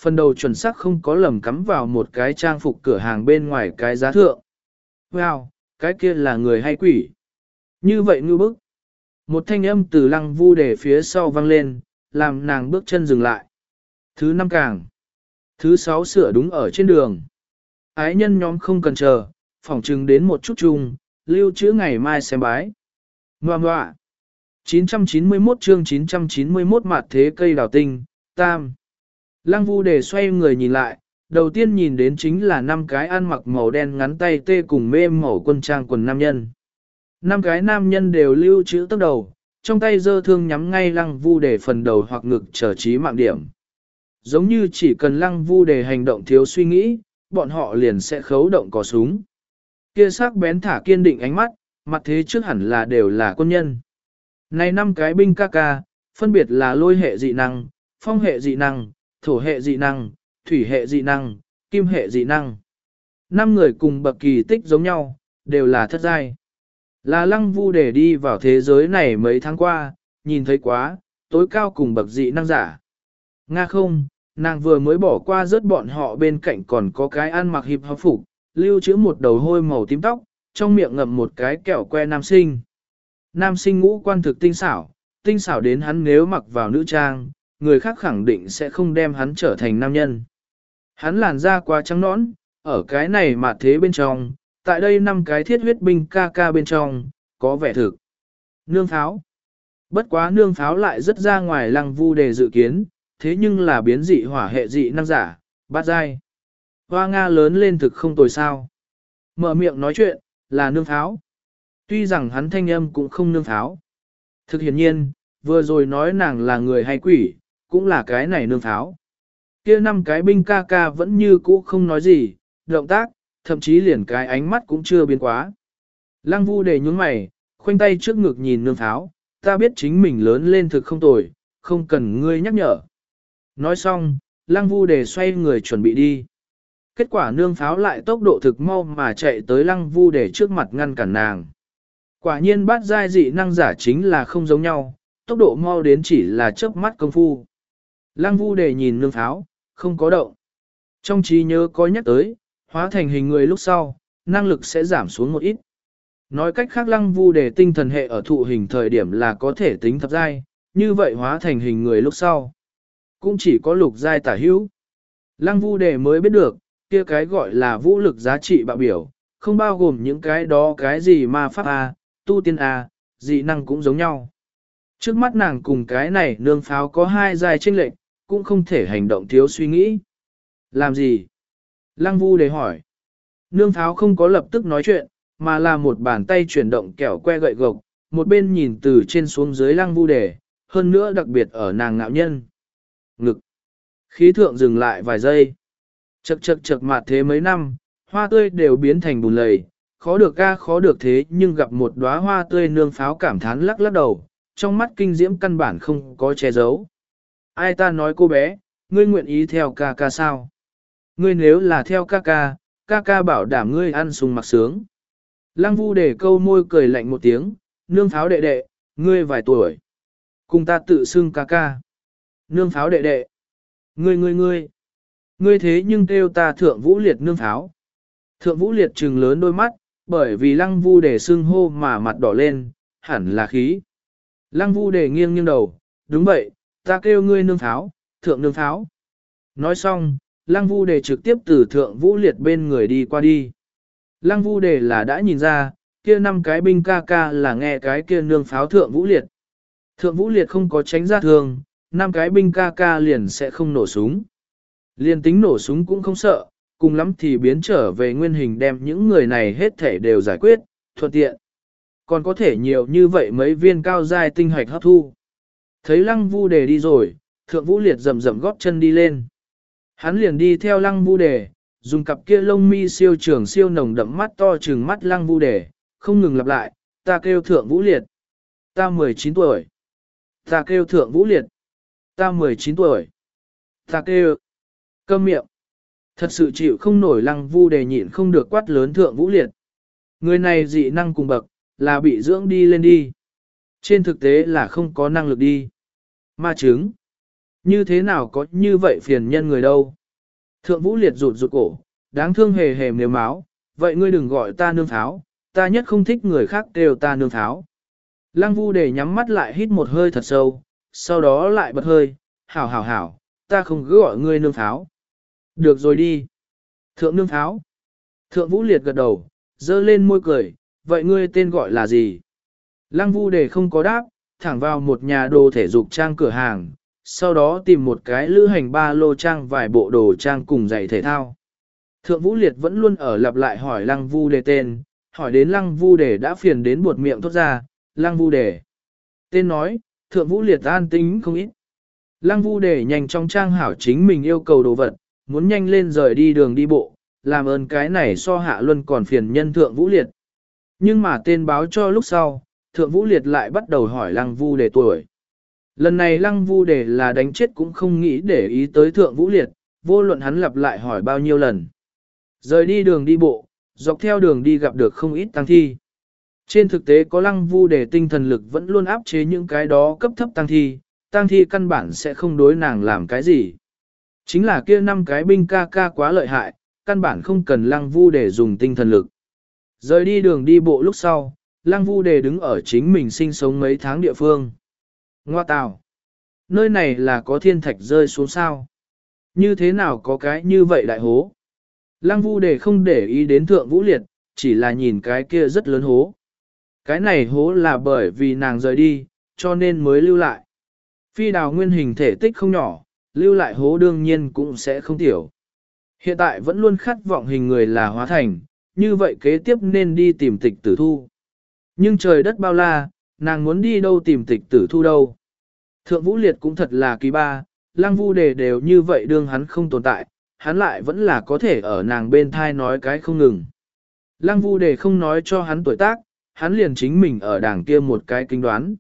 phần đầu chuẩn xác không có lầm cắm vào một cái trang phục cửa hàng bên ngoài cái giá thượng. Wow, cái kia là người hay quỷ? Như vậy ngư bức. Một thanh âm từ Lăng Vu Đề phía sau vang lên, làm nàng bước chân dừng lại. Thứ năm càng. Thứ sáu sửa đúng ở trên đường. Ái nhân nhóm không cần chờ, phỏng chừng đến một chút chung, lưu trữ ngày mai xem bái. Ngoà ngoạ. chín trăm chín mươi mốt chương chín trăm chín mươi mốt mặt thế cây đào tinh, tam. Lăng Vu Đề xoay người nhìn lại, đầu tiên nhìn đến chính là năm cái ăn mặc màu đen ngắn tay tê cùng mê màu quân trang quần nam nhân. Năm cái nam nhân đều lưu trữ tốc đầu, trong tay giơ thương nhắm ngay Lăng Vu Đề phần đầu hoặc ngực trở chí mạng điểm. Giống như chỉ cần Lăng Vu Đề hành động thiếu suy nghĩ, bọn họ liền sẽ khấu động cò súng. Kia sắc bén thả kiên định ánh mắt, mặt thế trước hẳn là đều là quân nhân. Này năm cái binh ca ca, phân biệt là lôi hệ dị năng, phong hệ dị năng, thổ hệ dị năng, thủy hệ dị năng, kim hệ dị năng. Năm người cùng bậc kỳ tích giống nhau, đều là thất giai. Là Lăng Vu Đề đi vào thế giới này mấy tháng qua, nhìn thấy quá, tối cao cùng bậc dị năng giả. Nga không, nàng vừa mới bỏ qua rớt bọn họ bên cạnh còn có cái ăn mặc hiệp hợp phục, lưu trữ một đầu hôi màu tím tóc, trong miệng ngậm một cái kẹo que nam sinh. Nam sinh ngũ quan thực tinh xảo, tinh xảo đến hắn nếu mặc vào nữ trang, người khác khẳng định sẽ không đem hắn trở thành nam nhân. Hắn làn da quá trắng nõn, ở cái này mà thế bên trong, tại đây năm cái thiết huyết binh ca ca bên trong, có vẻ thực. Nương pháo. Bất quá nương pháo lại rất ra ngoài Lăng Vu Đề dự kiến, thế nhưng là biến dị hỏa hệ dị năng giả, bát giai. Hoa Nga lớn lên thực không tồi sao. Mở miệng nói chuyện, là nương pháo. Tuy rằng hắn thanh âm cũng không nương pháo. Thực hiển nhiên, vừa rồi nói nàng là người hay quỷ, cũng là cái này nương pháo. Kia năm cái binh ca ca vẫn như cũ không nói gì, động tác, thậm chí liền cái ánh mắt cũng chưa biến quá. Lăng Vu Đề nhướng mày, khoanh tay trước ngực nhìn nương pháo, ta biết chính mình lớn lên thực không tồi, không cần ngươi nhắc nhở. Nói xong, Lăng Vu Đề xoay người chuẩn bị đi. Kết quả nương pháo lại tốc độ thực mau mà chạy tới Lăng Vu Đề trước mặt ngăn cản nàng. Quả nhiên bát giai dị năng giả chính là không giống nhau, tốc độ mau đến chỉ là chớp mắt công phu. Lăng Vu Đề nhìn nương pháo, không có động. Trong trí nhớ có nhắc tới, hóa thành hình người lúc sau, năng lực sẽ giảm xuống một ít. Nói cách khác Lăng Vu Đề tinh thần hệ ở thụ hình thời điểm là có thể tính thập giai, như vậy hóa thành hình người lúc sau. Cũng chỉ có lục giai tả hữu. Lăng Vu Đề mới biết được, kia cái gọi là vũ lực giá trị bạo biểu, không bao gồm những cái đó cái gì ma pháp A, tu tiên A, dị năng cũng giống nhau. Trước mắt nàng cùng cái này nương pháo có hai giai chênh lệch, cũng không thể hành động thiếu suy nghĩ. Làm gì? Lăng Vu Đề hỏi. Nương pháo không có lập tức nói chuyện, mà là một bàn tay chuyển động kẹo que gậy gộc, một bên nhìn từ trên xuống dưới Lăng Vu Đề, hơn nữa đặc biệt ở nàng ngạo nhân. Ngực. Khí thượng dừng lại vài giây. Chậc chậc chậc mặt thế mấy năm, hoa tươi đều biến thành bùn lầy, khó được ca khó được thế nhưng gặp một đóa hoa tươi nương pháo cảm thán lắc lắc đầu, trong mắt kinh diễm căn bản không có che giấu. Ai ta nói cô bé, ngươi nguyện ý theo ca ca sao? Ngươi nếu là theo ca ca, ca ca bảo đảm ngươi ăn sung mặc sướng. Lăng Vu Đề câu môi cười lạnh một tiếng, nương pháo đệ đệ, ngươi vài tuổi. Cùng ta tự xưng ca ca. Nương pháo đệ đệ. Ngươi ngươi ngươi. Ngươi thế nhưng kêu ta thượng vũ liệt nương pháo. Thượng vũ liệt trừng lớn đôi mắt, bởi vì Lăng Vu Đề xưng hô mà mặt đỏ lên, hẳn là khí. Lăng Vu Đề nghiêng nghiêng đầu, đúng vậy, ta kêu ngươi nương pháo, thượng nương pháo. Nói xong, Lăng Vu Đề trực tiếp từ thượng vũ liệt bên người đi qua đi. Lăng Vu Đề là đã nhìn ra, kia năm cái binh ca ca là nghe cái kia nương pháo thượng vũ liệt. Thượng vũ liệt không có tránh ra thường, năm cái binh ca ca liền sẽ không nổ súng. Liền tính nổ súng cũng không sợ, cùng lắm thì biến trở về nguyên hình đem những người này hết thể đều giải quyết, thuận tiện. Còn có thể nhiều như vậy mấy viên cao giai tinh hạch hấp thu. Thấy Lăng Vu Đề đi rồi, thượng vũ liệt rầm rầm góp chân đi lên. Hắn liền đi theo Lăng Vu Đề, dùng cặp kia lông mi siêu trường siêu nồng đậm mắt to trừng mắt Lăng Vu Đề, không ngừng lặp lại, ta kêu thượng vũ liệt. Ta mười chín tuổi. Ta kêu thượng vũ liệt. Ta mười chín tuổi. Ta kêu. Câm miệng. Thật sự chịu không nổi Lăng Vu Đề nhịn không được quát lớn thượng vũ liệt. Người này dị năng cùng bậc, là bị dưỡng đi lên đi. Trên thực tế là không có năng lực đi. Ma chứng. Như thế nào có như vậy phiền nhân người đâu. Thượng Vũ Liệt rụt rụt cổ, đáng thương hề hề nếu máu, vậy ngươi đừng gọi ta nương tháo, ta nhất không thích người khác đều ta nương tháo. Lăng Vu Đề nhắm mắt lại hít một hơi thật sâu, sau đó lại bật hơi, hảo hảo hảo, ta không cứ gọi ngươi nương tháo. Được rồi đi. Thượng nương tháo. Thượng Vũ Liệt gật đầu, dơ lên môi cười, vậy ngươi tên gọi là gì? Lăng Vu Đề không có đáp, thẳng vào một nhà đồ thể dục trang cửa hàng, sau đó tìm một cái lữ hành ba lô trang vài bộ đồ trang cùng giày thể thao. Thượng Vũ Liệt vẫn luôn ở lặp lại hỏi Lăng Vu Đề tên, hỏi đến Lăng Vu Đề đã phiền đến buột miệng thốt ra, Lăng Vu Đề. Tên nói, Thượng Vũ Liệt an tính không ít. Lăng Vu Đề nhanh trong trang hảo chính mình yêu cầu đồ vật, muốn nhanh lên rời đi đường đi bộ, làm ơn cái này so Hạ Luân còn phiền nhân Thượng Vũ Liệt. Nhưng mà tên báo cho lúc sau, Thượng Vũ Liệt lại bắt đầu hỏi Lăng Vu Đề tuổi. Lần này Lăng Vu Đề là đánh chết cũng không nghĩ để ý tới Thượng Vũ Liệt, vô luận hắn lặp lại hỏi bao nhiêu lần. Rời đi đường đi bộ, dọc theo đường đi gặp được không ít tăng thi. Trên thực tế có Lăng Vu Đề tinh thần lực vẫn luôn áp chế những cái đó cấp thấp tăng thi, tăng thi căn bản sẽ không đối nàng làm cái gì. Chính là kia năm cái binh ca ca quá lợi hại, căn bản không cần Lăng Vu Đề dùng tinh thần lực. Rời đi đường đi bộ lúc sau, Lăng Vu Đề đứng ở chính mình sinh sống mấy tháng địa phương. Ngoa tào! Nơi này là có thiên thạch rơi xuống sao? Như thế nào có cái như vậy đại hố? Lăng Vu Đề không để ý đến Thượng Vũ Liệt, chỉ là nhìn cái kia rất lớn hố. Cái này hố là bởi vì nàng rời đi, cho nên mới lưu lại. Phi đào nguyên hình thể tích không nhỏ, lưu lại hố đương nhiên cũng sẽ không tiểu. Hiện tại vẫn luôn khát vọng hình người là hóa thành, như vậy kế tiếp nên đi tìm tịch tử thu. Nhưng trời đất bao la, nàng muốn đi đâu tìm tịch tử thu đâu. Thượng Vũ Liệt cũng thật là kỳ ba, Lăng Vu Đề đều như vậy đương hắn không tồn tại, hắn lại vẫn là có thể ở nàng bên thai nói cái không ngừng. Lăng Vu Đề không nói cho hắn tuổi tác, hắn liền chính mình ở đảng kia một cái kinh đoán.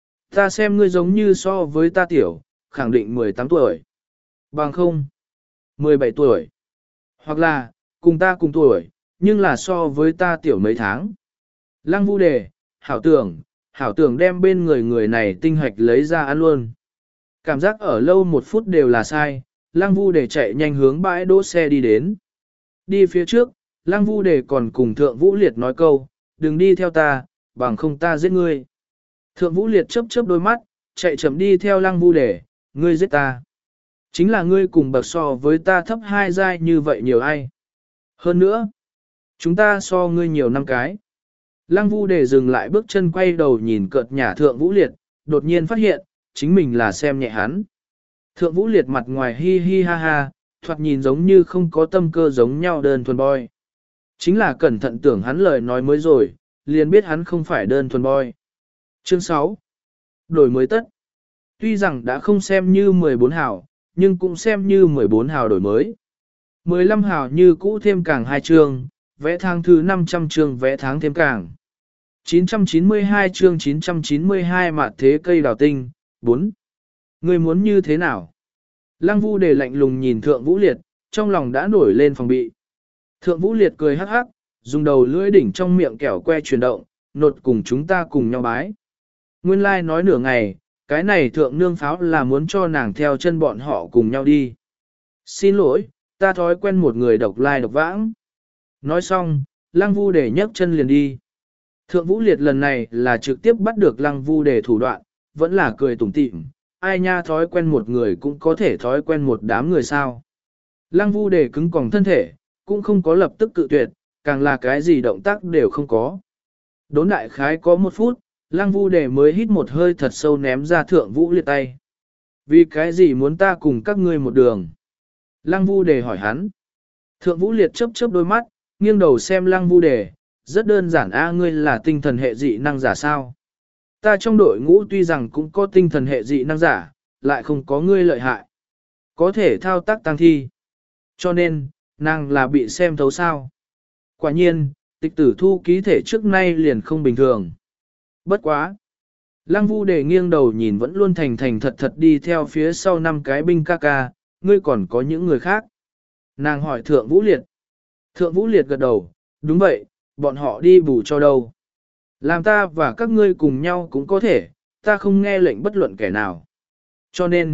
Ta xem ngươi giống như so với ta tiểu, khẳng định mười tám tuổi. Bằng không? mười bảy tuổi. Hoặc là, cùng ta cùng tuổi, nhưng là so với ta tiểu mấy tháng. Lăng Vu Đề, hảo tưởng, hảo tưởng đem bên người người này tinh hoạch lấy ra ăn luôn. Cảm giác ở lâu một phút đều là sai, Lăng Vu Đề chạy nhanh hướng bãi đỗ xe đi đến. Đi phía trước, Lăng Vu Đề còn cùng Thượng Vũ Liệt nói câu, đừng đi theo ta, bằng không ta giết ngươi. Thượng Vũ Liệt chớp chớp đôi mắt, chạy chậm đi theo Lăng Vu Đề, ngươi giết ta. Chính là ngươi cùng bậc so với ta thấp hai giai như vậy nhiều ai. Hơn nữa, chúng ta so ngươi nhiều năm cái. Lăng Vu Đề dừng lại bước chân quay đầu nhìn cợt nhả Thượng Vũ Liệt, đột nhiên phát hiện, chính mình là xem nhẹ hắn. Thượng Vũ Liệt mặt ngoài hi hi ha ha, thoạt nhìn giống như không có tâm cơ giống nhau đơn thuần boy. Chính là cẩn thận tưởng hắn lời nói mới rồi, liền biết hắn không phải đơn thuần boy. Chương sáu. Đổi mới tất. Tuy rằng đã không xem như mười bốn hào, nhưng cũng xem như mười bốn hào đổi mới. mười lăm hào như cũ thêm càng hai chương, vẽ tháng thứ năm trăm chương vẽ tháng thêm càng. chín trăm chín mươi hai chương chín trăm chín mươi hai mạt thế cây đào tinh, bốn. Ngươi muốn như thế nào? Lăng Vu Đề lạnh lùng nhìn Thượng Vũ Liệt, trong lòng đã nổi lên phòng bị. Thượng Vũ Liệt cười hắc hắc, dùng đầu lưỡi đỉnh trong miệng kẻo que chuyển động, nột cùng chúng ta cùng nhau bái. Nguyên lai like nói nửa ngày, cái này thượng nương pháo là muốn cho nàng theo chân bọn họ cùng nhau đi. Xin lỗi, ta thói quen một người độc lai độc vãng. Nói xong, Lăng Vu Đề nhấc chân liền đi. Thượng Vũ Liệt lần này là trực tiếp bắt được Lăng Vu Đề thủ đoạn, vẫn là cười tủm tỉm. Ai nha thói quen một người cũng có thể thói quen một đám người sao. Lăng Vu Đề cứng còng thân thể, cũng không có lập tức cự tuyệt, càng là cái gì động tác đều không có. Đốn đại khái có một phút, Lăng Vu Đề mới hít một hơi thật sâu ném ra Thượng Vũ Liệt tay. Vì cái gì muốn ta cùng các ngươi một đường? Lăng Vu Đề hỏi hắn. Thượng Vũ Liệt chớp chớp đôi mắt, nghiêng đầu xem Lăng Vu Đề, rất đơn giản a ngươi là tinh thần hệ dị năng giả sao? Ta trong đội ngũ tuy rằng cũng có tinh thần hệ dị năng giả, lại không có ngươi lợi hại. Có thể thao tác tăng thi. Cho nên, nàng là bị xem thấu sao. Quả nhiên, tịch tử thu ký thể trước nay liền không bình thường. Bất quá. Lăng Vu Đề nghiêng đầu nhìn vẫn luôn thành thành thật thật đi theo phía sau năm cái binh ca ca, ngươi còn có những người khác. Nàng hỏi Thượng Vũ Liệt. Thượng Vũ Liệt gật đầu, đúng vậy, bọn họ đi bù cho đâu. Làm ta và các ngươi cùng nhau cũng có thể, ta không nghe lệnh bất luận kẻ nào. Cho nên,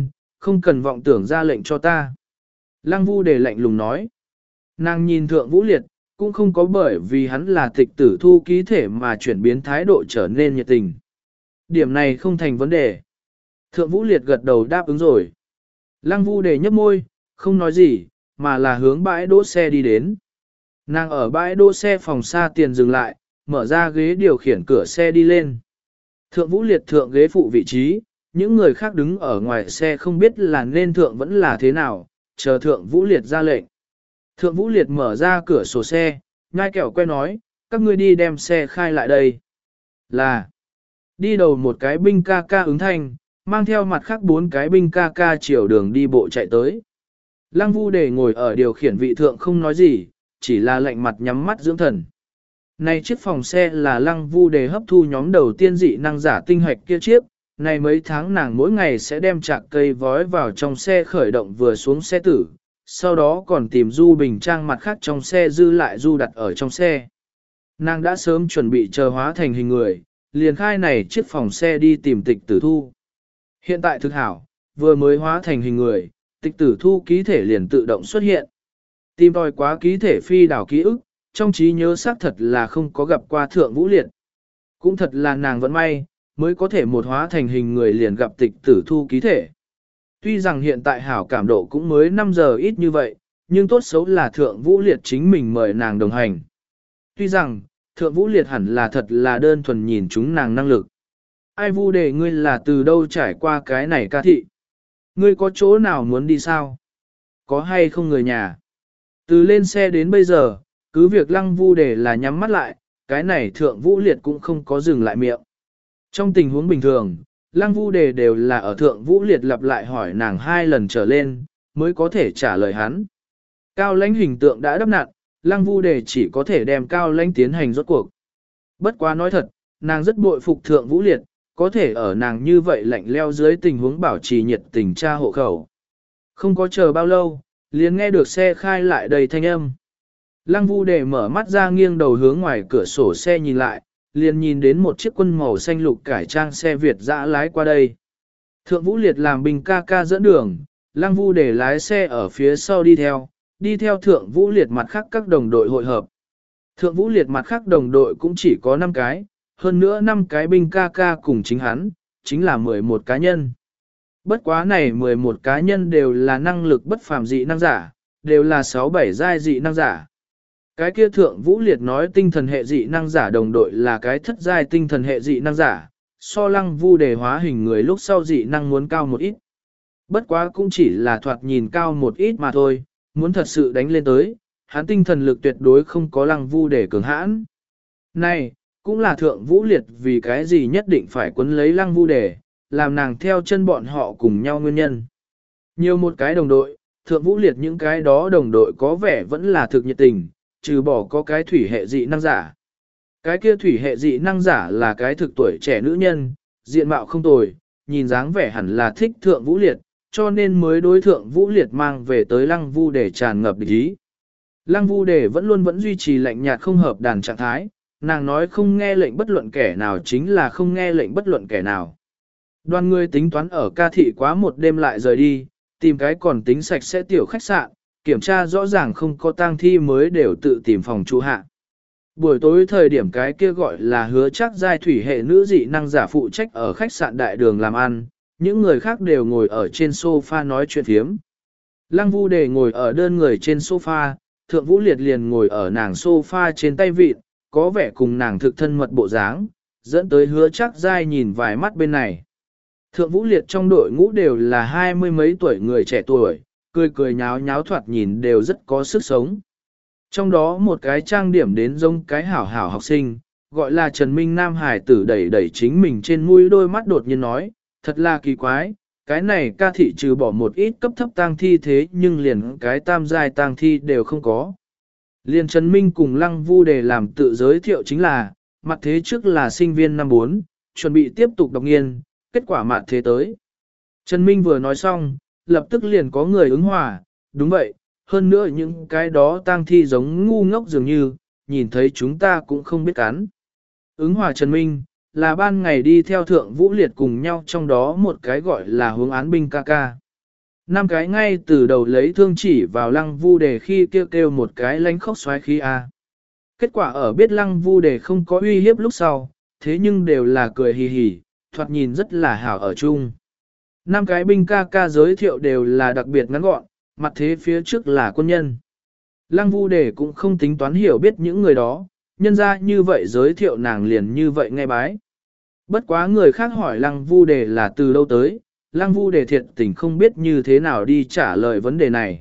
không cần vọng tưởng ra lệnh cho ta. Lăng Vu Đề lạnh lùng nói. Nàng nhìn Thượng Vũ Liệt, cũng không có bởi vì hắn là tịch tử thu ký thể mà chuyển biến thái độ trở nên nhiệt tình. Điểm này không thành vấn đề. Thượng Vũ Liệt gật đầu đáp ứng rồi. Lăng Vu Đề nhấp môi, không nói gì, mà là hướng bãi đỗ xe đi đến. Nàng ở bãi đỗ xe phòng xa tiền dừng lại, mở ra ghế điều khiển cửa xe đi lên. Thượng Vũ Liệt thượng ghế phụ vị trí, những người khác đứng ở ngoài xe không biết là nên thượng vẫn là thế nào, chờ Thượng Vũ Liệt ra lệnh. Thượng Vũ Liệt mở ra cửa sổ xe, nhai kẹo que nói, các ngươi đi đem xe khai lại đây. Là, đi đầu một cái binh ca ca ứng thanh, mang theo mặt khác bốn cái binh ca ca chiều đường đi bộ chạy tới. Lăng Vu Đề ngồi ở điều khiển vị thượng không nói gì, chỉ là lạnh mặt nhắm mắt dưỡng thần. Này chiếc phòng xe là Lăng Vu Đề hấp thu nhóm đầu tiên dị năng giả tinh hạch kia chiếc, này mấy tháng nàng mỗi ngày sẽ đem chạc cây vói vào trong xe khởi động vừa xuống xe tử, sau đó còn tìm du bình trang mặt khác trong xe dư lại du đặt ở trong xe. Nàng đã sớm chuẩn bị chờ hóa thành hình người, liền khai này chiếc phòng xe đi tìm tịch tử thu. Hiện tại thực hảo, vừa mới hóa thành hình người, tịch tử thu ký thể liền tự động xuất hiện. Tìm tòi quá ký thể phi đảo ký ức, trong trí nhớ xác thật là không có gặp qua Thượng Vũ Liệt. Cũng thật là nàng vẫn may, mới có thể một hóa thành hình người liền gặp tịch tử thu ký thể. Tuy rằng hiện tại hảo cảm độ cũng mới năm giờ ít như vậy, nhưng tốt xấu là Thượng Vũ Liệt chính mình mời nàng đồng hành. Tuy rằng, Thượng Vũ Liệt hẳn là thật là đơn thuần nhìn chúng nàng năng lực. Ai Vu Đề ngươi là từ đâu trải qua cái này ca thị? Ngươi có chỗ nào muốn đi sao? Có hay không người nhà? Từ lên xe đến bây giờ, cứ việc Lăng Vu Đề là nhắm mắt lại, cái này Thượng Vũ Liệt cũng không có dừng lại miệng. Trong tình huống bình thường, Lăng Vu Đề đều là ở Thượng Vũ Liệt lặp lại hỏi nàng hai lần trở lên, mới có thể trả lời hắn. Cao Lãnh hình tượng đã đắp nặn, Lăng Vu Đề chỉ có thể đem Cao Lãnh tiến hành rốt cuộc. Bất quá nói thật, nàng rất bội phục Thượng Vũ Liệt, có thể ở nàng như vậy lạnh leo dưới tình huống bảo trì nhiệt tình tra hộ khẩu. Không có chờ bao lâu, liền nghe được xe khai lại đầy thanh âm. Lăng Vu Đề mở mắt ra nghiêng đầu hướng ngoài cửa sổ xe nhìn lại, liền nhìn đến một chiếc quân màu xanh lục cải trang xe Việt dã lái qua đây. Thượng Vũ Liệt làm binh ca ca dẫn đường, Lăng Vu Đề lái xe ở phía sau đi theo, đi theo Thượng Vũ Liệt mặt khác các đồng đội hội hợp. Thượng Vũ Liệt mặt khác đồng đội cũng chỉ có năm cái, hơn nữa năm cái binh ca ca cùng chính hắn, chính là mười một cá nhân. Bất quá này mười một cá nhân đều là năng lực bất phàm dị năng giả, đều là sáu bảy giai dị năng giả. Cái kia Thượng Vũ Liệt nói tinh thần hệ dị năng giả đồng đội là cái thất giai tinh thần hệ dị năng giả, so Lăng Vu Đề hóa hình người lúc sau dị năng muốn cao một ít. Bất quá cũng chỉ là thoạt nhìn cao một ít mà thôi, muốn thật sự đánh lên tới, hắn tinh thần lực tuyệt đối không có Lăng Vu Đề cường hãn. Này, cũng là Thượng Vũ Liệt vì cái gì nhất định phải quấn lấy Lăng Vu Đề, làm nàng theo chân bọn họ cùng nhau nguyên nhân. Nhiều một cái đồng đội, Thượng Vũ Liệt những cái đó đồng đội có vẻ vẫn là thực nhiệt tình, trừ bỏ có cái thủy hệ dị năng giả. Cái kia thủy hệ dị năng giả là cái thực tuổi trẻ nữ nhân, diện mạo không tồi, nhìn dáng vẻ hẳn là thích Thượng Vũ Liệt, cho nên mới đối Thượng Vũ Liệt mang về tới Lăng Vu Đề tràn ngập địch ý. Lăng Vu Đề vẫn luôn vẫn duy trì lạnh nhạt không hợp đàn trạng thái, nàng nói không nghe lệnh bất luận kẻ nào chính là không nghe lệnh bất luận kẻ nào. Đoàn người tính toán ở ca thị quá một đêm lại rời đi, tìm cái còn tính sạch sẽ tiểu khách sạn, kiểm tra rõ ràng không có tang thi mới đều tự tìm phòng trụ hạ. Buổi tối thời điểm cái kia gọi là hứa chắc giai thủy hệ nữ dị năng giả phụ trách ở khách sạn đại đường làm ăn, những người khác đều ngồi ở trên sofa nói chuyện phiếm. Lăng Vu Đề ngồi ở đơn người trên sofa, Thượng Vũ Liệt liền ngồi ở nàng sofa trên tay vịt, có vẻ cùng nàng thực thân mật bộ dáng, dẫn tới hứa chắc giai nhìn vài mắt bên này. Thượng Vũ Liệt trong đội ngũ đều là hai mươi mấy tuổi người trẻ tuổi, cười cười nháo nháo thoạt nhìn đều rất có sức sống. Trong đó một cái trang điểm đến giống cái hảo hảo học sinh, gọi là Trần Minh Nam Hải tử đẩy đẩy chính mình trên mũi đôi mắt đột nhiên nói, thật là kỳ quái, cái này ca thị trừ bỏ một ít cấp thấp tang thi thế nhưng liền cái tam giai tang thi đều không có. Liền Trần Minh cùng Lăng Vu Đề làm tự giới thiệu chính là, mặt thế trước là sinh viên năm bốn, chuẩn bị tiếp tục đọc nghiên, kết quả mặt thế tới. Trần Minh vừa nói xong, lập tức liền có người ứng hòa, đúng vậy, hơn nữa những cái đó tang thi giống ngu ngốc dường như, nhìn thấy chúng ta cũng không biết cắn. Ứng hòa Trần Minh, là ban ngày đi theo Thượng Vũ Liệt cùng nhau trong đó một cái gọi là hướng án binh ca ca. Năm cái ngay từ đầu lấy thương chỉ vào lăng vu đề khi kêu kêu một cái lánh khóc xoáy khí a. Kết quả ở biết lăng vu đề không có uy hiếp lúc sau, thế nhưng đều là cười hì hì, thoạt nhìn rất là hảo ở chung. Năm cái binh ca ca giới thiệu đều là đặc biệt ngắn gọn, mặt thế phía trước là quân nhân. Lăng vu đề cũng không tính toán hiểu biết những người đó, nhân ra như vậy giới thiệu nàng liền như vậy nghe bái. Bất quá người khác hỏi lăng vu đề là từ đâu tới, lăng vu đề thiệt tình không biết như thế nào đi trả lời vấn đề này.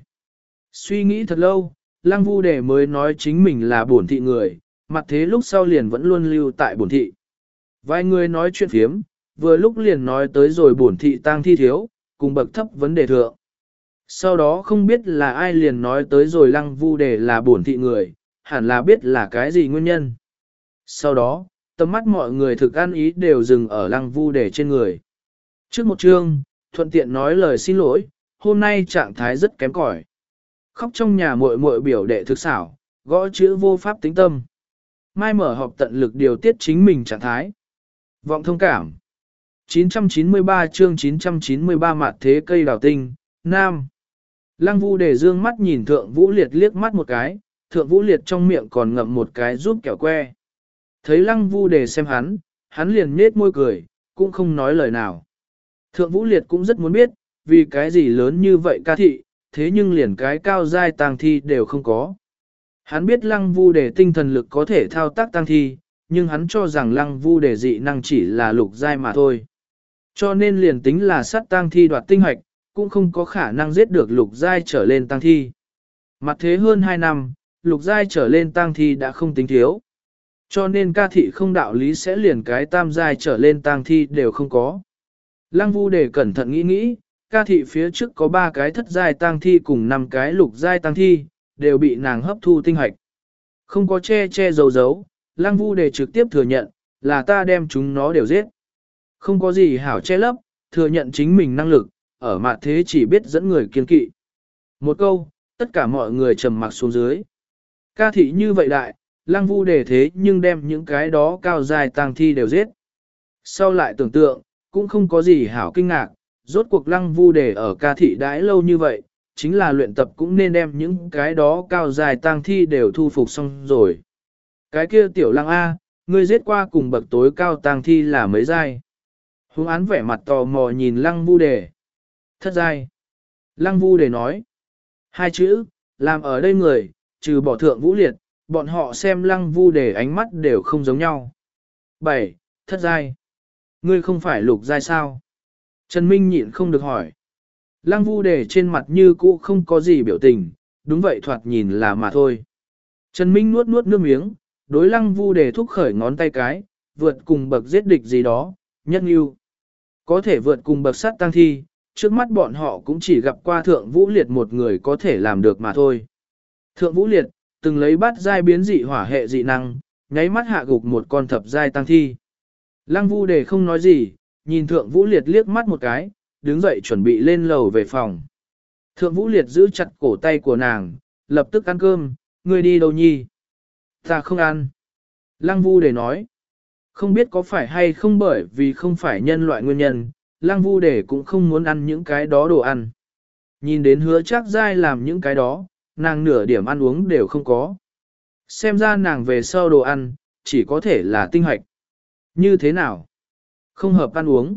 Suy nghĩ thật lâu, lăng vu đề mới nói chính mình là bổn thị người, mặt thế lúc sau liền vẫn luôn lưu tại bổn thị. Vài người nói chuyện phiếm, vừa lúc liền nói tới rồi bổn thị tang thi thiếu, cùng bậc thấp vấn đề thượng. Sau đó không biết là ai liền nói tới rồi lăng vu đề là bổn thị người, hẳn là biết là cái gì nguyên nhân. Sau đó, tầm mắt mọi người thực ăn ý đều dừng ở lăng vu đề trên người. Trước một chương, thuận tiện nói lời xin lỗi, hôm nay trạng thái rất kém cỏi. Khóc trong nhà muội muội biểu đệ thực xảo, gõ chữ vô pháp tính tâm. Mai mở họp tận lực điều tiết chính mình trạng thái. Vọng thông cảm. chín trăm chín mươi ba chương chín trăm chín mươi ba mạt thế cây đào tinh, Nam. Lăng vu đề dương mắt nhìn thượng vũ liệt liếc mắt một cái, thượng vũ liệt trong miệng còn ngậm một cái giúp kẹo que. Thấy lăng vu đề xem hắn, hắn liền nết môi cười, cũng không nói lời nào. Thượng vũ liệt cũng rất muốn biết, vì cái gì lớn như vậy ca thị, thế nhưng liền cái cao giai tang thi đều không có. Hắn biết lăng vu đề tinh thần lực có thể thao tác tang thi, nhưng hắn cho rằng lăng vu đề dị năng chỉ là lục giai mà thôi. Cho nên liền tính là sát tang thi đoạt tinh hoạch, cũng không có khả năng giết được lục giai trở lên tang thi. Mặt thế hơn hai năm, lục giai trở lên tang thi đã không tính thiếu. Cho nên ca thị không đạo lý sẽ liền cái tam giai trở lên tang thi đều không có. Lăng vu đề cẩn thận nghĩ nghĩ, ca thị phía trước có ba cái thất giai tang thi cùng năm cái lục giai tang thi, đều bị nàng hấp thu tinh hoạch. Không có che che giấu giấu, lăng vu đề trực tiếp thừa nhận, là ta đem chúng nó đều giết. Không có gì hảo che lấp, thừa nhận chính mình năng lực, ở mặt thế chỉ biết dẫn người kiên kỵ. Một câu, tất cả mọi người trầm mặc xuống dưới. Ca thị như vậy đại, lăng vu đề thế nhưng đem những cái đó cao dài tang thi đều giết. Sau lại tưởng tượng, cũng không có gì hảo kinh ngạc, rốt cuộc lăng vu đề ở ca thị đãi lâu như vậy, chính là luyện tập cũng nên đem những cái đó cao dài tang thi đều thu phục xong rồi. Cái kia tiểu lăng A, ngươi giết qua cùng bậc tối cao tang thi là mấy giai? Hùng án vẻ mặt tò mò nhìn lăng vu đề. Thất giai. Lăng vu đề nói. Hai chữ, làm ở đây người, trừ bỏ thượng vũ liệt, bọn họ xem lăng vu đề ánh mắt đều không giống nhau. Bảy, thất giai. Ngươi không phải lục giai sao? Trần Minh nhịn không được hỏi. Lăng vu đề trên mặt như cũ không có gì biểu tình, đúng vậy thoạt nhìn là mà thôi. Trần Minh nuốt nuốt nước miếng, đối lăng vu đề thúc khởi ngón tay cái, vượt cùng bậc giết địch gì đó, nhất yêu. Có thể vượt cùng bậc sát tăng thi, trước mắt bọn họ cũng chỉ gặp qua thượng vũ liệt một người có thể làm được mà thôi. Thượng vũ liệt, từng lấy bát giai biến dị hỏa hệ dị năng, nháy mắt hạ gục một con thập giai tăng thi. Lăng vu đề không nói gì, nhìn thượng vũ liệt liếc mắt một cái, đứng dậy chuẩn bị lên lầu về phòng. Thượng vũ liệt giữ chặt cổ tay của nàng, lập tức ăn cơm, ngươi đi đâu nhi? Ta không ăn. Lăng vu đề nói. Không biết có phải hay không bởi vì không phải nhân loại nguyên nhân, lăng vu đề cũng không muốn ăn những cái đó đồ ăn. Nhìn đến hứa chắc dai làm những cái đó, nàng nửa điểm ăn uống đều không có. Xem ra nàng về sau đồ ăn, chỉ có thể là tinh hoạch. Như thế nào? Không hợp ăn uống.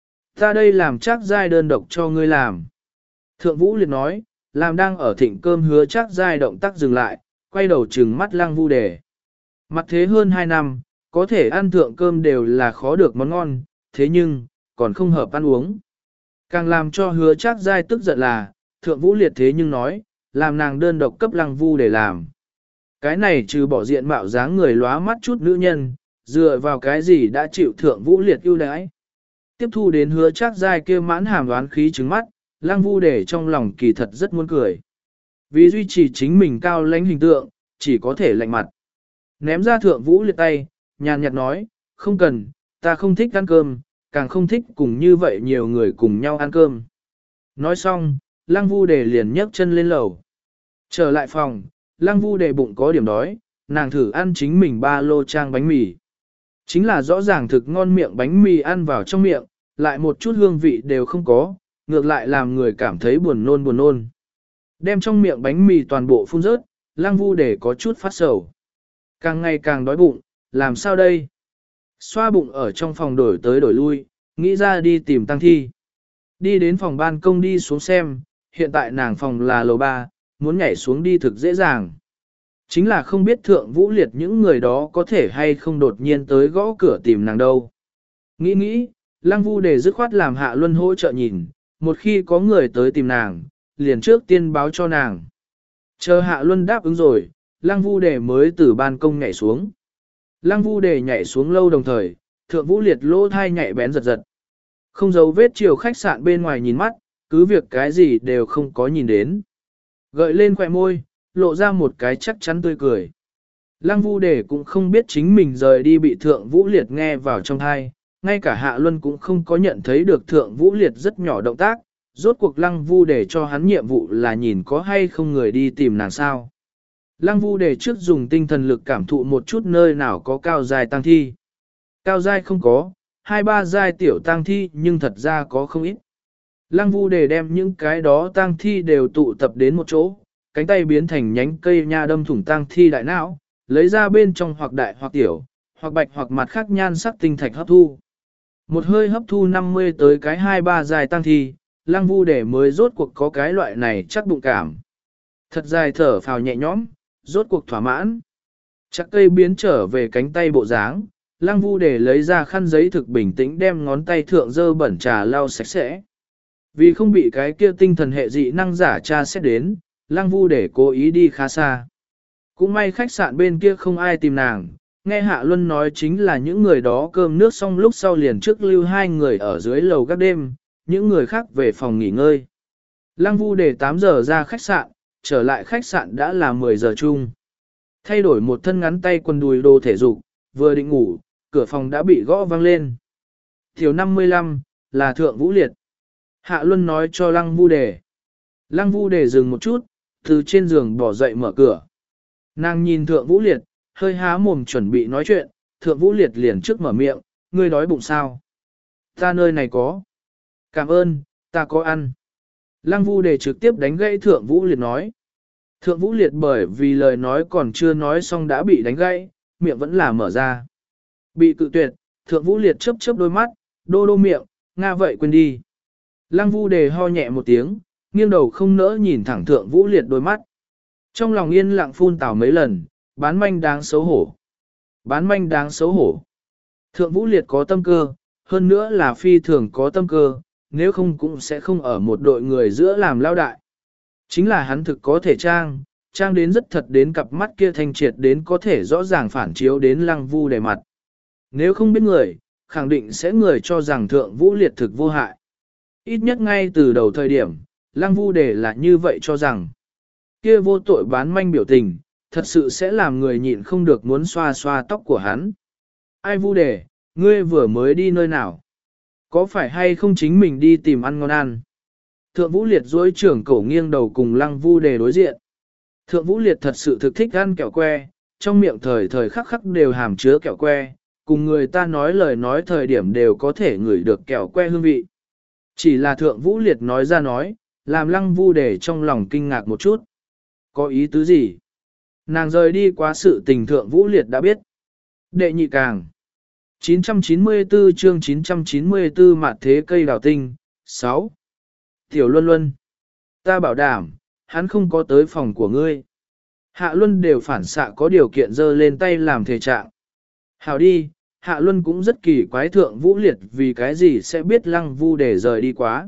Ta đây làm chắc dai đơn độc cho ngươi làm. Thượng vũ liệt nói, làm đang ở thịnh cơm hứa chắc dai động tác dừng lại, quay đầu trừng mắt lăng vu đề. Mặt thế hơn hai năm, có thể ăn thượng cơm đều là khó được món ngon, thế nhưng, còn không hợp ăn uống. Càng làm cho hứa chắc dai tức giận là, thượng vũ liệt thế nhưng nói, làm nàng đơn độc cấp lăng vu để làm. Cái này trừ bỏ diện mạo dáng người lóa mắt chút nữ nhân, dựa vào cái gì đã chịu thượng vũ liệt ưu đãi. Tiếp thu đến hứa chắc dai kia mãn hàm đoán khí trứng mắt, lăng vu để trong lòng kỳ thật rất muốn cười. Vì duy trì chính mình cao lãnh hình tượng, chỉ có thể lạnh mặt. Ném ra thượng vũ liệt tay, nhàn nhạt nói, không cần, ta không thích ăn cơm, càng không thích cùng như vậy nhiều người cùng nhau ăn cơm. Nói xong, lăng vu đề liền nhấc chân lên lầu. Trở lại phòng, lăng vu đề bụng có điểm đói, nàng thử ăn chính mình ba lô trang bánh mì. Chính là rõ ràng thực ngon miệng bánh mì ăn vào trong miệng, lại một chút hương vị đều không có, ngược lại làm người cảm thấy buồn nôn buồn nôn. Đem trong miệng bánh mì toàn bộ phun rớt, Lăng Vu Đề có chút phát sầu. Càng ngày càng đói bụng, làm sao đây? Xoa bụng ở trong phòng đổi tới đổi lui, nghĩ ra đi tìm Tăng Thi. Đi đến phòng ban công đi xuống xem, hiện tại nàng phòng là lầu ba, muốn nhảy xuống đi thực dễ dàng. Chính là không biết thượng vũ liệt những người đó có thể hay không đột nhiên tới gõ cửa tìm nàng đâu. Nghĩ nghĩ, Lăng Vu Đề dứt khoát làm Hạ Luân hỗ trợ nhìn, một khi có người tới tìm nàng, liền trước tiên báo cho nàng. Chờ Hạ Luân đáp ứng rồi, Lăng Vu Đề mới từ ban công nhảy xuống. Lăng Vu Đề nhảy xuống lâu đồng thời, thượng vũ liệt lỗ thai nhảy bén giật giật. Không giấu vết chiều khách sạn bên ngoài nhìn mắt, cứ việc cái gì đều không có nhìn đến. Gợi lên khỏe môi, lộ ra một cái chắc chắn tươi cười. Lăng Vu Đề cũng không biết chính mình rời đi bị thượng vũ liệt nghe vào trong thai, ngay cả Hạ Luân cũng không có nhận thấy được thượng vũ liệt rất nhỏ động tác, rốt cuộc Lăng Vu Đề cho hắn nhiệm vụ là nhìn có hay không người đi tìm nàng sao. Lăng Vu Đề trước dùng tinh thần lực cảm thụ một chút nơi nào có cao giai tăng thi. Cao giai không có, hai ba giai tiểu tăng thi nhưng thật ra có không ít. Lăng Vu Đề đem những cái đó tăng thi đều tụ tập đến một chỗ, cánh tay biến thành nhánh cây nha đâm thủng tăng thi đại não, lấy ra bên trong hoặc đại hoặc tiểu, hoặc bạch hoặc mặt khác nhan sắc tinh thạch hấp thu. Một hơi hấp thu năm mươi tới cái hai ba dài tăng thi, Lăng Vu Đề mới rốt cuộc có cái loại này chắc bụng cảm. Thật dài thở phào nhẹ nhõm, rốt cuộc thỏa mãn. Chắc cây biến trở về cánh tay bộ dáng, Lăng Vu Đề lấy ra khăn giấy thực bình tĩnh đem ngón tay thượng dơ bẩn trà lau sạch sẽ. Vì không bị cái kia tinh thần hệ dị năng giả tra xét đến, Lăng Vu Đề cố ý đi khá xa. Cũng may khách sạn bên kia không ai tìm nàng, nghe Hạ Luân nói chính là những người đó cơm nước xong lúc sau liền trước lưu hai người ở dưới lầu các đêm, những người khác về phòng nghỉ ngơi. Lăng Vu Đề tám giờ ra khách sạn, trở lại khách sạn đã là mười giờ chung. Thay đổi một thân ngắn tay quần đùi đồ thể dục, vừa định ngủ, cửa phòng đã bị gõ vang lên. Thiếu năm mươi lăm, là Thượng Vũ Liệt. Hạ Luân nói cho Lăng Vu Đề. Lăng Vu Đề dừng một chút, từ trên giường bỏ dậy mở cửa. Nàng nhìn Thượng Vũ Liệt, hơi há mồm chuẩn bị nói chuyện, Thượng Vũ Liệt liền trước mở miệng, ngươi đói bụng sao? Ta nơi này có. Cảm ơn, ta có ăn. Lăng Vu Đề trực tiếp đánh gãy Thượng Vũ Liệt nói. Thượng Vũ Liệt bởi vì lời nói còn chưa nói xong đã bị đánh gãy, miệng vẫn là mở ra. Bị cự tuyệt, Thượng Vũ Liệt chớp chớp đôi mắt, đô đô miệng, nga vậy quên đi. Lăng Vu Đề ho nhẹ một tiếng, nghiêng đầu không nỡ nhìn thẳng Thượng Vũ Liệt đôi mắt. Trong lòng yên lặng phun tào mấy lần, bán manh đáng xấu hổ. Bán manh đáng xấu hổ. Thượng Vũ Liệt có tâm cơ, hơn nữa là phi thường có tâm cơ, nếu không cũng sẽ không ở một đội người giữa làm lao đại. Chính là hắn thực có thể trang, trang đến rất thật đến cặp mắt kia thanh triệt đến có thể rõ ràng phản chiếu đến Lăng Vu Đề mặt. Nếu không biết người, khẳng định sẽ người cho rằng Thượng Vũ Liệt thực vô hại. Ít nhất ngay từ đầu thời điểm, Lăng Vu Đề là như vậy cho rằng. Kia vô tội bán manh biểu tình, thật sự sẽ làm người nhịn không được muốn xoa xoa tóc của hắn. Ai Vu Đề, ngươi vừa mới đi nơi nào? Có phải hay không chính mình đi tìm ăn ngon ăn? Thượng Vũ Liệt duỗi trưởng cổ nghiêng đầu cùng Lăng Vu Đề đối diện. Thượng Vũ Liệt thật sự thực thích ăn kẹo que, trong miệng thời thời khắc khắc đều hàm chứa kẹo que, cùng người ta nói lời nói thời điểm đều có thể ngửi được kẹo que hương vị. Chỉ là Thượng Vũ Liệt nói ra nói, làm Lăng Vu Đề trong lòng kinh ngạc một chút. Có ý tứ gì? Nàng rời đi quá sự tình Thượng Vũ Liệt đã biết. Đệ nhị càng. chín trăm chín mươi tư chương chín trăm chín mươi tư mạt thế cây đào tinh. sáu. Tiểu Luân Luân. Ta bảo đảm, hắn không có tới phòng của ngươi. Hạ Luân đều phản xạ có điều kiện dơ lên tay làm thể trạng. Hảo đi, Hạ Luân cũng rất kỳ quái Thượng Vũ Liệt vì cái gì sẽ biết Lăng Vu Đề rời đi quá.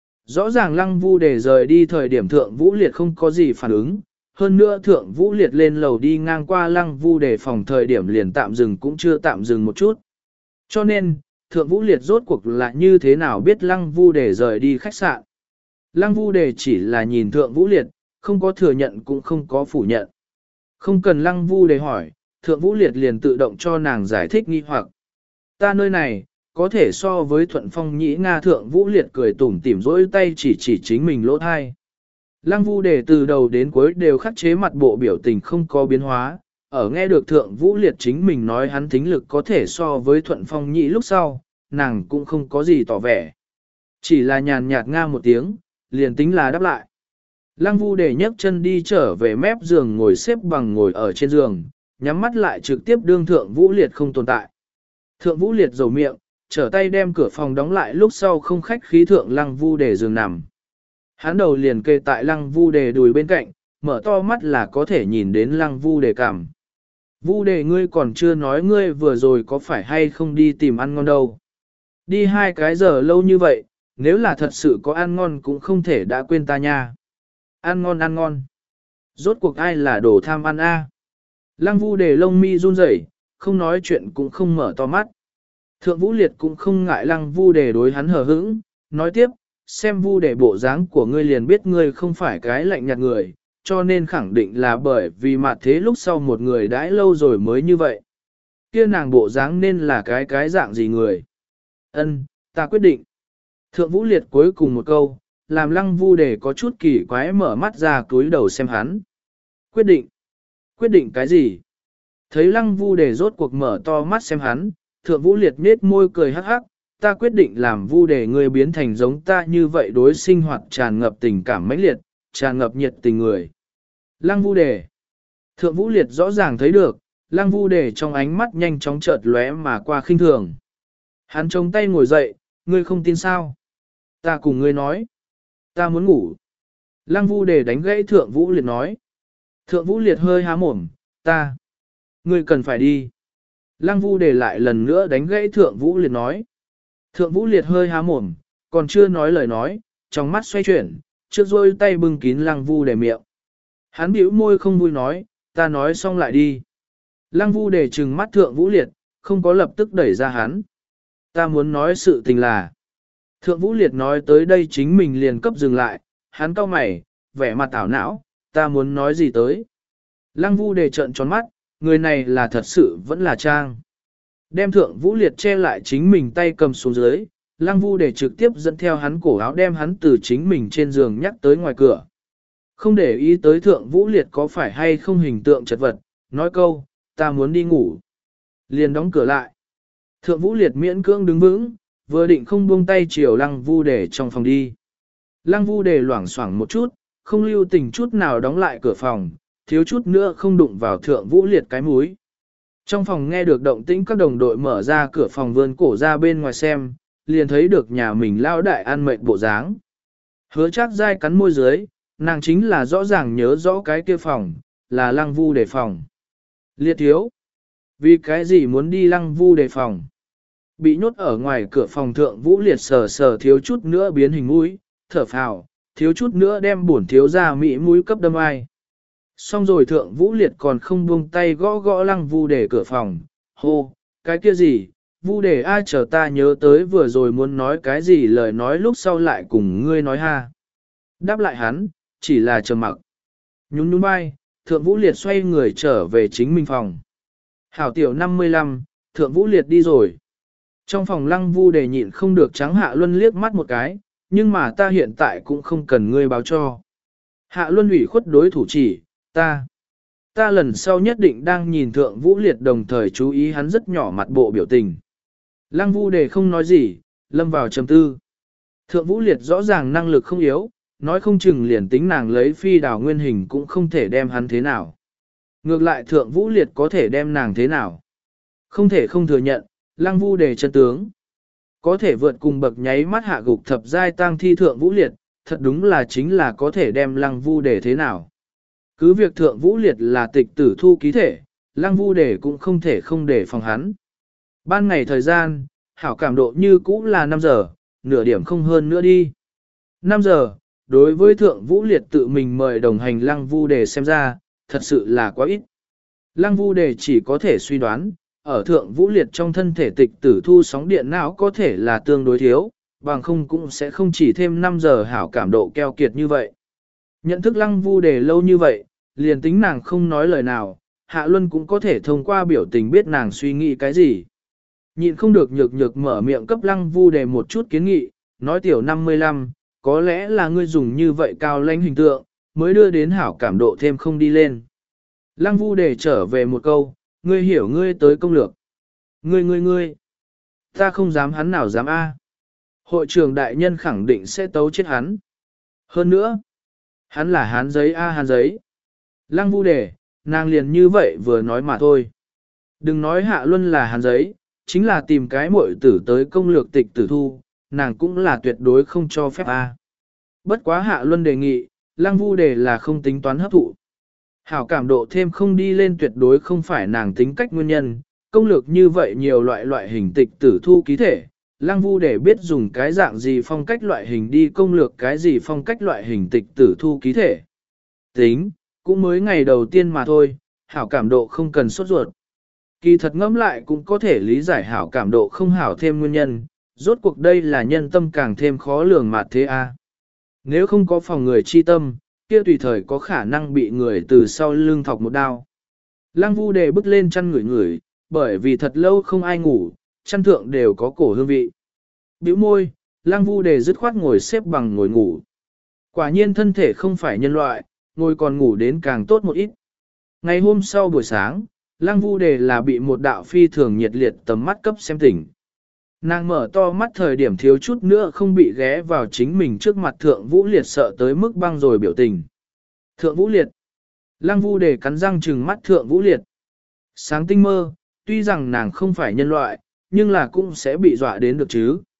Rõ ràng Lăng Vu Đề rời đi thời điểm Thượng Vũ Liệt không có gì phản ứng, hơn nữa Thượng Vũ Liệt lên lầu đi ngang qua Lăng Vu Đề phòng thời điểm liền tạm dừng cũng chưa tạm dừng một chút. Cho nên, Thượng Vũ Liệt rốt cuộc là như thế nào biết Lăng Vu Đề rời đi khách sạn. Lăng Vu Đề chỉ là nhìn Thượng Vũ Liệt, không có thừa nhận cũng không có phủ nhận. Không cần Lăng Vu Đề hỏi, Thượng Vũ Liệt liền tự động cho nàng giải thích nghi hoặc. Ta nơi này, có thể so với Thuận Phong Nhĩ Nga. Thượng Vũ Liệt cười tủm tỉm rỗi tay chỉ chỉ chính mình lỗ thai. Lăng Vu Đề từ đầu đến cuối đều khắc chế mặt bộ biểu tình không có biến hóa, ở nghe được Thượng Vũ Liệt chính mình nói hắn thính lực có thể so với Thuận Phong Nhĩ lúc sau, nàng cũng không có gì tỏ vẻ. Chỉ là nhàn nhạt nga một tiếng, liền tính là đáp lại. Lăng Vu Đề nhấc chân đi trở về mép giường ngồi xếp bằng ngồi ở trên giường, nhắm mắt lại trực tiếp đương Thượng Vũ Liệt không tồn tại. Thượng Vũ Liệt dầu miệng, trở tay đem cửa phòng đóng lại lúc sau không khách khí thượng Lăng Vu Đề giường nằm. Hắn đầu liền kê tại Lăng Vu Đề đùi bên cạnh, mở to mắt là có thể nhìn đến Lăng Vu Đề cảm. Vu Đề ngươi còn chưa nói ngươi vừa rồi có phải hay không đi tìm ăn ngon đâu. Đi hai cái giờ lâu như vậy, nếu là thật sự có ăn ngon cũng không thể đã quên ta nha. Ăn ngon ăn ngon. Rốt cuộc ai là đồ tham ăn a? Lăng Vu Đề lông mi run rẩy, không nói chuyện cũng không mở to mắt. Thượng Vũ Liệt cũng không ngại Lăng Vu Đề đối hắn hờ hững, nói tiếp, xem Vu Đề bộ dáng của ngươi liền biết ngươi không phải cái lạnh nhạt người, cho nên khẳng định là bởi vì mà thế lúc sau một người đãi lâu rồi mới như vậy. Kia nàng bộ dáng nên là cái cái dạng gì người? Ân, ta quyết định. Thượng Vũ Liệt cuối cùng một câu, làm Lăng Vu Đề có chút kỳ quái mở mắt ra túi đầu xem hắn. Quyết định. Quyết định cái gì? Thấy Lăng Vu Đề rốt cuộc mở to mắt xem hắn, Thượng Vũ Liệt nết môi cười hắc hắc, ta quyết định làm Vu Đề ngươi biến thành giống ta như vậy đối sinh hoạt tràn ngập tình cảm mãnh liệt, tràn ngập nhiệt tình người. Lăng Vu Đề. Thượng Vũ Liệt rõ ràng thấy được, Lăng Vu Đề trong ánh mắt nhanh chóng chợt lóe mà qua khinh thường. Hắn chống tay ngồi dậy, ngươi không tin sao? Ta cùng ngươi nói. Ta muốn ngủ. Lăng Vu Đề đánh gãy Thượng Vũ Liệt nói. Thượng Vũ Liệt hơi há mồm, ta. Ngươi cần phải đi. Lăng Vu Đề lại lần nữa đánh gãy Thượng Vũ Liệt nói. Thượng Vũ Liệt hơi há mồm, còn chưa nói lời nói, trong mắt xoay chuyển, trước rôi tay bưng kín Lăng Vu Đề miệng. Hắn bĩu môi không vui nói, ta nói xong lại đi. Lăng Vu Đề trừng mắt Thượng Vũ Liệt, không có lập tức đẩy ra hắn. Ta muốn nói sự tình là. Thượng Vũ Liệt nói tới đây chính mình liền cấp dừng lại, hắn cau mày, vẻ mặt ảo não, ta muốn nói gì tới. Lăng Vu Đề trợn tròn mắt, người này là thật sự vẫn là trang. Đem Thượng Vũ Liệt che lại chính mình tay cầm xuống dưới, Lăng Vu Đề trực tiếp dẫn theo hắn cổ áo đem hắn từ chính mình trên giường nhắc tới ngoài cửa. Không để ý tới Thượng Vũ Liệt có phải hay không hình tượng chật vật, nói câu, ta muốn đi ngủ. Liền đóng cửa lại. Thượng Vũ Liệt miễn cưỡng đứng vững, vừa định không buông tay chiều Lăng Vu Đề trong phòng đi. Lăng Vu Đề loảng xoảng một chút, không lưu tình chút nào đóng lại cửa phòng, thiếu chút nữa không đụng vào Thượng Vũ Liệt cái mũi. Trong phòng nghe được động tĩnh các đồng đội mở ra cửa phòng vươn cổ ra bên ngoài xem, liền thấy được nhà mình lao đại ăn mệt bộ dáng. Hứa Trác dai cắn môi dưới, nàng chính là rõ ràng nhớ rõ cái kia phòng, là Lăng Vu Đề phòng. Liệt thiếu, vì cái gì muốn đi Lăng Vu Đề phòng? Bị nhốt ở ngoài cửa phòng Thượng Vũ Liệt sờ sờ thiếu chút nữa biến hình mũi, thở phào, thiếu chút nữa đem bổn thiếu ra mỹ mũi cấp đâm ai. Xong rồi Thượng Vũ Liệt còn không buông tay gõ gõ Lăng Vu Đề cửa phòng, hô, cái kia gì, Vu Đề ai chờ ta nhớ tới vừa rồi muốn nói cái gì lời nói lúc sau lại cùng ngươi nói ha. Đáp lại hắn, chỉ là trầm mặc. Nhún nhún vai, Thượng Vũ Liệt xoay người trở về chính mình phòng. Hảo tiểu năm mươi lăm, Thượng Vũ Liệt đi rồi. Trong phòng Lăng Vu Đề nhịn không được trắng Hạ Luân liếc mắt một cái, nhưng mà ta hiện tại cũng không cần ngươi báo cho. Hạ Luân ủy khuất đối thủ chỉ, ta. Ta lần sau nhất định đang nhìn Thượng Vũ Liệt đồng thời chú ý hắn rất nhỏ mặt bộ biểu tình. Lăng Vu Đề không nói gì, lâm vào trầm tư. Thượng Vũ Liệt rõ ràng năng lực không yếu, nói không chừng liền tính nàng lấy phi đào nguyên hình cũng không thể đem hắn thế nào. Ngược lại Thượng Vũ Liệt có thể đem nàng thế nào. Không thể không thừa nhận, Lăng Vu Đề chân tướng. Có thể vượt cùng bậc nháy mắt hạ gục thập giai tăng thi Thượng Vũ Liệt, thật đúng là chính là có thể đem Lăng Vu Đề thế nào. Cứ việc Thượng Vũ Liệt là tịch tử thu ký thể, Lăng Vu Đề cũng không thể không để phòng hắn. Ban ngày thời gian, hảo cảm độ như cũ là năm giờ, nửa điểm không hơn nữa đi. năm giờ, đối với Thượng Vũ Liệt tự mình mời đồng hành Lăng Vu Đề xem ra, thật sự là quá ít. Lăng Vu Đề chỉ có thể suy đoán, ở Thượng Vũ Liệt trong thân thể tịch tử thu sóng điện não có thể là tương đối thiếu, bằng không cũng sẽ không chỉ thêm năm giờ hảo cảm độ keo kiệt như vậy. Nhận thức Lăng Vu Đề lâu như vậy, liền tính nàng không nói lời nào, Hạ Luân cũng có thể thông qua biểu tình biết nàng suy nghĩ cái gì. Nhịn không được nhược nhược mở miệng cấp Lăng Vu Đề một chút kiến nghị, nói tiểu năm mươi lăm, có lẽ là ngươi dùng như vậy cao lãnh hình tượng, mới đưa đến hảo cảm độ thêm không đi lên. Lăng Vu Đề trở về một câu, ngươi hiểu ngươi tới công lược. Ngươi ngươi ngươi, ta không dám hắn nào dám a. Hội trưởng đại nhân khẳng định sẽ tấu chết hắn. Hơn nữa, hắn là hán giấy a hán giấy. Lăng Vu Đề, nàng liền như vậy vừa nói mà thôi. Đừng nói Hạ Luân là hán giấy, chính là tìm cái muội tử tới công lược tịch tử thu, nàng cũng là tuyệt đối không cho phép a. Bất quá Hạ Luân đề nghị, Lăng Vu Đề là không tính toán hấp thụ. Hảo cảm độ thêm không đi lên tuyệt đối không phải nàng tính cách nguyên nhân, công lược như vậy nhiều loại loại hình tịch tử thu ký thể. Lăng Vu để biết dùng cái dạng gì phong cách loại hình đi công lược cái gì phong cách loại hình tịch tử thu ký thể. Tính, cũng mới ngày đầu tiên mà thôi, hảo cảm độ không cần sốt ruột. Kỳ thật ngẫm lại cũng có thể lý giải hảo cảm độ không hảo thêm nguyên nhân, rốt cuộc đây là nhân tâm càng thêm khó lường mà thế a. Nếu không có phòng người chi tâm, kia tùy thời có khả năng bị người từ sau lưng thọc một đao. Lăng Vu đề bước lên chăn ngửi ngửi, bởi vì thật lâu không ai ngủ, chăn thượng đều có cổ hương vị. Bĩu môi, Lăng Vu đề dứt khoát ngồi xếp bằng ngồi ngủ. Quả nhiên thân thể không phải nhân loại, ngồi còn ngủ đến càng tốt một ít. Ngày hôm sau buổi sáng, Lăng Vu đề là bị một đạo phi thường nhiệt liệt tầm mắt cấp xem tỉnh. Nàng mở to mắt thời điểm thiếu chút nữa không bị ghé vào chính mình trước mặt Thượng Vũ Liệt sợ tới mức băng rồi biểu tình. Thượng Vũ Liệt. Lăng Vu đề cắn răng trừng mắt Thượng Vũ Liệt. Sáng tinh mơ, tuy rằng nàng không phải nhân loại, nhưng là cũng sẽ bị dọa đến được chứ.